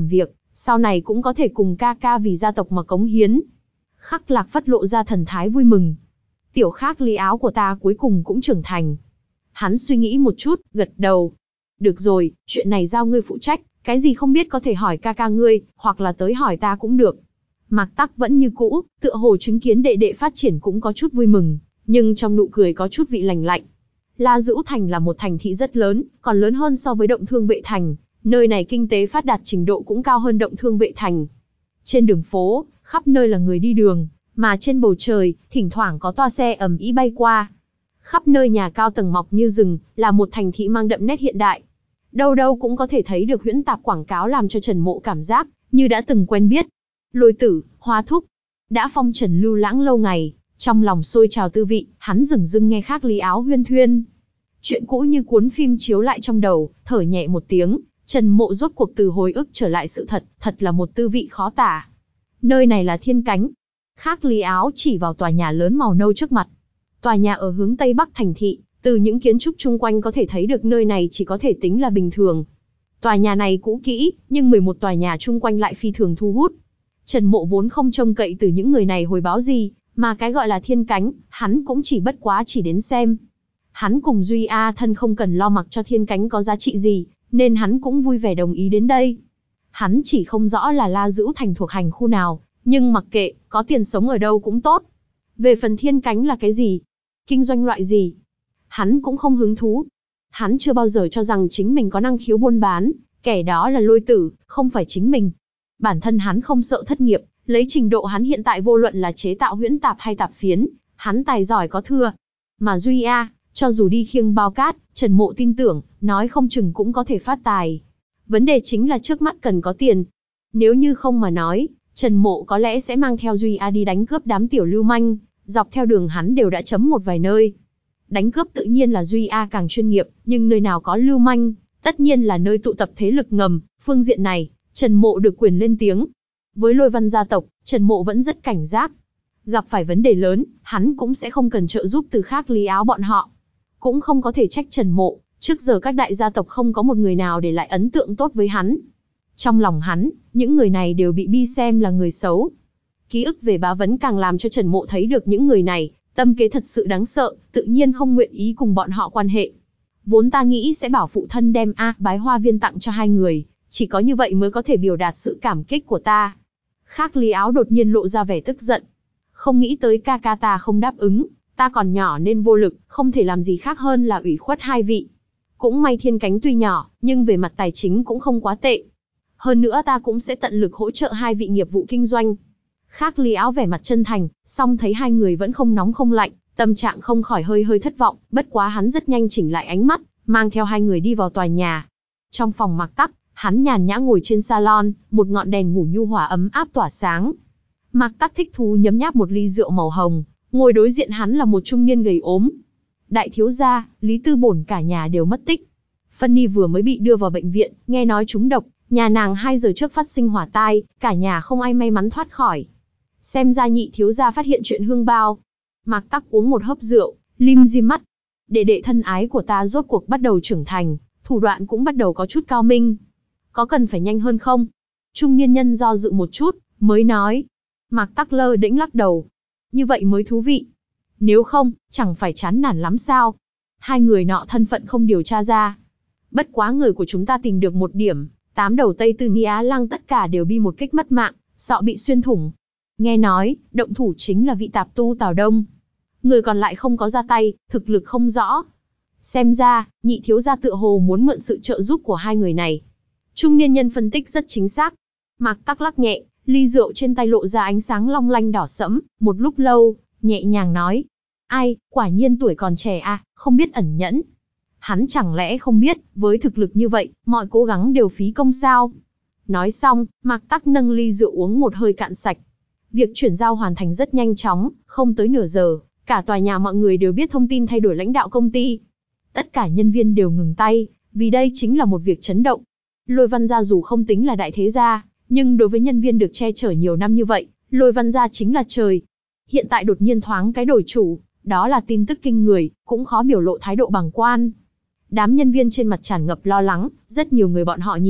Sau này cũng có thể cùng ca ca vì gia tộc mà cống hiến. Khắc Lạc Phất lộ ra thần thái vui mừng. Tiểu Khác Lý Áo của ta cuối cùng cũng trưởng thành. Hắn suy nghĩ một chút, gật đầu. Được rồi, chuyện này giao ngươi phụ trách, cái gì không biết có thể hỏi ca ca ngươi, hoặc là tới hỏi ta cũng được. Mạc Tắc vẫn như cũ, tựa hồ chứng kiến đệ đệ phát triển cũng có chút vui mừng, nhưng trong nụ cười có chút vị lành lạnh. La Dữu Thành là một thành thị rất lớn, còn lớn hơn so với Động Thương Vệ Thành, nơi này kinh tế phát đạt trình độ cũng cao hơn Động Thương Vệ Thành. Trên đường phố, khắp nơi là người đi đường, mà trên bầu trời, thỉnh thoảng có toa xe ầm ĩ bay qua. Khắp nơi nhà cao tầng mọc như rừng, là một thành thị mang đậm nét hiện đại. Đâu đâu cũng có thể thấy được huyễn tạp quảng cáo làm cho Trần Mộ cảm giác như đã từng quen biết. Lôi Tử, Hoa Thúc, đã phong trần lưu lãng lâu ngày, trong lòng sôi trào tư vị, hắn dửng dưng nghe Khác Lý Áo huyên thuyên. Chuyện cũ như cuốn phim chiếu lại trong đầu, thở nhẹ một tiếng, Trần Mộ rốt cuộc từ hồi ức trở lại sự thật, thật là một tư vị khó tả. Nơi này là Thiên Cánh. Khác Lý Áo chỉ vào tòa nhà lớn màu nâu trước mặt. Tòa nhà ở hướng tây bắc thành thị, từ những kiến trúc chung quanh có thể thấy được nơi này chỉ có thể tính là bình thường. Tòa nhà này cũ kỹ, nhưng mười một tòa nhà chung quanh lại phi thường thu hút. Trần Mộ vốn không trông cậy từ những người này hồi báo gì, mà cái gọi là Thiên Cánh, hắn cũng chỉ bất quá chỉ đến xem. Hắn cùng Duy A thân không cần lo mặc cho Thiên Cánh có giá trị gì, nên hắn cũng vui vẻ đồng ý đến đây. Hắn chỉ không rõ là La Dữu Thành thuộc hành khu nào, nhưng mặc kệ, có tiền sống ở đâu cũng tốt. Về phần Thiên Cánh là cái gì? Kinh doanh loại gì? Hắn cũng không hứng thú. Hắn chưa bao giờ cho rằng chính mình có năng khiếu buôn bán, kẻ đó là Lôi Tử, không phải chính mình. Bản thân hắn không sợ thất nghiệp, lấy trình độ hắn hiện tại vô luận là chế tạo huyễn tạp hay tạp phiến, hắn tài giỏi có thưa. Mà Duy A, cho dù đi khiêng bao cát, Trần Mộ tin tưởng, nói không chừng cũng có thể phát tài. Vấn đề chính là trước mắt cần có tiền. Nếu như không mà nói, Trần Mộ có lẽ sẽ mang theo Duy A đi đánh cướp đám tiểu lưu manh, dọc theo đường hắn đều đã chấm một vài nơi. Đánh cướp tự nhiên là Duy A càng chuyên nghiệp, nhưng nơi nào có lưu manh, tất nhiên là nơi tụ tập thế lực ngầm, phương diện này, Trần Mộ được quyền lên tiếng. Với Lôi Văn gia tộc, Trần Mộ vẫn rất cảnh giác. Gặp phải vấn đề lớn, hắn cũng sẽ không cần trợ giúp từ Khác Lý Áo bọn họ. Cũng không có thể trách Trần Mộ, trước giờ các đại gia tộc không có một người nào để lại ấn tượng tốt với hắn. Trong lòng hắn, những người này đều bị Bi xem là người xấu. Ký ức về Bá Vấn càng làm cho Trần Mộ thấy được những người này, tâm kế thật sự đáng sợ, tự nhiên không nguyện ý cùng bọn họ quan hệ. Vốn ta nghĩ sẽ bảo phụ thân đem A Bái Hoa Viên tặng cho hai người, chỉ có như vậy mới có thể biểu đạt sự cảm kích của ta. Khác Lý Áo đột nhiên lộ ra vẻ tức giận. Không nghĩ tới ca ca ta không đáp ứng, ta còn nhỏ nên vô lực, không thể làm gì khác hơn là ủy khuất hai vị. Cũng may Thiên Cánh tuy nhỏ, nhưng về mặt tài chính cũng không quá tệ. Hơn nữa ta cũng sẽ tận lực hỗ trợ hai vị nghiệp vụ kinh doanh. Khác Lý Áo vẻ mặt chân thành, song thấy hai người vẫn không nóng không lạnh, tâm trạng không khỏi hơi hơi thất vọng, bất quá hắn rất nhanh chỉnh lại ánh mắt, mang theo hai người đi vào tòa nhà. Trong phòng Mạc Tắc, hắn nhàn nhã ngồi trên salon, một ngọn đèn ngủ nhu hòa ấm áp tỏa sáng. Mạc Tắc thích thú nhấm nháp một ly rượu màu hồng, ngồi đối diện hắn là một trung niên gầy ốm. Đại thiếu gia, Lý Tư Bổn cả nhà đều mất tích. Phân Ni vừa mới bị đưa vào bệnh viện, nghe nói trúng độc, nhà nàng hai giờ trước phát sinh hỏa tai, cả nhà không ai may mắn thoát khỏi. Xem ra nhị thiếu gia phát hiện chuyện hương bao. Mạc Tắc uống một hớp rượu, lim dim mắt. Đệ đệ thân ái của ta rốt cuộc bắt đầu trưởng thành, thủ đoạn cũng bắt đầu có chút cao minh. Có cần phải nhanh hơn không? Trung niên nhân do dự một chút, mới nói. Mạc Tắc lơ đễnh lắc đầu. Như vậy mới thú vị. Nếu không, chẳng phải chán nản lắm sao? Hai người nọ thân phận không điều tra ra. Bất quá người của chúng ta tìm được một điểm, tám đầu Tây Tư Ni Á Lăng tất cả đều bị một kích mất mạng, sọ bị xuyên thủng. Nghe nói, động thủ chính là vị tạp tu Tào Đông. Người còn lại không có ra tay, thực lực không rõ. Xem ra, nhị thiếu gia tựa hồ muốn mượn sự trợ giúp của hai người này. Trung niên nhân phân tích rất chính xác. Mạc Tắc lắc nhẹ, ly rượu trên tay lộ ra ánh sáng long lanh đỏ sẫm, một lúc lâu, nhẹ nhàng nói. Ai, quả nhiên tuổi còn trẻ à, không biết ẩn nhẫn. Hắn chẳng lẽ không biết, với thực lực như vậy, mọi cố gắng đều phí công sao? Nói xong, Mạc Tắc nâng ly rượu uống một hơi cạn sạch. Việc chuyển giao hoàn thành rất nhanh chóng, không tới nửa giờ, cả tòa nhà mọi người đều biết thông tin thay đổi lãnh đạo công ty. Tất cả nhân viên đều ngừng tay, vì đây chính là một việc chấn động. Lôi Văn gia dù không tính là đại thế gia, nhưng đối với nhân viên được che chở nhiều năm như vậy, Lôi Văn gia chính là trời. Hiện tại đột nhiên thoáng cái đổi chủ, đó là tin tức kinh người, cũng khó biểu lộ thái độ bàng quan. Đám nhân viên trên mặt tràn ngập lo lắng, rất nhiều người bọn họ nhìn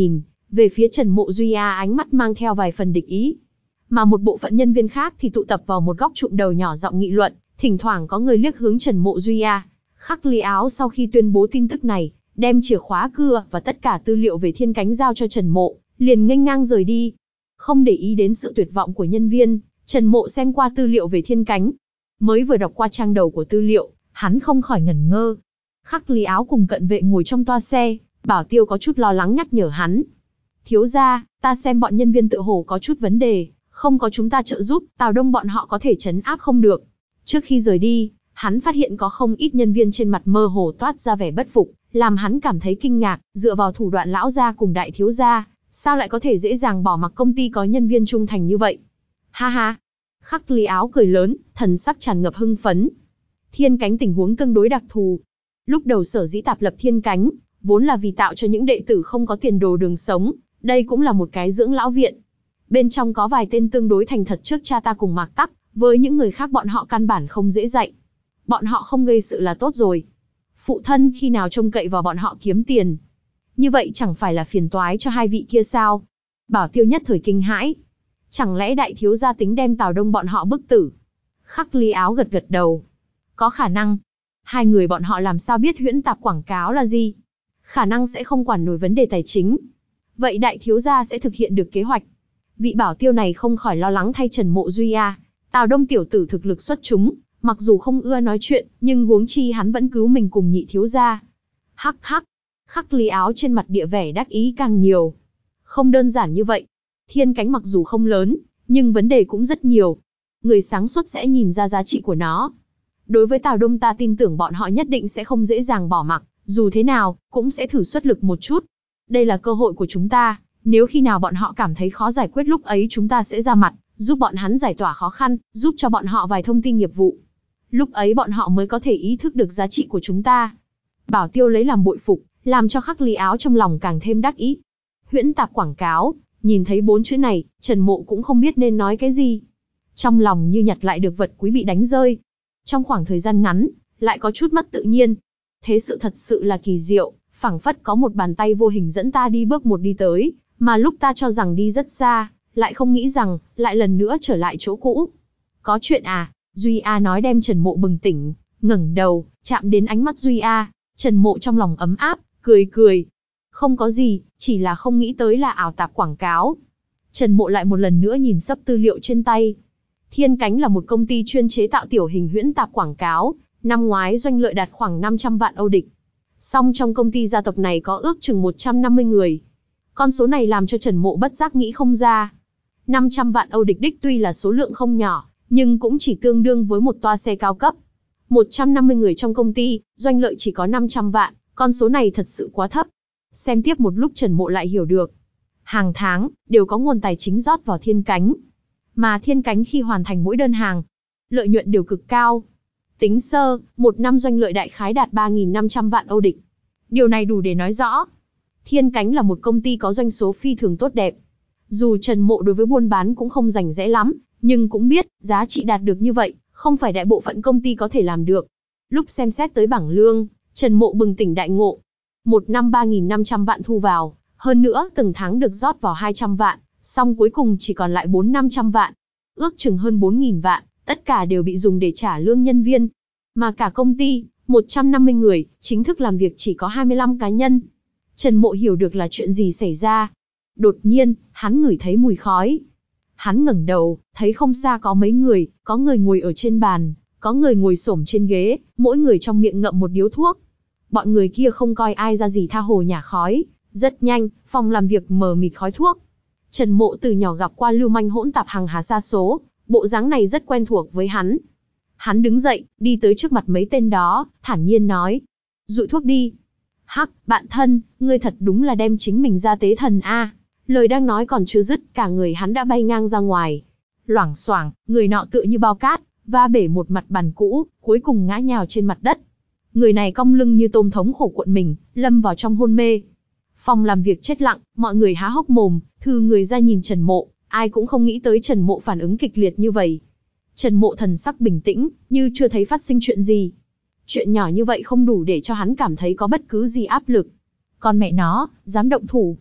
Về phía Trần Mộ Duy A ánh mắt mang theo vài phần địch ý. Mà một bộ phận nhân viên khác thì tụ tập vào một góc trụm đầu nhỏ giọng nghị luận, thỉnh thoảng có người liếc hướng Trần Mộ Duy A. Khắc Ly Áo sau khi tuyên bố tin tức này, đem chìa khóa cưa và tất cả tư liệu về Thiên Cánh giao cho Trần Mộ, liền nghênh ngang rời đi. Không để ý đến sự tuyệt vọng của nhân viên, Trần Mộ xem qua tư liệu về Thiên Cánh. Mới vừa đọc qua trang đầu của tư liệu, hắn không khỏi ngẩn ngơ. Khắc Ly Áo cùng cận vệ ngồi trong toa xe, Bảo Tiêu có chút lo lắng nhắc nhở hắn. Thiếu gia, ta xem bọn nhân viên tự hồ có chút vấn đề, không có chúng ta trợ giúp, Tào Đông bọn họ có thể trấn áp không được. Trước khi rời đi, hắn phát hiện có không ít nhân viên trên mặt mơ hồ toát ra vẻ bất phục, làm hắn cảm thấy kinh ngạc, dựa vào thủ đoạn lão gia cùng đại thiếu gia, sao lại có thể dễ dàng bỏ mặc công ty có nhân viên trung thành như vậy. Ha ha. Khắc Ly Áo cười lớn, thần sắc tràn ngập hưng phấn. Thiên Cánh tình huống tương đối đặc thù. Lúc đầu sở dĩ tạp lập Thiên Cánh, vốn là vì tạo cho những đệ tử không có tiền đồ đường sống, đây cũng là một cái dưỡng lão viện. Bên trong có vài tên tương đối thành thật trước cha ta cùng Mạc Tắc, với những người khác bọn họ căn bản không dễ dạy. Bọn họ không gây sự là tốt rồi. Phụ thân khi nào trông cậy vào bọn họ kiếm tiền. Như vậy chẳng phải là phiền toái cho hai vị kia sao? Bảo Tiêu nhất thời kinh hãi. Chẳng lẽ đại thiếu gia tính đem Tào Đông bọn họ bức tử? Khắc Ly Áo gật gật đầu. Có khả năng. Hai người bọn họ làm sao biết huyễn tạp quảng cáo là gì? Khả năng sẽ không quản nổi vấn đề tài chính. Vậy đại thiếu gia sẽ thực hiện được kế hoạch. Vị Bảo Tiêu này không khỏi lo lắng thay Trần Mộ Duy A. Tào Đông tiểu tử thực lực xuất chúng, mặc dù không ưa nói chuyện, nhưng huống chi hắn vẫn cứu mình cùng nhị thiếu gia. Hắc hắc. Khắc Ly Áo trên mặt địa vẻ đắc ý càng nhiều. Không đơn giản như vậy. Thiên Cánh mặc dù không lớn, nhưng vấn đề cũng rất nhiều. Người sáng suốt sẽ nhìn ra giá trị của nó. Đối với Tào Đông ta tin tưởng bọn họ nhất định sẽ không dễ dàng bỏ mặc, dù thế nào, cũng sẽ thử xuất lực một chút. Đây là cơ hội của chúng ta, nếu khi nào bọn họ cảm thấy khó giải quyết lúc ấy chúng ta sẽ ra mặt, giúp bọn hắn giải tỏa khó khăn, giúp cho bọn họ vài thông tin nghiệp vụ. Lúc ấy bọn họ mới có thể ý thức được giá trị của chúng ta. Bảo Tiêu lấy làm bội phục, làm cho Khắc Ly Áo trong lòng càng thêm đắc ý. Huyễn tạp quảng cáo, nhìn thấy bốn chữ này, Trần Mộ cũng không biết nên nói cái gì. Trong lòng như nhặt lại được vật quý bị đánh rơi. Trong khoảng thời gian ngắn, lại có chút mất tự nhiên. Thế sự thật sự là kỳ diệu, phảng phất có một bàn tay vô hình dẫn ta đi bước một đi tới, mà lúc ta cho rằng đi rất xa, lại không nghĩ rằng, lại lần nữa trở lại chỗ cũ. Có chuyện à? Duy A nói đem Trần Mộ bừng tỉnh, ngẩng đầu, chạm đến ánh mắt Duy A, Trần Mộ trong lòng ấm áp, cười cười. Không có gì, chỉ là không nghĩ tới là ảo tạp quảng cáo. Trần Mộ lại một lần nữa nhìn sấp tư liệu trên tay. Thiên Cánh là một công ty chuyên chế tạo tiểu hình huyễn tạp quảng cáo, năm ngoái doanh lợi đạt khoảng năm trăm vạn Âu địch. Song trong công ty gia tộc này có ước chừng một trăm năm mươi người. Con số này làm cho Trần Mộ bất giác nghĩ không ra. năm trăm vạn Âu địch đích tuy là số lượng không nhỏ, nhưng cũng chỉ tương đương với một toa xe cao cấp. một trăm năm mươi người trong công ty, doanh lợi chỉ có năm trăm vạn, con số này thật sự quá thấp. Xem tiếp một lúc Trần Mộ lại hiểu được. Hàng tháng, đều có nguồn tài chính rót vào Thiên Cánh. Mà Thiên Cánh khi hoàn thành mỗi đơn hàng, lợi nhuận đều cực cao. Tính sơ, một năm doanh lợi đại khái đạt ba nghìn năm trăm vạn Âu địch. Điều này đủ để nói rõ. Thiên Cánh là một công ty có doanh số phi thường tốt đẹp. Dù Trần Mộ đối với buôn bán cũng không rành rẽ lắm, nhưng cũng biết, giá trị đạt được như vậy, không phải đại bộ phận công ty có thể làm được. Lúc xem xét tới bảng lương, Trần Mộ bừng tỉnh đại ngộ. Một năm ba nghìn năm trăm vạn thu vào, hơn nữa từng tháng được rót vào hai trăm vạn, xong cuối cùng chỉ còn lại bốn năm trăm vạn. Ước chừng hơn bốn nghìn vạn, tất cả đều bị dùng để trả lương nhân viên. Mà cả công ty, một trăm năm mươi người, chính thức làm việc chỉ có hai mươi lăm cá nhân. Trần Mộ hiểu được là chuyện gì xảy ra. Đột nhiên, hắn ngửi thấy mùi khói. Hắn ngẩng đầu, thấy không xa có mấy người, có người ngồi ở trên bàn, có người ngồi xổm trên ghế, mỗi người trong miệng ngậm một điếu thuốc. Bọn người kia không coi ai ra gì tha hồ nhả khói, rất nhanh, phòng làm việc mờ mịt khói thuốc. Trần Mộ từ nhỏ gặp qua lưu manh hỗn tạp hàng hà sa số, bộ dáng này rất quen thuộc với hắn. Hắn đứng dậy, đi tới trước mặt mấy tên đó, thản nhiên nói. Dụi thuốc đi. Hắc, bạn thân, ngươi thật đúng là đem chính mình ra tế thần a. Lời đang nói còn chưa dứt, cả người hắn đã bay ngang ra ngoài. Loảng xoảng, người nọ tựa như bao cát, va bể một mặt bàn cũ, cuối cùng ngã nhào trên mặt đất. Người này cong lưng như tôm thống khổ cuộn mình, lâm vào trong hôn mê. Phòng làm việc chết lặng, mọi người há hốc mồm, thư người ra nhìn Trần Mộ, ai cũng không nghĩ tới Trần Mộ phản ứng kịch liệt như vậy. Trần Mộ thần sắc bình tĩnh, như chưa thấy phát sinh chuyện gì. Chuyện nhỏ như vậy không đủ để cho hắn cảm thấy có bất cứ gì áp lực. Còn mẹ nó, dám động thủ.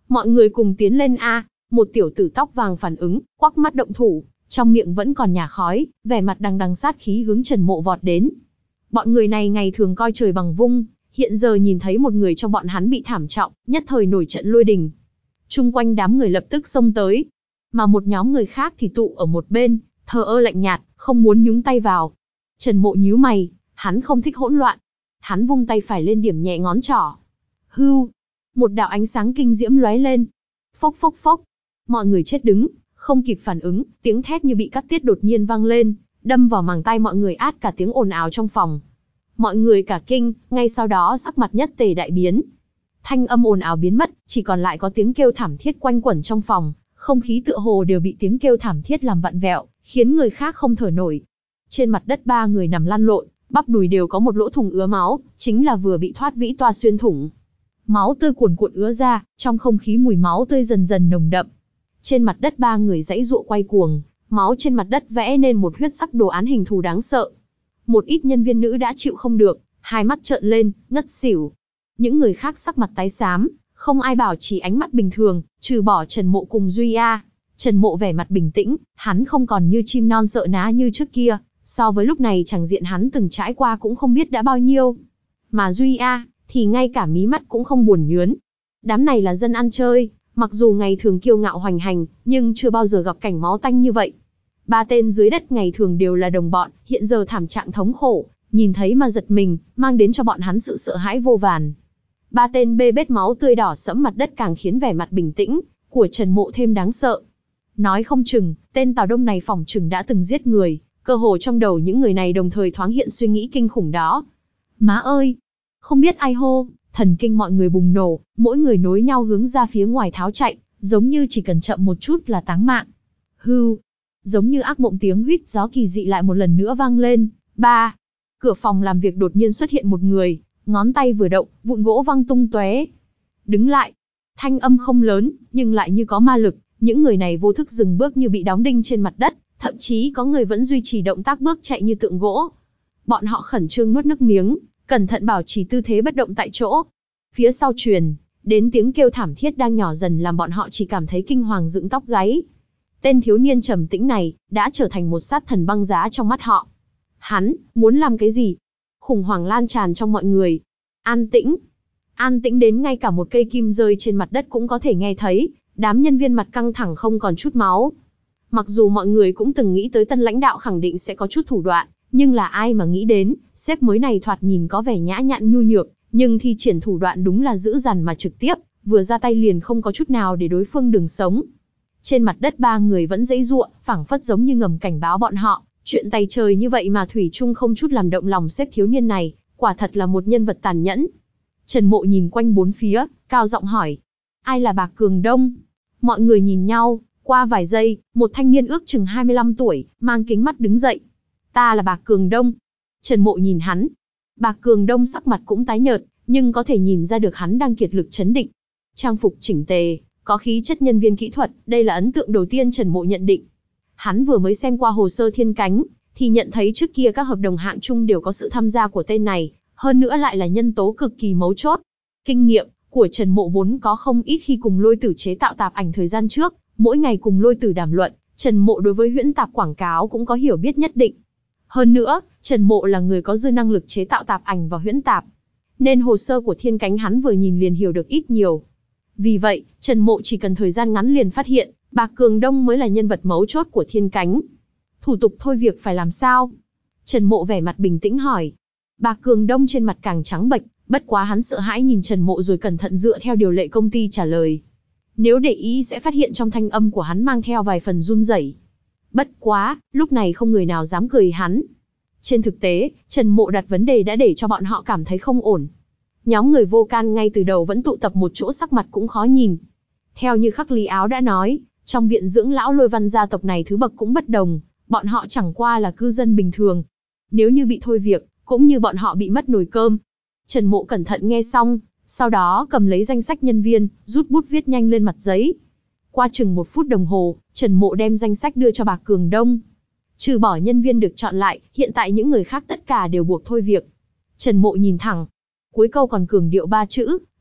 Mọi người cùng tiến lên a. Một tiểu tử tóc vàng phản ứng, quắc mắt động thủ, trong miệng vẫn còn nhả khói, vẻ mặt đằng đằng sát khí hướng Trần Mộ vọt đến. Bọn người này ngày thường coi trời bằng vung, hiện giờ nhìn thấy một người trong bọn hắn bị thảm trọng, nhất thời nổi trận lôi đình. Chung quanh đám người lập tức xông tới, mà một nhóm người khác thì tụ ở một bên, thờ ơ lạnh nhạt, không muốn nhúng tay vào. Trần Mộ nhíu mày, hắn không thích hỗn loạn. Hắn vung tay phải lên điểm nhẹ ngón trỏ. Hưu, một đạo ánh sáng kinh diễm lóe lên. Phốc phốc phốc, mọi người chết đứng, không kịp phản ứng, tiếng thét như bị cắt tiết đột nhiên vang lên, đâm vào màng tai mọi người át cả tiếng ồn ào trong phòng. Mọi người cả kinh, ngay sau đó sắc mặt nhất tề đại biến. Thanh âm ồn ào biến mất, chỉ còn lại có tiếng kêu thảm thiết quanh quẩn trong phòng, không khí tựa hồ đều bị tiếng kêu thảm thiết làm vặn vẹo, khiến người khác không thở nổi. Trên mặt đất ba người nằm lăn lộn, bắp đùi đều có một lỗ thủng ứa máu, chính là vừa bị thoát vĩ toa xuyên thủng. Máu tươi cuồn cuộn ứa ra, trong không khí mùi máu tươi dần dần nồng đậm. Trên mặt đất ba người giãy giụa quay cuồng, máu trên mặt đất vẽ nên một huyết sắc đồ án hình thù đáng sợ. Một ít nhân viên nữ đã chịu không được, hai mắt trợn lên, ngất xỉu. Những người khác sắc mặt tái xám, không ai bảo chỉ ánh mắt bình thường, trừ bỏ Trần Mộ cùng Duy A. Trần Mộ vẻ mặt bình tĩnh, hắn không còn như chim non sợ ná như trước kia, so với lúc này chẳng diện hắn từng trải qua cũng không biết đã bao nhiêu. Mà Duy A, thì ngay cả mí mắt cũng không buồn nhướn. Đám này là dân ăn chơi, mặc dù ngày thường kiêu ngạo hoành hành, nhưng chưa bao giờ gặp cảnh máu tanh như vậy. Ba tên dưới đất ngày thường đều là đồng bọn, hiện giờ thảm trạng thống khổ, nhìn thấy mà giật mình, mang đến cho bọn hắn sự sợ hãi vô vàn. Ba tên bê bết máu tươi đỏ sẫm mặt đất càng khiến vẻ mặt bình tĩnh của Trần Mộ thêm đáng sợ. Nói không chừng, tên Tào Đông này phỏng chừng đã từng giết người, cơ hồ trong đầu những người này đồng thời thoáng hiện suy nghĩ kinh khủng đó. Má ơi! Không biết ai hô, thần kinh mọi người bùng nổ, mỗi người nối nhau hướng ra phía ngoài tháo chạy, giống như chỉ cần chậm một chút là táng mạng. Hưu! Giống như ác mộng tiếng huýt gió kỳ dị lại một lần nữa vang lên. Ba! Cửa phòng làm việc đột nhiên xuất hiện một người, ngón tay vừa động, vụn gỗ văng tung tóe. Đứng lại! Thanh âm không lớn, nhưng lại như có ma lực, những người này vô thức dừng bước như bị đóng đinh trên mặt đất, thậm chí có người vẫn duy trì động tác bước chạy như tượng gỗ. Bọn họ khẩn trương nuốt nước miếng, cẩn thận bảo trì tư thế bất động tại chỗ. Phía sau truyền đến tiếng kêu thảm thiết đang nhỏ dần làm bọn họ chỉ cảm thấy kinh hoàng dựng tóc gáy. Tên thiếu niên trầm tĩnh này đã trở thành một sát thần băng giá trong mắt họ. Hắn muốn làm cái gì? Khủng hoảng lan tràn trong mọi người. An tĩnh, an tĩnh đến ngay cả một cây kim rơi trên mặt đất cũng có thể nghe thấy. Đám nhân viên mặt căng thẳng không còn chút máu. Mặc dù mọi người cũng từng nghĩ tới tân lãnh đạo khẳng định sẽ có chút thủ đoạn, nhưng là ai mà nghĩ đến, sếp mới này thoạt nhìn có vẻ nhã nhặn nhu nhược, nhưng thi triển thủ đoạn đúng là dữ dằn mà trực tiếp, vừa ra tay liền không có chút nào để đối phương đường sống. Trên mặt đất ba người vẫn giãy giụa, phảng phất giống như ngầm cảnh báo bọn họ, chuyện tày trời như vậy mà thủy chung không chút làm động lòng sếp thiếu niên này, quả thật là một nhân vật tàn nhẫn. Trần Mộ nhìn quanh bốn phía, cao giọng hỏi, ai là Bạc Cường Đông? Mọi người nhìn nhau, qua vài giây, một thanh niên ước chừng hai mươi lăm tuổi, mang kính mắt đứng dậy. Ta là Bạc Cường Đông. Trần Mộ nhìn hắn. Bạc Cường Đông sắc mặt cũng tái nhợt, nhưng có thể nhìn ra được hắn đang kiệt lực trấn định. Trang phục chỉnh tề, có khí chất nhân viên kỹ thuật, đây là ấn tượng đầu tiên Trần Mộ nhận định. Hắn vừa mới xem qua hồ sơ Thiên Cánh, thì nhận thấy trước kia các hợp đồng hạng chung đều có sự tham gia của tên này, hơn nữa lại là nhân tố cực kỳ mấu chốt. Kinh nghiệm của Trần Mộ vốn có không ít khi cùng Lôi Tử chế tạo tạp ảnh thời gian trước, mỗi ngày cùng Lôi Tử đàm luận, Trần Mộ đối với huyễn tạp quảng cáo cũng có hiểu biết nhất định. Hơn nữa, Trần Mộ là người có dư năng lực chế tạo tạp ảnh và huyễn tạp, nên hồ sơ của Thiên Cánh hắn vừa nhìn liền hiểu được ít nhiều. Vì vậy, Trần Mộ chỉ cần thời gian ngắn liền phát hiện, Bạc Cường Đông mới là nhân vật mấu chốt của Thiên Cánh. Thủ tục thôi việc phải làm sao? Trần Mộ vẻ mặt bình tĩnh hỏi. Bạc Cường Đông trên mặt càng trắng bệch, bất quá hắn sợ hãi nhìn Trần Mộ rồi cẩn thận dựa theo điều lệ công ty trả lời. Nếu để ý sẽ phát hiện trong thanh âm của hắn mang theo vài phần run rẩy. Bất quá, lúc này không người nào dám cười hắn. Trên thực tế, Trần Mộ đặt vấn đề đã để cho bọn họ cảm thấy không ổn. Nhóm người vô can ngay từ đầu vẫn tụ tập một chỗ sắc mặt cũng khó nhìn. Theo như Khắc Lý Áo đã nói, trong viện dưỡng lão Lôi Văn gia tộc này thứ bậc cũng bất đồng, bọn họ chẳng qua là cư dân bình thường. Nếu như bị thôi việc, cũng như bọn họ bị mất nồi cơm. Trần Mộ cẩn thận nghe xong, sau đó cầm lấy danh sách nhân viên, rút bút viết nhanh lên mặt giấy. Qua chừng một phút đồng hồ, Trần Mộ đem danh sách đưa cho Bạc Cường Đông. Trừ bỏ nhân viên được chọn lại, hiện tại những người khác tất cả đều buộc thôi việc. Trần Mộ nhìn thẳng. Cuối câu còn cường điệu ba chữ,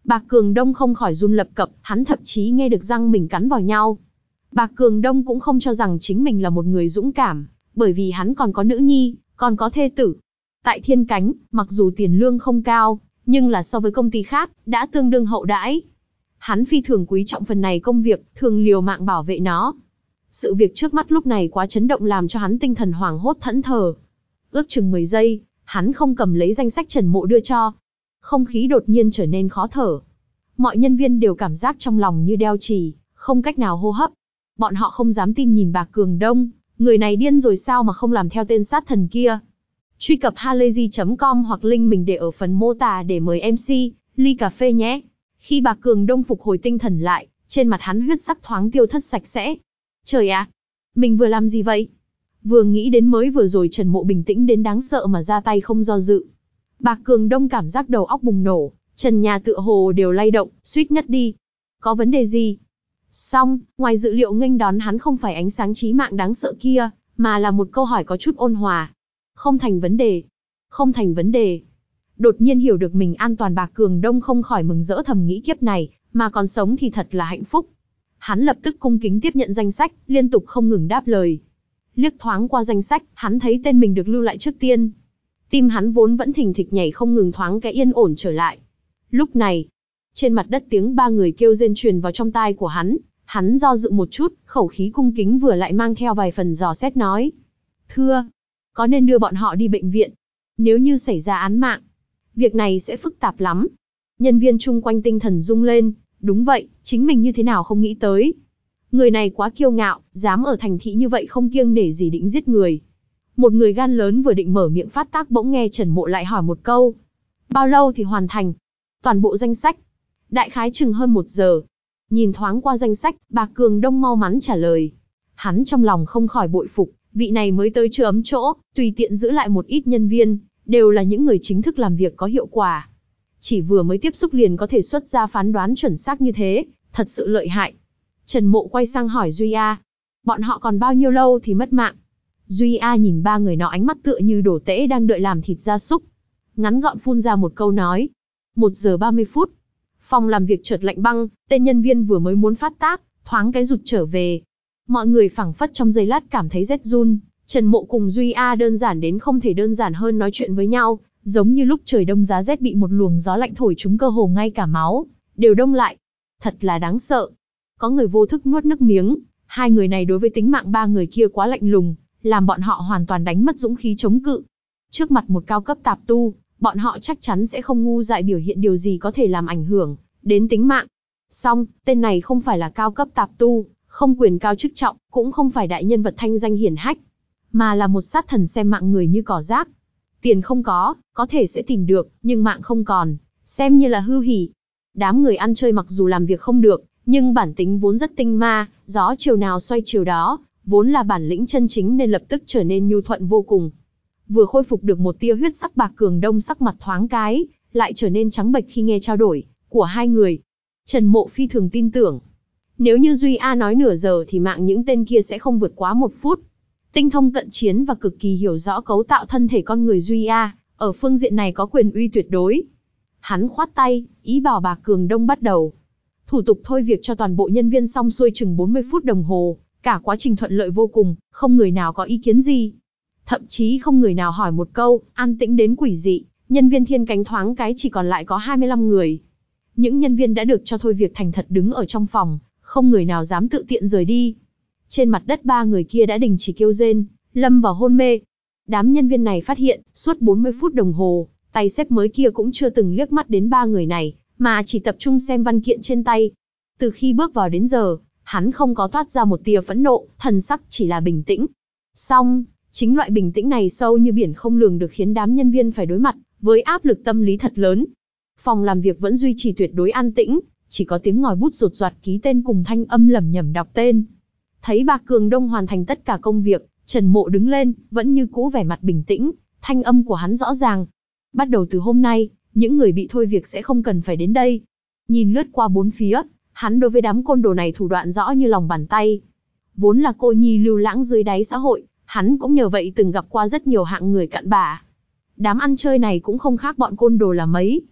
Bạc Cường Đông không khỏi run lập cập, hắn thậm chí nghe được răng mình cắn vào nhau. Bạc Cường Đông cũng không cho rằng chính mình là một người dũng cảm, bởi vì hắn còn có nữ nhi, còn có thê tử. Tại Thiên Cánh, mặc dù tiền lương không cao, nhưng là so với công ty khác, đã tương đương hậu đãi. Hắn phi thường quý trọng phần này công việc, thường liều mạng bảo vệ nó. Sự việc trước mắt lúc này quá chấn động làm cho hắn tinh thần hoảng hốt thẫn thờ. Ước chừng mười giây, hắn không cầm lấy danh sách Trần Mộ đưa cho. Không khí đột nhiên trở nên khó thở. Mọi nhân viên đều cảm giác trong lòng như đeo chì, không cách nào hô hấp. Bọn họ không dám tin nhìn Bạc Cường Đông, người này điên rồi sao mà không làm theo tên sát thần kia. Truy cập halayzi chấm com hoặc link mình để ở phần mô tả để mời em xê, ly cà phê nhé. Khi Bạc Cường Đông phục hồi tinh thần lại, trên mặt hắn huyết sắc thoáng tiêu thất sạch sẽ. Trời ạ! Mình vừa làm gì vậy? Vừa nghĩ đến mới vừa rồi Trần Mộ bình tĩnh đến đáng sợ mà ra tay không do dự. Bạc Cường Đông cảm giác đầu óc bùng nổ, trần nhà tựa hồ đều lay động, suýt ngất đi. Có vấn đề gì? Xong, ngoài dự liệu nghênh đón hắn không phải ánh sáng chí mạng đáng sợ kia, mà là một câu hỏi có chút ôn hòa. Không thành vấn đề. Không thành vấn đề. Đột nhiên hiểu được mình an toàn Bạc Cường Đông không khỏi mừng rỡ thầm nghĩ kiếp này, mà còn sống thì thật là hạnh phúc. Hắn lập tức cung kính tiếp nhận danh sách, liên tục không ngừng đáp lời. Liếc thoáng qua danh sách, hắn thấy tên mình được lưu lại trước tiên. Tim hắn vốn vẫn thình thịch nhảy không ngừng thoáng cái yên ổn trở lại. Lúc này, trên mặt đất tiếng ba người kêu rên truyền vào trong tai của hắn, hắn do dự một chút, khẩu khí cung kính vừa lại mang theo vài phần dò xét nói. Thưa, có nên đưa bọn họ đi bệnh viện? Nếu như xảy ra án mạng, việc này sẽ phức tạp lắm. Nhân viên chung quanh tinh thần rung lên, đúng vậy, chính mình như thế nào không nghĩ tới. Người này quá kiêu ngạo, dám ở thành thị như vậy không kiêng nể gì định giết người. Một người gan lớn vừa định mở miệng phát tác bỗng nghe Trần Mộ lại hỏi một câu. Bao lâu thì hoàn thành? Toàn bộ danh sách. Đại khái chừng hơn một giờ. Nhìn thoáng qua danh sách, Bạc Cường Đông mau mắn trả lời. Hắn trong lòng không khỏi bội phục, vị này mới tới chưa ấm chỗ, tùy tiện giữ lại một ít nhân viên, đều là những người chính thức làm việc có hiệu quả. Chỉ vừa mới tiếp xúc liền có thể xuất ra phán đoán chuẩn xác như thế, thật sự lợi hại. Trần Mộ quay sang hỏi Duy A. Bọn họ còn bao nhiêu lâu thì mất mạng? Duy A nhìn ba người nọ ánh mắt tựa như đổ tễ đang đợi làm thịt gia súc. Ngắn gọn phun ra một câu nói. Một giờ ba mươi phút. Phòng làm việc chợt lạnh băng, tên nhân viên vừa mới muốn phát tác, thoáng cái rụt trở về. Mọi người phảng phất trong giây lát cảm thấy rét run. Trần Mộ cùng Duy A đơn giản đến không thể đơn giản hơn nói chuyện với nhau, giống như lúc trời đông giá rét bị một luồng gió lạnh thổi chúng cơ hồ ngay cả máu đều đông lại. Thật là đáng sợ. Có người vô thức nuốt nước miếng, hai người này đối với tính mạng ba người kia quá lạnh lùng, làm bọn họ hoàn toàn đánh mất dũng khí chống cự. Trước mặt một cao cấp tạp tu, bọn họ chắc chắn sẽ không ngu dại biểu hiện điều gì có thể làm ảnh hưởng đến tính mạng. Song, tên này không phải là cao cấp tạp tu, không quyền cao chức trọng, cũng không phải đại nhân vật thanh danh hiển hách, mà là một sát thần xem mạng người như cỏ rác. Tiền không có, có thể sẽ tìm được, nhưng mạng không còn, xem như là hư hỉ. Đám người ăn chơi mặc dù làm việc không được, nhưng bản tính vốn rất tinh ma, gió chiều nào xoay chiều đó, vốn là bản lĩnh chân chính nên lập tức trở nên nhu thuận vô cùng. Vừa khôi phục được một tia huyết sắc Bạc Cường Đông sắc mặt thoáng cái, lại trở nên trắng bệch khi nghe trao đổi của hai người. Trần Mộ phi thường tin tưởng. Nếu như Duy A nói nửa giờ thì mạng những tên kia sẽ không vượt quá một phút. Tinh thông cận chiến và cực kỳ hiểu rõ cấu tạo thân thể con người Duy A, ở phương diện này có quyền uy tuyệt đối. Hắn khoát tay, ý bảo Bạc Cường Đông bắt đầu. Thủ tục thôi việc cho toàn bộ nhân viên xong xuôi chừng bốn mươi phút đồng hồ, cả quá trình thuận lợi vô cùng, không người nào có ý kiến gì. Thậm chí không người nào hỏi một câu, an tĩnh đến quỷ dị, nhân viên Thiên Cánh thoáng cái chỉ còn lại có hai mươi lăm người. Những nhân viên đã được cho thôi việc thành thật đứng ở trong phòng, không người nào dám tự tiện rời đi. Trên mặt đất ba người kia đã đình chỉ kêu rên, lâm vào hôn mê. Đám nhân viên này phát hiện, suốt bốn mươi phút đồng hồ, tay xếp mới kia cũng chưa từng liếc mắt đến ba người này, mà chỉ tập trung xem văn kiện trên tay. Từ khi bước vào đến giờ, hắn không có toát ra một tia phẫn nộ, thần sắc chỉ là bình tĩnh. Song, chính loại bình tĩnh này sâu như biển không lường được khiến đám nhân viên phải đối mặt với áp lực tâm lý thật lớn. Phòng làm việc vẫn duy trì tuyệt đối an tĩnh, chỉ có tiếng ngòi bút rột rạt ký tên cùng thanh âm lẩm nhẩm đọc tên. Thấy Bạc Cường Đông hoàn thành tất cả công việc, Trần Mộ đứng lên, vẫn như cũ vẻ mặt bình tĩnh, thanh âm của hắn rõ ràng. Bắt đầu từ hôm nay, những người bị thôi việc sẽ không cần phải đến đây. Nhìn lướt qua bốn phía, hắn đối với đám côn đồ này thủ đoạn rõ như lòng bàn tay. Vốn là cô nhi lưu lãng dưới đáy xã hội, hắn cũng nhờ vậy từng gặp qua rất nhiều hạng người cặn bã. Đám ăn chơi này cũng không khác bọn côn đồ là mấy.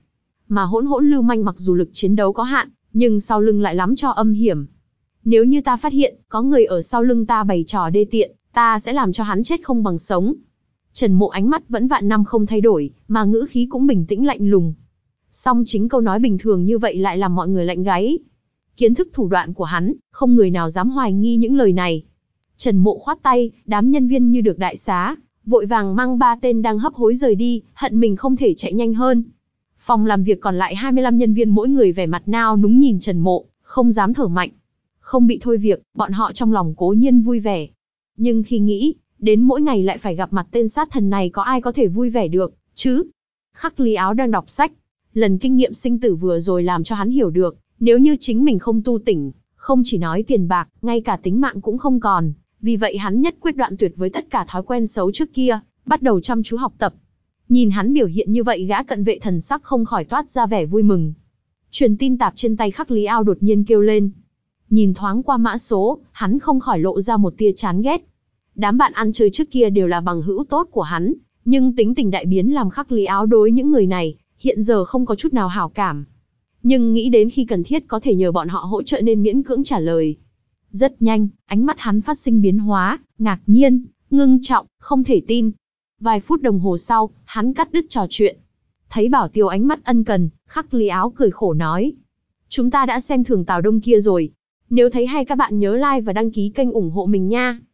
Mà hỗn hỗn lưu manh mặc dù lực chiến đấu có hạn, nhưng sau lưng lại lắm trò âm hiểm. Nếu như ta phát hiện, có người ở sau lưng ta bày trò đê tiện, ta sẽ làm cho hắn chết không bằng sống. Trần Mộ ánh mắt vẫn vạn năm không thay đổi, mà ngữ khí cũng bình tĩnh lạnh lùng. Song chính câu nói bình thường như vậy lại làm mọi người lạnh gáy. Kiến thức thủ đoạn của hắn, không người nào dám hoài nghi những lời này. Trần Mộ khoát tay, đám nhân viên như được đại xá, vội vàng mang ba tên đang hấp hối rời đi, hận mình không thể chạy nhanh hơn. Phòng làm việc còn lại hai mươi lăm nhân viên mỗi người vẻ mặt nao núng nhìn Trần Mộ, không dám thở mạnh. Không bị thôi việc, bọn họ trong lòng cố nhiên vui vẻ. Nhưng khi nghĩ, đến mỗi ngày lại phải gặp mặt tên sát thần này có ai có thể vui vẻ được, chứ? Khắc Lý Áo đang đọc sách. Lần kinh nghiệm sinh tử vừa rồi làm cho hắn hiểu được, nếu như chính mình không tu tỉnh, không chỉ nói tiền bạc, ngay cả tính mạng cũng không còn. Vì vậy hắn nhất quyết đoạn tuyệt với tất cả thói quen xấu trước kia, bắt đầu chăm chú học tập. Nhìn hắn biểu hiện như vậy, gã cận vệ thần sắc không khỏi toát ra vẻ vui mừng. Truyền tin tạp trên tay Khắc Lý Ao đột nhiên kêu lên. Nhìn thoáng qua mã số, hắn không khỏi lộ ra một tia chán ghét. Đám bạn ăn chơi trước kia đều là bằng hữu tốt của hắn, nhưng tính tình đại biến làm Khắc Lý Áo đối những người này, hiện giờ không có chút nào hảo cảm. Nhưng nghĩ đến khi cần thiết có thể nhờ bọn họ hỗ trợ nên miễn cưỡng trả lời. Rất nhanh, ánh mắt hắn phát sinh biến hóa, ngạc nhiên, ngưng trọng, không thể tin. Vài phút đồng hồ sau, hắn cắt đứt trò chuyện. Thấy Bảo Tiêu ánh mắt ân cần, Khắc Lý Áo cười khổ nói. Chúng ta đã xem thường Tào Đông kia rồi. Nếu thấy hay các bạn nhớ like và đăng ký kênh ủng hộ mình nha.